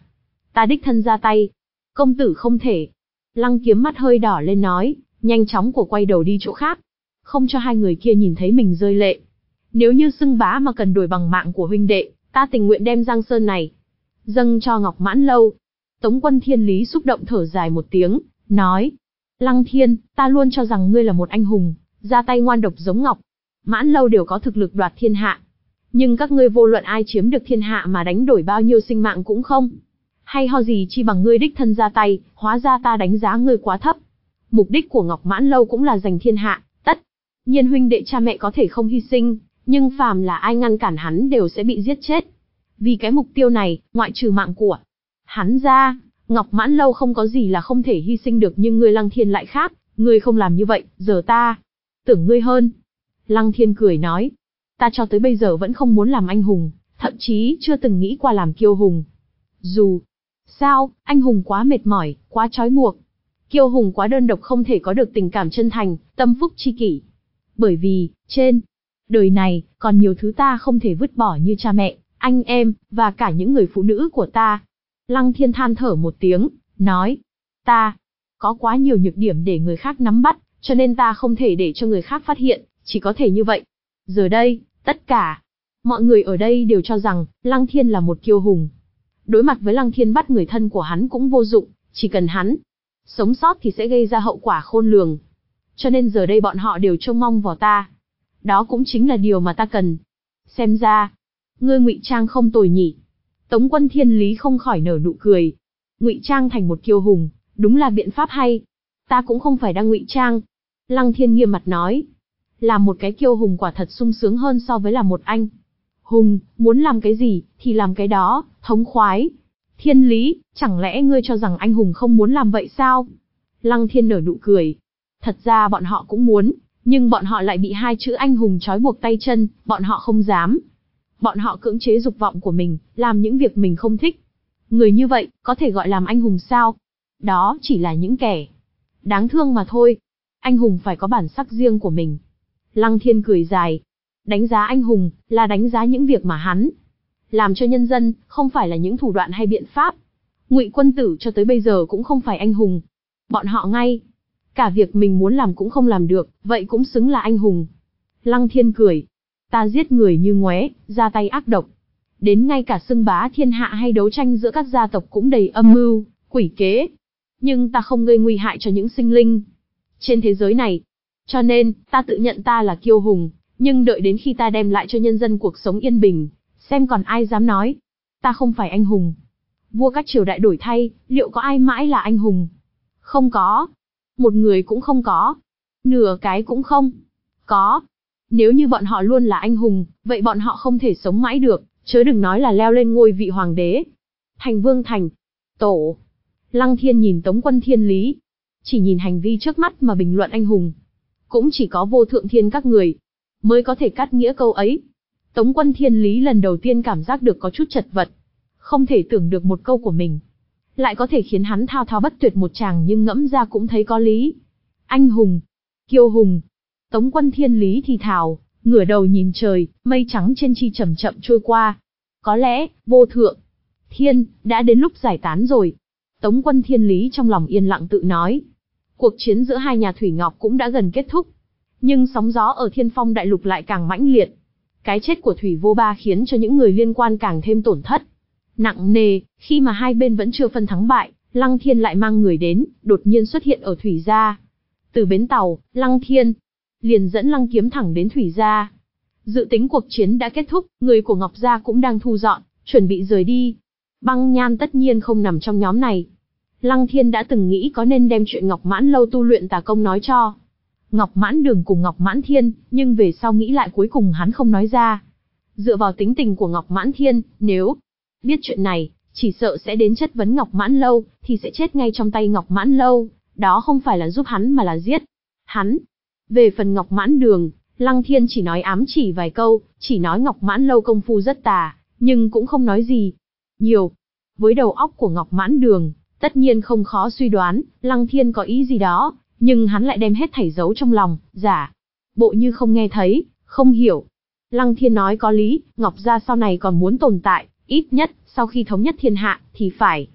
Ta đích thân ra tay. Công tử không thể. Lăng Kiếm mắt hơi đỏ lên nói, nhanh chóng của quay đầu đi chỗ khác. Không cho hai người kia nhìn thấy mình rơi lệ. Nếu như xưng bá mà cần đổi bằng mạng của huynh đệ, ta tình nguyện đem Giang Sơn này dâng cho Ngọc Mãn Lâu. Tống Quân Thiên Lý xúc động thở dài một tiếng, nói, Lăng Thiên, ta luôn cho rằng ngươi là một anh hùng, ra tay ngoan độc giống Ngọc Mãn Lâu đều có thực lực đoạt thiên hạ. Nhưng các ngươi vô luận ai chiếm được thiên hạ mà đánh đổi bao nhiêu sinh mạng cũng không. Hay ho gì chi bằng ngươi đích thân ra tay, hóa ra ta đánh giá ngươi quá thấp. Mục đích của Ngọc Mãn Lâu cũng là giành thiên hạ, tất nhiên huynh đệ cha mẹ có thể không hy sinh, nhưng phàm là ai ngăn cản hắn đều sẽ bị giết chết. Vì cái mục tiêu này, ngoại trừ mạng của hắn ra, Ngọc Mãn Lâu không có gì là không thể hy sinh được, nhưng ngươi Lăng Thiên lại khác, ngươi không làm như vậy, giờ ta tưởng ngươi hơn. Lăng Thiên cười nói, ta cho tới bây giờ vẫn không muốn làm anh hùng, thậm chí chưa từng nghĩ qua làm kiêu hùng. Dù sao, anh hùng quá mệt mỏi, quá trói buộc. Kiêu hùng quá đơn độc, không thể có được tình cảm chân thành, tâm phúc tri kỷ. Bởi vì, trên đời này, còn nhiều thứ ta không thể vứt bỏ như cha mẹ, anh em, và cả những người phụ nữ của ta. Lăng Thiên than thở một tiếng, nói, ta có quá nhiều nhược điểm để người khác nắm bắt, cho nên ta không thể để cho người khác phát hiện, chỉ có thể như vậy. Giờ đây, tất cả mọi người ở đây đều cho rằng, Lăng Thiên là một kiêu hùng. Đối mặt với Lăng Thiên bắt người thân của hắn cũng vô dụng, chỉ cần hắn sống sót thì sẽ gây ra hậu quả khôn lường. Cho nên giờ đây bọn họ đều trông mong vào ta. Đó cũng chính là điều mà ta cần. Xem ra, ngươi ngụy trang không tồi nhỉ. Tống Quân Thiên Lý không khỏi nở nụ cười. Ngụy trang thành một kiêu hùng, đúng là biện pháp hay. Ta cũng không phải đang ngụy trang. Lăng Thiên nghiêm mặt nói. Làm một cái kiêu hùng quả thật sung sướng hơn so với là một anh hùng, muốn làm cái gì, thì làm cái đó, thống khoái. Thiên Lý, chẳng lẽ ngươi cho rằng anh hùng không muốn làm vậy sao? Lăng Thiên nở nụ cười. Thật ra bọn họ cũng muốn, nhưng bọn họ lại bị hai chữ anh hùng trói buộc tay chân, bọn họ không dám. Bọn họ cưỡng chế dục vọng của mình, làm những việc mình không thích. Người như vậy, có thể gọi làm anh hùng sao? Đó chỉ là những kẻ đáng thương mà thôi. Anh hùng phải có bản sắc riêng của mình. Lăng Thiên cười dài. Đánh giá anh hùng, là đánh giá những việc mà hắn làm cho nhân dân, không phải là những thủ đoạn hay biện pháp. Ngụy Quân Tử cho tới bây giờ cũng không phải anh hùng. Bọn họ ngay cả việc mình muốn làm cũng không làm được, vậy cũng xứng là anh hùng. Lăng Thiên cười. Ta giết người như ngoé, ra tay ác độc. Đến ngay cả xưng bá thiên hạ hay đấu tranh giữa các gia tộc cũng đầy âm mưu, quỷ kế. Nhưng ta không gây nguy hại cho những sinh linh trên thế giới này. Cho nên, ta tự nhận ta là kiêu hùng, nhưng đợi đến khi ta đem lại cho nhân dân cuộc sống yên bình, xem còn ai dám nói ta không phải anh hùng. Vua các triều đại đổi thay, liệu có ai mãi là anh hùng? Không có. Một người cũng không có. Nửa cái cũng không có. Nếu như bọn họ luôn là anh hùng, vậy bọn họ không thể sống mãi được, chớ đừng nói là leo lên ngôi vị hoàng đế. Thành vương thành tổ. Lăng Thiên nhìn Tống Quân Thiên Lý. Chỉ nhìn hành vi trước mắt mà bình luận anh hùng. Cũng chỉ có Vô Thượng Thiên các người mới có thể cắt nghĩa câu ấy. Tống Quân Thiên Lý lần đầu tiên cảm giác được có chút chật vật. Không thể tưởng được một câu của mình lại có thể khiến hắn thao thao bất tuyệt một tràng, nhưng ngẫm ra cũng thấy có lý. Anh hùng, kiêu hùng. Tống Quân Thiên Lý thì thào, ngửa đầu nhìn trời, mây trắng trên chi chậm chậm trôi qua. Có lẽ, Vô Thượng Thiên đã đến lúc giải tán rồi. Tống Quân Thiên Lý trong lòng yên lặng tự nói. Cuộc chiến giữa hai nhà Thủy Ngọc cũng đã gần kết thúc. Nhưng sóng gió ở Thiên Phong Đại Lục lại càng mãnh liệt. Cái chết của Thủy Vô Ba khiến cho những người liên quan càng thêm tổn thất nặng nề. Khi mà hai bên vẫn chưa phân thắng bại, Lăng Thiên lại mang người đến, đột nhiên xuất hiện ở Thủy Gia. Từ bến tàu, Lăng Thiên liền dẫn Lăng Kiếm thẳng đến Thủy Gia. Dự tính cuộc chiến đã kết thúc, người của Ngọc Gia cũng đang thu dọn, chuẩn bị rời đi. Băng Nhan tất nhiên không nằm trong nhóm này. Lăng Thiên đã từng nghĩ có nên đem chuyện Ngọc Mãn Lâu tu luyện tà công nói cho Ngọc Mãn Đường cùng Ngọc Mãn Thiên, nhưng về sau nghĩ lại cuối cùng hắn không nói ra. Dựa vào tính tình của Ngọc Mãn Thiên, nếu biết chuyện này, chỉ sợ sẽ đến chất vấn Ngọc Mãn Lâu, thì sẽ chết ngay trong tay Ngọc Mãn Lâu, đó không phải là giúp hắn mà là giết hắn. Về phần Ngọc Mãn Đường, Lăng Thiên chỉ nói ám chỉ vài câu, chỉ nói Ngọc Mãn Lâu công phu rất tà, nhưng cũng không nói gì nhiều. Với đầu óc của Ngọc Mãn Đường, tất nhiên không khó suy đoán, Lăng Thiên có ý gì đó, nhưng hắn lại đem hết thảy giấu trong lòng, giả bộ như không nghe thấy, không hiểu. Lăng Thiên nói có lý, Ngọc Gia sau này còn muốn tồn tại, ít nhất, sau khi thống nhất thiên hạ, thì phải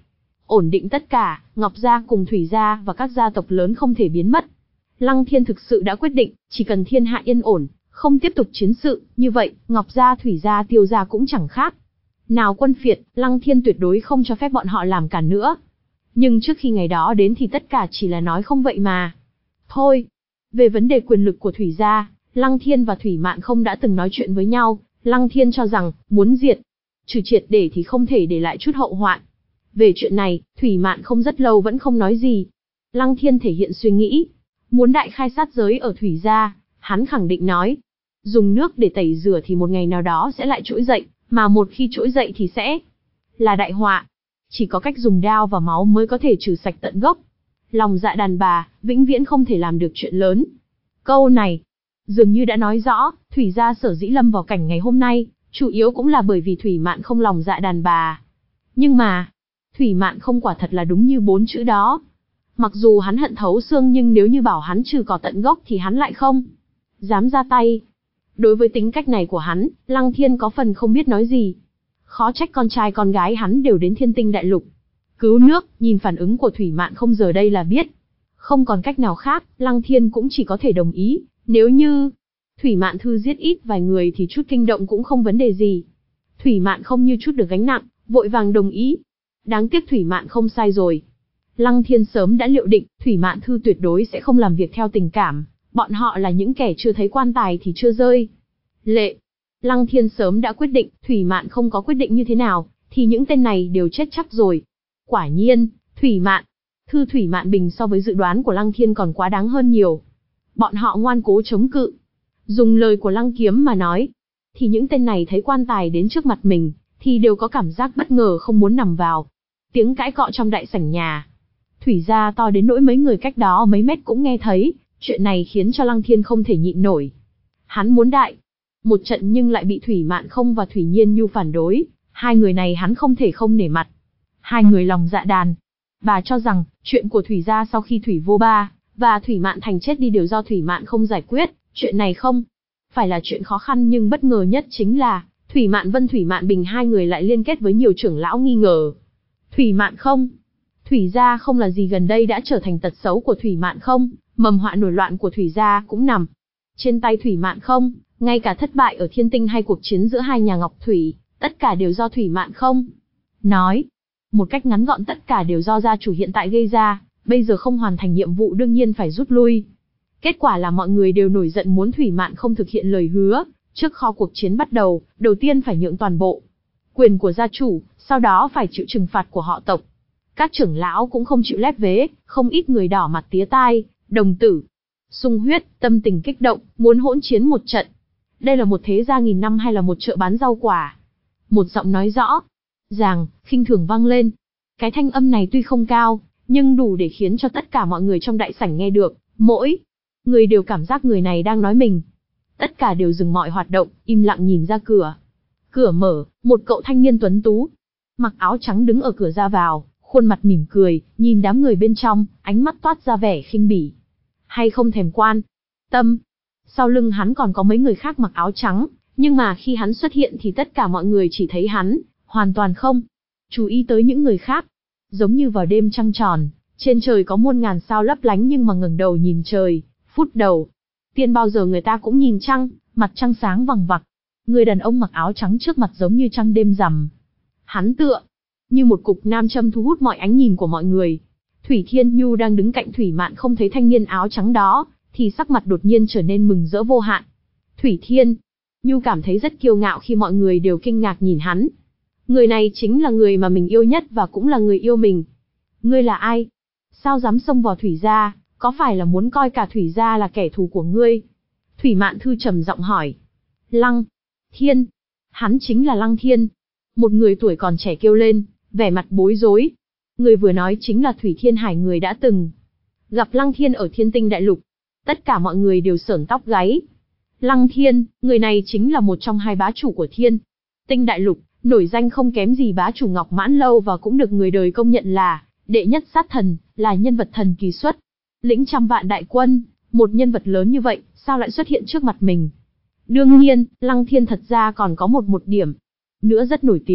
ổn định tất cả, Ngọc Gia cùng Thủy Gia và các gia tộc lớn không thể biến mất. Lăng Thiên thực sự đã quyết định, chỉ cần thiên hạ yên ổn, không tiếp tục chiến sự, như vậy, Ngọc Gia, Thủy Gia, Tiêu Gia cũng chẳng khác nào quân phiệt, Lăng Thiên tuyệt đối không cho phép bọn họ làm cản nữa. Nhưng trước khi ngày đó đến thì tất cả chỉ là nói không vậy mà. Thôi, về vấn đề quyền lực của Thủy Gia, Lăng Thiên và Thủy Mạn không đã từng nói chuyện với nhau, Lăng Thiên cho rằng, muốn diệt, trừ triệt để thì không thể để lại chút hậu hoạn. Về chuyện này, Thủy Mạn không rất lâu vẫn không nói gì. Lăng Thiên thể hiện suy nghĩ, muốn đại khai sát giới ở Thủy Gia, hắn khẳng định nói, dùng nước để tẩy rửa thì một ngày nào đó sẽ lại trỗi dậy, mà một khi trỗi dậy thì sẽ là đại họa. Chỉ có cách dùng đao và máu mới có thể trừ sạch tận gốc. Lòng dạ đàn bà, vĩnh viễn không thể làm được chuyện lớn. Câu này, dường như đã nói rõ, Thủy Gia sở dĩ lâm vào cảnh ngày hôm nay, chủ yếu cũng là bởi vì Thủy Mạn không lòng dạ đàn bà. Nhưng mà, Thủy Mạn không quả thật là đúng như bốn chữ đó. Mặc dù hắn hận thấu xương nhưng nếu như bảo hắn trừ cỏ tận gốc thì hắn lại không dám ra tay. Đối với tính cách này của hắn, Lăng Thiên có phần không biết nói gì. Khó trách con trai con gái hắn đều đến Thiên Tinh Đại Lục cứu nước, nhìn phản ứng của Thủy Mạn không giờ đây là biết. Không còn cách nào khác, Lăng Thiên cũng chỉ có thể đồng ý, nếu như Thủy Mạn Thư giết ít vài người thì chút kinh động cũng không vấn đề gì. Thủy Mạn không như chút được gánh nặng, vội vàng đồng ý. Đáng tiếc Thủy Mạn không sai rồi. Lăng Thiên sớm đã liệu định, Thủy Mạn Thư tuyệt đối sẽ không làm việc theo tình cảm, bọn họ là những kẻ chưa thấy quan tài thì chưa rơi lệ. Lăng Thiên sớm đã quyết định, Thủy Mạn không có quyết định như thế nào, thì những tên này đều chết chắc rồi. Quả nhiên, Thủy Mạn, Thư Thủy Mạn Bình so với dự đoán của Lăng Thiên còn quá đáng hơn nhiều. Bọn họ ngoan cố chống cự. Dùng lời của Lăng Kiếm mà nói, thì những tên này thấy quan tài đến trước mặt mình, thì đều có cảm giác bất ngờ không muốn nằm vào. Tiếng cãi cọ trong đại sảnh nhà Thủy Gia to đến nỗi mấy người cách đó mấy mét cũng nghe thấy, chuyện này khiến cho Lăng Thiên không thể nhịn nổi. Hắn muốn đại một trận nhưng lại bị Thủy Mạn Không và Thủy Nhiên Nhu phản đối, hai người này hắn không thể không nể mặt. Hai người lòng dạ đàn bà cho rằng, chuyện của Thủy Gia sau khi Thủy Vô Ba và Thủy Mạn Thành chết đi đều do Thủy Mạn Không giải quyết, chuyện này không phải là chuyện khó khăn, nhưng bất ngờ nhất chính là Thủy Mạn Vân Thủy Mạn Bình hai người lại liên kết với nhiều trưởng lão nghi ngờ. Thủy Mạn Không, Thủy Gia không là gì gần đây đã trở thành tật xấu của Thủy Mạn Không, mầm họa nổi loạn của Thủy Gia cũng nằm trên tay Thủy Mạn Không, ngay cả thất bại ở Thiên Tinh hay cuộc chiến giữa hai nhà Ngọc Thủy, tất cả đều do Thủy Mạn Không. Nói một cách ngắn gọn, tất cả đều do gia chủ hiện tại gây ra, bây giờ không hoàn thành nhiệm vụ đương nhiên phải rút lui. Kết quả là mọi người đều nổi giận muốn Thủy Mạn Không thực hiện lời hứa, trước kho cuộc chiến bắt đầu, đầu tiên phải nhượng toàn bộ quyền của gia chủ, sau đó phải chịu trừng phạt của họ tộc. Các trưởng lão cũng không chịu lép vế, không ít người đỏ mặt tía tai, đồng tử sung huyết, tâm tình kích động, muốn hỗn chiến một trận. Đây là một thế gia nghìn năm hay là một chợ bán rau quả? Một giọng nói rõ ràng, khinh thường vang lên. Cái thanh âm này tuy không cao, nhưng đủ để khiến cho tất cả mọi người trong đại sảnh nghe được, mỗi người đều cảm giác người này đang nói mình. Tất cả đều dừng mọi hoạt động, im lặng nhìn ra cửa. Cửa mở, một cậu thanh niên tuấn tú, mặc áo trắng đứng ở cửa ra vào, khuôn mặt mỉm cười, nhìn đám người bên trong, ánh mắt toát ra vẻ khinh bỉ, hay không thèm quan tâm. Sau lưng hắn còn có mấy người khác mặc áo trắng, nhưng mà khi hắn xuất hiện thì tất cả mọi người chỉ thấy hắn, hoàn toàn không chú ý tới những người khác. Giống như vào đêm trăng tròn, trên trời có muôn ngàn sao lấp lánh nhưng mà ngẩng đầu nhìn trời, phút đầu tiên bao giờ người ta cũng nhìn trăng, mặt trăng sáng vằng vặc. Người đàn ông mặc áo trắng trước mặt giống như trăng đêm rằm. Hắn tựa như một cục nam châm thu hút mọi ánh nhìn của mọi người. Thủy Thiên Nhu đang đứng cạnh Thủy Mạn không thấy thanh niên áo trắng đó, thì sắc mặt đột nhiên trở nên mừng rỡ vô hạn. Thủy Thiên Nhu cảm thấy rất kiêu ngạo khi mọi người đều kinh ngạc nhìn hắn. Người này chính là người mà mình yêu nhất và cũng là người yêu mình. Ngươi là ai? Sao dám xông vào Thủy Gia, có phải là muốn coi cả Thủy Gia là kẻ thù của ngươi? Thủy Mạn Thư trầm giọng hỏi. Lăng Thiên, hắn chính là Lăng Thiên. Một người tuổi còn trẻ kêu lên, vẻ mặt bối rối. Người vừa nói chính là Thủy Thiên Hải, người đã từng gặp Lăng Thiên ở Thiên Tinh Đại Lục. Tất cả mọi người đều sởn tóc gáy. Lăng Thiên, người này chính là một trong hai bá chủ của Thiên Tinh Đại Lục, nổi danh không kém gì bá chủ Ngọc Mãn Lâu và cũng được người đời công nhận là đệ nhất sát thần, là nhân vật thần kỳ xuất lĩnh trăm vạn đại quân. Một nhân vật lớn như vậy, sao lại xuất hiện trước mặt mình? Đương nhiên, Lăng Thiên thật ra còn có một một điểm nữa rất nổi tiếng,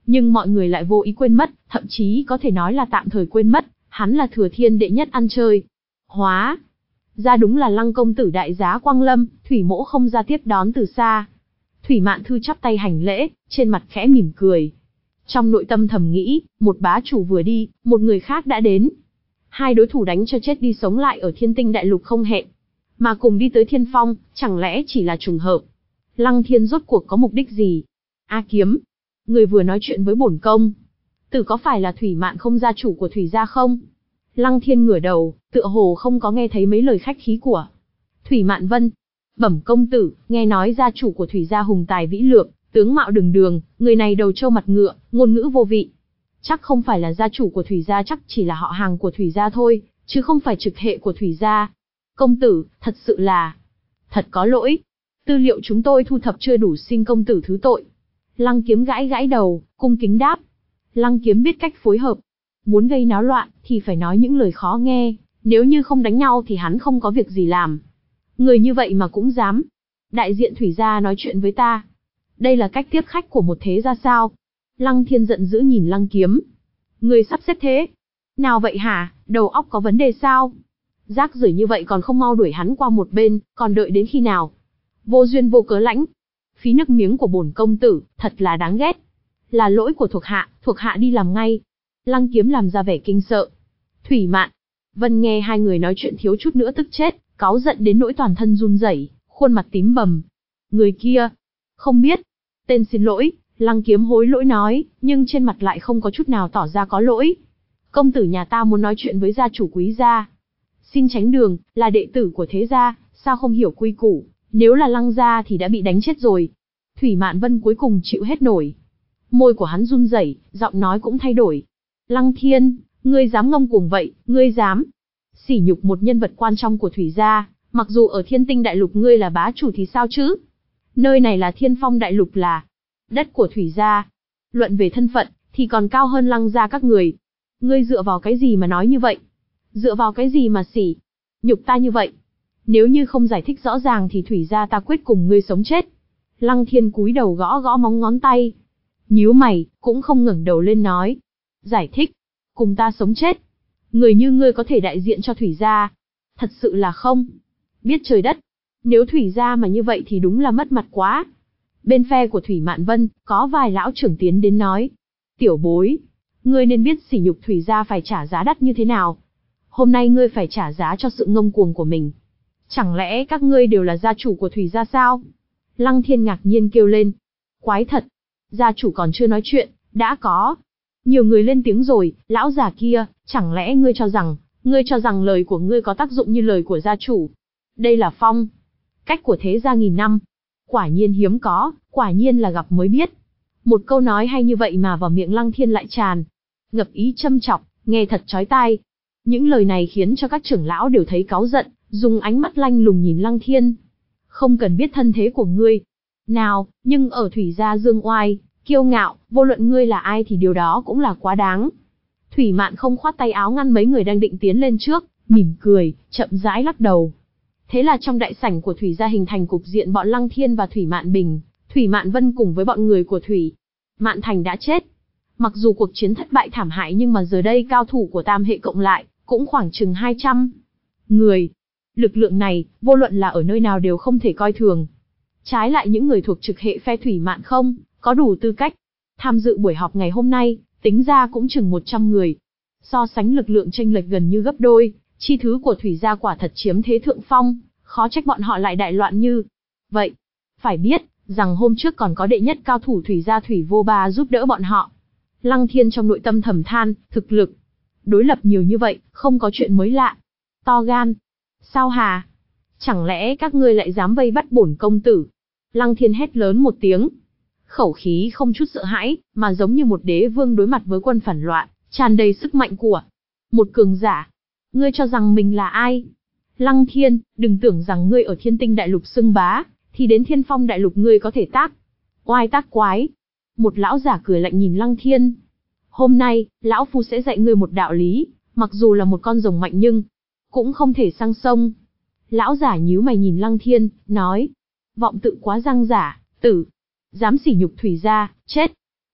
Nhưng mọi người lại vô ý quên mất, thậm chí có thể nói là tạm thời quên mất, hắn là thừa thiên đệ nhất ăn chơi. Hóa ra đúng là Lăng công tử đại giá quang lâm, Thủy mỗ không ra tiếp đón từ xa. Thủy Mạn Thư chắp tay hành lễ, trên mặt khẽ mỉm cười. Trong nội tâm thầm nghĩ, một bá chủ vừa đi, một người khác đã đến. Hai đối thủ đánh cho chết đi sống lại ở Thiên Tinh Đại Lục không hẹn, mà cùng đi tới Thiên Phong, chẳng lẽ chỉ là trùng hợp? Lăng Thiên rốt cuộc có mục đích gì? A Kiếm, người vừa nói chuyện với bổn công tử có phải là Thủy Mạn không gia chủ của Thủy gia không? Lăng Thiên ngửa đầu, tựa hồ không có nghe thấy mấy lời khách khí của Thủy Mạn Vân. Bẩm công tử, nghe nói gia chủ của Thủy gia hùng tài vĩ lược, tướng mạo đường đường, người này đầu trâu mặt ngựa, ngôn ngữ vô vị. Chắc không phải là gia chủ của Thủy gia, chắc chỉ là họ hàng của Thủy gia thôi, chứ không phải trực hệ của Thủy gia. Công tử, thật sự là... Thật có lỗi. Tư liệu chúng tôi thu thập chưa đủ, xin công tử thứ tội. Lăng Kiếm gãi gãi đầu, cung kính đáp. Lăng Kiếm biết cách phối hợp. Muốn gây náo loạn, thì phải nói những lời khó nghe. Nếu như không đánh nhau thì hắn không có việc gì làm. Người như vậy mà cũng dám. Đại diện Thủy gia nói chuyện với ta. Đây là cách tiếp khách của một thế gia sao? Lăng Thiên giận dữ nhìn Lăng Kiếm. Người sắp xếp thế nào vậy hả, đầu óc có vấn đề sao? Rác rưởi như vậy còn không mau đuổi hắn qua một bên, còn đợi đến khi nào? Vô duyên vô cớ lãnh. Phí nước miếng của bổn công tử, thật là đáng ghét. Là lỗi của thuộc hạ, thuộc hạ đi làm ngay. Lăng Kiếm làm ra vẻ kinh sợ. Thủy Mạn Vân nghe hai người nói chuyện thiếu chút nữa tức chết, cáu giận đến nỗi toàn thân run rẩy, khuôn mặt tím bầm. Người kia, không biết. Tên xin lỗi, Lăng Kiếm hối lỗi nói, nhưng trên mặt lại không có chút nào tỏ ra có lỗi. Công tử nhà ta muốn nói chuyện với gia chủ Quý gia. Xin tránh đường, là đệ tử của thế gia, sao không hiểu quy củ, nếu là Lăng gia thì đã bị đánh chết rồi. Thủy Mạn Vân cuối cùng chịu hết nổi. Môi của hắn run rẩy, giọng nói cũng thay đổi. Lăng Thiên, ngươi dám ngông cuồng vậy, ngươi dám sỉ nhục một nhân vật quan trọng của Thủy gia, mặc dù ở Thiên Tinh Đại Lục ngươi là bá chủ thì sao chứ? Nơi này là Thiên Phong Đại Lục, là đất của Thủy gia. Luận về thân phận, thì còn cao hơn Lăng gia các người. Ngươi dựa vào cái gì mà nói như vậy? Dựa vào cái gì mà sỉ nhục ta như vậy? Nếu như không giải thích rõ ràng thì Thủy gia ta quyết cùng ngươi sống chết. Lăng Thiên cúi đầu gõ gõ móng ngón tay, nhíu mày, cũng không ngẩng đầu lên nói. Giải thích? Cùng ta sống chết? Người như ngươi có thể đại diện cho Thủy gia? Thật sự là không biết trời đất. Nếu Thủy gia mà như vậy thì đúng là mất mặt quá. Bên phe của Thủy Mạn Vân, có vài lão trưởng tiến đến nói. Tiểu bối, ngươi nên biết sỉ nhục Thủy gia phải trả giá đắt như thế nào. Hôm nay ngươi phải trả giá cho sự ngông cuồng của mình. Chẳng lẽ các ngươi đều là gia chủ của Thủy gia sao? Lăng Thiên ngạc nhiên kêu lên. Quái thật, gia chủ còn chưa nói chuyện, đã có nhiều người lên tiếng rồi. Lão già kia, chẳng lẽ ngươi cho rằng, ngươi cho rằng lời của ngươi có tác dụng như lời của gia chủ? Đây là phong cách của thế gia nghìn năm. Quả nhiên hiếm có, quả nhiên là gặp mới biết. Một câu nói hay như vậy mà vào miệng Lăng Thiên lại tràn ngập ý châm chọc, nghe thật chói tai. Những lời này khiến cho các trưởng lão đều thấy cáu giận, dùng ánh mắt lanh lùng nhìn Lăng Thiên. Không cần biết thân thế của ngươi nào, nhưng ở Thủy gia dương oai, kiêu ngạo, vô luận ngươi là ai thì điều đó cũng là quá đáng. Thủy Mạn không khoát tay áo ngăn mấy người đang định tiến lên trước, mỉm cười, chậm rãi lắc đầu. Thế là trong đại sảnh của Thủy gia hình thành cục diện bọn Lăng Thiên và Thủy Mạn Bình, Thủy Mạn Vân cùng với bọn người của Thủy Mạn Thành đã chết. Mặc dù cuộc chiến thất bại thảm hại nhưng mà giờ đây cao thủ của tam hệ cộng lại, cũng khoảng chừng hai trăm người. Lực lượng này, vô luận là ở nơi nào đều không thể coi thường. Trái lại những người thuộc trực hệ phe Thủy Mạn không có đủ tư cách tham dự buổi họp ngày hôm nay, tính ra cũng chừng một trăm người. So sánh lực lượng chênh lệch gần như gấp đôi, chi thứ của Thủy gia quả thật chiếm thế thượng phong, khó trách bọn họ lại đại loạn như vậy. Phải biết rằng hôm trước còn có đệ nhất cao thủ Thủy gia Thủy Vô Ba giúp đỡ bọn họ. Lăng Thiên trong nội tâm thầm than, thực lực đối lập nhiều như vậy, không có chuyện mới lạ. To gan. Sao hà? Chẳng lẽ các ngươi lại dám vây bắt bổn công tử? Lăng Thiên hét lớn một tiếng. Khẩu khí không chút sợ hãi, mà giống như một đế vương đối mặt với quân phản loạn, tràn đầy sức mạnh của một cường giả. Ngươi cho rằng mình là ai? Lăng Thiên, đừng tưởng rằng ngươi ở Thiên Tinh Đại Lục xưng bá, thì đến Thiên Phong Đại Lục ngươi có thể tác oai tác quái. Một lão giả cười lạnh nhìn Lăng Thiên. Hôm nay, lão phu sẽ dạy ngươi một đạo lý, mặc dù là một con rồng mạnh nhưng cũng không thể sang sông. Lão giả nhíu mày nhìn Lăng Thiên, nói. Vọng tự quá răng giả, tử. Dám sỉ nhục Thủy gia, chết.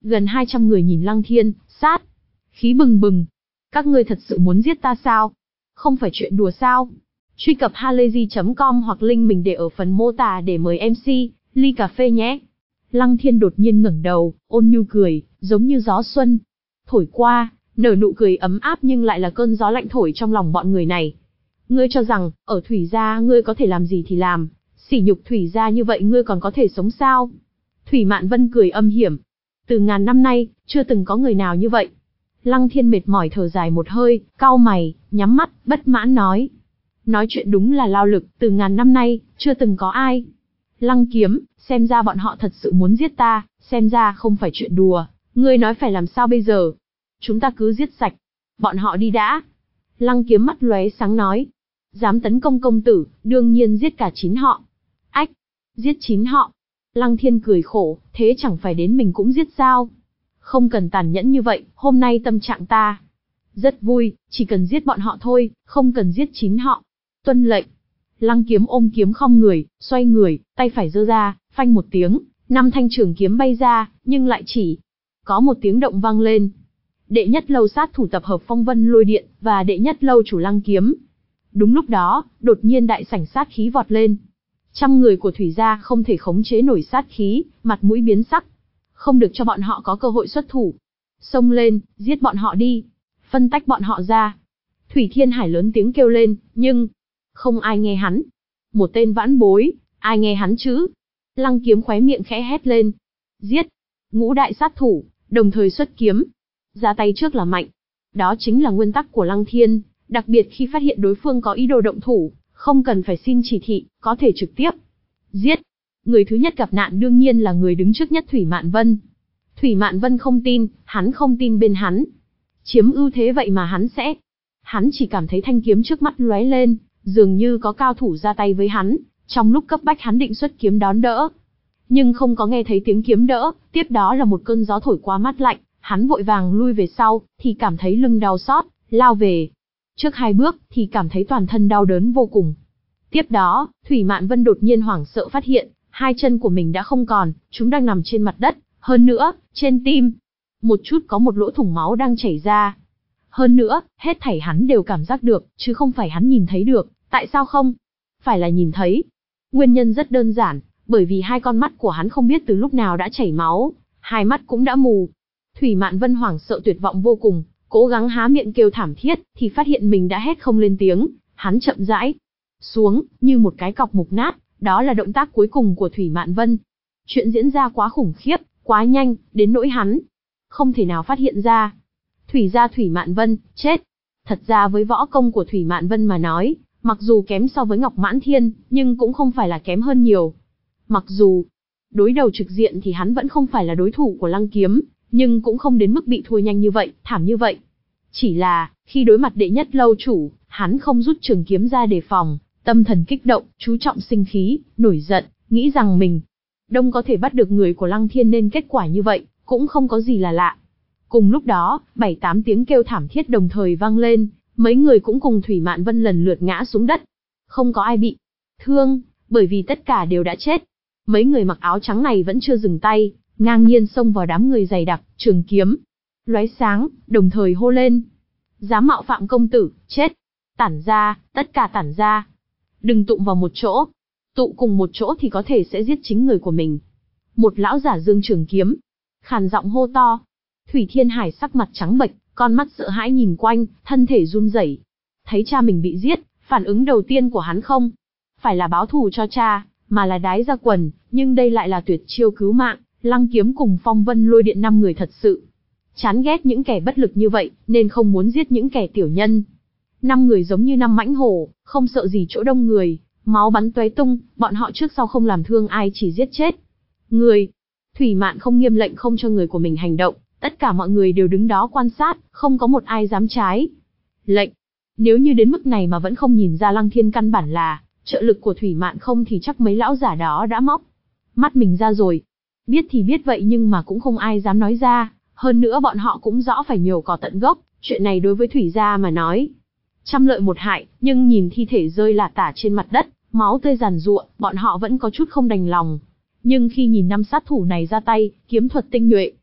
Gần hai trăm người nhìn Lăng Thiên, sát khí bừng bừng. Các ngươi thật sự muốn giết ta sao? Không phải chuyện đùa sao? Truy cập halayzi chấm com hoặc link mình để ở phần mô tả để mời em xê, ly cà phê nhé. Lăng Thiên đột nhiên ngẩng đầu, ôn nhu cười, giống như gió xuân thổi qua, nở nụ cười ấm áp nhưng lại là cơn gió lạnh thổi trong lòng bọn người này. Ngươi cho rằng, ở Thủy gia ngươi có thể làm gì thì làm, sỉ nhục Thủy gia như vậy ngươi còn có thể sống sao? Thủy Mạn Vân cười âm hiểm. Từ ngàn năm nay, chưa từng có người nào như vậy. Lăng Thiên mệt mỏi thở dài một hơi, cau mày, nhắm mắt, bất mãn nói. Nói chuyện đúng là lao lực, từ ngàn năm nay, chưa từng có ai. Lăng Kiếm, xem ra bọn họ thật sự muốn giết ta, xem ra không phải chuyện đùa, ngươi nói phải làm sao bây giờ? Chúng ta cứ giết sạch, bọn họ đi đã. Lăng Kiếm mắt lóe sáng nói. Dám tấn công công tử, đương nhiên giết cả chín họ. Ách, giết chín họ. Lăng Thiên cười khổ, thế chẳng phải đến mình cũng giết sao? Không cần tàn nhẫn như vậy, hôm nay tâm trạng ta rất vui, chỉ cần giết bọn họ thôi, không cần giết chín họ. Tuân lệnh. Lăng Kiếm ôm kiếm khom người, xoay người, tay phải giơ ra, phanh một tiếng, năm thanh trường kiếm bay ra, nhưng lại chỉ có một tiếng động vang lên. Đệ nhất lâu sát thủ tập hợp Phong Vân Lôi Điện và đệ nhất lâu chủ Lăng Kiếm. Đúng lúc đó, đột nhiên đại sảnh sát khí vọt lên. Trăm người của Thủy gia không thể khống chế nổi sát khí, mặt mũi biến sắc. Không được cho bọn họ có cơ hội xuất thủ. Xông lên, giết bọn họ đi. Phân tách bọn họ ra. Thủy Thiên Hải lớn tiếng kêu lên, nhưng không ai nghe hắn. Một tên vãn bối, ai nghe hắn chứ? Lăng Kiếm khóe miệng khẽ hét lên. Giết! Ngũ đại sát thủ, đồng thời xuất kiếm. Ra tay trước là mạnh. Đó chính là nguyên tắc của Lăng Thiên, đặc biệt khi phát hiện đối phương có ý đồ động thủ, không cần phải xin chỉ thị, có thể trực tiếp giết. Người thứ nhất gặp nạn đương nhiên là người đứng trước nhất Thủy Mạn Vân. Thủy Mạn Vân không tin, hắn không tin bên hắn chiếm ưu thế vậy mà hắn sẽ. Hắn chỉ cảm thấy thanh kiếm trước mắt lóe lên, dường như có cao thủ ra tay với hắn, trong lúc cấp bách hắn định xuất kiếm đón đỡ. Nhưng không có nghe thấy tiếng kiếm đỡ, tiếp đó là một cơn gió thổi qua mát lạnh, hắn vội vàng lui về sau, thì cảm thấy lưng đau xót, lao về trước hai bước, thì cảm thấy toàn thân đau đớn vô cùng. Tiếp đó, Thủy Mạn Vân đột nhiên hoảng sợ phát hiện, hai chân của mình đã không còn, chúng đang nằm trên mặt đất, hơn nữa, trên tim, một chút có một lỗ thủng máu đang chảy ra. Hơn nữa, hết thảy hắn đều cảm giác được, chứ không phải hắn nhìn thấy được, tại sao không? Phải là nhìn thấy. Nguyên nhân rất đơn giản, bởi vì hai con mắt của hắn không biết từ lúc nào đã chảy máu, hai mắt cũng đã mù. Thủy Mạn Vân hoảng sợ tuyệt vọng vô cùng, cố gắng há miệng kêu thảm thiết, thì phát hiện mình đã hét không lên tiếng, hắn chậm rãi xuống, như một cái cọc mục nát, đó là động tác cuối cùng của Thủy Mạn Vân. Chuyện diễn ra quá khủng khiếp, quá nhanh, đến nỗi hắn không thể nào phát hiện ra. Thủy gia Thủy Mạn Vân, chết. Thật ra với võ công của Thủy Mạn Vân mà nói, mặc dù kém so với Ngọc Mãn Thiên, nhưng cũng không phải là kém hơn nhiều. Mặc dù đối đầu trực diện thì hắn vẫn không phải là đối thủ của Lăng Kiếm, nhưng cũng không đến mức bị thua nhanh như vậy, thảm như vậy. Chỉ là, khi đối mặt đệ nhất lâu chủ, hắn không rút trường kiếm ra đề phòng, tâm thần kích động, chú trọng sinh khí, nổi giận, nghĩ rằng mình đông có thể bắt được người của Lăng Thiên nên kết quả như vậy, cũng không có gì là lạ. Cùng lúc đó, bảy tám tiếng kêu thảm thiết đồng thời vang lên, mấy người cũng cùng Thủy Mạn Vân lần lượt ngã xuống đất. Không có ai bị thương, bởi vì tất cả đều đã chết. Mấy người mặc áo trắng này vẫn chưa dừng tay, ngang nhiên xông vào đám người dày đặc, trường kiếm lóe sáng, đồng thời hô lên. Dám mạo phạm công tử, chết. Tản ra, tất cả tản ra. Đừng tụng vào một chỗ. Tụ cùng một chỗ thì có thể sẽ giết chính người của mình. Một lão giả giương trường kiếm, khàn giọng hô to. Thủy Thiên Hải sắc mặt trắng bệch, con mắt sợ hãi nhìn quanh, thân thể run rẩy. Thấy cha mình bị giết, phản ứng đầu tiên của hắn không phải là báo thù cho cha, mà là đái ra quần, nhưng đây lại là tuyệt chiêu cứu mạng. Lăng Kiếm cùng Phong Vân Lôi Điện năm người thật sự chán ghét những kẻ bất lực như vậy, nên không muốn giết những kẻ tiểu nhân. Năm người giống như năm mãnh hổ, không sợ gì chỗ đông người, máu bắn tóe tung, bọn họ trước sau không làm thương ai, chỉ giết chết người. Thủy Mạn không nghiêm lệnh không cho người của mình hành động, tất cả mọi người đều đứng đó quan sát, không có một ai dám trái lệnh. Nếu như đến mức này mà vẫn không nhìn ra Lăng Thiên căn bản là trợ lực của Thủy Mạn không thì chắc mấy lão giả đó đã móc mắt mình ra rồi. Biết thì biết vậy nhưng mà cũng không ai dám nói ra, hơn nữa bọn họ cũng rõ phải nhổ cỏ tận gốc, chuyện này đối với Thủy gia mà nói trăm lợi một hại, nhưng nhìn thi thể rơi lả tả trên mặt đất, máu tươi giàn giụa, bọn họ vẫn có chút không đành lòng. Nhưng khi nhìn năm sát thủ này ra tay, kiếm thuật tinh nhuệ,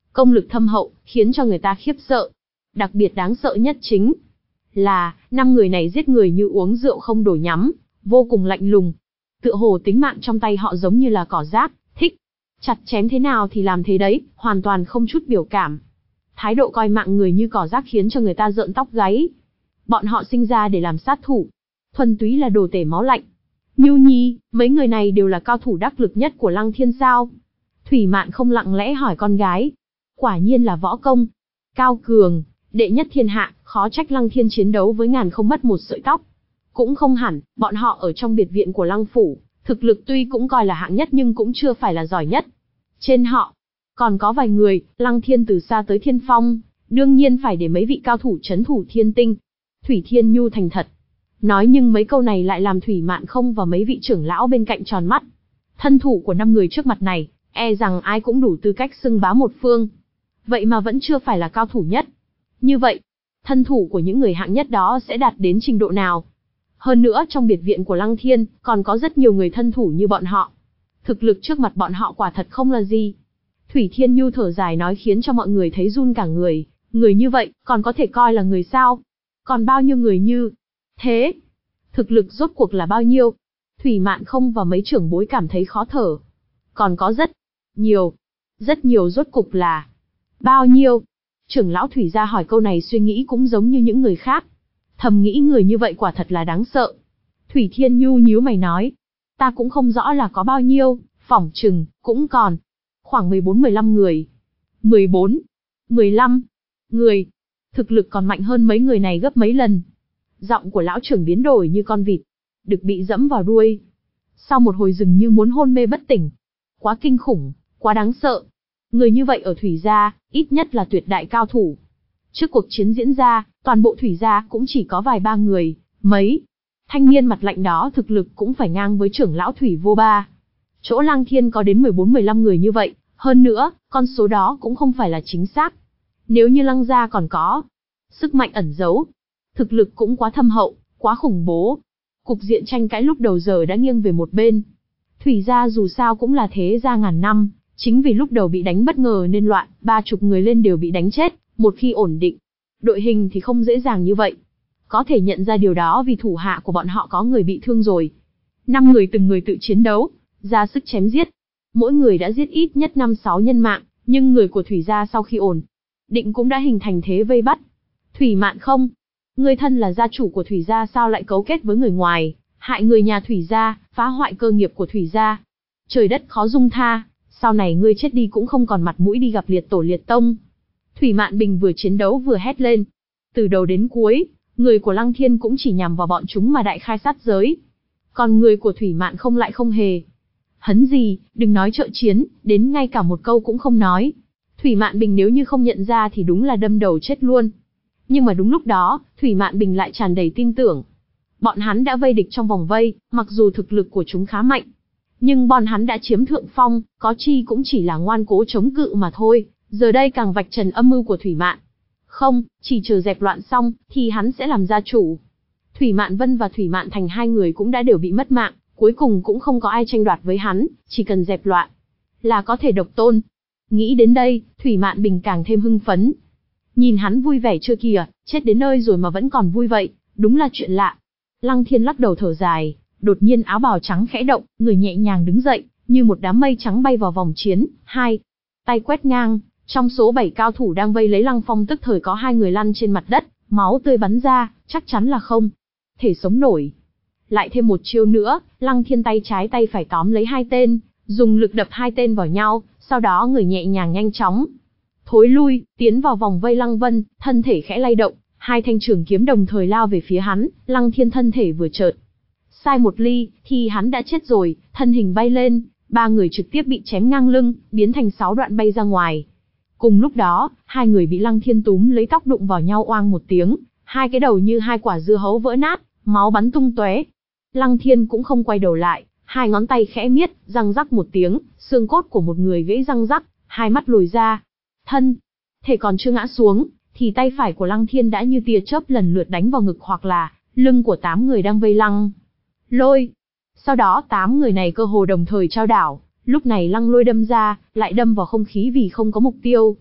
công lực thâm hậu, khiến cho người ta khiếp sợ. Đặc biệt đáng sợ nhất chính là, năm người này giết người như uống rượu không đổi nhắm, vô cùng lạnh lùng. Tựa hồ tính mạng trong tay họ giống như là cỏ rác, thích chặt chém thế nào thì làm thế đấy, hoàn toàn không chút biểu cảm. Thái độ coi mạng người như cỏ rác khiến cho người ta rợn tóc gáy. Bọn họ sinh ra để làm sát thủ, thuần túy là đồ tể máu lạnh. Nhu Nhi, mấy người này đều là cao thủ đắc lực nhất của Lăng Thiên sao? Thủy Mạn không lặng lẽ hỏi con gái. Quả nhiên là võ công cao cường, đệ nhất thiên hạ, khó trách Lăng Thiên chiến đấu với ngàn không mất một sợi tóc. Cũng không hẳn, bọn họ ở trong biệt viện của Lăng Phủ, thực lực tuy cũng coi là hạng nhất nhưng cũng chưa phải là giỏi nhất. Trên họ, còn có vài người, Lăng Thiên từ xa tới Thiên Phong, đương nhiên phải để mấy vị cao thủ trấn thủ Thiên Tinh. Thủy Thiên Nhu thành thật nói, nhưng mấy câu này lại làm Thủy Mạn không và mấy vị trưởng lão bên cạnh tròn mắt. Thân thủ của năm người trước mặt này, e rằng ai cũng đủ tư cách xưng bá một phương. Vậy mà vẫn chưa phải là cao thủ nhất. Như vậy, thân thủ của những người hạng nhất đó sẽ đạt đến trình độ nào? Hơn nữa trong biệt viện của Lăng Thiên, còn có rất nhiều người thân thủ như bọn họ. Thực lực trước mặt bọn họ quả thật không là gì. Thủy Thiên Nhu thở dài nói khiến cho mọi người thấy run cả người. Người như vậy, còn có thể coi là người sao? Còn bao nhiêu người như thế? Thực lực rốt cuộc là bao nhiêu? Thủy Mạn không và mấy trưởng bối cảm thấy khó thở. Còn có rất nhiều, rất nhiều rốt cục là bao nhiêu? Trưởng lão Thủy gia hỏi câu này suy nghĩ cũng giống như những người khác. Thầm nghĩ người như vậy quả thật là đáng sợ. Thủy Thiên Nhu nhíu mày nói, ta cũng không rõ là có bao nhiêu, phỏng chừng cũng còn khoảng mười bốn mười lăm người. mười bốn, mười lăm người. Thực lực còn mạnh hơn mấy người này gấp mấy lần. Giọng của lão trưởng biến đổi như con vịt được bị dẫm vào đuôi. Sau một hồi dừng như muốn hôn mê bất tỉnh. Quá kinh khủng, quá đáng sợ. Người như vậy ở Thủy gia, ít nhất là tuyệt đại cao thủ. Trước cuộc chiến diễn ra, toàn bộ Thủy gia cũng chỉ có vài ba người, mấy thanh niên mặt lạnh đó thực lực cũng phải ngang với trưởng lão Thủy Vô Ba. Chỗ Lăng Thiên có đến mười bốn mười lăm người như vậy, hơn nữa, con số đó cũng không phải là chính xác. Nếu như Lăng gia còn có sức mạnh ẩn giấu, thực lực cũng quá thâm hậu, quá khủng bố. Cục diện tranh cãi lúc đầu giờ đã nghiêng về một bên. Thủy gia dù sao cũng là thế gia ngàn năm, chính vì lúc đầu bị đánh bất ngờ nên loạn, ba chục người lên đều bị đánh chết, một khi ổn định. Đội hình thì không dễ dàng như vậy. Có thể nhận ra điều đó vì thủ hạ của bọn họ có người bị thương rồi. Năm người từng người tự chiến đấu, ra sức chém giết. Mỗi người đã giết ít nhất năm sáu nhân mạng, nhưng người của Thủy gia sau khi ổn định cũng đã hình thành thế vây bắt. Thủy Mạn không, ngươi thân là gia chủ của Thủy gia sao lại cấu kết với người ngoài, hại người nhà Thủy gia, phá hoại cơ nghiệp của Thủy gia. Trời đất khó dung tha, sau này ngươi chết đi cũng không còn mặt mũi đi gặp liệt tổ liệt tông. Thủy Mạn Bình vừa chiến đấu vừa hét lên. Từ đầu đến cuối, người của Lăng Thiên cũng chỉ nhằm vào bọn chúng mà đại khai sát giới. Còn người của Thủy Mạn không lại không hề hấn gì, đừng nói trợ chiến, đến ngay cả một câu cũng không nói. Thủy Mạn Bình nếu như không nhận ra thì đúng là đâm đầu chết luôn. Nhưng mà đúng lúc đó, Thủy Mạn Bình lại tràn đầy tin tưởng. Bọn hắn đã vây địch trong vòng vây, mặc dù thực lực của chúng khá mạnh, nhưng bọn hắn đã chiếm thượng phong, có chi cũng chỉ là ngoan cố chống cự mà thôi. Giờ đây càng vạch trần âm mưu của Thủy Mạn. Không, chỉ chờ dẹp loạn xong, thì hắn sẽ làm gia chủ. Thủy Mạn Vân và Thủy Mạn Thành hai người cũng đã đều bị mất mạng, cuối cùng cũng không có ai tranh đoạt với hắn, chỉ cần dẹp loạn là có thể độc tôn. Nghĩ đến đây, Thủy Mạn Bình càng thêm hưng phấn. Nhìn hắn vui vẻ chưa kìa, chết đến nơi rồi mà vẫn còn vui vậy, đúng là chuyện lạ. Lăng Thiên lắc đầu thở dài, đột nhiên áo bào trắng khẽ động, người nhẹ nhàng đứng dậy, như một đám mây trắng bay vào vòng chiến, hai tay quét ngang. Trong số bảy cao thủ đang vây lấy Lăng Phong tức thời có hai người lăn trên mặt đất, máu tươi bắn ra, chắc chắn là không thể sống nổi. Lại thêm một chiêu nữa, Lăng Thiên tay trái tay phải tóm lấy hai tên, dùng lực đập hai tên vào nhau, sau đó người nhẹ nhàng nhanh chóng thối lui, tiến vào vòng vây Lăng Vân, thân thể khẽ lay động, hai thanh trường kiếm đồng thời lao về phía hắn, Lăng Thiên thân thể vừa chợt sai một ly, thì hắn đã chết rồi, thân hình bay lên, ba người trực tiếp bị chém ngang lưng, biến thành sáu đoạn bay ra ngoài. Cùng lúc đó, hai người bị Lăng Thiên túm lấy tóc đụng vào nhau oang một tiếng, hai cái đầu như hai quả dưa hấu vỡ nát, máu bắn tung tóe. Lăng Thiên cũng không quay đầu lại, hai ngón tay khẽ miết, răng rắc một tiếng, xương cốt của một người gãy răng rắc, hai mắt lồi ra. Thân thể còn chưa ngã xuống, thì tay phải của Lăng Thiên đã như tia chớp lần lượt đánh vào ngực hoặc là lưng của tám người đang vây Lăng Lôi. Sau đó tám người này cơ hồ đồng thời trao đảo. Lúc này Lăng Lôi đâm ra, lại đâm vào không khí vì không có mục tiêu.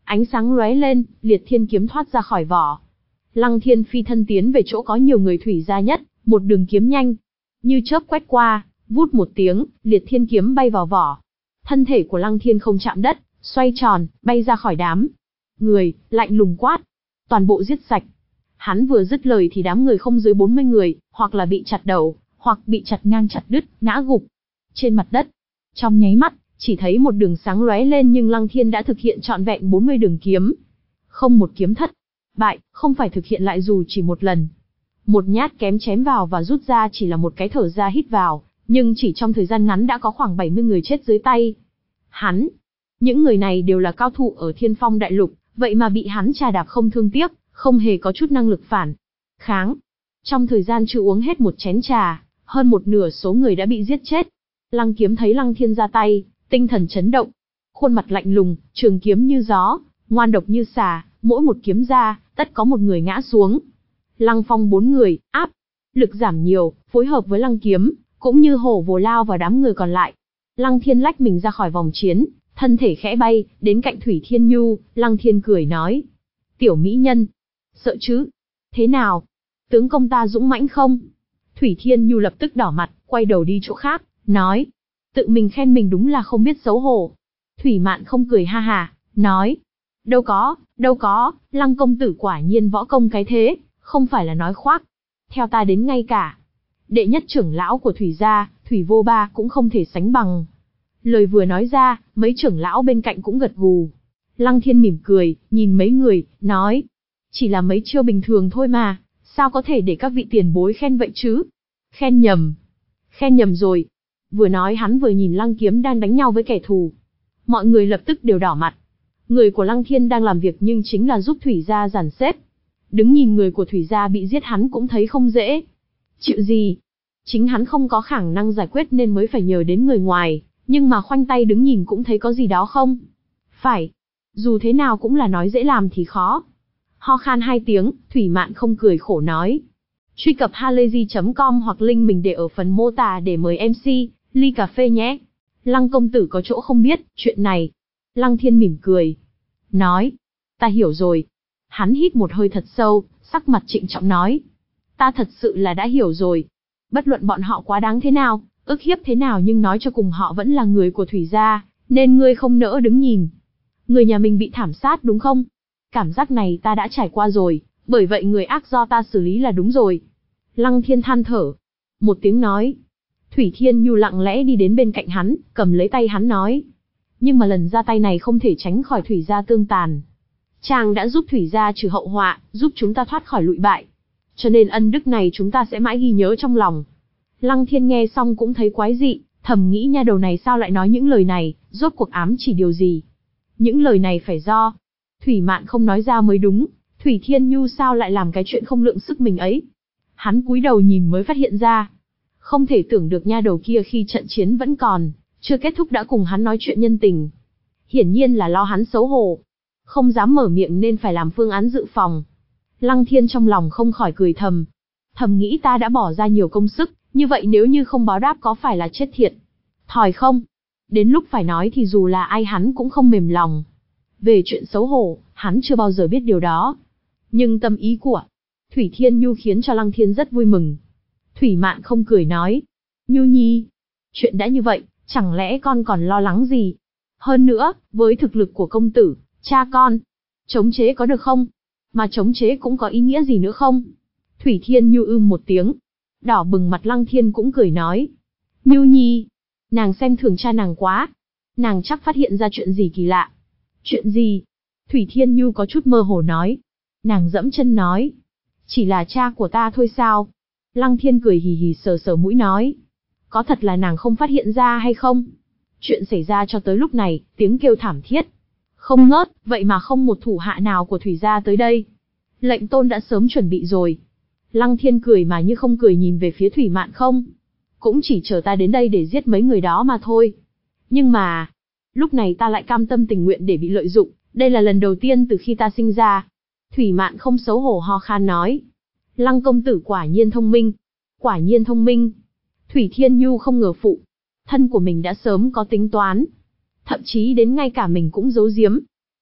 Ánh sáng lóe lên, Liệt Thiên kiếm thoát ra khỏi vỏ. Lăng Thiên phi thân tiến về chỗ có nhiều người thủy gia nhất, một đường kiếm nhanh. Như chớp quét qua, vút một tiếng, Liệt Thiên kiếm bay vào vỏ. Thân thể của Lăng Thiên không chạm đất, xoay tròn, bay ra khỏi đám người, lạnh lùng quát. Toàn bộ giết sạch. Hắn vừa dứt lời thì đám người không dưới bốn mươi người, hoặc là bị chặt đầu, hoặc bị chặt ngang chặt đứt, ngã gục trên mặt đất. Trong nháy mắt, chỉ thấy một đường sáng lóe lên nhưng Lăng Thiên đã thực hiện trọn vẹn bốn mươi đường kiếm. Không một kiếm thất bại, không phải thực hiện lại dù chỉ một lần. Một nhát kém chém vào và rút ra chỉ là một cái thở ra hít vào, nhưng chỉ trong thời gian ngắn đã có khoảng bảy mươi người chết dưới tay hắn. Những người này đều là cao thủ ở Thiên Phong Đại Lục, vậy mà bị hắn trà đạp không thương tiếc, không hề có chút năng lực phản kháng. Trong thời gian chưa uống hết một chén trà, hơn một nửa số người đã bị giết chết. Lăng Kiếm thấy Lăng Thiên ra tay, tinh thần chấn động. Khuôn mặt lạnh lùng, trường kiếm như gió, ngoan độc như xà, mỗi một kiếm ra, tất có một người ngã xuống. Lăng Phong bốn người, áp lực giảm nhiều, phối hợp với Lăng Kiếm, cũng như hổ vồ lao vào đám người còn lại. Lăng Thiên lách mình ra khỏi vòng chiến, thân thể khẽ bay, đến cạnh Thủy Thiên Nhu, Lăng Thiên cười nói. Tiểu mỹ nhân, sợ chứ? Thế nào? Tướng công ta dũng mãnh không? Thủy Thiên Nhu lập tức đỏ mặt, quay đầu đi chỗ khác, nói. Tự mình khen mình đúng là không biết xấu hổ. Thủy Mạn không cười ha hà, nói. Đâu có, đâu có, Lăng công tử quả nhiên võ công cái thế, không phải là nói khoác. Theo ta đến ngay cả đệ nhất trưởng lão của Thủy gia, Thủy Vô Ba cũng không thể sánh bằng. Lời vừa nói ra, mấy trưởng lão bên cạnh cũng gật gù. Lăng Thiên mỉm cười, nhìn mấy người, nói. Chỉ là mấy chiêu bình thường thôi mà, sao có thể để các vị tiền bối khen vậy chứ? Khen nhầm. Khen nhầm rồi. Vừa nói hắn vừa nhìn Lăng Kiếm đang đánh nhau với kẻ thù. Mọi người lập tức đều đỏ mặt. Người của Lăng Thiên đang làm việc nhưng chính là giúp Thủy gia dàn xếp. Đứng nhìn người của Thủy gia bị giết hắn cũng thấy không dễ. Chịu gì? Chính hắn không có khả năng giải quyết nên mới phải nhờ đến người ngoài, nhưng mà khoanh tay đứng nhìn cũng thấy có gì đó không? Phải. Dù thế nào cũng là nói dễ làm thì khó. Ho khan hai tiếng, Thủy Mạn không cười khổ nói. Truy cập halayzi chấm com hoặc link mình để ở phần mô tả để mời em xê, ly cà phê nhé. Lăng công tử có chỗ không biết, chuyện này. Lăng Thiên mỉm cười. Nói. Ta hiểu rồi. Hắn hít một hơi thật sâu, sắc mặt trịnh trọng nói. Ta thật sự là đã hiểu rồi. Bất luận bọn họ quá đáng thế nào, ức hiếp thế nào nhưng nói cho cùng họ vẫn là người của Thủy gia, nên ngươi không nỡ đứng nhìn. Người nhà mình bị thảm sát đúng không? Cảm giác này ta đã trải qua rồi, bởi vậy người ác do ta xử lý là đúng rồi. Lăng Thiên than thở. Một tiếng nói. Thủy Thiên Nhu lặng lẽ đi đến bên cạnh hắn, cầm lấy tay hắn nói. Nhưng mà lần ra tay này không thể tránh khỏi Thủy gia tương tàn. Chàng đã giúp Thủy gia trừ hậu họa, giúp chúng ta thoát khỏi lụi bại. Cho nên ân đức này chúng ta sẽ mãi ghi nhớ trong lòng. Lăng Thiên nghe xong cũng thấy quái dị, thầm nghĩ nha đầu này sao lại nói những lời này, rốt cuộc ám chỉ điều gì. Những lời này phải do Thủy Mạn không nói ra mới đúng, Thủy Thiên Nhu sao lại làm cái chuyện không lượng sức mình ấy. Hắn cúi đầu nhìn mới phát hiện ra. Không thể tưởng được nha đầu kia khi trận chiến vẫn còn, chưa kết thúc đã cùng hắn nói chuyện nhân tình. Hiển nhiên là lo hắn xấu hổ. Không dám mở miệng nên phải làm phương án dự phòng. Lăng Thiên trong lòng không khỏi cười thầm. Thầm nghĩ ta đã bỏ ra nhiều công sức, như vậy nếu như không báo đáp có phải là chết thiệt thòi không? Đến lúc phải nói thì dù là ai hắn cũng không mềm lòng. Về chuyện xấu hổ, hắn chưa bao giờ biết điều đó. Nhưng tâm ý của Thủy Thiên Nhu khiến cho Lăng Thiên rất vui mừng. Thủy Mạn không cười nói. Nhu nhi, chuyện đã như vậy, chẳng lẽ con còn lo lắng gì? Hơn nữa, với thực lực của công tử, cha con, chống chế có được không? Mà chống chế cũng có ý nghĩa gì nữa không? Thủy Thiên Nhu ưm một tiếng. Đỏ bừng mặt Lăng Thiên cũng cười nói. Nhu nhi, nàng xem thường cha nàng quá. Nàng chắc phát hiện ra chuyện gì kỳ lạ. Chuyện gì? Thủy Thiên Nhu có chút mơ hồ nói. Nàng dẫm chân nói. Chỉ là cha của ta thôi sao? Lăng Thiên cười hì hì sờ sờ mũi nói. Có thật là nàng không phát hiện ra hay không? Chuyện xảy ra cho tới lúc này, tiếng kêu thảm thiết. Không ngớt, vậy mà không một thủ hạ nào của Thủy gia tới đây. Lệnh tôn đã sớm chuẩn bị rồi. Lăng Thiên cười mà như không cười nhìn về phía Thủy Mạn không. Cũng chỉ chờ ta đến đây để giết mấy người đó mà thôi. Nhưng mà, lúc này ta lại cam tâm tình nguyện để bị lợi dụng, đây là lần đầu tiên từ khi ta sinh ra. Thủy Mạn không xấu hổ ho khan nói. Lăng công tử quả nhiên thông minh. Quả nhiên thông minh. Thủy Thiên Nhu không ngờ phụ thân của mình đã sớm có tính toán. Thậm chí đến ngay cả mình cũng giấu giếm.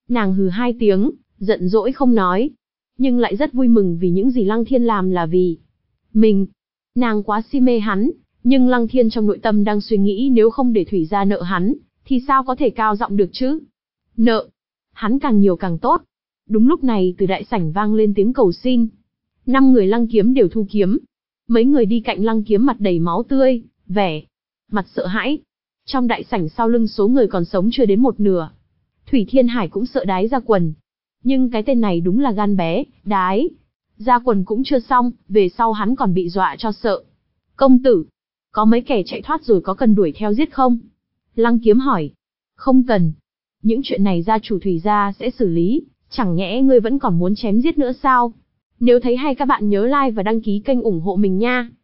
Nàng hừ hai tiếng, giận dỗi không nói. Nhưng lại rất vui mừng vì những gì Lăng Thiên làm là vì mình. Nàng quá si mê hắn, nhưng Lăng Thiên trong nội tâm đang suy nghĩ nếu không để Thủy gia nợ hắn, thì sao có thể cao giọng được chứ? Nợ, hắn càng nhiều càng tốt. Đúng lúc này từ đại sảnh vang lên tiếng cầu xin. Năm người Lăng Kiếm đều thu kiếm. Mấy người đi cạnh Lăng Kiếm mặt đầy máu tươi, vẻ mặt sợ hãi. Trong đại sảnh sau lưng số người còn sống chưa đến một nửa. Thủy Thiên Hải cũng sợ đái ra quần. Nhưng cái tên này đúng là gan bé, đái. Ra quần cũng chưa xong, về sau hắn còn bị dọa cho sợ. Công tử, có mấy kẻ chạy thoát rồi có cần đuổi theo giết không? Lăng Kiếm hỏi. Không cần. Những chuyện này gia chủ Thủy gia sẽ xử lý, chẳng nhẽ ngươi vẫn còn muốn chém giết nữa sao? Nếu thấy hay các bạn nhớ like và đăng ký kênh ủng hộ mình nha.